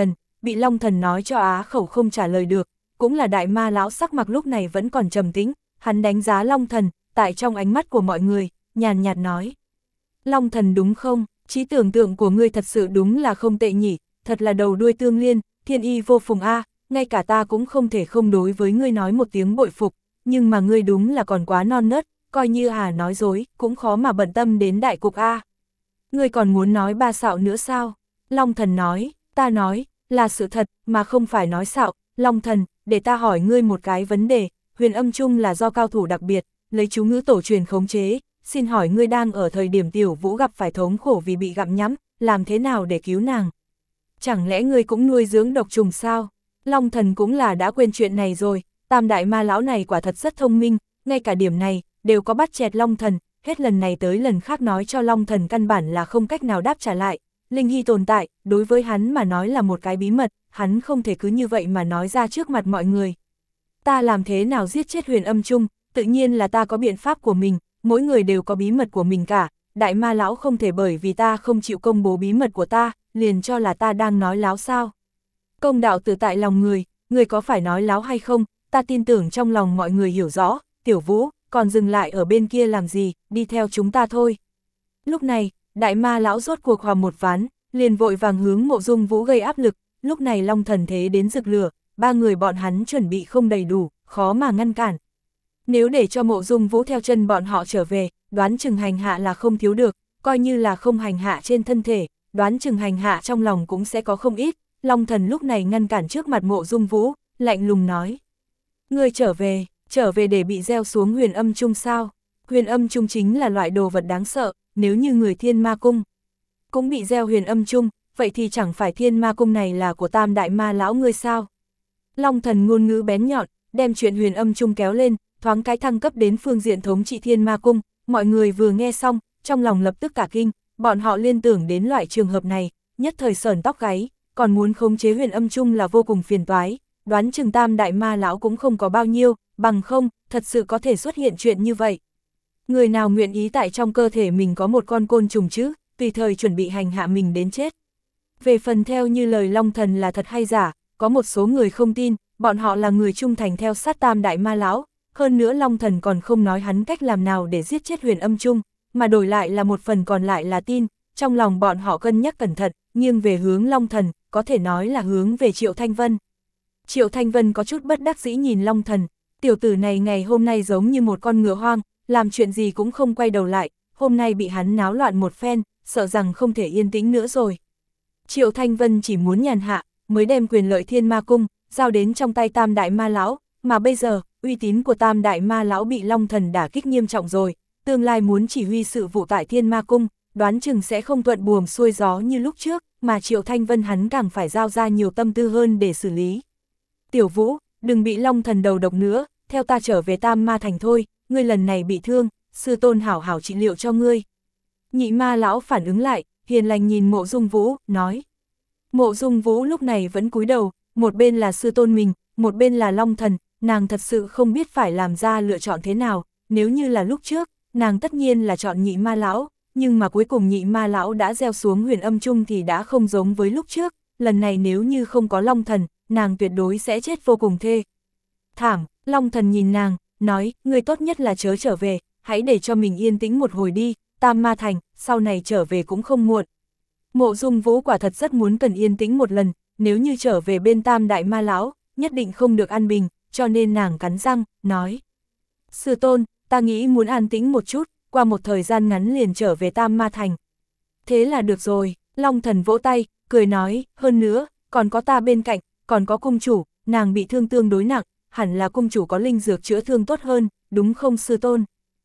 bị Long Thần nói cho á khẩu không trả lời được, cũng là đại ma lão sắc mặt lúc này vẫn còn trầm tĩnh, hắn đánh giá Long Thần, tại trong ánh mắt của mọi người, nhàn nhạt nói. Long Thần đúng không, trí tưởng tượng của ngươi thật sự đúng là không tệ nhỉ, thật là đầu đuôi tương liên, thiên y vô phùng a, ngay cả ta cũng không thể không đối với ngươi nói một tiếng bội phục, nhưng mà ngươi đúng là còn quá non nớt, coi như à nói dối, cũng khó mà bận tâm đến đại cục a. Ngươi còn muốn nói ba xạo nữa sao? Long Thần nói, ta nói, là sự thật, mà không phải nói xạo. Long Thần, để ta hỏi ngươi một cái vấn đề, huyền âm chung là do cao thủ đặc biệt, lấy chú ngữ tổ truyền khống chế, xin hỏi ngươi đang ở thời điểm Tiểu Vũ gặp phải thống khổ vì bị gặm nhắm, làm thế nào để cứu nàng? Chẳng lẽ ngươi cũng nuôi dưỡng độc trùng sao? Long Thần cũng là đã quên chuyện này rồi, tam đại ma lão này quả thật rất thông minh, ngay cả điểm này, đều có bắt chẹt Long Thần, hết lần này tới lần khác nói cho Long Thần căn bản là không cách nào đáp trả lại. Linh Hy tồn tại, đối với hắn mà nói là một cái bí mật, hắn không thể cứ như vậy mà nói ra trước mặt mọi người. Ta làm thế nào giết chết huyền âm chung, tự nhiên là ta có biện pháp của mình, mỗi người đều có bí mật của mình cả, đại ma lão không thể bởi vì ta không chịu công bố bí mật của ta, liền cho là ta đang nói láo sao. Công đạo tự tại lòng người, người có phải nói láo hay không, ta tin tưởng trong lòng mọi người hiểu rõ, Tiểu Vũ, còn dừng lại ở bên kia làm gì, đi theo chúng ta thôi. Lúc này, đại ma lão rốt cuộc hòa một ván, liền vội vàng hướng Mộ Dung Vũ gây áp lực, lúc này Long Thần thế đến rực lửa, ba người bọn hắn chuẩn bị không đầy đủ, khó mà ngăn cản. Nếu để cho Mộ Dung Vũ theo chân bọn họ trở về, đoán chừng hành hạ là không thiếu được, coi như là không hành hạ trên thân thể, đoán chừng hành hạ trong lòng cũng sẽ có không ít. Long Thần lúc này ngăn cản trước mặt Mộ Dung Vũ, lạnh lùng nói. Ngươi trở về, trở về để bị gieo xuống huyền âm chung sao? Huyền âm chung chính là loại đồ vật đáng sợ, nếu như người Thiên Ma Cung cũng bị gieo huyền âm chung, vậy thì chẳng phải Thiên Ma Cung này là của tam đại ma lão ngươi sao? Long Thần ngôn ngữ bén nhọn, đem chuyện huyền âm chung kéo lên, thoáng cái thăng cấp đến phương diện thống trị Thiên Ma Cung, mọi người vừa nghe xong, trong lòng lập tức cả kinh, bọn họ liên tưởng đến loại trường hợp này, nhất thời sởn tóc gáy, còn muốn khống chế huyền âm chung là vô cùng phiền toái, đoán chừng tam đại ma lão cũng không có bao nhiêu, bằng không, thật sự có thể xuất hiện chuyện như vậy. Người nào nguyện ý tại trong cơ thể mình có một con côn trùng chứ, tùy thời chuẩn bị hành hạ mình đến chết. Về phần theo như lời Long Thần là thật hay giả, có một số người không tin, bọn họ là người trung thành theo sát tam đại ma lão, hơn nữa Long Thần còn không nói hắn cách làm nào để giết chết huyền âm chung, mà đổi lại là một phần còn lại là tin, trong lòng bọn họ cân nhắc cẩn thận, nghiêng về hướng Long Thần, có thể nói là hướng về Triệu Thanh Vân. Triệu Thanh Vân có chút bất đắc dĩ nhìn Long Thần, tiểu tử này ngày hôm nay giống như một con ngựa hoang, làm chuyện gì cũng không quay đầu lại, hôm nay bị hắn náo loạn một phen, sợ rằng không thể yên tĩnh nữa rồi. Triệu Thanh Vân chỉ muốn nhàn hạ, mới đem quyền lợi Thiên Ma Cung, giao đến trong tay tam đại ma lão, mà bây giờ, uy tín của tam đại ma lão bị Long Thần đả kích nghiêm trọng rồi, tương lai muốn chỉ huy sự vụ tại Thiên Ma Cung, đoán chừng sẽ không thuận buồm xuôi gió như lúc trước, mà Triệu Thanh Vân hắn càng phải giao ra nhiều tâm tư hơn để xử lý. Tiểu Vũ, đừng bị Long Thần đầu độc nữa, theo ta trở về Tam Ma Thành thôi, ngươi lần này bị thương, sư tôn hảo hảo trị liệu cho ngươi. Nhị ma lão phản ứng lại, hiền lành nhìn Mộ Dung Vũ, nói. Mộ Dung Vũ lúc này vẫn cúi đầu, một bên là sư tôn mình, một bên là Long Thần, nàng thật sự không biết phải làm ra lựa chọn thế nào, nếu như là lúc trước, nàng tất nhiên là chọn nhị ma lão, nhưng mà cuối cùng nhị ma lão đã gieo xuống huyền âm chung thì đã không giống với lúc trước, lần này nếu như không có Long Thần, nàng tuyệt đối sẽ chết vô cùng thê thảm. Long Thần nhìn nàng, nói, ngươi tốt nhất là chớ trở về, hãy để cho mình yên tĩnh một hồi đi, Tam Ma Thành, sau này trở về cũng không muộn. Mộ Dung Vũ quả thật rất muốn cần yên tĩnh một lần, nếu như trở về bên Tam Đại Ma Lão, nhất định không được an bình, cho nên nàng cắn răng, nói. Sư tôn, ta nghĩ muốn an tĩnh một chút, qua một thời gian ngắn liền trở về Tam Ma Thành. Thế là được rồi, Long Thần vỗ tay, cười nói, hơn nữa, còn có ta bên cạnh, còn có cung chủ, nàng bị thương tương đối nặng, hẳn là cung chủ có linh dược chữa thương tốt hơn, đúng không sư tôn?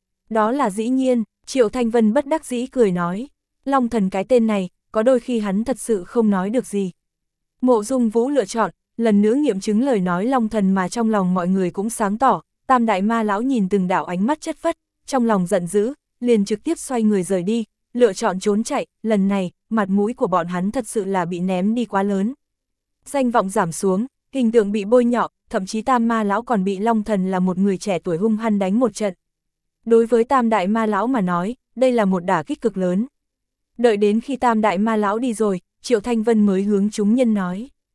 Đó là dĩ nhiên, Triệu Thanh Vân bất đắc dĩ cười nói. Long Thần cái tên này, có đôi khi hắn thật sự không nói được gì. Mộ Dung Vũ lựa chọn, lần nữa nghiệm chứng lời nói Long Thần mà trong lòng mọi người cũng sáng tỏ, Tam Đại Ma Lão nhìn từng đạo ánh mắt chất phất, trong lòng giận dữ, liền trực tiếp xoay người rời đi, lựa chọn trốn chạy, lần này, mặt mũi của bọn hắn thật sự là bị ném đi quá lớn. Danh vọng giảm xuống, hình tượng bị bôi nhọ, thậm chí Tam Ma Lão còn bị Long Thần là một người trẻ tuổi hung hăng đánh một trận. Đối với Tam Đại Ma Lão mà nói, đây là một đả kích cực lớn. Đợi đến khi Tam Đại Ma Lão đi rồi, Triệu Thanh Vân mới hướng chúng nhân nói.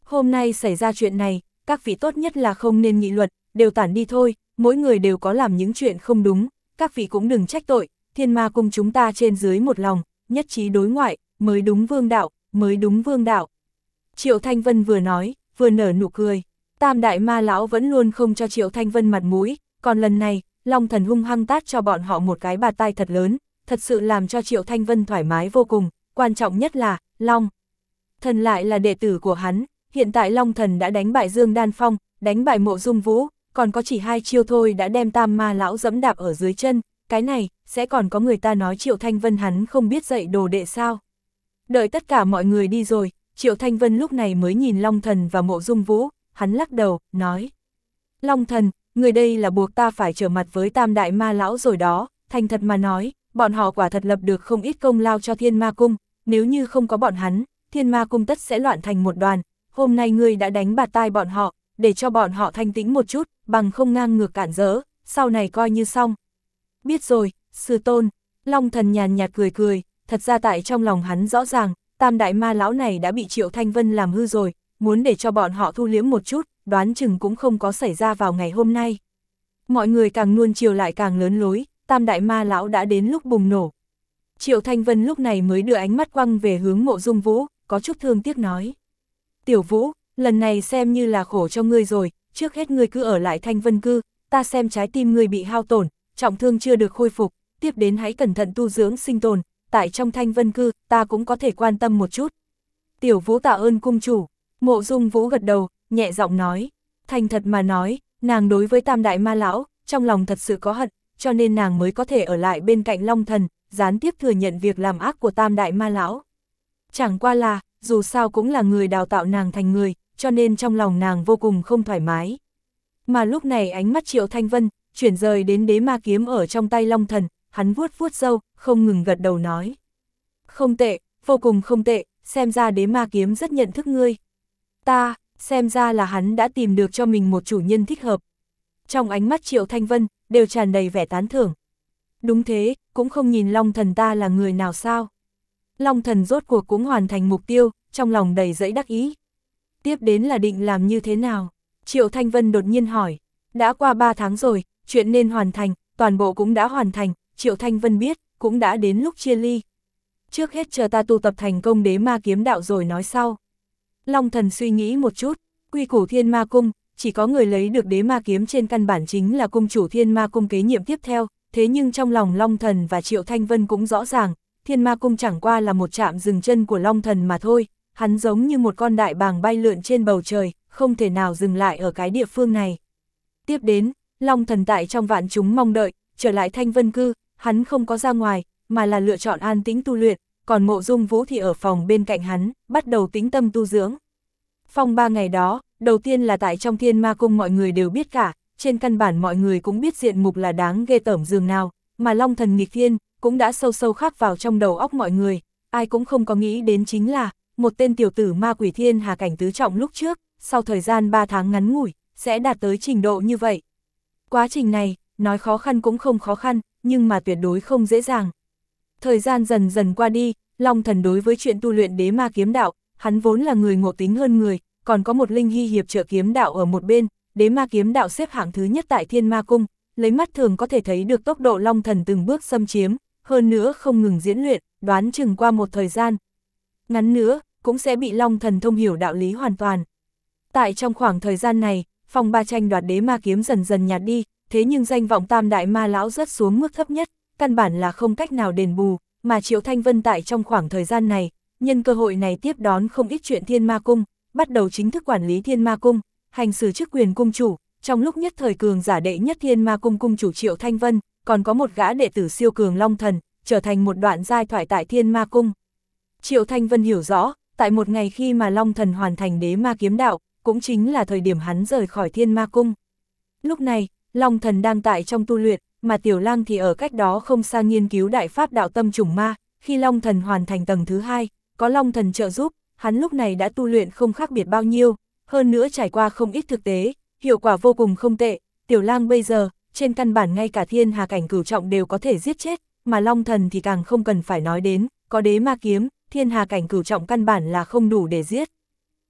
Hôm nay xảy ra chuyện này, các vị tốt nhất là không nên nghị luận, đều tản đi thôi, mỗi người đều có làm những chuyện không đúng, các vị cũng đừng trách tội, Thiên Ma Cung chúng ta trên dưới một lòng, nhất trí đối ngoại, mới đúng vương đạo, mới đúng vương đạo. Triệu Thanh Vân vừa nói, vừa nở nụ cười, Tam Đại Ma Lão vẫn luôn không cho Triệu Thanh Vân mặt mũi, còn lần này, Long Thần hung hăng tát cho bọn họ một cái bạt tai thật lớn, thật sự làm cho Triệu Thanh Vân thoải mái vô cùng, quan trọng nhất là, Long Thần lại là đệ tử của hắn, hiện tại Long Thần đã đánh bại Dương Đan Phong, đánh bại Mộ Dung Vũ, còn có chỉ hai chiêu thôi đã đem Tam Ma Lão dẫm đạp ở dưới chân, cái này, sẽ còn có người ta nói Triệu Thanh Vân hắn không biết dạy đồ đệ sao. Đợi tất cả mọi người đi rồi, Triệu Thanh Vân lúc này mới nhìn Long Thần và Mộ Dung Vũ, hắn lắc đầu, nói. Long Thần, người đây là buộc ta phải trở mặt với Tam Đại Ma Lão rồi đó, thành thật mà nói, bọn họ quả thật lập được không ít công lao cho Thiên Ma Cung, nếu như không có bọn hắn, Thiên Ma Cung tất sẽ loạn thành một đoàn, hôm nay ngươi đã đánh bạt tai bọn họ, để cho bọn họ thanh tĩnh một chút, bằng không ngang ngược cản rỡ, sau này coi như xong. Biết rồi, sư tôn, Long Thần nhàn nhạt cười cười, thật ra tại trong lòng hắn rõ ràng, Tam Đại Ma Lão này đã bị Triệu Thanh Vân làm hư rồi, muốn để cho bọn họ thu liếm một chút, đoán chừng cũng không có xảy ra vào ngày hôm nay. Mọi người càng nuông chiều lại càng lớn lối, Tam Đại Ma Lão đã đến lúc bùng nổ. Triệu Thanh Vân lúc này mới đưa ánh mắt quăng về hướng Mộ Dung Vũ, có chút thương tiếc nói. Tiểu Vũ, lần này xem như là khổ cho ngươi rồi, trước hết ngươi cứ ở lại Thanh Vân Cư, ta xem trái tim ngươi bị hao tổn, trọng thương chưa được khôi phục, tiếp đến hãy cẩn thận tu dưỡng sinh tồn, tại trong Thanh Vân Cư, ta cũng có thể quan tâm một chút. Tiểu Vũ tạ ơn cung chủ, Mộ Dung Vũ gật đầu, nhẹ giọng nói, thành thật mà nói, nàng đối với Tam Đại Ma Lão, trong lòng thật sự có hận, cho nên nàng mới có thể ở lại bên cạnh Long Thần, gián tiếp thừa nhận việc làm ác của Tam Đại Ma Lão. Chẳng qua là, dù sao cũng là người đào tạo nàng thành người, cho nên trong lòng nàng vô cùng không thoải mái. Mà lúc này ánh mắt Triệu Thanh Vân, chuyển rời đến đế ma kiếm ở trong tay Long Thần, hắn vuốt vuốt râu, không ngừng gật đầu nói. Không tệ, vô cùng không tệ, xem ra đế ma kiếm rất nhận thức ngươi. Ta, xem ra là hắn đã tìm được cho mình một chủ nhân thích hợp. Trong ánh mắt Triệu Thanh Vân, đều tràn đầy vẻ tán thưởng. Đúng thế, cũng không nhìn Long Thần ta là người nào sao. Long Thần rốt cuộc cũng hoàn thành mục tiêu, trong lòng đầy dẫy đắc ý. Tiếp đến là định làm như thế nào? Triệu Thanh Vân đột nhiên hỏi. Đã qua ba tháng rồi, chuyện nên hoàn thành, toàn bộ cũng đã hoàn thành, Triệu Thanh Vân biết, cũng đã đến lúc chia ly. Trước hết chờ ta tu tập thành công đế ma kiếm đạo rồi nói sau. Long Thần suy nghĩ một chút, quy củ Thiên Ma Cung, chỉ có người lấy được đế ma kiếm trên căn bản chính là cung chủ Thiên Ma Cung kế nhiệm tiếp theo, thế nhưng trong lòng Long Thần và Triệu Thanh Vân cũng rõ ràng, Thiên Ma Cung chẳng qua là một trạm dừng chân của Long Thần mà thôi, hắn giống như một con đại bàng bay lượn trên bầu trời, không thể nào dừng lại ở cái địa phương này. Tiếp đến, Long Thần tại trong vạn chúng mong đợi, trở lại Thanh Vân Cư, hắn không có ra ngoài, mà là lựa chọn an tĩnh tu luyện, còn Mộ Dung Vũ thì ở phòng bên cạnh hắn, bắt đầu tĩnh tâm tu dưỡng. Phong ba ngày đó, đầu tiên là tại trong Thiên Ma Cung mọi người đều biết cả, trên căn bản mọi người cũng biết diện mục là đáng ghê tởm dường nào, mà Long Thần nghịch thiên, cũng đã sâu sâu khắc vào trong đầu óc mọi người, ai cũng không có nghĩ đến chính là, một tên tiểu tử ma quỷ thiên hà cảnh tứ trọng lúc trước, sau thời gian ba tháng ngắn ngủi, sẽ đạt tới trình độ như vậy. Quá trình này, nói khó khăn cũng không khó khăn, nhưng mà tuyệt đối không dễ dàng. Thời gian dần dần qua đi, Long Thần đối với chuyện tu luyện đế ma kiếm đạo, hắn vốn là người ngộ tính hơn người, còn có một linh hy hiệp trợ kiếm đạo ở một bên, đế ma kiếm đạo xếp hạng thứ nhất tại Thiên Ma Cung, lấy mắt thường có thể thấy được tốc độ Long Thần từng bước xâm chiếm, hơn nữa không ngừng diễn luyện, đoán chừng qua một thời gian ngắn nữa, cũng sẽ bị Long Thần thông hiểu đạo lý hoàn toàn. Tại trong khoảng thời gian này, phong ba tranh đoạt đế ma kiếm dần dần nhạt đi, thế nhưng danh vọng Tam Đại Ma Lão rớt xuống mức thấp nhất, căn bản là không cách nào đền bù, mà Triệu Thanh Vân tại trong khoảng thời gian này, nhân cơ hội này tiếp đón không ít chuyện Thiên Ma Cung, bắt đầu chính thức quản lý Thiên Ma Cung, hành xử chức quyền cung chủ, trong lúc nhất thời cường giả đệ nhất Thiên Ma Cung cung chủ Triệu Thanh Vân, còn có một gã đệ tử siêu cường Long Thần, trở thành một đoạn giai thoại tại Thiên Ma Cung. Triệu Thanh Vân hiểu rõ, tại một ngày khi mà Long Thần hoàn thành đế ma kiếm đạo, cũng chính là thời điểm hắn rời khỏi Thiên Ma Cung. Lúc này, Long Thần đang tại trong tu luyện, mà Tiểu Lang thì ở cách đó không xa nghiên cứu đại pháp đạo tâm trùng ma, khi Long Thần hoàn thành tầng thứ hai, có Long Thần trợ giúp, hắn lúc này đã tu luyện không khác biệt bao nhiêu, hơn nữa trải qua không ít thực tế, hiệu quả vô cùng không tệ. Tiểu Lang bây giờ, trên căn bản ngay cả thiên hà cảnh cửu trọng đều có thể giết chết, mà Long Thần thì càng không cần phải nói đến, có đế ma kiếm, thiên hà cảnh cửu trọng căn bản là không đủ để giết.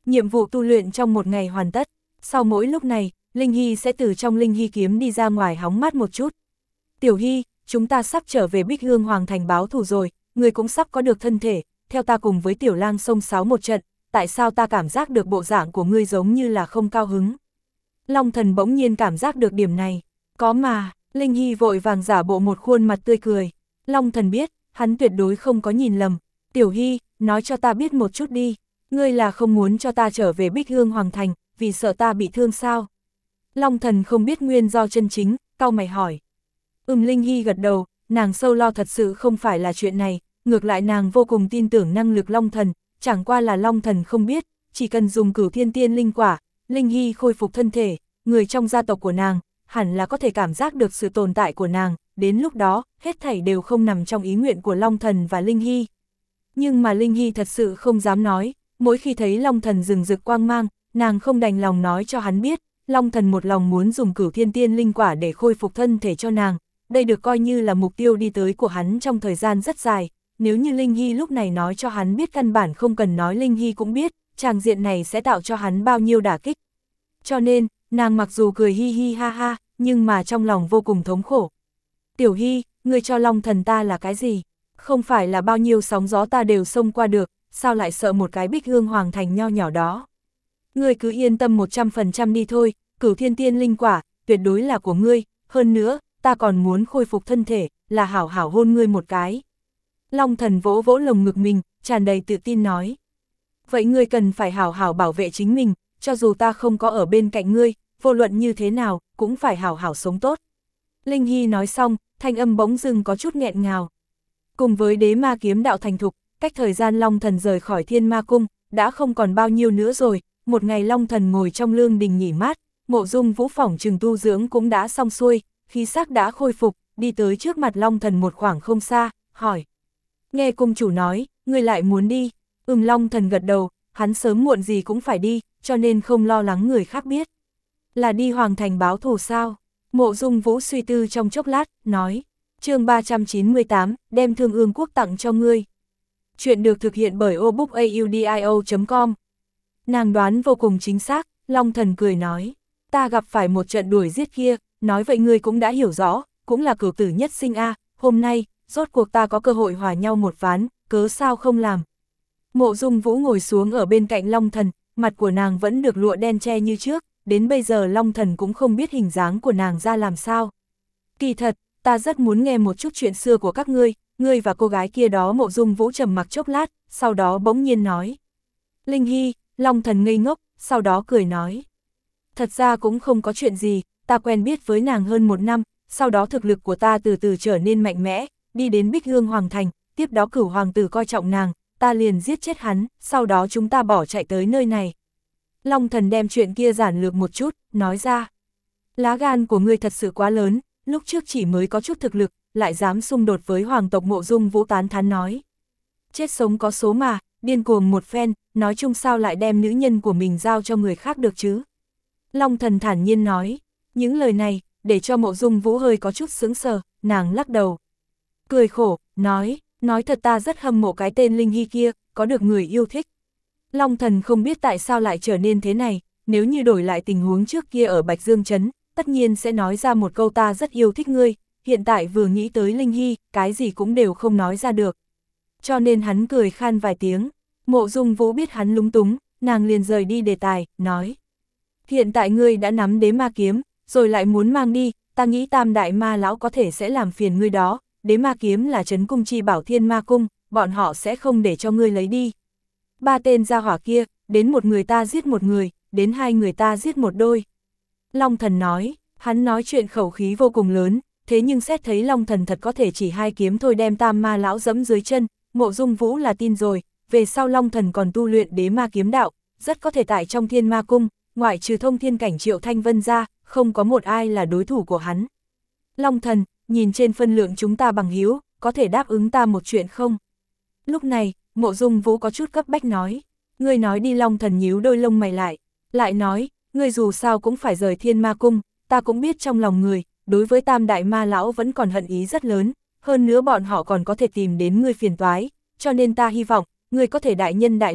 Nhiệm vụ tu luyện trong một ngày hoàn tất, sau mỗi lúc này, Linh Hy sẽ từ trong Linh Hy kiếm đi ra ngoài hóng mát một chút. Tiểu Hy, chúng ta sắp trở về Bích Hương Hoàng Thành báo thù rồi, người cũng sắp có được thân thể, theo ta cùng với Tiểu Lang xông xáo một trận, tại sao ta cảm giác được bộ dạng của ngươi giống như là không cao hứng. Long Thần bỗng nhiên cảm giác được điểm này, có mà, Linh Hy vội vàng giả bộ một khuôn mặt tươi cười. Long Thần biết, hắn tuyệt đối không có nhìn lầm. Tiểu Hy, nói cho ta biết một chút đi, ngươi là không muốn cho ta trở về Bích Hương Hoàng Thành, vì sợ ta bị thương sao? Long Thần không biết nguyên do chân chính, cau mày hỏi. Ừm, Linh Hy gật đầu, nàng sâu lo thật sự không phải là chuyện này, ngược lại nàng vô cùng tin tưởng năng lực Long Thần, chẳng qua là Long Thần không biết, chỉ cần dùng Cửu Thiên Tiên Linh Quả, Linh Hy khôi phục thân thể, người trong gia tộc của nàng, hẳn là có thể cảm giác được sự tồn tại của nàng, đến lúc đó, hết thảy đều không nằm trong ý nguyện của Long Thần và Linh Hy. Nhưng mà Linh Hy thật sự không dám nói, mỗi khi thấy Long Thần rừng rực quang mang, nàng không đành lòng nói cho hắn biết, Long Thần một lòng muốn dùng Cửu Thiên Tiên Linh Quả để khôi phục thân thể cho nàng, đây được coi như là mục tiêu đi tới của hắn trong thời gian rất dài, nếu như Linh Hy lúc này nói cho hắn biết căn bản không cần nói Linh Hy cũng biết, tràng diện này sẽ tạo cho hắn bao nhiêu đả kích. Cho nên, nàng mặc dù cười hi hi ha ha, nhưng mà trong lòng vô cùng thống khổ. Tiểu Hy, ngươi cho Long Thần ta là cái gì? Không phải là bao nhiêu sóng gió ta đều xông qua được, sao lại sợ một cái Bích Hương Hoàng Thành nho nhỏ đó? Ngươi cứ yên tâm một trăm phần trăm đi thôi, Cửu Thiên Tiên Linh Quả, tuyệt đối là của ngươi, hơn nữa, ta còn muốn khôi phục thân thể, là hảo hảo hôn ngươi một cái. Long Thần vỗ vỗ lồng ngực mình, tràn đầy tự tin nói. Vậy ngươi cần phải hảo hảo bảo vệ chính mình, cho dù ta không có ở bên cạnh ngươi, vô luận như thế nào, cũng phải hảo hảo sống tốt. Linh Hy nói xong, thanh âm bỗng dưng có chút nghẹn ngào. Cùng với đế ma kiếm đạo thành thục, cách thời gian Long Thần rời khỏi Thiên Ma Cung, đã không còn bao nhiêu nữa rồi, một ngày Long Thần ngồi trong lương đình nghỉ mát, Mộ Dung Vũ phỏng trừng tu dưỡng cũng đã xong xuôi, khí sắc đã khôi phục, đi tới trước mặt Long Thần một khoảng không xa, hỏi. Nghe cung chủ nói, ngươi lại muốn đi, ừm Long Thần gật đầu, hắn sớm muộn gì cũng phải đi, cho nên không lo lắng người khác biết. Là đi Hoàng Thành báo thù sao? Mộ Dung Vũ suy tư trong chốc lát, nói. Chương ba trăm chín mươi tám, đem Thương Ương Quốc tặng cho ngươi. Chuyện được thực hiện bởi o book audio chấm com. Nàng đoán vô cùng chính xác, Long Thần cười nói. Ta gặp phải một trận đuổi giết kia, nói vậy ngươi cũng đã hiểu rõ, cũng là cửu tử nhất sinh a, hôm nay, rốt cuộc ta có cơ hội hòa nhau một ván, cớ sao không làm. Mộ Dung Vũ ngồi xuống ở bên cạnh Long Thần, mặt của nàng vẫn được lụa đen che như trước, đến bây giờ Long Thần cũng không biết hình dáng của nàng ra làm sao. Kỳ thật, ta rất muốn nghe một chút chuyện xưa của các ngươi, ngươi và cô gái kia đó. Mộ Dung Vũ trầm mặc chốc lát, sau đó bỗng nhiên nói. Linh Hy, Long Thần ngây ngốc, sau đó cười nói. Thật ra cũng không có chuyện gì, ta quen biết với nàng hơn một năm, sau đó thực lực của ta từ từ trở nên mạnh mẽ, đi đến Bích Hương Hoàng Thành, tiếp đó Cửu Hoàng tử coi trọng nàng, ta liền giết chết hắn, sau đó chúng ta bỏ chạy tới nơi này. Long Thần đem chuyện kia giản lược một chút, nói ra. Lá gan của ngươi thật sự quá lớn, lúc trước chỉ mới có chút thực lực, lại dám xung đột với hoàng tộc. Mộ Dung Vũ tán thán nói. Chết sống có số mà, điên cuồng một phen, nói chung sao lại đem nữ nhân của mình giao cho người khác được chứ? Long Thần thản nhiên nói. Những lời này, để cho Mộ Dung Vũ hơi có chút sững sờ, nàng lắc đầu. Cười khổ, nói, nói thật ta rất hâm mộ cái tên Linh Hy kia, có được người yêu thích. Long Thần không biết tại sao lại trở nên thế này, nếu như đổi lại tình huống trước kia ở Bạch Dương Trấn, tất nhiên sẽ nói ra một câu ta rất yêu thích ngươi, hiện tại vừa nghĩ tới Linh Hy, cái gì cũng đều không nói ra được. Cho nên hắn cười khan vài tiếng, Mộ Dung Vũ biết hắn lúng túng, nàng liền rời đi đề tài, nói. Hiện tại ngươi đã nắm đế ma kiếm, rồi lại muốn mang đi, ta nghĩ Tam Đại Ma Lão có thể sẽ làm phiền ngươi đó, đế ma kiếm là trấn cung chi bảo Thiên Ma Cung, bọn họ sẽ không để cho ngươi lấy đi. Ba tên gia hỏa kia, đến một người ta giết một người, đến hai người ta giết một đôi. Long Thần nói, hắn nói chuyện khẩu khí vô cùng lớn, thế nhưng xét thấy Long Thần thật có thể chỉ hai kiếm thôi đem Tam Ma Lão dẫm dưới chân, Mộ Dung Vũ là tin rồi, về sau Long Thần còn tu luyện đế ma kiếm đạo, rất có thể tại trong Thiên Ma Cung, ngoại trừ thông thiên cảnh Triệu Thanh Vân ra, không có một ai là đối thủ của hắn. Long Thần, nhìn trên phân lượng chúng ta bằng hữu, có thể đáp ứng ta một chuyện không? Lúc này, Mộ Dung Vũ có chút cấp bách nói, ngươi nói đi. Long Thần nhíu đôi lông mày lại, lại nói, ngươi dù sao cũng phải rời Thiên Ma Cung, ta cũng biết trong lòng người, đối với Tam Đại Ma Lão vẫn còn hận ý rất lớn, hơn nữa bọn họ còn có thể tìm đến ngươi phiền toái, cho nên ta hy vọng, ngươi có thể đại nhân đại lượng,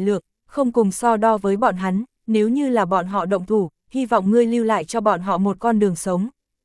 không cùng so đo với bọn hắn, nếu như là bọn họ động thủ, hy vọng ngươi lưu lại cho bọn họ một con đường sống.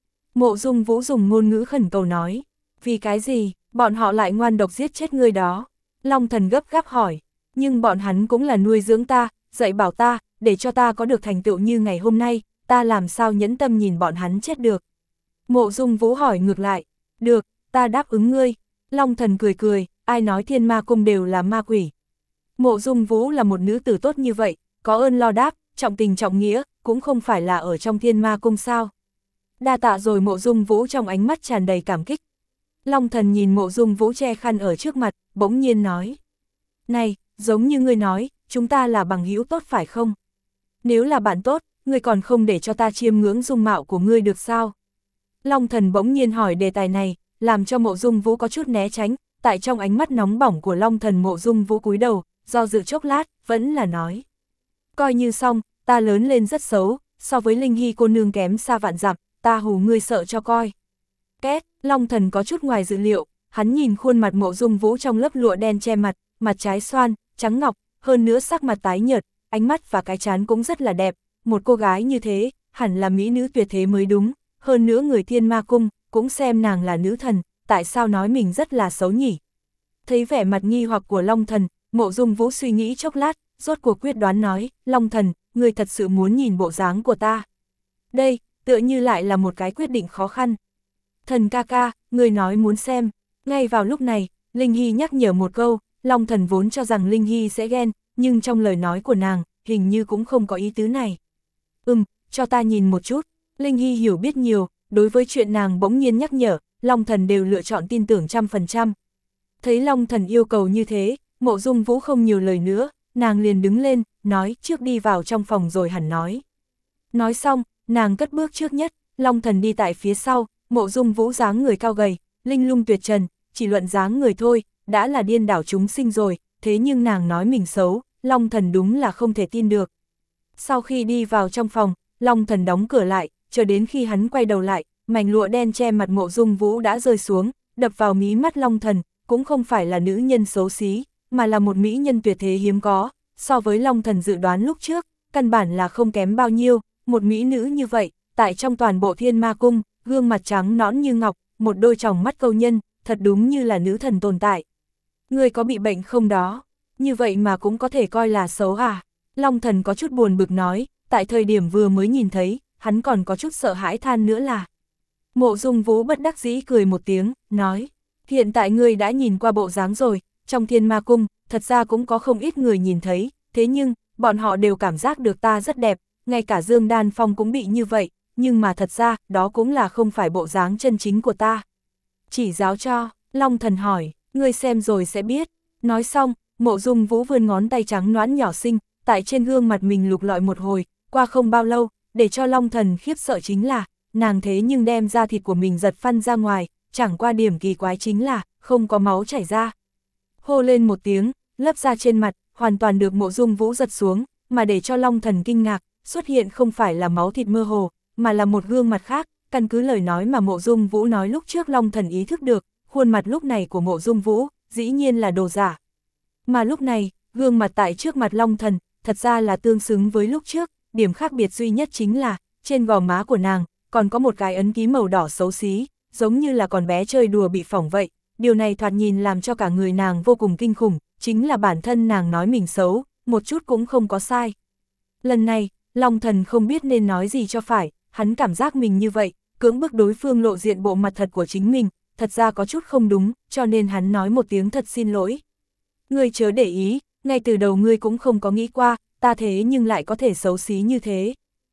Mộ Dung Vũ dùng ngôn ngữ khẩn cầu nói, vì cái gì, bọn họ lại ngoan độc giết chết ngươi đó? Long Thần gấp gáp hỏi, nhưng bọn hắn cũng là nuôi dưỡng ta, dạy bảo ta, để cho ta có được thành tựu như ngày hôm nay, ta làm sao nhẫn tâm nhìn bọn hắn chết được. Mộ Dung Vũ hỏi ngược lại, được, ta đáp ứng ngươi. Long Thần cười cười, ai nói Thiên Ma Cung đều là ma quỷ. Mộ Dung Vũ là một nữ tử tốt như vậy, có ơn lo đáp, trọng tình trọng nghĩa, cũng không phải là ở trong Thiên Ma Cung sao. Đa tạ rồi. Mộ Dung Vũ trong ánh mắt tràn đầy cảm kích. Long Thần nhìn Mộ Dung Vũ che khăn ở trước mặt, bỗng nhiên nói, này, giống như ngươi nói, chúng ta là bằng hữu tốt phải không? Nếu là bạn tốt, ngươi còn không để cho ta chiêm ngưỡng dung mạo của ngươi được sao? Long Thần bỗng nhiên hỏi đề tài này, làm cho Mộ Dung Vũ có chút né tránh, tại trong ánh mắt nóng bỏng của Long Thần Mộ Dung Vũ cúi đầu, do dự chốc lát, vẫn là nói. Coi như xong, ta lớn lên rất xấu, so với Linh Hy cô nương kém xa vạn dặm, ta hù ngươi sợ cho coi. Két, Long Thần có chút ngoài dự liệu, hắn nhìn khuôn mặt Mộ Dung Vũ trong lớp lụa đen che mặt, mặt trái xoan, trắng ngọc, hơn nữa sắc mặt tái nhợt, ánh mắt và cái trán cũng rất là đẹp, một cô gái như thế, hẳn là mỹ nữ tuyệt thế mới đúng, hơn nữa người Thiên Ma Cung, cũng xem nàng là nữ thần, tại sao nói mình rất là xấu nhỉ? Thấy vẻ mặt nghi hoặc của Long Thần, Mộ Dung Vũ suy nghĩ chốc lát, rốt cuộc quyết đoán nói, Long Thần, ngươi thật sự muốn nhìn bộ dáng của ta. Đây, tựa như lại là một cái quyết định khó khăn. Thần ca ca, ngươi nói muốn xem. Ngay vào lúc này, Linh Hy nhắc nhở một câu, Long Thần vốn cho rằng Linh Hy sẽ ghen, nhưng trong lời nói của nàng, hình như cũng không có ý tứ này. Ừm, cho ta nhìn một chút. Linh Hy hiểu biết nhiều, đối với chuyện nàng bỗng nhiên nhắc nhở, Long Thần đều lựa chọn tin tưởng trăm phần trăm. Thấy Long Thần yêu cầu như thế, Mộ Dung Vũ không nhiều lời nữa, nàng liền đứng lên, nói trước đi vào trong phòng rồi hẳn nói. Nói xong, nàng cất bước trước nhất, Long Thần đi tại phía sau, Mộ Dung Vũ dáng người cao gầy, linh lung tuyệt trần, chỉ luận dáng người thôi, đã là điên đảo chúng sinh rồi, thế nhưng nàng nói mình xấu, Long Thần đúng là không thể tin được. Sau khi đi vào trong phòng, Long Thần đóng cửa lại, chờ đến khi hắn quay đầu lại, mảnh lụa đen che mặt Mộ Dung Vũ đã rơi xuống, đập vào mí mắt Long Thần, cũng không phải là nữ nhân xấu xí, mà là một mỹ nhân tuyệt thế hiếm có, so với Long Thần dự đoán lúc trước, căn bản là không kém bao nhiêu, một mỹ nữ như vậy, tại trong toàn bộ Thiên Ma Cung, gương mặt trắng nõn như ngọc, một đôi tròng mắt câu nhân, thật đúng như là nữ thần tồn tại. Ngươi có bị bệnh không đó? Như vậy mà cũng có thể coi là xấu à? Long Thần có chút buồn bực nói, tại thời điểm vừa mới nhìn thấy, hắn còn có chút sợ hãi than nữa là. Mộ Dung Vũ bất đắc dĩ cười một tiếng, nói, hiện tại ngươi đã nhìn qua bộ dáng rồi, trong Thiên Ma Cung, thật ra cũng có không ít người nhìn thấy, thế nhưng, bọn họ đều cảm giác được ta rất đẹp, ngay cả Dương Đan Phong cũng bị như vậy, nhưng mà thật ra, đó cũng là không phải bộ dáng chân chính của ta. Chỉ giáo cho, Long Thần hỏi, ngươi xem rồi sẽ biết. Nói xong, Mộ Dung Vũ vươn ngón tay trắng nõn nhỏ xinh, tại trên gương mặt mình lục lọi một hồi, qua không bao lâu, để cho Long Thần khiếp sợ chính là, nàng thế nhưng đem da thịt của mình giật phăn ra ngoài, chẳng qua điểm kỳ quái chính là, không có máu chảy ra. Hô lên một tiếng, lớp da trên mặt, hoàn toàn được Mộ Dung Vũ giật xuống, mà để cho Long Thần kinh ngạc, xuất hiện không phải là máu thịt mơ hồ, mà là một gương mặt khác, căn cứ lời nói mà Mộ Dung Vũ nói lúc trước Long Thần ý thức được, khuôn mặt lúc này của Mộ Dung Vũ, dĩ nhiên là đồ giả. Mà lúc này, gương mặt tại trước mặt Long Thần, thật ra là tương xứng với lúc trước, điểm khác biệt duy nhất chính là, trên gò má của nàng, còn có một cái ấn ký màu đỏ xấu xí, giống như là con bé chơi đùa bị phỏng vậy, điều này thoạt nhìn làm cho cả người nàng vô cùng kinh khủng, chính là bản thân nàng nói mình xấu, một chút cũng không có sai. Lần này, Long Thần không biết nên nói gì cho phải, hắn cảm giác mình như vậy, cưỡng bức đối phương lộ diện bộ mặt thật của chính mình, thật ra có chút không đúng, cho nên hắn nói một tiếng thật xin lỗi. Ngươi chớ để ý, ngay từ đầu ngươi cũng không có nghĩ qua, ta thế nhưng lại có thể xấu xí như thế.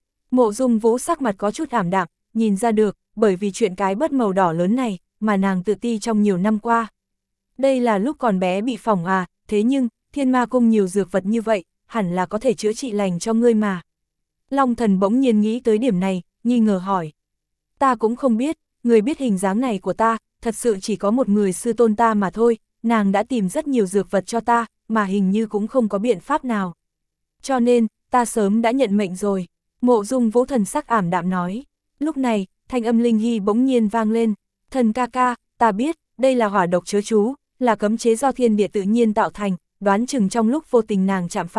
Mộ Dung Vũ sắc mặt có chút ảm đạm, nhìn ra được, bởi vì chuyện cái bớt màu đỏ lớn này, mà nàng tự ti trong nhiều năm qua. Đây là lúc còn bé bị phỏng à, thế nhưng, Thiên Ma Cung nhiều dược vật như vậy, hẳn là có thể chữa trị lành cho ngươi mà. Long Thần bỗng nhiên nghĩ tới điểm này, nghi ngờ hỏi. Ta cũng không biết, người biết hình dáng này của ta, thật sự chỉ có một người sư tôn ta mà thôi, nàng đã tìm rất nhiều dược vật cho ta, mà hình như cũng không có biện pháp nào. Cho nên, ta sớm đã nhận mệnh rồi. Mộ Dung Vũ thần sắc ảm đạm nói. Lúc này, thanh âm Linh Hy bỗng nhiên vang lên. Thần ca ca, ta biết, đây là hỏa độc chớ chú, là cấm chế do thiên địa tự nhiên tạo thành, đoán chừng trong lúc vô tình nàng chạm phải,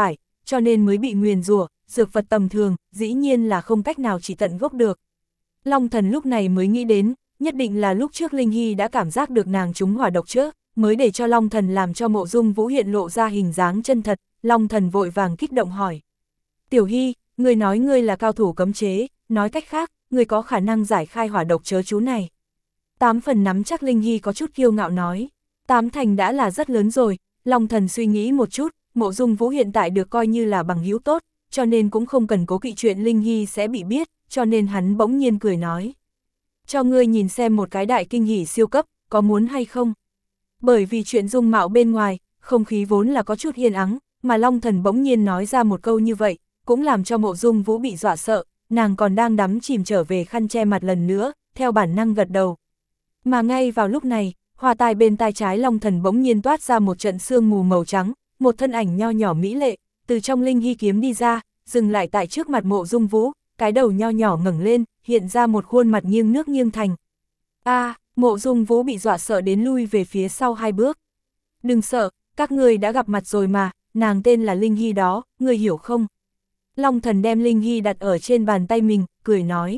cho nên mới bị nguyền rủa, dược vật tầm thường, dĩ nhiên là không cách nào chỉ tận gốc được. Long Thần lúc này mới nghĩ đến, nhất định là lúc trước Linh Hy đã cảm giác được nàng trúng hỏa độc trước, mới để cho Long Thần làm cho Mộ Dung Vũ hiện lộ ra hình dáng chân thật. Long Thần vội vàng kích động hỏi. Tiểu Hy, ngươi nói ngươi là cao thủ cấm chế, nói cách khác, ngươi có khả năng giải khai hỏa độc chớ chú này. Tám phần nắm chắc. Linh Hy có chút kiêu ngạo nói. Tám thành đã là rất lớn rồi. Long Thần suy nghĩ một chút, Mộ Dung Vũ hiện tại được coi như là bằng hữu tốt, cho nên cũng không cần cố kỵ chuyện Linh Hy sẽ bị biết, cho nên hắn bỗng nhiên cười nói. Cho ngươi nhìn xem một cái đại kinh hỉ siêu cấp, có muốn hay không? Bởi vì chuyện dung mạo bên ngoài, không khí vốn là có chút yên ắng, mà Long Thần bỗng nhiên nói ra một câu như vậy, cũng làm cho Mộ Dung Vũ bị dọa sợ, nàng còn đang đắm chìm trở về khăn che mặt lần nữa, theo bản năng gật đầu. Mà ngay vào lúc này, hoa tai bên tai trái Long Thần bỗng nhiên toát ra một trận sương mù màu trắng, một thân ảnh nho nhỏ mỹ lệ, từ trong Linh Hy kiếm đi ra, dừng lại tại trước mặt Mộ Dung Vũ, cái đầu nho nhỏ ngẩng lên, hiện ra một khuôn mặt nghiêng nước nghiêng thành. A, à, Mộ Dung Vũ bị dọa sợ đến lui về phía sau hai bước. Đừng sợ, các người đã gặp mặt rồi mà, nàng tên là Linh Hy đó, người hiểu không? Long Thần đem Linh Hy đặt ở trên bàn tay mình, cười nói.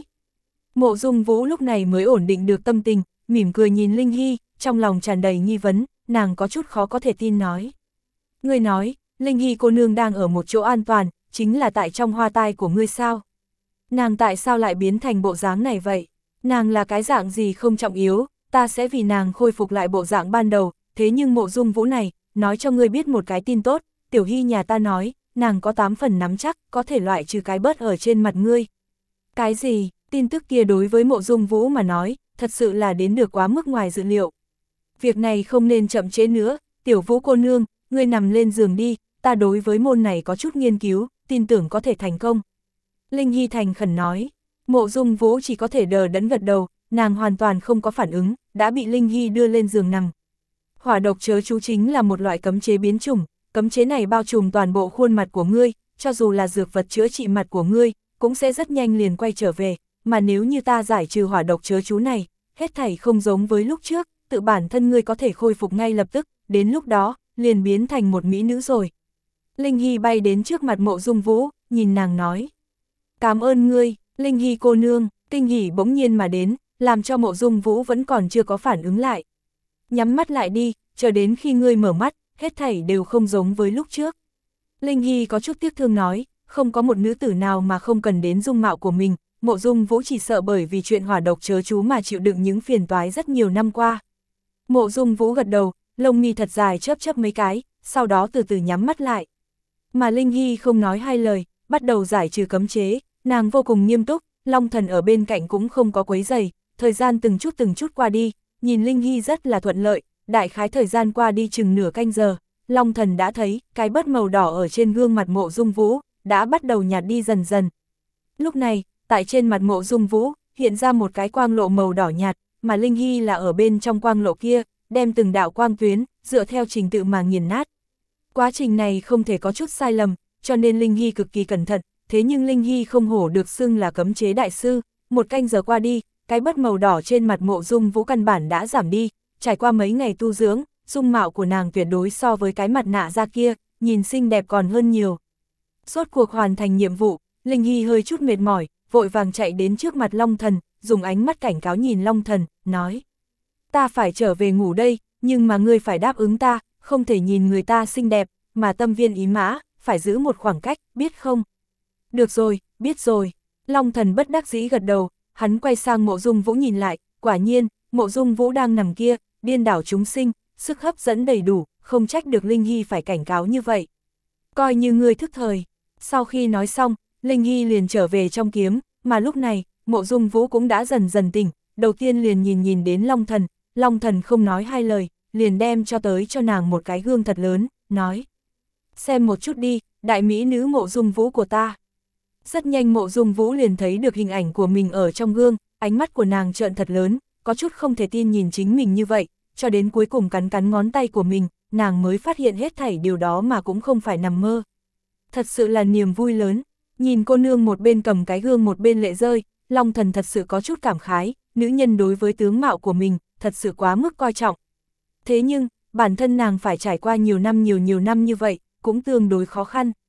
Mộ Dung Vũ lúc này mới ổn định được tâm tình, mỉm cười nhìn Linh Hy, trong lòng tràn đầy nghi vấn, nàng có chút khó có thể tin nói. Ngươi nói, Linh Hy cô nương đang ở một chỗ an toàn, chính là tại trong hoa tai của ngươi sao? Nàng tại sao lại biến thành bộ dáng này vậy? Nàng là cái dạng gì không trọng yếu, ta sẽ vì nàng khôi phục lại bộ dạng ban đầu, thế nhưng Mộ Dung Vũ này, nói cho ngươi biết một cái tin tốt, Tiểu Hy nhà ta nói, nàng có tám phần nắm chắc, có thể loại trừ cái bớt ở trên mặt ngươi. Cái gì? Tin tức kia đối với Mộ Dung Vũ mà nói, thật sự là đến được quá mức ngoài dự liệu. Việc này không nên chậm trễ nữa, Tiểu Vũ cô nương, ngươi nằm lên giường đi, ta đối với môn này có chút nghiên cứu, tin tưởng có thể thành công. Linh Hy thành khẩn nói. Mộ Dung Vũ chỉ có thể đờ đẫn gật đầu, nàng hoàn toàn không có phản ứng, đã bị Linh Hy đưa lên giường nằm. Hỏa độc chớ chú chính là một loại cấm chế biến chủng, cấm chế này bao trùm toàn bộ khuôn mặt của ngươi, cho dù là dược vật chữa trị mặt của ngươi, cũng sẽ rất nhanh liền quay trở về, mà nếu như ta giải trừ hỏa độc chớ chú này, hết thảy không giống với lúc trước, tự bản thân ngươi có thể khôi phục ngay lập tức, đến lúc đó, liền biến thành một mỹ nữ rồi. Linh Hy bay đến trước mặt Mộ Dung Vũ, nhìn nàng nói. Cảm ơn ngươi, Linh Hy cô nương, kinh hỉ bỗng nhiên mà đến, làm cho Mộ Dung Vũ vẫn còn chưa có phản ứng lại. Nhắm mắt lại đi, chờ đến khi ngươi mở mắt, hết thảy đều không giống với lúc trước. Linh Hy có chút tiếc thương nói, không có một nữ tử nào mà không cần đến dung mạo của mình, Mộ Dung Vũ chỉ sợ bởi vì chuyện hỏa độc chớ chú mà chịu đựng những phiền toái rất nhiều năm qua. Mộ Dung Vũ gật đầu, lông mi thật dài chớp chớp mấy cái, sau đó từ từ nhắm mắt lại. Mà Linh Hy không nói hai lời, bắt đầu giải trừ cấm chế, nàng vô cùng nghiêm túc, Long Thần ở bên cạnh cũng không có quấy rầy, thời gian từng chút từng chút qua đi, nhìn Linh Hy rất là thuận lợi, đại khái thời gian qua đi chừng nửa canh giờ, Long Thần đã thấy cái bớt màu đỏ ở trên gương mặt Mộ Dung Vũ, đã bắt đầu nhạt đi dần dần. Lúc này, tại trên mặt Mộ Dung Vũ, hiện ra một cái quang lộ màu đỏ nhạt, mà Linh Hy là ở bên trong quang lộ kia, đem từng đạo quang tuyến, dựa theo trình tự mà nghiền nát. Quá trình này không thể có chút sai lầm, cho nên Linh Hy cực kỳ cẩn thận, thế nhưng Linh Hy không hổ được xưng là cấm chế đại sư, một canh giờ qua đi, cái bớt màu đỏ trên mặt Mộ Dung Vũ căn bản đã giảm đi, trải qua mấy ngày tu dưỡng, dung mạo của nàng tuyệt đối so với cái mặt nạ da kia, nhìn xinh đẹp còn hơn nhiều. Rốt cuộc hoàn thành nhiệm vụ, Linh Hy hơi chút mệt mỏi, vội vàng chạy đến trước mặt Long Thần, dùng ánh mắt cảnh cáo nhìn Long Thần, nói. Ta phải trở về ngủ đây, nhưng mà ngươi phải đáp ứng ta, không thể nhìn người ta xinh đẹp, mà tâm viên ý mã, phải giữ một khoảng cách, biết không? Được rồi, biết rồi. Long Thần bất đắc dĩ gật đầu, hắn quay sang Mộ Dung Vũ nhìn lại, quả nhiên, Mộ Dung Vũ đang nằm kia, điên đảo chúng sinh, sức hấp dẫn đầy đủ, không trách được Linh Hy phải cảnh cáo như vậy. Coi như ngươi thức thời. Sau khi nói xong, Linh Hy liền trở về trong kiếm, mà lúc này, Mộ Dung Vũ cũng đã dần dần tỉnh, đầu tiên liền nhìn nhìn đến Long Thần, Long Thần không nói hai lời, liền đem cho tới cho nàng một cái gương thật lớn, nói. Xem một chút đi, đại mỹ nữ Mộ Dung Vũ của ta. Rất nhanh Mộ Dung Vũ liền thấy được hình ảnh của mình ở trong gương, ánh mắt của nàng trợn thật lớn, có chút không thể tin nhìn chính mình như vậy, cho đến cuối cùng cắn cắn ngón tay của mình, nàng mới phát hiện hết thảy điều đó mà cũng không phải nằm mơ. Thật sự là niềm vui lớn, nhìn cô nương một bên cầm cái gương một bên lệ rơi, Long Thần thật sự có chút cảm khái, nữ nhân đối với tướng mạo của mình, thật sự quá mức coi trọng. Thế nhưng, bản thân nàng phải trải qua nhiều năm nhiều nhiều năm như vậy, cũng tương đối khó khăn.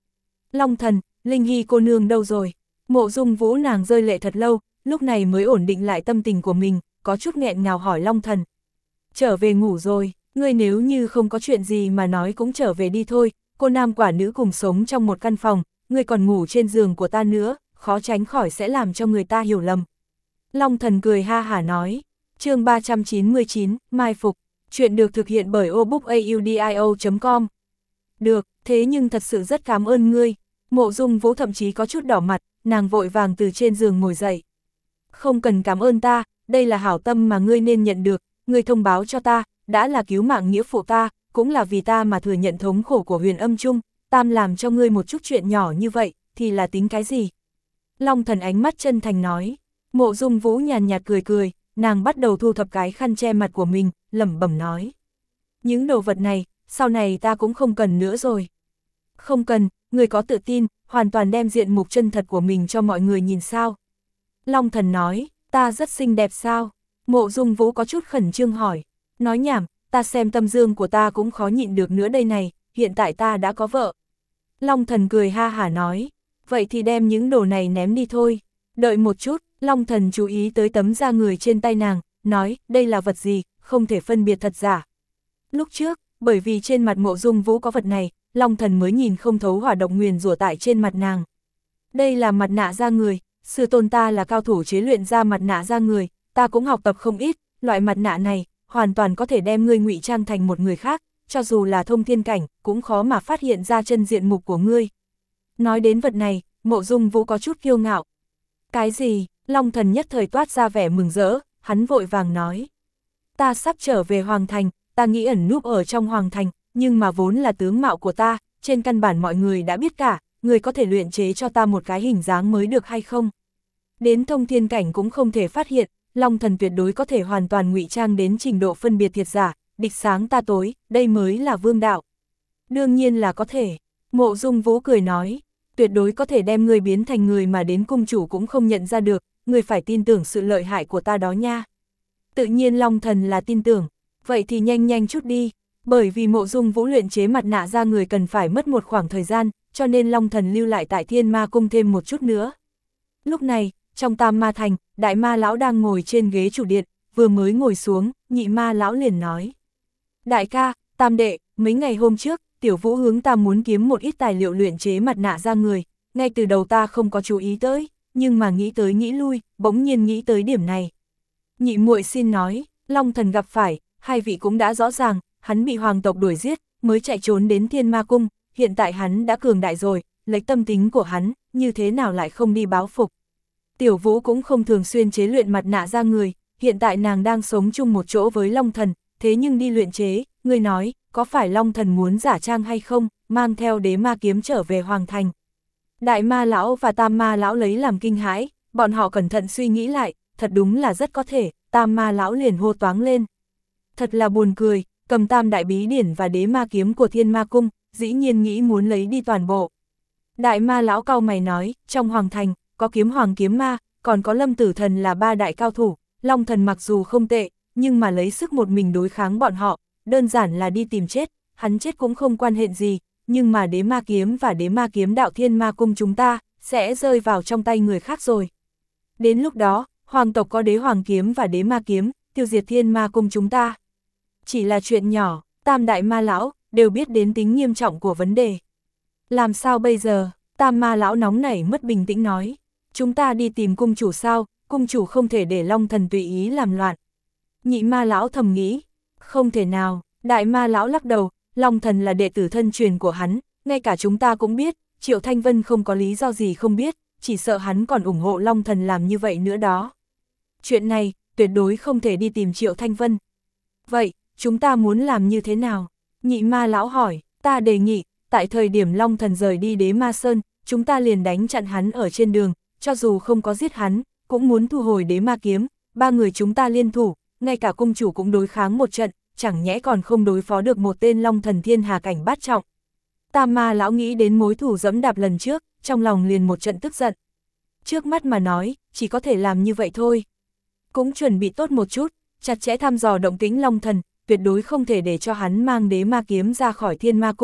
Long Thần, Linh Hy cô nương đâu rồi? Mộ Dung Vũ nàng rơi lệ thật lâu, lúc này mới ổn định lại tâm tình của mình, có chút nghẹn ngào hỏi Long Thần. Trở về ngủ rồi, ngươi nếu như không có chuyện gì mà nói cũng trở về đi thôi, cô nam quả nữ cùng sống trong một căn phòng, ngươi còn ngủ trên giường của ta nữa, khó tránh khỏi sẽ làm cho người ta hiểu lầm. Long Thần cười ha hả nói, chương ba trăm chín mươi chín, Mai Phục, chuyện được thực hiện bởi obookaudio chấm com. Được, thế nhưng thật sự rất cảm ơn ngươi. Mộ Dung Vũ thậm chí có chút đỏ mặt, nàng vội vàng từ trên giường ngồi dậy. Không cần cảm ơn ta, đây là hảo tâm mà ngươi nên nhận được, ngươi thông báo cho ta, đã là cứu mạng nghĩa phụ ta, cũng là vì ta mà thừa nhận thống khổ của Huyền Âm Chung, tam làm cho ngươi một chút chuyện nhỏ như vậy, thì là tính cái gì? Long Thần ánh mắt chân thành nói. Mộ Dung Vũ nhàn nhạt cười cười, nàng bắt đầu thu thập cái khăn che mặt của mình, lẩm bẩm nói. Những đồ vật này, sau này ta cũng không cần nữa rồi. Không cần, người có tự tin, hoàn toàn đem diện mục chân thật của mình cho mọi người nhìn sao. Long Thần nói, ta rất xinh đẹp sao? Mộ Dung Vũ có chút khẩn trương hỏi. Nói nhảm, ta xem tâm dương của ta cũng khó nhịn được nữa đây này, hiện tại ta đã có vợ. Long Thần cười ha hả nói, vậy thì đem những đồ này ném đi thôi. Đợi một chút, Long Thần chú ý tới tấm da người trên tay nàng, nói, đây là vật gì, không thể phân biệt thật giả. Lúc trước, bởi vì trên mặt Mộ Dung Vũ có vật này, Long Thần mới nhìn không thấu hỏa độc nguyền rủa tại trên mặt nàng. Đây là mặt nạ da người, sư tôn ta là cao thủ chế luyện ra mặt nạ da người, ta cũng học tập không ít, loại mặt nạ này, hoàn toàn có thể đem ngươi ngụy trang thành một người khác, cho dù là thông thiên cảnh, cũng khó mà phát hiện ra chân diện mục của ngươi. Nói đến vật này, Mộ Dung Vũ có chút kiêu ngạo. Cái gì? Long Thần nhất thời toát ra vẻ mừng rỡ, hắn vội vàng nói. Ta sắp trở về Hoàng Thành, ta nghĩ ẩn núp ở trong Hoàng Thành, nhưng mà vốn là tướng mạo của ta, trên căn bản mọi người đã biết cả, người có thể luyện chế cho ta một cái hình dáng mới được hay không? Đến thông thiên cảnh cũng không thể phát hiện, Long Thần tuyệt đối có thể hoàn toàn ngụy trang đến trình độ phân biệt thiệt giả, địch sáng ta tối, đây mới là vương đạo. Đương nhiên là có thể, Mộ Dung Vũ cười nói, tuyệt đối có thể đem người biến thành người mà đến cung chủ cũng không nhận ra được, người phải tin tưởng sự lợi hại của ta đó nha. Tự nhiên Long Thần là tin tưởng, vậy thì nhanh nhanh chút đi, bởi vì Mộ Dung Vũ luyện chế mặt nạ ra người cần phải mất một khoảng thời gian, cho nên Long Thần lưu lại tại Thiên Ma Cung thêm một chút nữa. Lúc này, trong Tam Ma Thành, Đại Ma Lão đang ngồi trên ghế chủ điện, vừa mới ngồi xuống, Nhị Ma Lão liền nói. Đại ca, Tam đệ, mấy ngày hôm trước, Tiểu Vũ hướng ta muốn kiếm một ít tài liệu luyện chế mặt nạ ra người, ngay từ đầu ta không có chú ý tới, nhưng mà nghĩ tới nghĩ lui, bỗng nhiên nghĩ tới điểm này. Nhị muội xin nói, Long Thần gặp phải, hai vị cũng đã rõ ràng, hắn bị hoàng tộc đuổi giết, mới chạy trốn đến Thiên Ma Cung, hiện tại hắn đã cường đại rồi, lấy tâm tính của hắn, như thế nào lại không đi báo phục. Tiểu Vũ cũng không thường xuyên chế luyện mặt nạ ra người, hiện tại nàng đang sống chung một chỗ với Long Thần, thế nhưng đi luyện chế, ngươi nói, có phải Long Thần muốn giả trang hay không, mang theo đế ma kiếm trở về Hoàng Thành. Đại Ma Lão và Tam Ma Lão lấy làm kinh hãi, bọn họ cẩn thận suy nghĩ lại, thật đúng là rất có thể, Tam Ma Lão liền hô toáng lên. Thật là buồn cười, cầm Tam Đại Bí Điển và đế ma kiếm của Thiên Ma Cung, dĩ nhiên nghĩ muốn lấy đi toàn bộ. Đại Ma Lão cau mày nói, trong Hoàng Thành, có Kiếm Hoàng Kiếm Ma, còn có Lâm Tử Thần là ba đại cao thủ, Long Thần mặc dù không tệ, nhưng mà lấy sức một mình đối kháng bọn họ, đơn giản là đi tìm chết, hắn chết cũng không quan hệ gì, nhưng mà đế ma kiếm và đế ma kiếm đạo Thiên Ma Cung chúng ta, sẽ rơi vào trong tay người khác rồi. Đến lúc đó, hoàng tộc có đế hoàng kiếm và đế ma kiếm, tiêu diệt Thiên Ma Cung chúng ta. Chỉ là chuyện nhỏ, Tam Đại Ma Lão, đều biết đến tính nghiêm trọng của vấn đề. Làm sao bây giờ? Tam Ma Lão nóng nảy mất bình tĩnh nói. Chúng ta đi tìm cung chủ sao, cung chủ không thể để Long Thần tùy ý làm loạn. Nhị Ma Lão thầm nghĩ, không thể nào, Đại Ma Lão lắc đầu, Long Thần là đệ tử thân truyền của hắn, ngay cả chúng ta cũng biết, Triệu Thanh Vân không có lý do gì không biết, chỉ sợ hắn còn ủng hộ Long Thần làm như vậy nữa đó. Chuyện này, tuyệt đối không thể đi tìm Triệu Thanh Vân. Vậy, chúng ta muốn làm như thế nào? Nhị Ma Lão hỏi, ta đề nghị, tại thời điểm Long Thần rời đi Đế Ma Sơn, chúng ta liền đánh chặn hắn ở trên đường, cho dù không có giết hắn, cũng muốn thu hồi đế ma kiếm, ba người chúng ta liên thủ, ngay cả cung chủ cũng đối kháng một trận, chẳng nhẽ còn không đối phó được một tên Long Thần thiên hà cảnh bát trọng. Tam Ma Lão nghĩ đến mối thù dẫm đạp lần trước, trong lòng liền một trận tức giận. Trước mắt mà nói, chỉ có thể làm như vậy thôi. Cũng chuẩn bị tốt một chút, chặt chẽ thăm dò động tĩnh Long Thần, tuyệt đối không thể để cho hắn mang đế ma kiếm ra khỏi Thiên Ma Cung,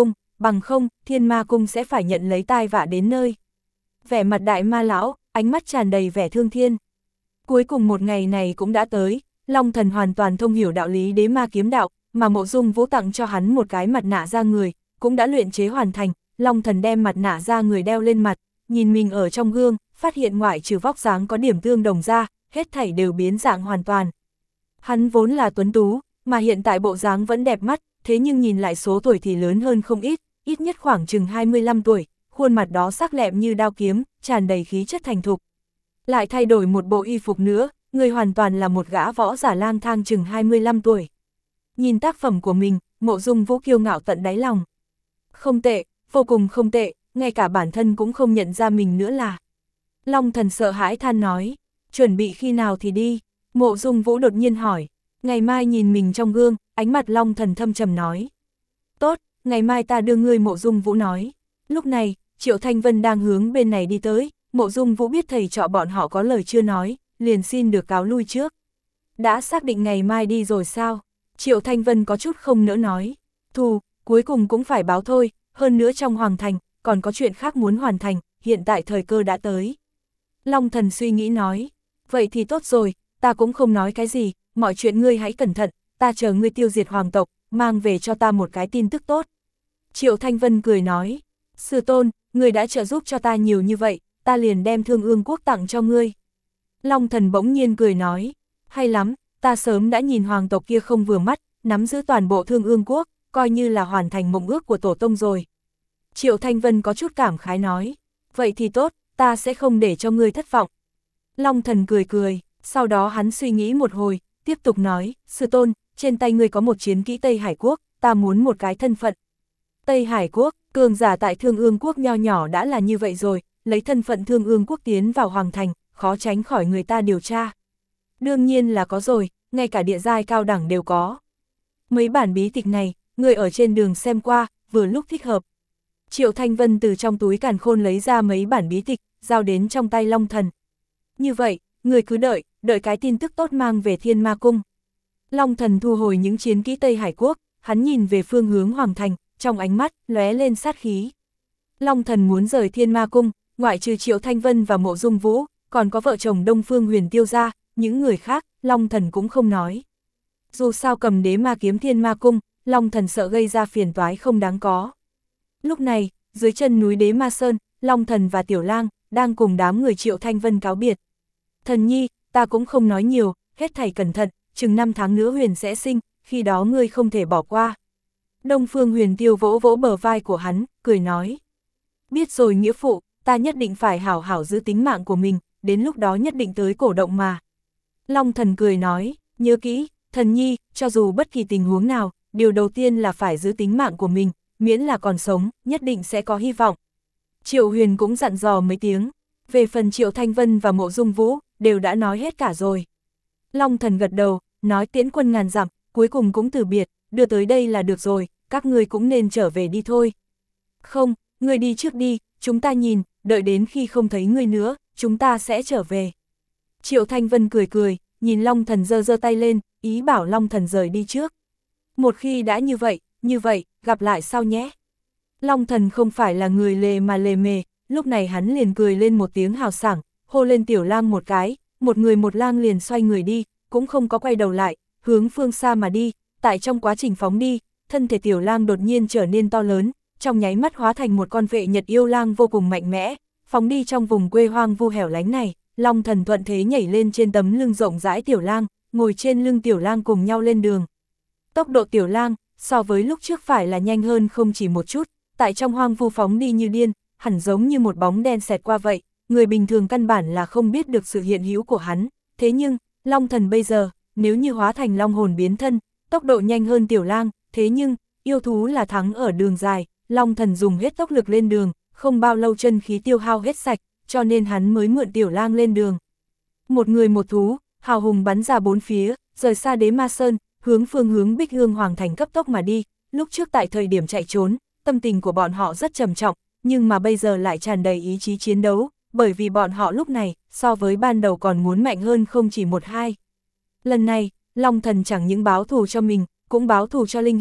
bằng không, Thiên Ma Cung sẽ phải nhận lấy tai vạ đến nơi. Vẻ mặt đại ma lão, ánh mắt tràn đầy vẻ thương thiên. Cuối cùng một ngày này cũng đã tới, Long Thần hoàn toàn thông hiểu đạo lý đế ma kiếm đạo, mà Mộ Dung Vũ tặng cho hắn một cái mặt nạ da người, cũng đã luyện chế hoàn thành. Long Thần đem mặt nạ da người đeo lên mặt, nhìn mình ở trong gương, phát hiện ngoại trừ vóc dáng có điểm tương đồng ra, hết thảy đều biến dạng hoàn toàn. Hắn vốn là tuấn tú, mà hiện tại bộ dáng vẫn đẹp mắt, thế nhưng nhìn lại số tuổi thì lớn hơn không ít, ít nhất khoảng chừng hai mươi lăm tuổi, khuôn mặt đó sắc lẹm như đao kiếm, tràn đầy khí chất thành thục. Lại thay đổi một bộ y phục nữa, người hoàn toàn là một gã võ giả lang thang chừng hai mươi lăm tuổi. Nhìn tác phẩm của mình, Mộ Dung Vũ kiêu ngạo tận đáy lòng. Không tệ, vô cùng không tệ, ngay cả bản thân cũng không nhận ra mình nữa là. Long Thần sợ hãi than nói, chuẩn bị khi nào thì đi, Mộ Dung Vũ đột nhiên hỏi, ngày mai nhìn mình trong gương, ánh mặt Long Thần thâm trầm nói. Tốt, ngày mai ta đưa ngươi, Mộ Dung Vũ nói. Lúc này, Triệu Thanh Vân đang hướng bên này đi tới, Mộ Dung Vũ biết thầy trọ bọn họ có lời chưa nói, liền xin được cáo lui trước. Đã xác định ngày mai đi rồi sao? Triệu Thanh Vân có chút không nỡ nói. Thù, cuối cùng cũng phải báo thôi, hơn nữa trong Hoàng Thành, còn có chuyện khác muốn hoàn thành, hiện tại thời cơ đã tới. Long Thần suy nghĩ nói, vậy thì tốt rồi, ta cũng không nói cái gì, mọi chuyện ngươi hãy cẩn thận, ta chờ ngươi tiêu diệt hoàng tộc, mang về cho ta một cái tin tức tốt. Triệu Thanh Vân cười nói, sư tôn, ngươi đã trợ giúp cho ta nhiều như vậy, ta liền đem Thương Ương Quốc tặng cho ngươi. Long Thần bỗng nhiên cười nói, hay lắm, ta sớm đã nhìn hoàng tộc kia không vừa mắt, nắm giữ toàn bộ Thương Ương Quốc, coi như là hoàn thành mộng ước của tổ tông rồi. Triệu Thanh Vân có chút cảm khái nói, vậy thì tốt, ta sẽ không để cho ngươi thất vọng. Long Thần cười cười, sau đó hắn suy nghĩ một hồi, tiếp tục nói, sư tôn, trên tay ngươi có một chiến kỹ Tây Hải Quốc, ta muốn một cái thân phận. Tây Hải Quốc, cường giả tại Thương Ương Quốc nho nhỏ đã là như vậy rồi, lấy thân phận Thương Ương Quốc tiến vào Hoàng Thành, khó tránh khỏi người ta điều tra. Đương nhiên là có rồi, ngay cả địa giai cao đẳng đều có. Mấy bản bí tịch này, người ở trên đường xem qua, vừa lúc thích hợp. Triệu Thanh Vân từ trong túi càn khôn lấy ra mấy bản bí tịch, giao đến trong tay Long Thần. Như vậy, người cứ đợi, đợi cái tin tức tốt mang về Thiên Ma Cung. Long Thần thu hồi những chiến kỹ Tây Hải Quốc, hắn nhìn về phương hướng Hoàng Thành, trong ánh mắt, lóe lên sát khí. Long Thần muốn rời Thiên Ma Cung, ngoại trừ Triệu Thanh Vân và Mộ Dung Vũ, còn có vợ chồng Đông Phương Huyền Tiêu ra, những người khác, Long Thần cũng không nói. Dù sao cầm đế ma kiếm Thiên Ma Cung, Long Thần sợ gây ra phiền toái không đáng có. Lúc này, dưới chân núi Đế Ma Sơn, Long Thần và Tiểu Lang đang cùng đám người Triệu Thanh Vân cáo biệt. Thần nhi, ta cũng không nói nhiều, hết thảy cẩn thận, chừng năm tháng nữa Huyền sẽ sinh, khi đó ngươi không thể bỏ qua. Đông Phương Huyền Tiêu vỗ vỗ bờ vai của hắn, cười nói. Biết rồi nghĩa phụ, ta nhất định phải hảo hảo giữ tính mạng của mình, đến lúc đó nhất định tới cổ động mà. Long Thần cười nói, nhớ kỹ, thần nhi, cho dù bất kỳ tình huống nào, điều đầu tiên là phải giữ tính mạng của mình, miễn là còn sống, nhất định sẽ có hy vọng. Triệu Huyền cũng dặn dò mấy tiếng, về phần Triệu Thanh Vân và Mộ Dung Vũ, đều đã nói hết cả rồi. Long Thần gật đầu, nói tiễn quân ngàn dặm, cuối cùng cũng từ biệt, đưa tới đây là được rồi, các ngươi cũng nên trở về đi thôi. Không, ngươi đi trước đi, chúng ta nhìn, đợi đến khi không thấy ngươi nữa, chúng ta sẽ trở về. Triệu Thanh Vân cười cười, nhìn Long Thần giơ giơ tay lên, ý bảo Long Thần rời đi trước. Một khi đã như vậy, như vậy, gặp lại sau nhé. Long Thần không phải là người lề mà lề mề, lúc này hắn liền cười lên một tiếng hào sảng, hô lên Tiểu Lang một cái, một người một lang liền xoay người đi, cũng không có quay đầu lại, hướng phương xa mà đi. Tại trong quá trình phóng đi, thân thể Tiểu Lang đột nhiên trở nên to lớn, trong nháy mắt hóa thành một con vệ nhật yêu lang vô cùng mạnh mẽ, phóng đi trong vùng quê hoang vu hẻo lánh này. Long Thần thuận thế nhảy lên trên tấm lưng rộng rãi Tiểu Lang, ngồi trên lưng Tiểu Lang cùng nhau lên đường. Tốc độ Tiểu Lang so với lúc trước phải là nhanh hơn không chỉ một chút, tại trong hoang vu phóng đi như điên, hẳn giống như một bóng đen xẹt qua vậy, người bình thường căn bản là không biết được sự hiện hữu của hắn. Thế nhưng, Long Thần bây giờ, nếu như hóa thành long hồn biến thân, tốc độ nhanh hơn Tiểu Lang, thế nhưng, yêu thú là thắng ở đường dài, Long Thần dùng hết tốc lực lên đường, không bao lâu chân khí tiêu hao hết sạch, cho nên hắn mới mượn Tiểu Lang lên đường. Một người một thú, hào hùng bắn ra bốn phía, rời xa Đế Ma Sơn, hướng phương hướng Bích Hương Hoàng Thành cấp tốc mà đi. Lúc trước tại thời điểm chạy trốn, tâm tình của bọn họ rất trầm trọng, nhưng mà bây giờ lại tràn đầy ý chí chiến đấu, bởi vì bọn họ lúc này, so với ban đầu còn muốn mạnh hơn không chỉ một hai. Lần này, Long Thần chẳng những báo thù cho mình, cũng báo thù cho Linh Hy,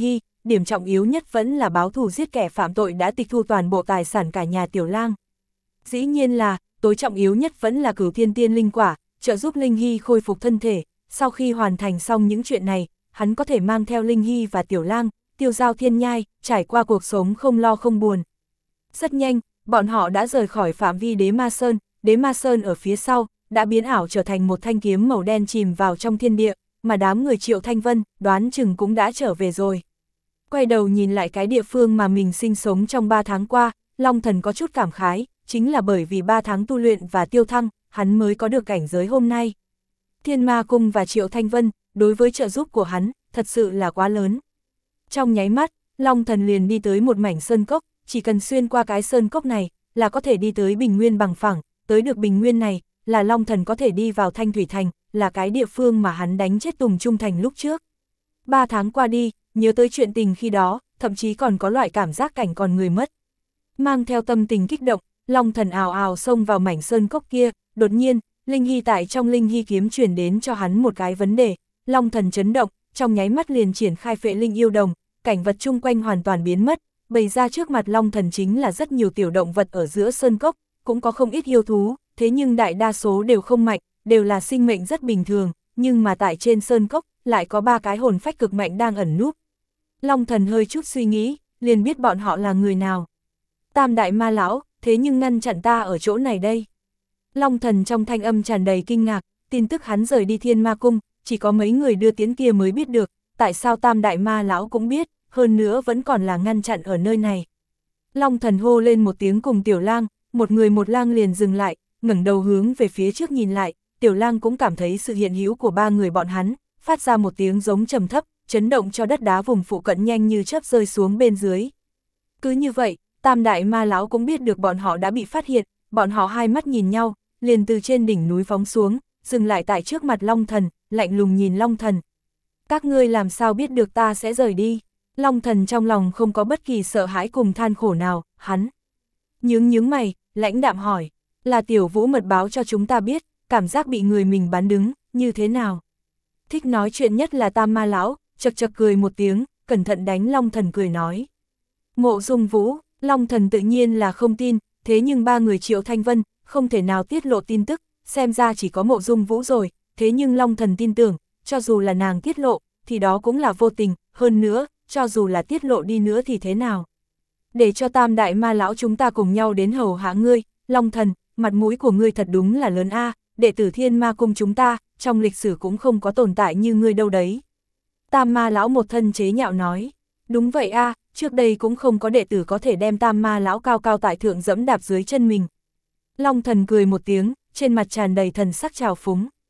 điểm trọng yếu nhất vẫn là báo thù giết kẻ phạm tội đã tịch thu toàn bộ tài sản cả nhà Tiểu Lang. Dĩ nhiên là, tối trọng yếu nhất vẫn là Cửu Thiên Tiên Linh Quả, trợ giúp Linh Hy khôi phục thân thể. Sau khi hoàn thành xong những chuyện này, hắn có thể mang theo Linh Hy và Tiểu Lang, tiêu giao thiên nhai, trải qua cuộc sống không lo không buồn. Rất nhanh, bọn họ đã rời khỏi phạm vi Đế Ma Sơn, Đế Ma Sơn ở phía sau, đã biến ảo trở thành một thanh kiếm màu đen chìm vào trong thiên địa, mà đám người Triệu Thanh Vân, đoán chừng cũng đã trở về rồi. Quay đầu nhìn lại cái địa phương mà mình sinh sống trong ba tháng qua, Long Thần có chút cảm khái, chính là bởi vì ba tháng tu luyện và tiêu thăng, hắn mới có được cảnh giới hôm nay. Thiên Ma Cung và Triệu Thanh Vân, đối với trợ giúp của hắn, thật sự là quá lớn. Trong nháy mắt, Long Thần liền đi tới một mảnh sơn cốc, chỉ cần xuyên qua cái sơn cốc này, là có thể đi tới bình nguyên bằng phẳng, tới được bình nguyên này, là Long Thần có thể đi vào Thanh Thủy Thành, là cái địa phương mà hắn đánh chết Tùng Trung Thành lúc trước. Ba tháng qua đi, nhớ tới chuyện tình khi đó, thậm chí còn có loại cảm giác cảnh còn người mất. Mang theo tâm tình kích động, Long Thần ào ào xông vào mảnh sơn cốc kia, đột nhiên, Linh Hy tại trong Linh Hy kiếm truyền đến cho hắn một cái vấn đề, Long Thần chấn động, trong nháy mắt liền triển khai Phệ Linh Yêu Đồng, cảnh vật chung quanh hoàn toàn biến mất, bày ra trước mặt Long Thần chính là rất nhiều tiểu động vật ở giữa sơn cốc, cũng có không ít yêu thú, thế nhưng đại đa số đều không mạnh, đều là sinh mệnh rất bình thường, nhưng mà tại trên sơn cốc, lại có ba cái hồn phách cực mạnh đang ẩn núp. Long Thần hơi chút suy nghĩ, liền biết bọn họ là người nào. Tam đại ma lão, thế nhưng ngăn chặn ta ở chỗ này đây. Long Thần trong thanh âm tràn đầy kinh ngạc, tin tức hắn rời đi Thiên Ma Cung, chỉ có mấy người đưa tiến kia mới biết được, tại sao tam đại ma lão cũng biết, hơn nữa vẫn còn là ngăn chặn ở nơi này. Long Thần hô lên một tiếng cùng Tiểu Lang, một người một lang liền dừng lại, ngẩng đầu hướng về phía trước nhìn lại, Tiểu Lang cũng cảm thấy sự hiện hữu của ba người bọn hắn, phát ra một tiếng giống trầm thấp, chấn động cho đất đá vùng phụ cận nhanh như chớp rơi xuống bên dưới. Cứ như vậy, tam đại ma lão cũng biết được bọn họ đã bị phát hiện, bọn họ hai mắt nhìn nhau, liền từ trên đỉnh núi phóng xuống, dừng lại tại trước mặt Long Thần, lạnh lùng nhìn Long Thần. Các ngươi làm sao biết được ta sẽ rời đi? Long Thần trong lòng không có bất kỳ sợ hãi cùng than khổ nào, hắn nhướng nhướng mày, lãnh đạm hỏi, là Tiểu Vũ mật báo cho chúng ta biết, cảm giác bị người mình bán đứng, như thế nào? Thích nói chuyện nhất là tam ma lão, chật chật cười một tiếng, cẩn thận đánh Long Thần cười nói. Mộ Dung Vũ, Long Thần tự nhiên là không tin, thế nhưng ba người Triệu Thanh Vân, không thể nào tiết lộ tin tức, xem ra chỉ có Mộ Dung Vũ rồi, thế nhưng Long Thần tin tưởng, cho dù là nàng tiết lộ, thì đó cũng là vô tình, hơn nữa, cho dù là tiết lộ đi nữa thì thế nào? Để cho tam đại ma lão chúng ta cùng nhau đến hầu hạ ngươi, Long Thần, mặt mũi của ngươi thật đúng là lớn a, đệ tử Thiên Ma Cung chúng ta, trong lịch sử cũng không có tồn tại như ngươi đâu đấy. Tam ma lão một thân chế nhạo nói, đúng vậy a, trước đây cũng không có đệ tử có thể đem tam ma lão cao cao tại thượng dẫm đạp dưới chân mình. Long Thần cười một tiếng, trên mặt tràn đầy thần sắc trào phúng.